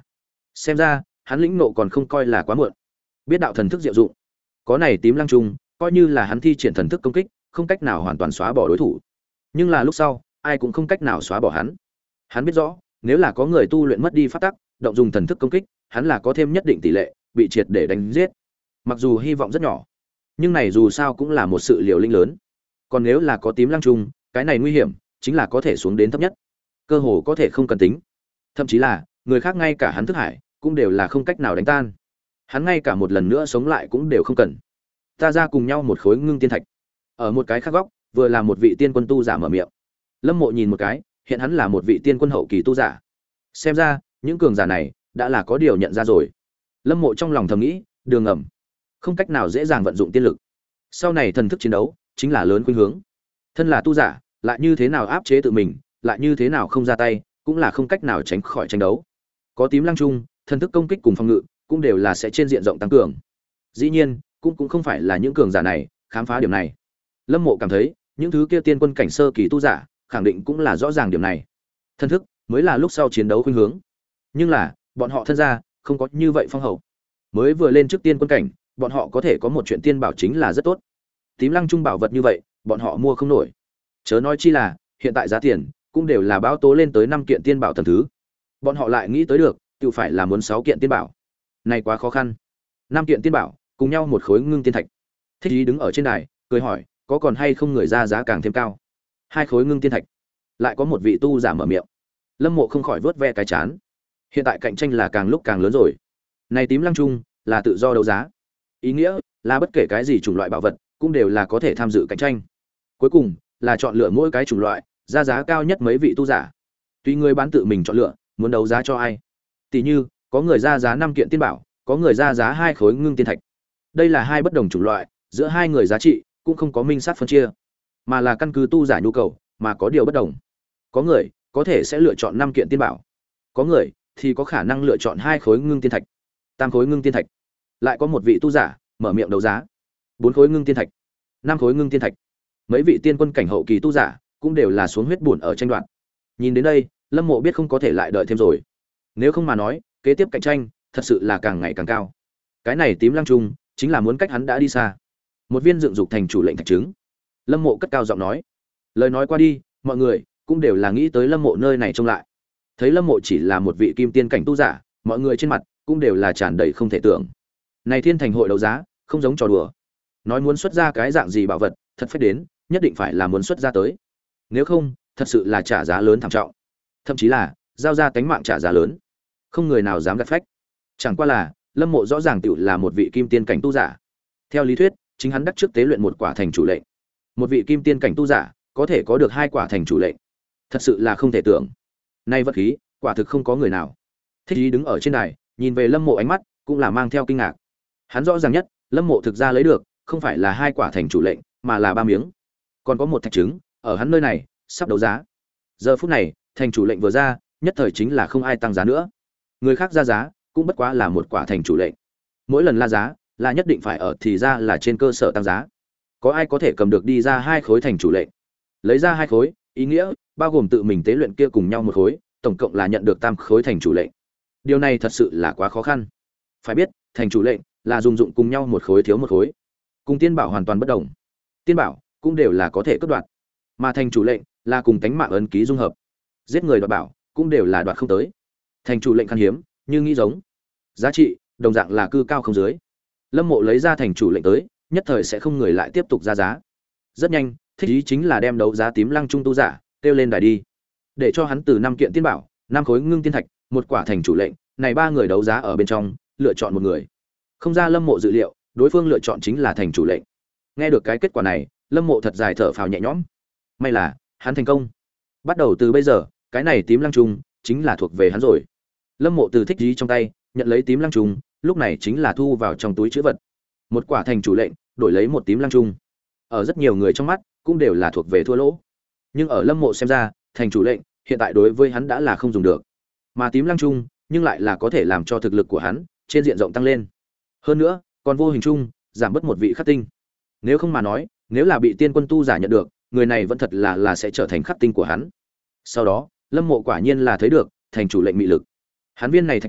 Xem ra hắn lĩnh nộ còn không coi là quá muộn, biết đạo thần thức diệu dụng. Có này tím lăng trùng, coi như là hắn thi triển thần thức công kích, không cách nào hoàn toàn xóa bỏ đối thủ. Nhưng là lúc sau, ai cũng không cách nào xóa bỏ hắn. Hắn biết rõ, nếu là có người tu luyện mất đi pháp tắc, động dùng thần thức công kích, hắn là có thêm nhất định tỷ lệ bị triệt để đánh giết. Mặc dù hy vọng rất nhỏ, nhưng này dù sao cũng là một sự liều lĩnh lớn. Còn nếu là có tím lăng trùng, cái này nguy hiểm chính là có thể xuống đến thấp nhất, cơ hồ có thể không cần tính. Thậm chí là người khác ngay cả hắn thức hải cũng đều là không cách nào đánh tan. Hắn ngay cả một lần nữa sống lại cũng đều không cần. Ta ra cùng nhau một khối ngưng tiên thạch. Ở một cái khác góc, vừa là một vị tiên quân tu giả mở miệng. Lâm Mộ nhìn một cái, hiện hắn là một vị tiên quân hậu kỳ tu giả. Xem ra, những cường giả này đã là có điều nhận ra rồi. Lâm Mộ trong lòng thầm nghĩ, đường ngầm, không cách nào dễ dàng vận dụng tiên lực. Sau này thần thức chiến đấu chính là lớn khuynh hướng. Thân là tu giả, lại như thế nào áp chế tự mình, lại như thế nào không ra tay, cũng là không cách nào tránh khỏi tranh đấu. Có tím lăng trung, thần thức công kích cùng phòng ngự cũng đều là sẽ trên diện rộng tăng cường. Dĩ nhiên, cũng cũng không phải là những cường giả này khám phá điểm này. Lâm Mộ cảm thấy, những thứ kia tiên quân cảnh sơ kỳ tu giả, khẳng định cũng là rõ ràng điểm này. Thần thức mới là lúc sau chiến đấu khuynh hướng. Nhưng là, bọn họ thân ra không có như vậy phong hậu. Mới vừa lên trước tiên quân cảnh, bọn họ có thể có một chuyện tiên bảo chính là rất tốt. Tím lăng trung bảo vật như vậy, bọn họ mua không nổi. Chớ nói chi là, hiện tại giá tiền cũng đều là báo tố lên tới năm kiện tiên bảo tầng thứ. Bọn họ lại nghĩ tới được, tự phải là muốn sáu kiện tiên bảo. Này quá khó khăn. Năm kiện tiên bảo, cùng nhau một khối ngưng tiên thạch. Thích Ý đứng ở trên đài, cười hỏi, có còn hay không người ra giá càng thêm cao? Hai khối ngưng tiên thạch. Lại có một vị tu giả mở miệng. Lâm Mộ không khỏi vớt ve cái chán. Hiện tại cạnh tranh là càng lúc càng lớn rồi. Này tím lăng trung là tự do đấu giá. Ý nghĩa là bất kể cái gì chủng loại bảo vật, cũng đều là có thể tham dự cạnh tranh. Cuối cùng là chọn lựa mỗi cái chủng loại, ra giá cao nhất mấy vị tu giả. Tùy người bán tự mình chọn lựa, muốn đấu giá cho ai. Tỷ như, có người ra giá năm kiện tiên bảo, có người ra giá hai khối ngưng tiên thạch. Đây là hai bất đồng chủng loại, giữa hai người giá trị cũng không có minh sát phân chia, mà là căn cứ tu giả nhu cầu mà có điều bất đồng. Có người có thể sẽ lựa chọn năm kiện tiên bảo, có người thì có khả năng lựa chọn hai khối ngưng tiên thạch, tam khối ngưng tiên thạch. Lại có một vị tu giả mở miệng đấu giá bốn khối ngưng tiên thạch, năm khối ngưng tiên thạch. Mấy vị tiên quân cảnh hậu kỳ tu giả cũng đều là xuống huyết buồn ở tranh đoạt. Nhìn đến đây, Lâm Mộ biết không có thể lại đợi thêm rồi. Nếu không mà nói, kế tiếp cạnh tranh thật sự là càng ngày càng cao. Cái này tím lăng trung chính là muốn cách hắn đã đi xa. Một viên dựng dục thành chủ lệnh thạch trứng. Lâm Mộ cất cao giọng nói. Lời nói qua đi, mọi người cũng đều là nghĩ tới Lâm Mộ nơi này trông lại. Thấy Lâm Mộ chỉ là một vị kim tiên cảnh tu giả, mọi người trên mặt cũng đều là tràn đầy không thể tưởng. Này thiên thành hội đấu giá, không giống trò đùa. Nói muốn xuất ra cái dạng gì bảo vật, thật phải đến, nhất định phải là muốn xuất ra tới. Nếu không, thật sự là trả giá lớn thảm trọng. Thậm chí là giao ra tánh mạng trả giá lớn. Không người nào dám gạt phách. Chẳng qua là, Lâm Mộ rõ ràng tựu là một vị kim tiên cảnh tu giả. Theo lý thuyết, chính hắn đắc trước tế luyện một quả thành chủ lệnh. Một vị kim tiên cảnh tu giả có thể có được hai quả thành chủ lệnh, thật sự là không thể tưởng. Nay vật khí, quả thực không có người nào. Thích Ý đứng ở trên đài, nhìn về Lâm Mộ ánh mắt cũng là mang theo kinh ngạc. Hắn rõ ràng nhất, Lâm Mộ thực ra lấy được không phải là hai quả thành chủ lệnh, mà là ba miếng. Còn có một thạch trứng ở hắn nơi này sắp đấu giá. Giờ phút này, thành chủ lệnh vừa ra, nhất thời chính là không ai tăng giá nữa. Người khác ra giá cũng bất quá là một quả thành chủ lệnh. Mỗi lần la giá là nhất định phải ở thì ra là trên cơ sở tăng giá. Có ai có thể cầm được đi ra hai khối thành chủ lệnh? Lấy ra hai khối, ý nghĩa bao gồm tự mình tế luyện kia cùng nhau một khối, tổng cộng là nhận được tam khối thành chủ lệnh. Điều này thật sự là quá khó khăn. Phải biết, thành chủ lệnh là dùng dụng cùng nhau một khối thiếu một khối. Cùng tiên bảo hoàn toàn bất đồng. Tiên bảo cũng đều là có thể cướp đoạt, mà thành chủ lệnh là cùng tánh mạng ấn ký dung hợp. Giết người đoạt bảo cũng đều là đoạt không tới. Thành chủ lệnh khan hiếm, nhưng nghĩ giống, giá trị đồng dạng là cư cao không dưới. Lâm Mộ lấy ra thành chủ lệnh tới, nhất thời sẽ không người lại tiếp tục ra giá. Rất nhanh, Thích Ý chính là đem đấu giá tím lăng trung tu giả kêu lên đài đi, để cho hắn từ năm kiện tiên bảo, năm khối ngưng tiên thạch, một quả thành chủ lệnh, này ba người đấu giá ở bên trong, lựa chọn một người. Không ra Lâm Mộ dự liệu, đối phương lựa chọn chính là thành chủ lệnh. Nghe được cái kết quả này, Lâm Mộ thật dài thở phào nhẹ nhõm. May là hắn thành công. Bắt đầu từ bây giờ, cái này tím lăng trung chính là thuộc về hắn rồi. Lâm Mộ từ Thích Ý trong tay nhận lấy tím lăng trung, lúc này chính là thu vào trong túi trữ vật. Một quả thành chủ lệnh đổi lấy một tím lăng trung, ở rất nhiều người trong mắt cũng đều là thuộc về thua lỗ. Nhưng ở Lâm Mộ xem ra, thành chủ lệnh hiện tại đối với hắn đã là không dùng được, mà tím lăng trung nhưng lại là có thể làm cho thực lực của hắn trên diện rộng tăng lên. Hơn nữa, còn vô hình chung giảm bớt một vị khắc tinh. Nếu không mà nói, nếu là bị tiên quân tu giả nhận được, người này vẫn thật là là sẽ trở thành khắc tinh của hắn. Sau đó, Lâm Mộ quả nhiên là thấy được thành chủ lệnh mị lực. Hắn viên này thạch trứng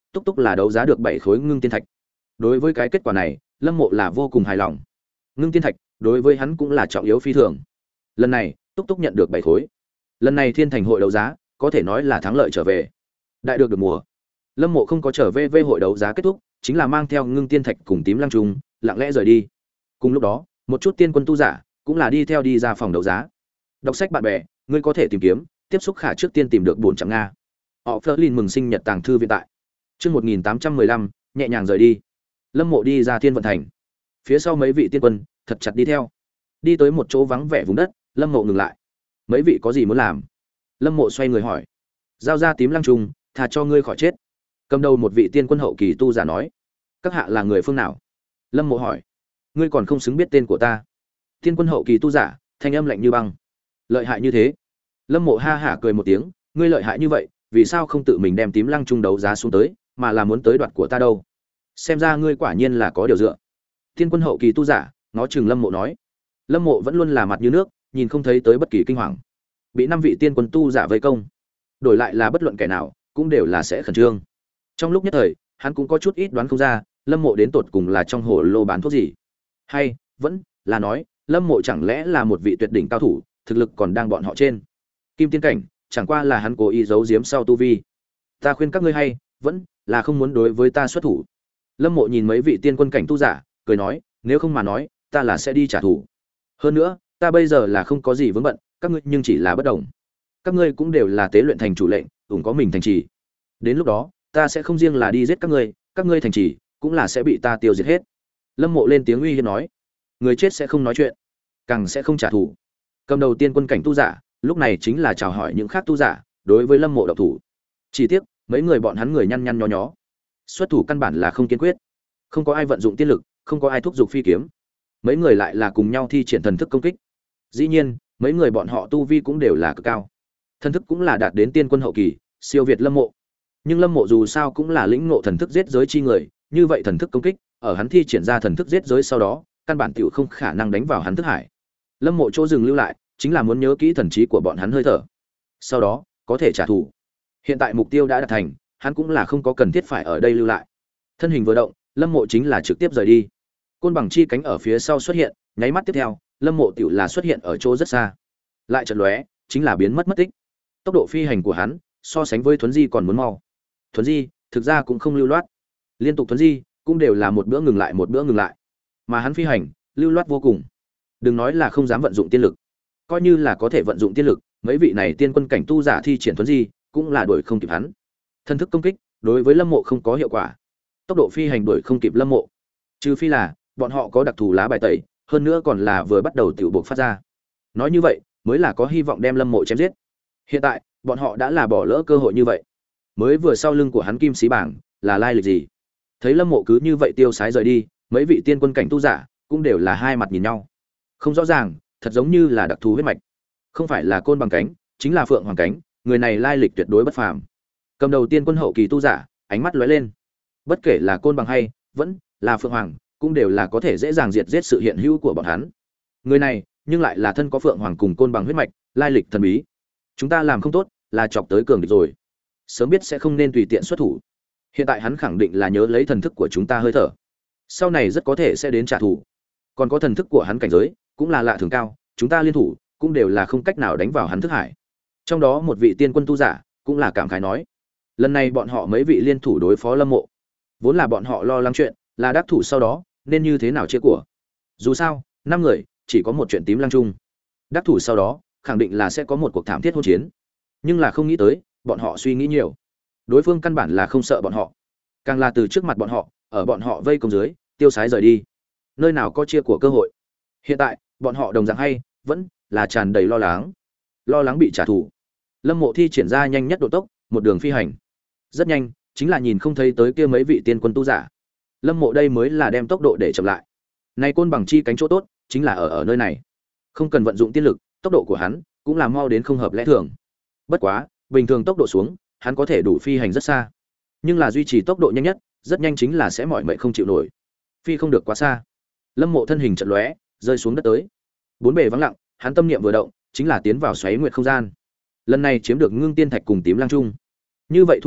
túc túc là đấu giá được bảy khối ngưng tiên thạch. Đối với cái kết quả này, Lâm Mộ là vô cùng hài lòng. Ngưng tiên thạch đối với hắn cũng là trọng yếu phi thường. Lần này, túc túc nhận được bảy khối. Lần này Thiên Thành hội đấu giá, có thể nói là thắng lợi trở về. Đại được được mùa. Lâm Mộ không có trở về về hội đấu giá kết thúc, chính là mang theo ngưng tiên thạch cùng tím lăng trùng, lặng lẽ rời đi. Cùng lúc đó, một chút tiên quân tu giả cũng là đi theo đi ra phòng đấu giá. Đọc sách bạn bè, ngươi có thể tìm kiếm, tiếp xúc khả trước tiên tìm được bổn chẳng nga. Họ Flerlin mừng sinh nhật tàng thư viện tại. Chương một nghìn tám trăm mười lăm, nhẹ nhàng rời đi. Lâm Mộ đi ra Thiên Vận Thành. Phía sau mấy vị tiên quân thật chặt đi theo. Đi tới một chỗ vắng vẻ vùng đất, Lâm Mộ ngừng lại. Mấy vị có gì muốn làm? Lâm Mộ xoay người hỏi. Giao ra tím lăng trùng, thà cho ngươi khỏi chết. Cầm đầu một vị tiên quân hậu kỳ tu giả nói. Các hạ là người phương nào? Lâm Mộ hỏi. Ngươi còn không xứng biết tên của ta. Tiên quân hậu kỳ tu giả, thanh âm lạnh như băng. Lợi hại như thế? Lâm Mộ ha hả cười một tiếng, ngươi lợi hại như vậy, vì sao không tự mình đem tím lăng trung đấu giá xuống tới, mà là muốn tới đoạt của ta đâu? Xem ra ngươi quả nhiên là có điều dựa. Tiên quân hậu kỳ tu giả, ngó chừng Lâm Mộ nói. Lâm Mộ vẫn luôn là mặt như nước, nhìn không thấy tới bất kỳ kinh hoàng. Bị năm vị tiên quân tu giả vây công, đổi lại là bất luận kẻ nào, cũng đều là sẽ khẩn trương. Trong lúc nhất thời, hắn cũng có chút ít đoán không ra, Lâm Mộ đến tột cùng là trong hồ lô bán thuốc gì, hay vẫn là nói, Lâm Mộ chẳng lẽ là một vị tuyệt đỉnh cao thủ, thực lực còn đang bọn họ trên kim tiên cảnh, chẳng qua là hắn cố ý giấu giếm sau tu vi. Ta khuyên các ngươi hay vẫn là không muốn đối với ta xuất thủ. Lâm Mộ nhìn mấy vị tiên quân cảnh tu giả, cười nói, nếu không mà nói, ta là sẽ đi trả thù. Hơn nữa, ta bây giờ là không có gì vướng bận, các ngươi nhưng chỉ là bất đồng. Các ngươi cũng đều là tế luyện thành chủ lệnh, ủng có mình thành trì. Đến lúc đó, ta sẽ không riêng là đi giết các ngươi, các ngươi thành trì cũng là sẽ bị ta tiêu diệt hết. Lâm Mộ lên tiếng uy hiếp nói, người chết sẽ không nói chuyện, càng sẽ không trả thù. Cầm đầu tiên quân cảnh tu giả, lúc này chính là chào hỏi những khác tu giả, đối với Lâm Mộ động thủ. Chỉ tiếc, mấy người bọn hắn người nhăn nhăn nhó nhó, xuất thủ căn bản là không kiên quyết, không có ai vận dụng tiên lực, không có ai thúc giục phi kiếm, mấy người lại là cùng nhau thi triển thần thức công kích. Dĩ nhiên, mấy người bọn họ tu vi cũng đều là cực cao, thần thức cũng là đạt đến tiên quân hậu kỳ, siêu việt Lâm Mộ. Nhưng Lâm Mộ dù sao cũng là lĩnh ngộ thần thức giết giới chi người, như vậy thần thức công kích, ở hắn thi triển ra thần thức giết giới sau đó, căn bản tiểu không khả năng đánh vào hắn thức hải. Lâm Mộ chỗ dừng lưu lại, chính là muốn nhớ kỹ thần trí của bọn hắn hơi thở, sau đó có thể trả thù. Hiện tại mục tiêu đã đạt thành, hắn cũng là không có cần thiết phải ở đây lưu lại. Thân hình vừa động, Lâm Mộ chính là trực tiếp rời đi. Côn bằng chi cánh ở phía sau xuất hiện, nháy mắt tiếp theo, Lâm Mộ tiểu là xuất hiện ở chỗ rất xa, lại chợt lóe, chính là biến mất mất tích. Tốc độ phi hành của hắn, so sánh với Thuấn Di còn muốn mau. Thuấn Di, thực ra cũng không lưu loát. Liên tục Thuấn Di, cũng đều là một bữa ngừng lại một bữa ngừng lại. Mà hắn phi hành, lưu loát vô cùng. Đừng nói là không dám vận dụng tiên lực, coi như là có thể vận dụng tiên lực, mấy vị này tiên quân cảnh tu giả thi triển Thuấn Di, cũng là đuổi không kịp hắn. Thân thức công kích, đối với Lâm Mộ không có hiệu quả. Tốc độ phi hành đuổi không kịp Lâm Mộ. Trừ phi là, bọn họ có đặc thù lá bài tẩy, hơn nữa còn là vừa bắt đầu tiểu buộc phát ra. Nói như vậy, mới là có hy vọng đem Lâm Mộ chém giết. Hiện tại, bọn họ đã là bỏ lỡ cơ hội như vậy. Mới vừa sau lưng của hắn kim sĩ bảng, là lai lịch gì? Thấy Lâm Mộ cứ như vậy tiêu sái rời đi, mấy vị tiên quân cảnh tu giả cũng đều là hai mặt nhìn nhau. Không rõ ràng, thật giống như là đặc thù huyết mạch. Không phải là côn bằng cánh, chính là phượng hoàng cánh, người này lai lịch tuyệt đối bất phàm. Cầm đầu tiên quân hậu kỳ tu giả, ánh mắt lóe lên. Bất kể là côn bằng hay vẫn là phượng hoàng, cũng đều là có thể dễ dàng diệt giết sự hiện hữu của bọn hắn. Người này, nhưng lại là thân có phượng hoàng cùng côn bằng huyết mạch, lai lịch thần bí. Chúng ta làm không tốt, là chọc tới cường địch rồi. Sớm biết sẽ không nên tùy tiện xuất thủ. Hiện tại hắn khẳng định là nhớ lấy thần thức của chúng ta hơi thở, sau này rất có thể sẽ đến trả thù. Còn có thần thức của hắn cảnh giới, cũng là lạ thường cao, chúng ta liên thủ, cũng đều là không cách nào đánh vào hắn thức hải. Trong đó một vị tiên quân tu giả, cũng là cảm khái nói, lần này bọn họ mấy vị liên thủ đối phó Lâm Mộ, vốn là bọn họ lo lắng chuyện, là đắc thủ sau đó, nên như thế nào chia của. Dù sao, năm người, chỉ có một chuyện tím lăng chung. Đắc thủ sau đó, khẳng định là sẽ có một cuộc thảm thiết hôn chiến. Nhưng là không nghĩ tới, bọn họ suy nghĩ nhiều. Đối phương căn bản là không sợ bọn họ, càng là từ trước mặt bọn họ, ở bọn họ vây công dưới, tiêu sái rời đi. Nơi nào có chia của cơ hội. Hiện tại, bọn họ đồng dạng hay vẫn là tràn đầy lo lắng, lo lắng bị trả thù. Lâm Mộ thi triển ra nhanh nhất độ tốc, một đường phi hành. Rất nhanh, chính là nhìn không thấy tới kia mấy vị tiên quân tu giả. Lâm Mộ đây mới là đem tốc độ để chậm lại. Này côn bằng chi cánh chỗ tốt, chính là ở ở nơi này. Không cần vận dụng tiên lực, tốc độ của hắn cũng là mau đến không hợp lẽ thường. Bất quá, bình thường tốc độ xuống, hắn có thể đủ phi hành rất xa. Nhưng là duy trì tốc độ nhanh nhất, rất nhanh chính là sẽ mỏi mệt không chịu nổi. Phi không được quá xa. Lâm Mộ thân hình chợt lóe, rơi xuống đất tới. Bốn bề vắng lặng, hắn tâm niệm vừa động, chính là tiến vào xoáy nguyệt không gian. Lần này chiếm được ngưng tiên thạch cùng tím lang trung. Như vậy thu hoạch,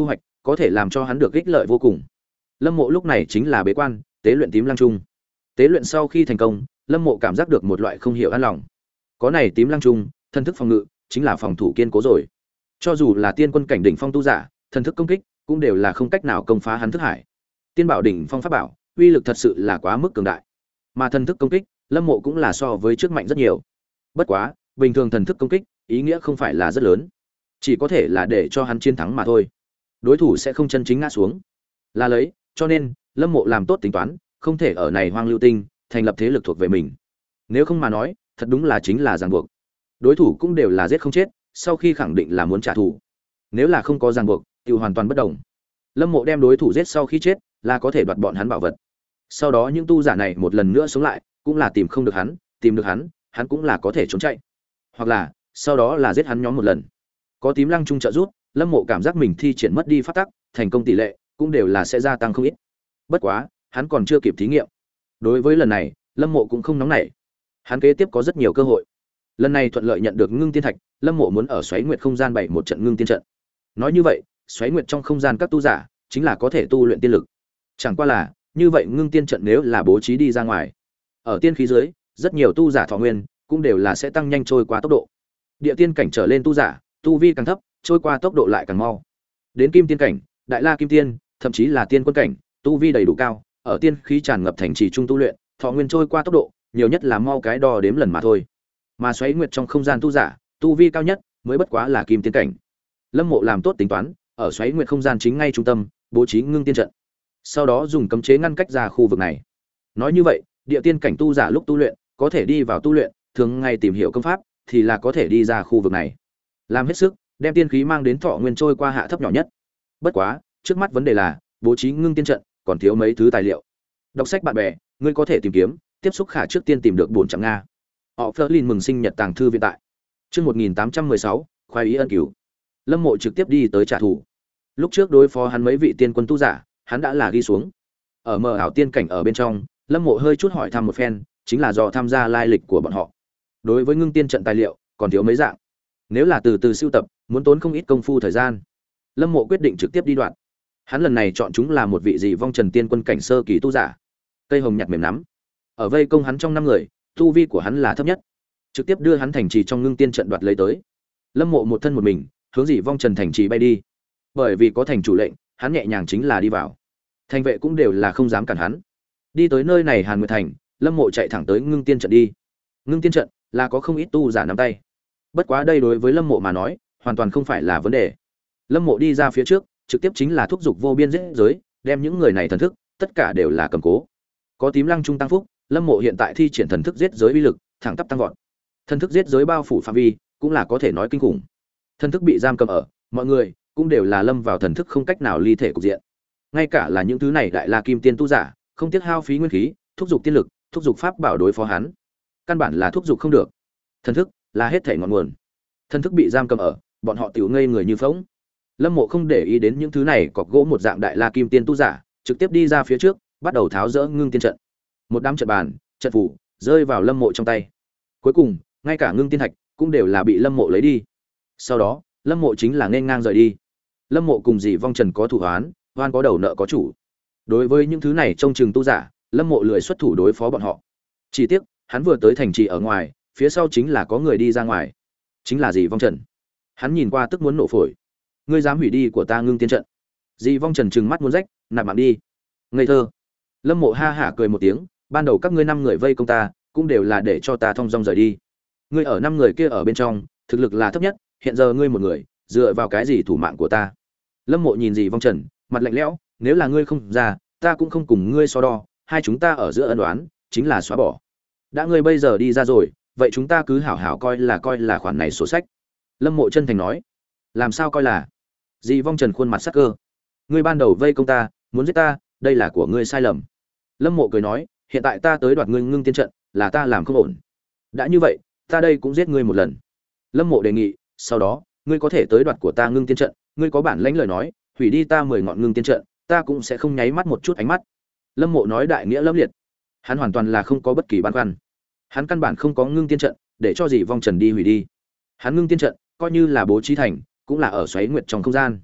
có thể làm cho hắn được ích lợi vô cùng. Lâm Mộ lúc này chính là bế quan, tế luyện tím lăng trung. Tế luyện sau khi thành công, Lâm Mộ cảm giác được một loại không hiểu an lòng. Có này tím lăng trung, thân thức phòng ngự chính là phòng thủ kiên cố rồi. Cho dù là tiên quân cảnh đỉnh phong tu giả, thân thức công kích cũng đều là không cách nào công phá hắn thức hải. Tiên bảo đỉnh phong pháp bảo, uy lực thật sự là quá mức cường đại. Mà thân thức công kích, Lâm Mộ cũng là so với trước mạnh rất nhiều. Bất quá, bình thường thần thức công kích, ý nghĩa không phải là rất lớn, chỉ có thể là để cho hắn chiến thắng mà thôi. Đối thủ sẽ không chân chính ngã xuống. Là lấy, cho nên, Lâm Mộ làm tốt tính toán, không thể ở này hoang lưu tinh thành lập thế lực thuộc về mình. Nếu không mà nói, thật đúng là chính là ràng buộc. Đối thủ cũng đều là giết không chết, sau khi khẳng định là muốn trả thù. Nếu là không có ràng buộc, thì hoàn toàn bất đồng. Lâm Mộ đem đối thủ giết sau khi chết, là có thể đoạt bọn hắn bảo vật. Sau đó những tu giả này một lần nữa sống lại, cũng là tìm không được hắn, tìm được hắn, hắn cũng là có thể trốn chạy. Hoặc là, sau đó là giết hắn nhóm một lần. Có tím lăng trung trợ giúp, Lâm Mộ cảm giác mình thi triển mất đi pháp tắc, thành công tỷ lệ cũng đều là sẽ gia tăng không ít. Bất quá, hắn còn chưa kịp thí nghiệm. Đối với lần này, Lâm Mộ cũng không nóng nảy. Hắn kế tiếp có rất nhiều cơ hội. Lần này thuận lợi nhận được ngưng tiên thạch, Lâm Mộ muốn ở Xoáy Nguyệt không gian bày một trận ngưng tiên trận. Nói như vậy, Xoáy Nguyệt trong không gian các tu giả chính là có thể tu luyện tiên lực. Chẳng qua là, như vậy ngưng tiên trận nếu là bố trí đi ra ngoài, ở tiên khí dưới, rất nhiều tu giả thọ nguyên cũng đều là sẽ tăng nhanh trôi qua tốc độ. Địa tiên cảnh trở lên tu giả, tu vi càng thấp, trôi qua tốc độ lại càng mau. Đến kim tiên cảnh, đại la kim tiên, thậm chí là tiên quân cảnh, tu vi đầy đủ cao, ở tiên khí tràn ngập thành trì trung tu luyện, thọ nguyên trôi qua tốc độ, nhiều nhất là mau cái đo đếm lần mà thôi. Mà Xoáy Nguyệt trong không gian tu giả, tu vi cao nhất mới bất quá là kim tiên cảnh. Lâm Mộ làm tốt tính toán, ở Xoáy Nguyệt không gian chính ngay trung tâm, bố trí ngưng tiên trận. Sau đó dùng cấm chế ngăn cách ra khu vực này. Nói như vậy, địa tiên cảnh tu giả lúc tu luyện, có thể đi vào tu luyện, thường ngày tìm hiểu công pháp, thì là có thể đi ra khu vực này. Làm hết sức, đem tiên khí mang đến thọ nguyên trôi qua hạ thấp nhỏ nhất. Bất quá, trước mắt vấn đề là, bố trí ngưng tiên trận, còn thiếu mấy thứ tài liệu. Đọc sách bạn bè, ngươi có thể tìm kiếm, tiếp xúc khả trước tiên tìm được bổn chẳng nga. Họ Flerlin mừng sinh nhật tàng thư viện tại. Chương một nghìn tám trăm mười sáu, khoái ý ân cứu. Lâm Mộ trực tiếp đi tới trả thù. Lúc trước đối phó hắn mấy vị tiên quân tu giả, hắn đã là ghi xuống. Ở mờ ảo tiên cảnh ở bên trong, Lâm Mộ hơi chút hỏi thăm một phen, chính là do tham gia lai lịch của bọn họ. Đối với ngưng tiên trận tài liệu, còn thiếu mấy dạng. Nếu là từ từ sưu tập, muốn tốn không ít công phu thời gian. Lâm Mộ quyết định trực tiếp đi đoạn. Hắn lần này chọn chúng là một vị dị vong trần tiên quân cảnh sơ kỳ tu giả. Cây hồng nhặt mềm nắm. Ở vây công hắn trong năm người, tu vi của hắn là thấp nhất. Trực tiếp đưa hắn thành trì trong ngưng tiên trận đoạt lấy tới. Lâm Mộ một thân một mình, hướng dị vong trần thành trì bay đi. Bởi vì có thành chủ lệnh, hắn nhẹ nhàng chính là đi vào. Thành vệ cũng đều là không dám cản hắn. Đi tới nơi này Hàn Nguyệt thành, Lâm Mộ chạy thẳng tới ngưng tiên trận đi. Ngưng tiên trận là có không ít tu giả nắm tay. Bất quá đây đối với Lâm Mộ mà nói, hoàn toàn không phải là vấn đề. Lâm Mộ đi ra phía trước, trực tiếp chính là thúc giục vô biên giết giới, đem những người này thần thức, tất cả đều là cầm cố. Có tím lăng trung tăng phúc, Lâm Mộ hiện tại thi triển thần thức giết giới uy lực, thẳng tắp tăng vọt. Thần thức giết giới bao phủ phạm vi, cũng là có thể nói kinh khủng. Thần thức bị giam cầm ở, mọi người cũng đều là lâm vào thần thức không cách nào ly thể cục diện. Ngay cả là những thứ này đại la kim tiên tu giả, không tiếc hao phí nguyên khí, thúc giục tiên lực, thúc giục pháp bảo đối phó hắn. Căn bản là thúc giục không được. Thần thức là hết thể ngọn nguồn. Thần thức bị giam cầm ở, bọn họ tiểu ngây người như phỗng. Lâm Mộ không để ý đến những thứ này cọc gỗ một dạng đại la kim tiên tu giả, trực tiếp đi ra phía trước, bắt đầu tháo dỡ ngưng tiên trận. Một đám trận bàn, trận phủ rơi vào Lâm Mộ trong tay. Cuối cùng, ngay cả ngưng tiên thạch cũng đều là bị Lâm Mộ lấy đi. Sau đó, Lâm Mộ chính là nên ngang rời đi. Lâm Mộ cùng dì vong trần có thủ oán, oan có đầu nợ có chủ. Đối với những thứ này trông chừng tu giả, Lâm Mộ lười xuất thủ đối phó bọn họ. Chỉ tiếc, hắn vừa tới thành trì ở ngoài, phía sau chính là có người đi ra ngoài, chính là dì vong trần. Hắn nhìn qua tức muốn nổ phổi. Ngươi dám hủy đi của ta ngưng tiên trận? Dì vong trần trừng mắt muốn rách, nạp mạng đi. Ngây thơ. Lâm Mộ ha hả cười một tiếng, ban đầu các ngươi năm người vây công ta, cũng đều là để cho ta thông dong rời đi. Ngươi ở năm người kia ở bên trong, thực lực là thấp nhất, hiện giờ ngươi một người, dựa vào cái gì thủ mạng của ta? Lâm Mộ nhìn dì vong trần, mặt lạnh lẽo, nếu là ngươi không ra, ta cũng không cùng ngươi so đo, hai chúng ta ở giữa ân oán, chính là xóa bỏ. Đã ngươi bây giờ đi ra rồi, vậy chúng ta cứ hảo hảo coi là coi là khoản này sổ sách. Lâm Mộ chân thành nói. Làm sao coi là? Dì vong trần khuôn mặt sắc cơ. Ngươi ban đầu vây công ta, muốn giết ta, đây là của ngươi sai lầm. Lâm Mộ cười nói, hiện tại ta tới đoạt ngươi ngưng tiên trận, là ta làm không ổn. Đã như vậy, ta đây cũng giết ngươi một lần. Lâm Mộ đề nghị, sau đó, ngươi có thể tới đoạt của ta ngưng tiên trận, ngươi có bản lãnh lời nói, hủy đi ta mười ngọn ngưng tiên trận, ta cũng sẽ không nháy mắt một chút ánh mắt. Lâm Mộ nói đại nghĩa lâm liệt. Hắn hoàn toàn là không có bất kỳ băn khoăn. Hắn căn bản không có ngưng tiên trận, để cho dì vong trần đi hủy đi. Hắn ngưng tiên trận, coi như là bố trí thành, cũng là ở Xoáy Nguyệt trong không gian.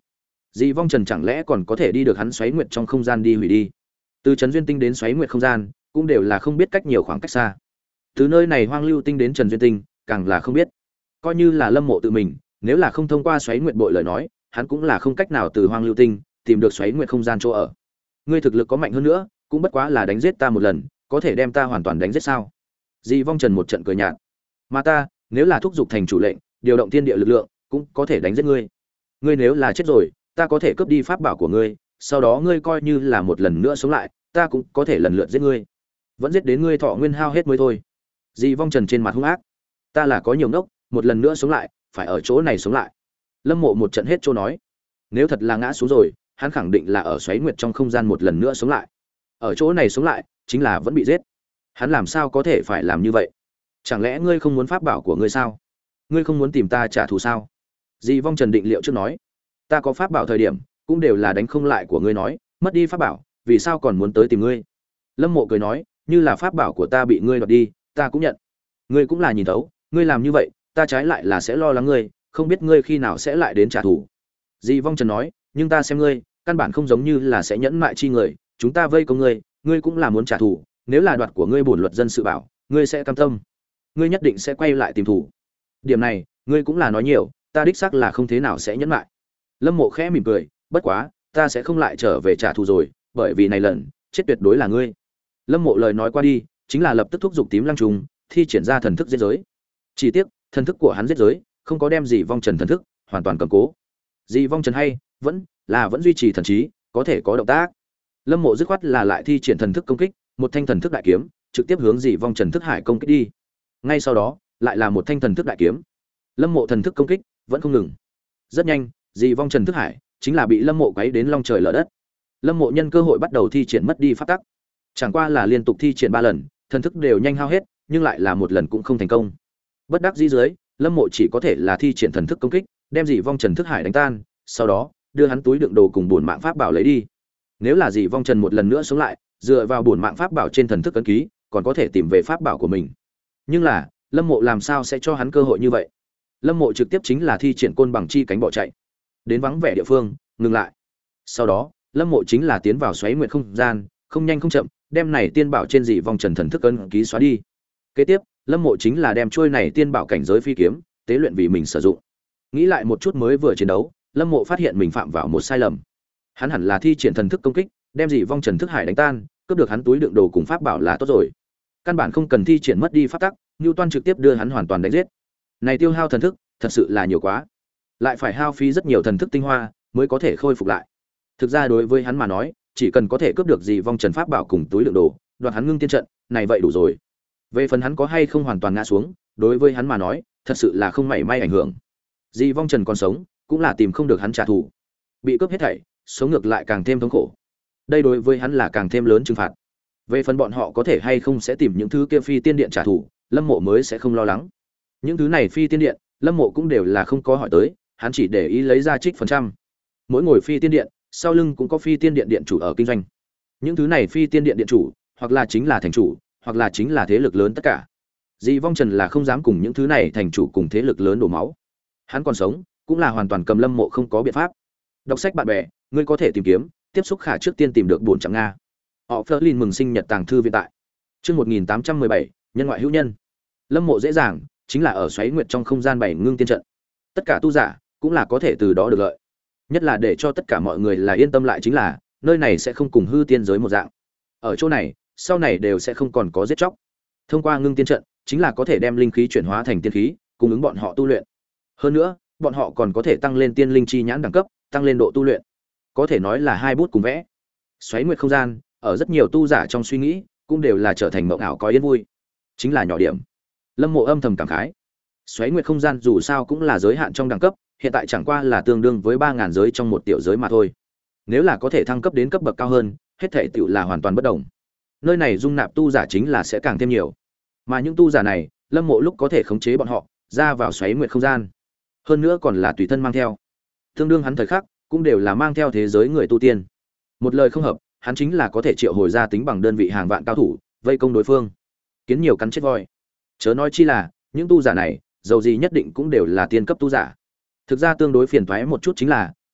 Dị Vong Trần chẳng lẽ còn có thể đi được hắn xoáy nguyệt trong không gian đi hủy đi? Từ Trấn Duyên Tinh đến xoáy nguyệt không gian, cũng đều là không biết cách nhiều khoảng cách xa. Từ nơi này Hoang Lưu Tinh đến Trần Duyên Tinh, càng là không biết. Coi như là Lâm Mộ tự mình, nếu là không thông qua xoáy nguyệt bội lời nói, hắn cũng là không cách nào từ Hoang Lưu Tinh tìm được xoáy nguyệt không gian chỗ ở. Ngươi thực lực có mạnh hơn nữa, cũng bất quá là đánh giết ta một lần, có thể đem ta hoàn toàn đánh giết sao? Dị Vong Trần một trận cười nhạt. Mà ta, nếu là thúc giục thành chủ lệnh, điều động thiên địa lực lượng, cũng có thể đánh giết ngươi. Ngươi nếu là chết rồi, ta có thể cướp đi pháp bảo của ngươi, sau đó ngươi coi như là một lần nữa sống lại, ta cũng có thể lần lượt giết ngươi. Vẫn giết đến ngươi thọ nguyên hao hết mới thôi. Dị Vong Trần trên mặt hung ác. Ta là có nhiều ngốc, một lần nữa sống lại, phải ở chỗ này sống lại. Lâm Mộ một trận hết chỗ nói. Nếu thật là ngã xuống rồi, hắn khẳng định là ở xoáy nguyệt trong không gian một lần nữa sống lại. Ở chỗ này sống lại, chính là vẫn bị giết. Hắn làm sao có thể phải làm như vậy? Chẳng lẽ ngươi không muốn pháp bảo của ngươi sao? Ngươi không muốn tìm ta trả thù sao? Dị Vong Trần định liệu trước nói, ta có pháp bảo thời điểm, cũng đều là đánh không lại của ngươi nói, mất đi pháp bảo, vì sao còn muốn tới tìm ngươi? Lâm Mộ cười nói, như là pháp bảo của ta bị ngươi đoạt đi, ta cũng nhận. Ngươi cũng là nhìn thấu, ngươi làm như vậy, ta trái lại là sẽ lo lắng ngươi, không biết ngươi khi nào sẽ lại đến trả thù. Dị Vong Trần nói, nhưng ta xem ngươi, căn bản không giống như là sẽ nhẫn mại chi người, chúng ta vây công ngươi, ngươi cũng là muốn trả thù, nếu là đoạt của ngươi bổn luật dân sự bảo, ngươi sẽ cam tâm. Ngươi nhất định sẽ quay lại tìm thù. Điểm này, ngươi cũng là nói nhiều, ta đích xác là không thế nào sẽ nhẫn mại. Lâm Mộ khẽ mỉm cười, bất quá, ta sẽ không lại trở về trả thù rồi, bởi vì này lần, chết tuyệt đối là ngươi. Lâm Mộ lời nói qua đi, chính là lập tức thúc giục tím lăng trùng, thi triển ra thần thức giết giới. Chỉ tiếc, thần thức của hắn giết giới, không có đem Dị Vong Trần thần thức hoàn toàn cầm cố. Dị Vong Trần hay, vẫn là vẫn duy trì thần trí, có thể có động tác. Lâm Mộ dứt khoát là lại thi triển thần thức công kích, một thanh thần thức đại kiếm, trực tiếp hướng Dị Vong Trần thức hải công kích đi. Ngay sau đó, lại là một thanh thần thức đại kiếm. Lâm Mộ thần thức công kích vẫn không ngừng. Rất nhanh, Dị Vong Trần thức hải chính là bị Lâm Mộ quấy đến long trời lở đất. Lâm Mộ nhân cơ hội bắt đầu thi triển mất đi pháp tắc. Chẳng qua là liên tục thi triển ba lần, thần thức đều nhanh hao hết, nhưng lại là một lần cũng không thành công. Bất đắc dĩ dưới, Lâm Mộ chỉ có thể là thi triển thần thức công kích, đem Dị Vong Trần thức hải đánh tan, sau đó đưa hắn túi đựng đồ cùng bổn mạng pháp bảo lấy đi. Nếu là Dị Vong Trần một lần nữa sống lại, dựa vào bổn mạng pháp bảo trên thần thức ấn ký, còn có thể tìm về pháp bảo của mình. Nhưng là, Lâm Mộ làm sao sẽ cho hắn cơ hội như vậy? Lâm Mộ trực tiếp chính là thi triển côn bằng chi cánh bỏ chạy, đến vắng vẻ địa phương, ngừng lại. Sau đó, Lâm Mộ chính là tiến vào xoáy nguyệt không gian, không nhanh không chậm, đem này tiên bảo trên Dị Vong Trần thần thức ấn ký xóa đi. Kế tiếp, Lâm Mộ chính là đem trôi này tiên bảo cảnh giới phi kiếm, tế luyện vì mình sử dụng. Nghĩ lại một chút mới vừa chiến đấu, Lâm Mộ phát hiện mình phạm vào một sai lầm. Hắn hẳn là thi triển thần thức công kích, đem Dị Vong Trần thức hải đánh tan, cướp được hắn túi đựng đồ cùng pháp bảo là tốt rồi. Căn bản không cần thi triển mất đi pháp tắc, Newton trực tiếp đưa hắn hoàn toàn đánh giết. Này tiêu hao thần thức, thật sự là nhiều quá. Lại phải hao phí rất nhiều thần thức tinh hoa mới có thể khôi phục lại. Thực ra đối với hắn mà nói, chỉ cần có thể cướp được Dị Vong Trần pháp bảo cùng túi đựng đồ, đoạt hắn ngưng tiên trận, này vậy đủ rồi. Về phần hắn có hay không hoàn toàn ngã xuống, đối với hắn mà nói, thật sự là không mảy may ảnh hưởng. Dị Vong Trần còn sống, cũng là tìm không được hắn trả thù. Bị cướp hết thảy, sống ngược lại càng thêm thống khổ. Đây đối với hắn là càng thêm lớn trừng phạt. Về phần bọn họ có thể hay không sẽ tìm những thứ kia phi tiên điện trả thù, Lâm Mộ mới sẽ không lo lắng. Những thứ này phi tiên điện, Lâm Mộ cũng đều là không có hỏi tới, hắn chỉ để ý lấy ra trích phần trăm. Mỗi ngồi phi tiên điện, sau lưng cũng có phi tiên điện điện chủ ở kinh doanh. Những thứ này phi tiên điện điện chủ, hoặc là chính là thành chủ, hoặc là chính là thế lực lớn tất cả. Dị Vong Trần là không dám cùng những thứ này thành chủ cùng thế lực lớn đổ máu. Hắn còn sống, cũng là hoàn toàn cầm Lâm Mộ không có biện pháp. Đọc sách bạn bè, ngươi có thể tìm kiếm, tiếp xúc khả trước tiên tìm được bốn trăm nga. Họ Flerlin mừng sinh nhật tàng thư viện tại. Chương một nghìn tám trăm mười bảy, nhân ngoại hữu nhân. Lâm Mộ dễ dàng, chính là ở xoáy nguyệt trong không gian bảy ngưng tiên trận. Tất cả tu giả cũng là có thể từ đó được lợi. Nhất là để cho tất cả mọi người là yên tâm lại chính là, nơi này sẽ không cùng hư tiên giới một dạng. Ở chỗ này, sau này đều sẽ không còn có giết chóc. Thông qua ngưng tiên trận, chính là có thể đem linh khí chuyển hóa thành tiên khí, cung ứng bọn họ tu luyện. Hơn nữa, bọn họ còn có thể tăng lên tiên linh chi nhãn đẳng cấp, tăng lên độ tu luyện. Có thể nói là hai bút cùng vẽ. Xoáy nguyệt không gian, ở rất nhiều tu giả trong suy nghĩ, cũng đều là trở thành mộng ảo có yên vui. Chính là nhỏ điểm. Lâm Mộ âm thầm cảm khái. Xoáy nguyệt không gian dù sao cũng là giới hạn trong đẳng cấp, hiện tại chẳng qua là tương đương với ba ngàn giới trong một tiểu giới mà thôi. Nếu là có thể thăng cấp đến cấp bậc cao hơn, hết thảy tiểu là hoàn toàn bất động. Nơi này dung nạp tu giả chính là sẽ càng thêm nhiều. Mà những tu giả này, Lâm Mộ lúc có thể khống chế bọn họ ra vào xoáy nguyệt không gian. Hơn nữa còn là tùy thân mang theo. Tương đương hắn thời khắc, cũng đều là mang theo thế giới người tu tiên. Một lời không hợp, hắn chính là có thể triệu hồi ra tính bằng đơn vị hàng vạn cao thủ, vây công đối phương. Kiến nhiều cắn chết voi. Chớ nói chi là, những tu giả này, dầu gì nhất định cũng đều là tiên cấp tu giả. Thực ra tương đối phiền toái một chút chính là,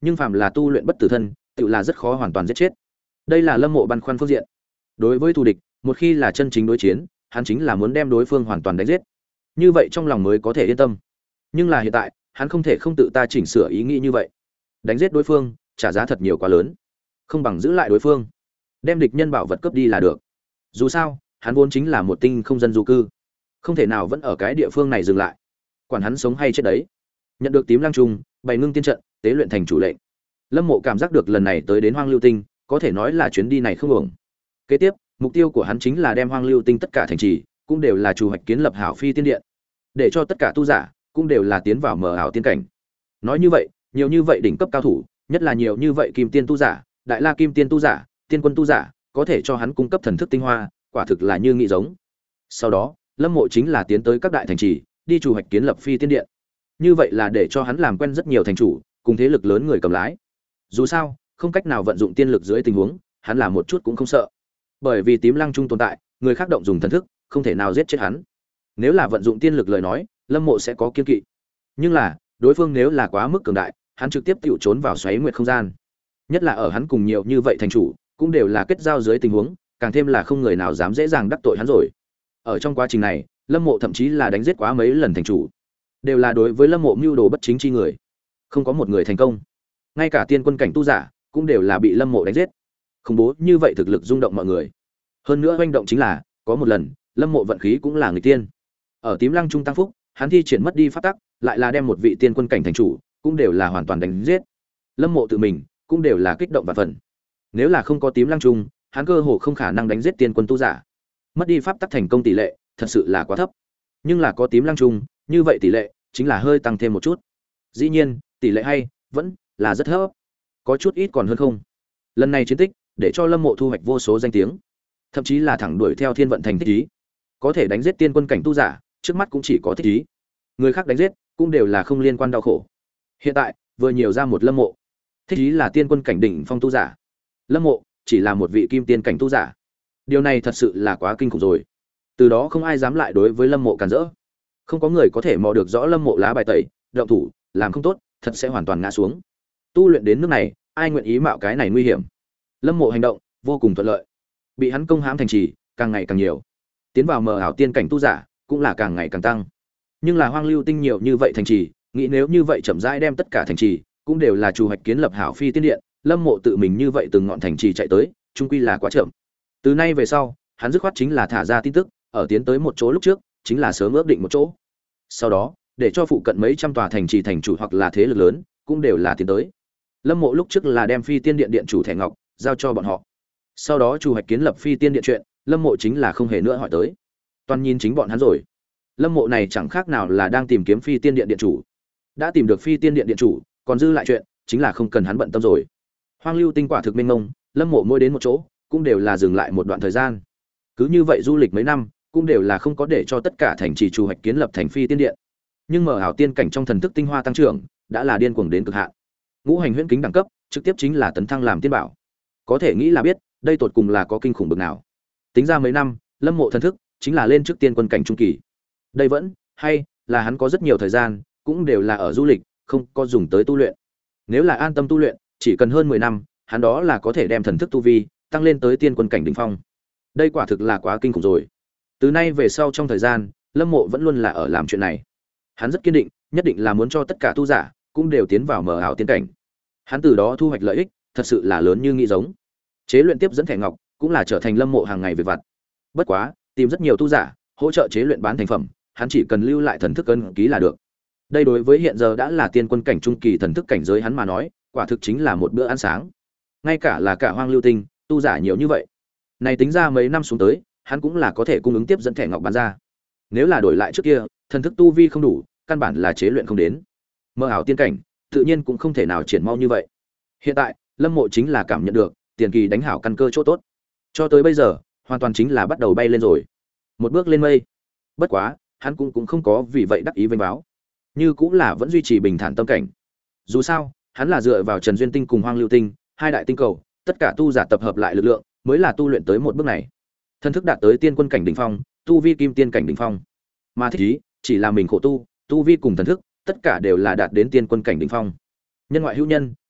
nhưng phàm là tu luyện bất tử thân tự là rất khó hoàn toàn giết chết. Đây là Lâm Mộ băn khoăn phương diện. Đối với thù địch, một khi là chân chính đối chiến, hắn chính là muốn đem đối phương hoàn toàn đánh giết, như vậy trong lòng mới có thể yên tâm. Nhưng là hiện tại hắn không thể không tự ta chỉnh sửa ý nghĩ như vậy. Đánh giết đối phương trả giá thật nhiều quá lớn, không bằng giữ lại đối phương, đem địch nhân bảo vật cướp đi là được. Dù sao hắn vốn chính là một tinh không dân du cư, không thể nào vẫn ở cái địa phương này dừng lại, quản hắn sống hay chết đấy. Nhận được tím lăng trung bày ngưng tiên trận tế luyện thành chủ lệnh, Lâm Mộ cảm giác được lần này tới đến Hoang Lưu Tinh có thể nói là chuyến đi này không uổng. Kế tiếp mục tiêu của hắn chính là đem Hoang Lưu Tinh tất cả thành trì cũng đều là chủ hoạch kiến lập hảo phi tiên điện, để cho tất cả tu giả cũng đều là tiến vào mở ảo tiên cảnh. Nói như vậy, nhiều như vậy đỉnh cấp cao thủ, nhất là nhiều như vậy kim tiên tu giả, đại la kim tiên tu giả, tiên quân tu giả, có thể cho hắn cung cấp thần thức tinh hoa, quả thực là như nghĩ giống. Sau đó, Lâm Mộ chính là tiến tới các đại thành trì, đi chủ hoạch kiến lập phi tiên điện. Như vậy là để cho hắn làm quen rất nhiều thành chủ, cùng thế lực lớn người cầm lái. Dù sao, không cách nào vận dụng tiên lực dưới tình huống, hắn là một chút cũng không sợ. Bởi vì tím lăng trung tồn tại, người khác động dùng thần thức, không thể nào giết chết hắn. Nếu là vận dụng tiên lực lời nói, Lâm Mộ sẽ có kiên kỵ. Nhưng là, đối phương nếu là quá mức cường đại, hắn trực tiếp tựu trốn vào xoáy nguyệt không gian. Nhất là ở hắn cùng nhiều như vậy thành chủ, cũng đều là kết giao dưới tình huống, càng thêm là không người nào dám dễ dàng đắc tội hắn rồi. Ở trong quá trình này, Lâm Mộ thậm chí là đánh giết quá mấy lần thành chủ, đều là đối với Lâm Mộ mưu đồ bất chính chi người, không có một người thành công. Ngay cả tiên quân cảnh tu giả cũng đều là bị Lâm Mộ đánh giết. Khủng bố như vậy thực lực rung động mọi người. Hơn nữa hoành động chính là, có một lần, Lâm Mộ vận khí cũng là người tiên. Ở tím lăng trung tăng phúc, hắn thi triển mất đi pháp tắc, lại là đem một vị tiên quân cảnh thành chủ, cũng đều là hoàn toàn đánh giết. Lâm Mộ tự mình cũng đều là kích động và phần. Nếu là không có tím lăng trung, hắn cơ hồ không khả năng đánh giết tiên quân tu giả. Mất đi pháp tắc thành công tỷ lệ, thật sự là quá thấp. Nhưng là có tím lăng trung, như vậy tỷ lệ chính là hơi tăng thêm một chút. Dĩ nhiên, tỷ lệ hay vẫn là rất thấp. Có chút ít còn hơn không. Lần này chiến tích, để cho Lâm Mộ thu hoạch vô số danh tiếng, thậm chí là thẳng đuổi theo thiên vận thành thích ý. Có thể đánh giết tiên quân cảnh tu giả, trước mắt cũng chỉ có thích ý. Người khác đánh giết cũng đều là không liên quan đau khổ. Hiện tại, vừa nhiều ra một Lâm Mộ. Thích ý là tiên quân cảnh đỉnh phong tu giả. Lâm Mộ chỉ là một vị kim tiên cảnh tu giả. Điều này thật sự là quá kinh khủng rồi. Từ đó không ai dám lại đối với Lâm Mộ cản rỡ. Không có người có thể mò được rõ Lâm Mộ lá bài tẩy, động thủ, làm không tốt, thật sẽ hoàn toàn ngã xuống. Tu luyện đến nước này, ai nguyện ý mạo cái này nguy hiểm. Lâm Mộ hành động vô cùng thuận lợi. Bị hắn công hãm thành trì càng ngày càng nhiều. Tiến vào mờ ảo tiên cảnh tu giả cũng là càng ngày càng tăng. Nhưng là Hoang Lưu Tinh nhiều như vậy thành trì, nghĩ nếu như vậy chậm rãi đem tất cả thành trì cũng đều là chủ hoạch kiến lập hảo phi tiên điện, Lâm Mộ tự mình như vậy từng ngọn thành trì chạy tới, chung quy là quá chậm. Từ nay về sau, hắn dứt khoát chính là thả ra tin tức, ở tiến tới một chỗ lúc trước, chính là sớm ước định một chỗ. Sau đó, để cho phụ cận mấy trăm tòa thành trì thành chủ hoặc là thế lực lớn, cũng đều là tiến tới. Lâm Mộ lúc trước là đem phi tiên điện điện chủ thẻ ngọc giao cho bọn họ. Sau đó chủ hoạch kiến lập phi tiên điện chuyện, Lâm Mộ chính là không hề nữa hỏi tới. Toàn nhìn chính bọn hắn rồi. Lâm Mộ này chẳng khác nào là đang tìm kiếm phi tiên điện điện chủ. Đã tìm được phi tiên điện điện chủ, còn dư lại chuyện, chính là không cần hắn bận tâm rồi. Hoang Lưu Tinh quả thực mênh mông, Lâm Mộ mỗi đến một chỗ, cũng đều là dừng lại một đoạn thời gian. Cứ như vậy du lịch mấy năm, cũng đều là không có để cho tất cả thành trì chủ hoạch kiến lập thành phi tiên điện. Nhưng mở ảo tiên cảnh trong thần thức tinh hoa tăng trưởng, đã là điên cuồng đến cực hạn. Ngũ hành huyễn kính đẳng cấp, trực tiếp chính là tấn thăng làm tiên bảo. Có thể nghĩ là biết, đây tột cùng là có kinh khủng bực nào. Tính ra mấy năm, Lâm Mộ thần thức chính là lên trước tiên quân cảnh trung kỳ. Đây vẫn hay là hắn có rất nhiều thời gian, cũng đều là ở du lịch, không có dùng tới tu luyện. Nếu là an tâm tu luyện, chỉ cần hơn mười năm, hắn đó là có thể đem thần thức tu vi tăng lên tới tiên quân cảnh đỉnh phong. Đây quả thực là quá kinh khủng rồi. Từ nay về sau trong thời gian, Lâm Mộ vẫn luôn là ở làm chuyện này. Hắn rất kiên định, nhất định là muốn cho tất cả tu giả cũng đều tiến vào mở ảo tiên cảnh. Hắn từ đó thu hoạch lợi ích, thật sự là lớn như nghĩ giống. Chế luyện tiếp dẫn thẻ ngọc cũng là trở thành Lâm Mộ hàng ngày việc vặt. Bất quá, tìm rất nhiều tu giả hỗ trợ chế luyện bán thành phẩm, hắn chỉ cần lưu lại thần thức ấn ký là được. Đây đối với hiện giờ đã là tiên quân cảnh trung kỳ thần thức cảnh giới hắn mà nói, quả thực chính là một bữa ăn sáng. Ngay cả là cả Hoang Lưu Tinh, tu giả nhiều như vậy. Này tính ra mấy năm xuống tới, hắn cũng là có thể cung ứng tiếp dẫn thẻ ngọc bán ra. Nếu là đổi lại trước kia, thần thức tu vi không đủ, căn bản là chế luyện không đến. Mơ ảo tiên cảnh, tự nhiên cũng không thể nào triển mau như vậy. Hiện tại, Lâm Mộ chính là cảm nhận được tiền kỳ đánh hảo căn cơ chỗ tốt. Cho tới bây giờ, hoàn toàn chính là bắt đầu bay lên rồi. Một bước lên mây. Bất quá, hắn cũng cũng không có vì vậy đắc ý vênh báo. Như cũng là vẫn duy trì bình thản tâm cảnh. Dù sao, hắn là dựa vào Trần Duyên Tinh cùng Hoang Lưu Tinh, hai đại tinh cầu, tất cả tu giả tập hợp lại lực lượng, mới là tu luyện tới một bước này. Thân thức đạt tới tiên quân cảnh đỉnh phong, tu vi kim tiên cảnh đỉnh phong. Mà thích ý, chỉ là mình khổ tu, tu vi cùng thần thức, tất cả đều là đạt đến tiên quân cảnh đỉnh phong. Nhân ngoại hữu nhân,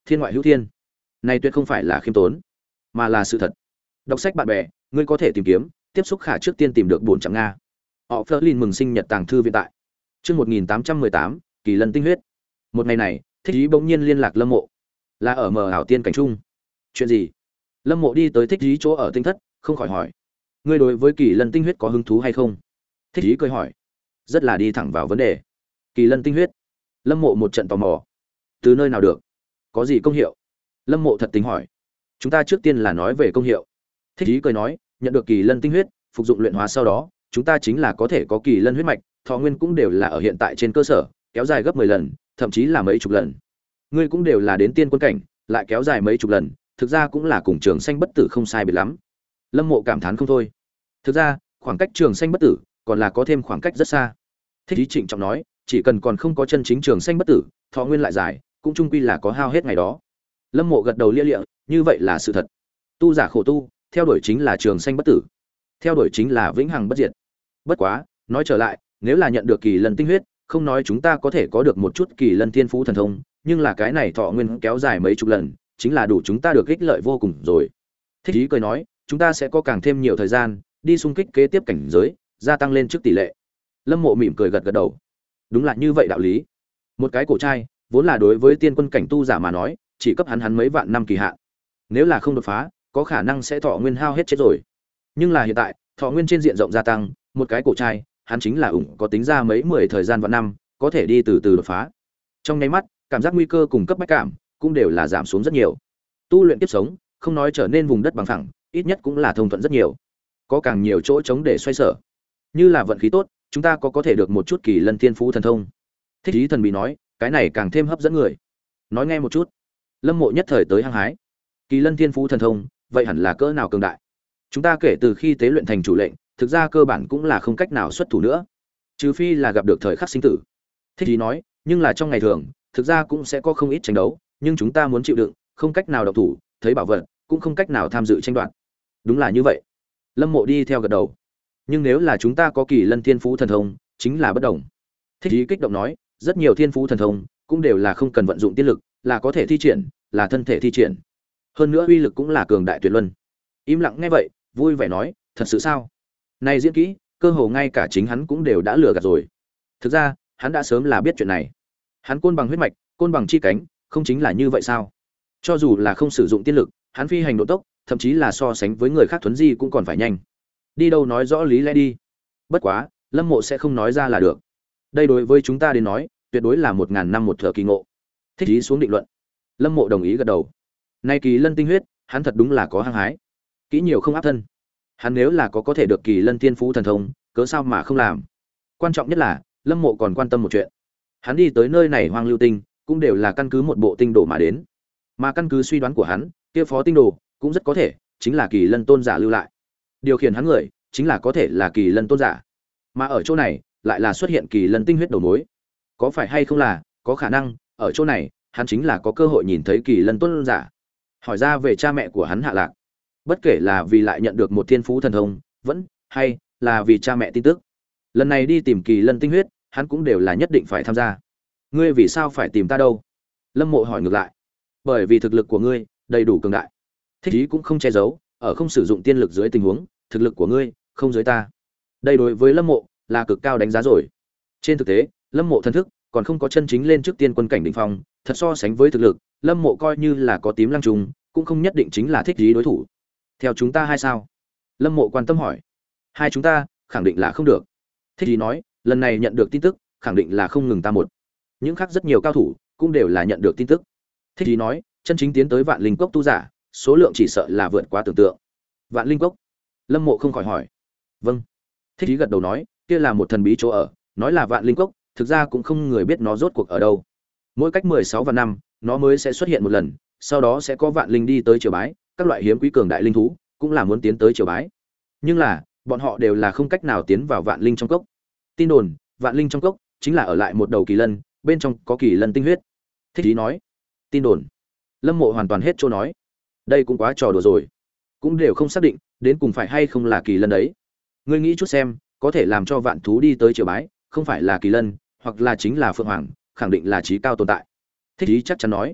thiên ngoại hữu thiên. Này tuyệt không phải là khiêm tốn, mà là sự thật. Đọc sách bạn bè, ngươi có thể tìm kiếm, tiếp xúc khả trước tiên tìm được buồn chẳng nga. Họ Flerlin mừng sinh nhật tàng thư viện tại. Chương một nghìn tám trăm mười tám, Kỳ Lân tinh huyết. Một ngày này, Thích Ý bỗng nhiên liên lạc Lâm Mộ, là ở mờ ảo tiên cảnh trung. Chuyện gì? Lâm Mộ đi tới Thích Ý chỗ ở tinh thất, không khỏi hỏi: ngươi đối với Kỳ Lân tinh huyết có hứng thú hay không? Thích Ý cười hỏi, rất là đi thẳng vào vấn đề. Kỳ Lân tinh huyết. Lâm Mộ một trận tò mò. Từ nơi nào được? Có gì công hiệu? Lâm Mộ thật tính hỏi. Chúng ta trước tiên là nói về công hiệu. Thích Ý cười nói, nhận được Kỳ Lân tinh huyết, phục dụng luyện hóa sau đó, chúng ta chính là có thể có Kỳ Lân huyết mạch, thọ nguyên cũng đều là ở hiện tại trên cơ sở, kéo dài gấp mười lần, thậm chí là mấy chục lần. Ngươi cũng đều là đến tiên quân cảnh, lại kéo dài mấy chục lần, thực ra cũng là cùng Trường Sinh bất tử không sai biệt lắm. Lâm Mộ cảm thán không thôi. Thực ra, khoảng cách Trường Sinh bất tử, còn là có thêm khoảng cách rất xa. Thích Ý trịnh trọng nói, chỉ cần còn không có chân chính Trường Sinh bất tử, thọ nguyên lại dài, cũng chung quy là có hao hết ngày đó. Lâm Mộ gật đầu lia lịa, như vậy là sự thật. Tu giả khổ tu, theo đuổi chính là Trường Sinh bất tử, theo đuổi chính là vĩnh hằng bất diệt. Bất quá, nói trở lại, nếu là nhận được Kỳ Lân tinh huyết, không nói chúng ta có thể có được một chút Kỳ Lân thiên phú thần thông, nhưng là cái này thọ nguyên kéo dài mấy chục lần, chính là đủ chúng ta được ích lợi vô cùng rồi. Thích Ý cười nói, chúng ta sẽ có càng thêm nhiều thời gian đi xung kích kế tiếp cảnh giới, gia tăng lên trước tỷ lệ. Lâm Mộ mỉm cười gật gật đầu. Đúng là như vậy đạo lý. Một cái cổ trai, vốn là đối với tiên quân cảnh tu giả mà nói, chỉ cấp hắn hắn mấy vạn năm kỳ hạn. Nếu là không đột phá, có khả năng sẽ thọ nguyên hao hết chết rồi. Nhưng là hiện tại, thọ nguyên trên diện rộng gia tăng, một cái cổ trai, hắn chính là ủng có tính ra mấy mười thời gian vạn năm, có thể đi từ từ đột phá. Trong nháy mắt, cảm giác nguy cơ cùng cấp bách cảm cũng đều là giảm xuống rất nhiều. Tu luyện tiếp sống, không nói trở nên vùng đất bằng phẳng, ít nhất cũng là thông thuận rất nhiều. Có càng nhiều chỗ trống để xoay sở. Như là vận khí tốt, chúng ta có có thể được một chút Kỳ Lân thiên phú thần thông. Thích Ý thần bí nói, cái này càng thêm hấp dẫn người. Nói nghe một chút. Lâm Mộ nhất thời tới hăng hái. Kỳ Lân thiên phú thần thông, vậy hẳn là cỡ nào cường đại? Chúng ta kể từ khi tế luyện thành chủ lệnh, thực ra cơ bản cũng là không cách nào xuất thủ nữa, trừ phi là gặp được thời khắc sinh tử. Thích Ý nói, nhưng là trong ngày thường, thực ra cũng sẽ có không ít tranh đấu, nhưng chúng ta muốn chịu đựng, không cách nào động thủ, thấy bảo vật, cũng không cách nào tham dự tranh đoạt. Đúng là như vậy. Lâm Mộ đi theo gật đầu. Nhưng nếu là chúng ta có Kỳ Lân thiên phú thần thông, chính là bất đồng. Thích Ý kích động nói, rất nhiều thiên phú thần thông cũng đều là không cần vận dụng tiên lực, là có thể thi triển, là thân thể thi triển. Hơn nữa uy lực cũng là cường đại tuyệt luân. Im lặng nghe vậy, vui vẻ nói, thật sự sao? Này diễn kỹ, cơ hồ ngay cả chính hắn cũng đều đã lừa gạt rồi. Thực ra, hắn đã sớm là biết chuyện này. Hắn côn bằng huyết mạch, côn bằng chi cánh, không chính là như vậy sao? Cho dù là không sử dụng tiên lực, hắn phi hành độ tốc, thậm chí là so sánh với người khác thuấn di cũng còn phải nhanh. Đi đâu nói rõ lý lẽ đi. Bất quá, Lâm Mộ sẽ không nói ra là được. Đây đối với chúng ta đến nói, tuyệt đối là một ngàn năm một thở kỳ ngộ. Thích Ý xuống định luận. Lâm Mộ đồng ý gật đầu. Nay Kỳ Lân tinh huyết, hắn thật đúng là có hăng hái. Kỹ nhiều không áp thân. Hắn nếu là có có thể được Kỳ Lân thiên phú thần thông, cớ sao mà không làm? Quan trọng nhất là, Lâm Mộ còn quan tâm một chuyện. Hắn đi tới nơi này hoang lưu tinh, cũng đều là căn cứ một bộ tinh đồ mà đến. Mà căn cứ suy đoán của hắn, kia phó tinh đồ cũng rất có thể chính là Kỳ Lân tôn giả lưu lại. Điều khiển hắn người chính là có thể là Kỳ Lân tôn giả. Mà ở chỗ này lại là xuất hiện Kỳ Lân tinh huyết đầu mối. Có phải hay không là, có khả năng ở chỗ này, hắn chính là có cơ hội nhìn thấy Kỳ Lân tôn giả. Hỏi ra về cha mẹ của hắn Hạ Lạc. Bất kể là vì lại nhận được một thiên phú thần thông, vẫn hay là vì cha mẹ tin tức. Lần này đi tìm Kỳ Lân tinh huyết, hắn cũng đều là nhất định phải tham gia. Ngươi vì sao phải tìm ta đâu? Lâm Mộ hỏi ngược lại. Bởi vì thực lực của ngươi đầy đủ cường đại. Thích Ý cũng không che giấu, ở không sử dụng tiên lực dưới tình huống, thực lực của ngươi không dưới ta. Đây đối với Lâm Mộ là cực cao đánh giá rồi. Trên thực tế, Lâm Mộ thần thức còn không có chân chính lên trước tiên quân cảnh đỉnh phong, thật so sánh với thực lực, Lâm Mộ coi như là có tím lăng trùng, cũng không nhất định chính là Thích Ý đối thủ. Theo chúng ta hay sao? Lâm Mộ quan tâm hỏi. Hai chúng ta, khẳng định là không được. Thích Ý nói, lần này nhận được tin tức, khẳng định là không ngừng ta một. Những khác rất nhiều cao thủ cũng đều là nhận được tin tức. Thích Ý nói, chân chính tiến tới Vạn Linh Cốc tu giả, số lượng chỉ sợ là vượt quá tưởng tượng. Vạn Linh Cốc? Lâm Mộ không khỏi hỏi. Vâng. Thích Ý gật đầu nói, kia là một thần bí chỗ ở, nói là Vạn Linh Cốc, thực ra cũng không người biết nó rốt cuộc ở đâu. Mỗi cách mười sáu vạn năm, nó mới sẽ xuất hiện một lần, sau đó sẽ có vạn linh đi tới triều bái, các loại hiếm quý cường đại linh thú cũng là muốn tiến tới triều bái. Nhưng là, bọn họ đều là không cách nào tiến vào vạn linh trong cốc. Tin đồn, vạn linh trong cốc chính là ở lại một đầu kỳ lân, bên trong có kỳ lân tinh huyết. Thích Ý nói. Tin đồn. Lâm Mộ hoàn toàn hết chỗ nói. Đây cũng quá trò đùa rồi. Cũng đều không xác định, đến cùng phải hay không là kỳ lân đấy. Ngươi nghĩ chút xem, có thể làm cho vạn thú đi tới triều bái, không phải là kỳ lân, hoặc là chính là phượng hoàng, khẳng định là trí cao tồn tại. Thích Ý chắc chắn nói.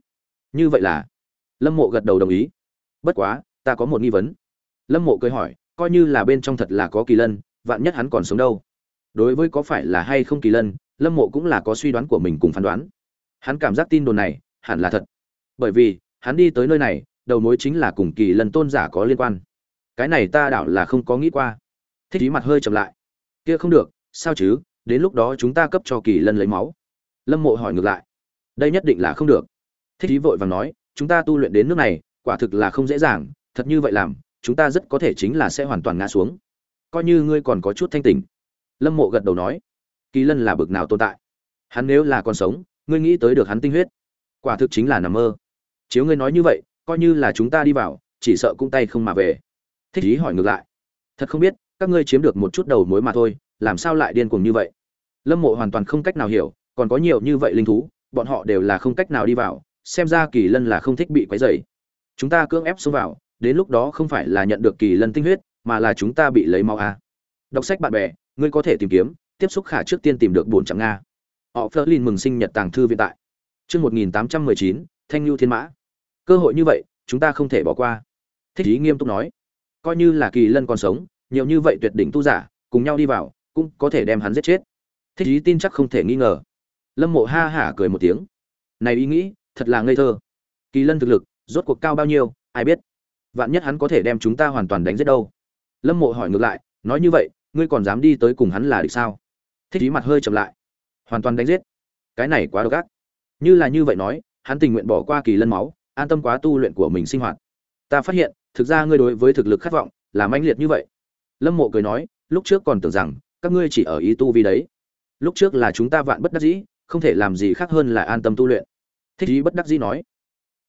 Như vậy là? Lâm Mộ gật đầu đồng ý. Bất quá, ta có một nghi vấn. Lâm Mộ cười hỏi, coi như là bên trong thật là có kỳ lân, vạn nhất hắn còn sống đâu? Đối với có phải là hay không kỳ lân, Lâm Mộ cũng là có suy đoán của mình cùng phán đoán. Hắn cảm giác tin đồn này hẳn là thật. Bởi vì, hắn đi tới nơi này, đầu mối chính là cùng kỳ lân tôn giả có liên quan. Cái này ta đảo là không có nghĩ qua. Thích Ý mặt hơi chậm lại. Kia không được, sao chứ, đến lúc đó chúng ta cấp cho kỳ lân lấy máu. Lâm Mộ hỏi ngược lại. Đây nhất định là không được. Thích Ý vội vàng nói, chúng ta tu luyện đến nước này, quả thực là không dễ dàng, thật như vậy làm, chúng ta rất có thể chính là sẽ hoàn toàn ngã xuống. Coi như ngươi còn có chút thanh tỉnh. Lâm Mộ gật đầu nói, kỳ lân là bực nào tồn tại? Hắn nếu là còn sống, ngươi nghĩ tới được hắn tinh huyết, quả thực chính là nằm mơ. Chiếu ngươi nói như vậy, coi như là chúng ta đi vào, chỉ sợ cũng tay không mà về. Thích Ý hỏi ngược lại, thật không biết, các ngươi chiếm được một chút đầu mối mà thôi, làm sao lại điên cuồng như vậy? Lâm Mộ hoàn toàn không cách nào hiểu, còn có nhiều như vậy linh thú, bọn họ đều là không cách nào đi vào, xem ra kỳ lân là không thích bị quấy rầy. Chúng ta cưỡng ép xông vào, đến lúc đó không phải là nhận được kỳ lân tinh huyết, mà là chúng ta bị lấy máu à. Đọc sách bạn bè, ngươi có thể tìm kiếm, tiếp xúc khả trước tiên tìm được buồn chẳng nga. Họ Flerlin mừng sinh nhật tàng thư viện tại. Chương một nghìn tám trăm mười chín, Thanh Nhu Thiên Mã. Cơ hội như vậy, chúng ta không thể bỏ qua. Thích Ý nghiêm túc nói, coi như là kỳ lân còn sống, nhiều như vậy tuyệt đỉnh tu giả, cùng nhau đi vào, cũng có thể đem hắn giết chết. Thích Ý tin chắc không thể nghi ngờ. Lâm Mộ ha hả cười một tiếng. Này ý nghĩ, thật là ngây thơ. Kỳ lân thực lực, rốt cuộc cao bao nhiêu, ai biết? Vạn nhất hắn có thể đem chúng ta hoàn toàn đánh giết đâu? Lâm Mộ hỏi ngược lại, nói như vậy, ngươi còn dám đi tới cùng hắn là địch sao? Thích Ý mặt hơi chậm lại. Hoàn toàn đánh giết? Cái này quá độc ác. Như là như vậy nói, hắn tình nguyện bỏ qua kỳ lân máu, an tâm quá tu luyện của mình sinh hoạt. Ta phát hiện, thực ra ngươi đối với thực lực khát vọng là mãnh liệt như vậy. Lâm Mộ cười nói, lúc trước còn tưởng rằng các ngươi chỉ ở ý tu vì đấy. Lúc trước là chúng ta vạn bất đắc dĩ, không thể làm gì khác hơn là an tâm tu luyện. Thích Ý bất đắc dĩ nói,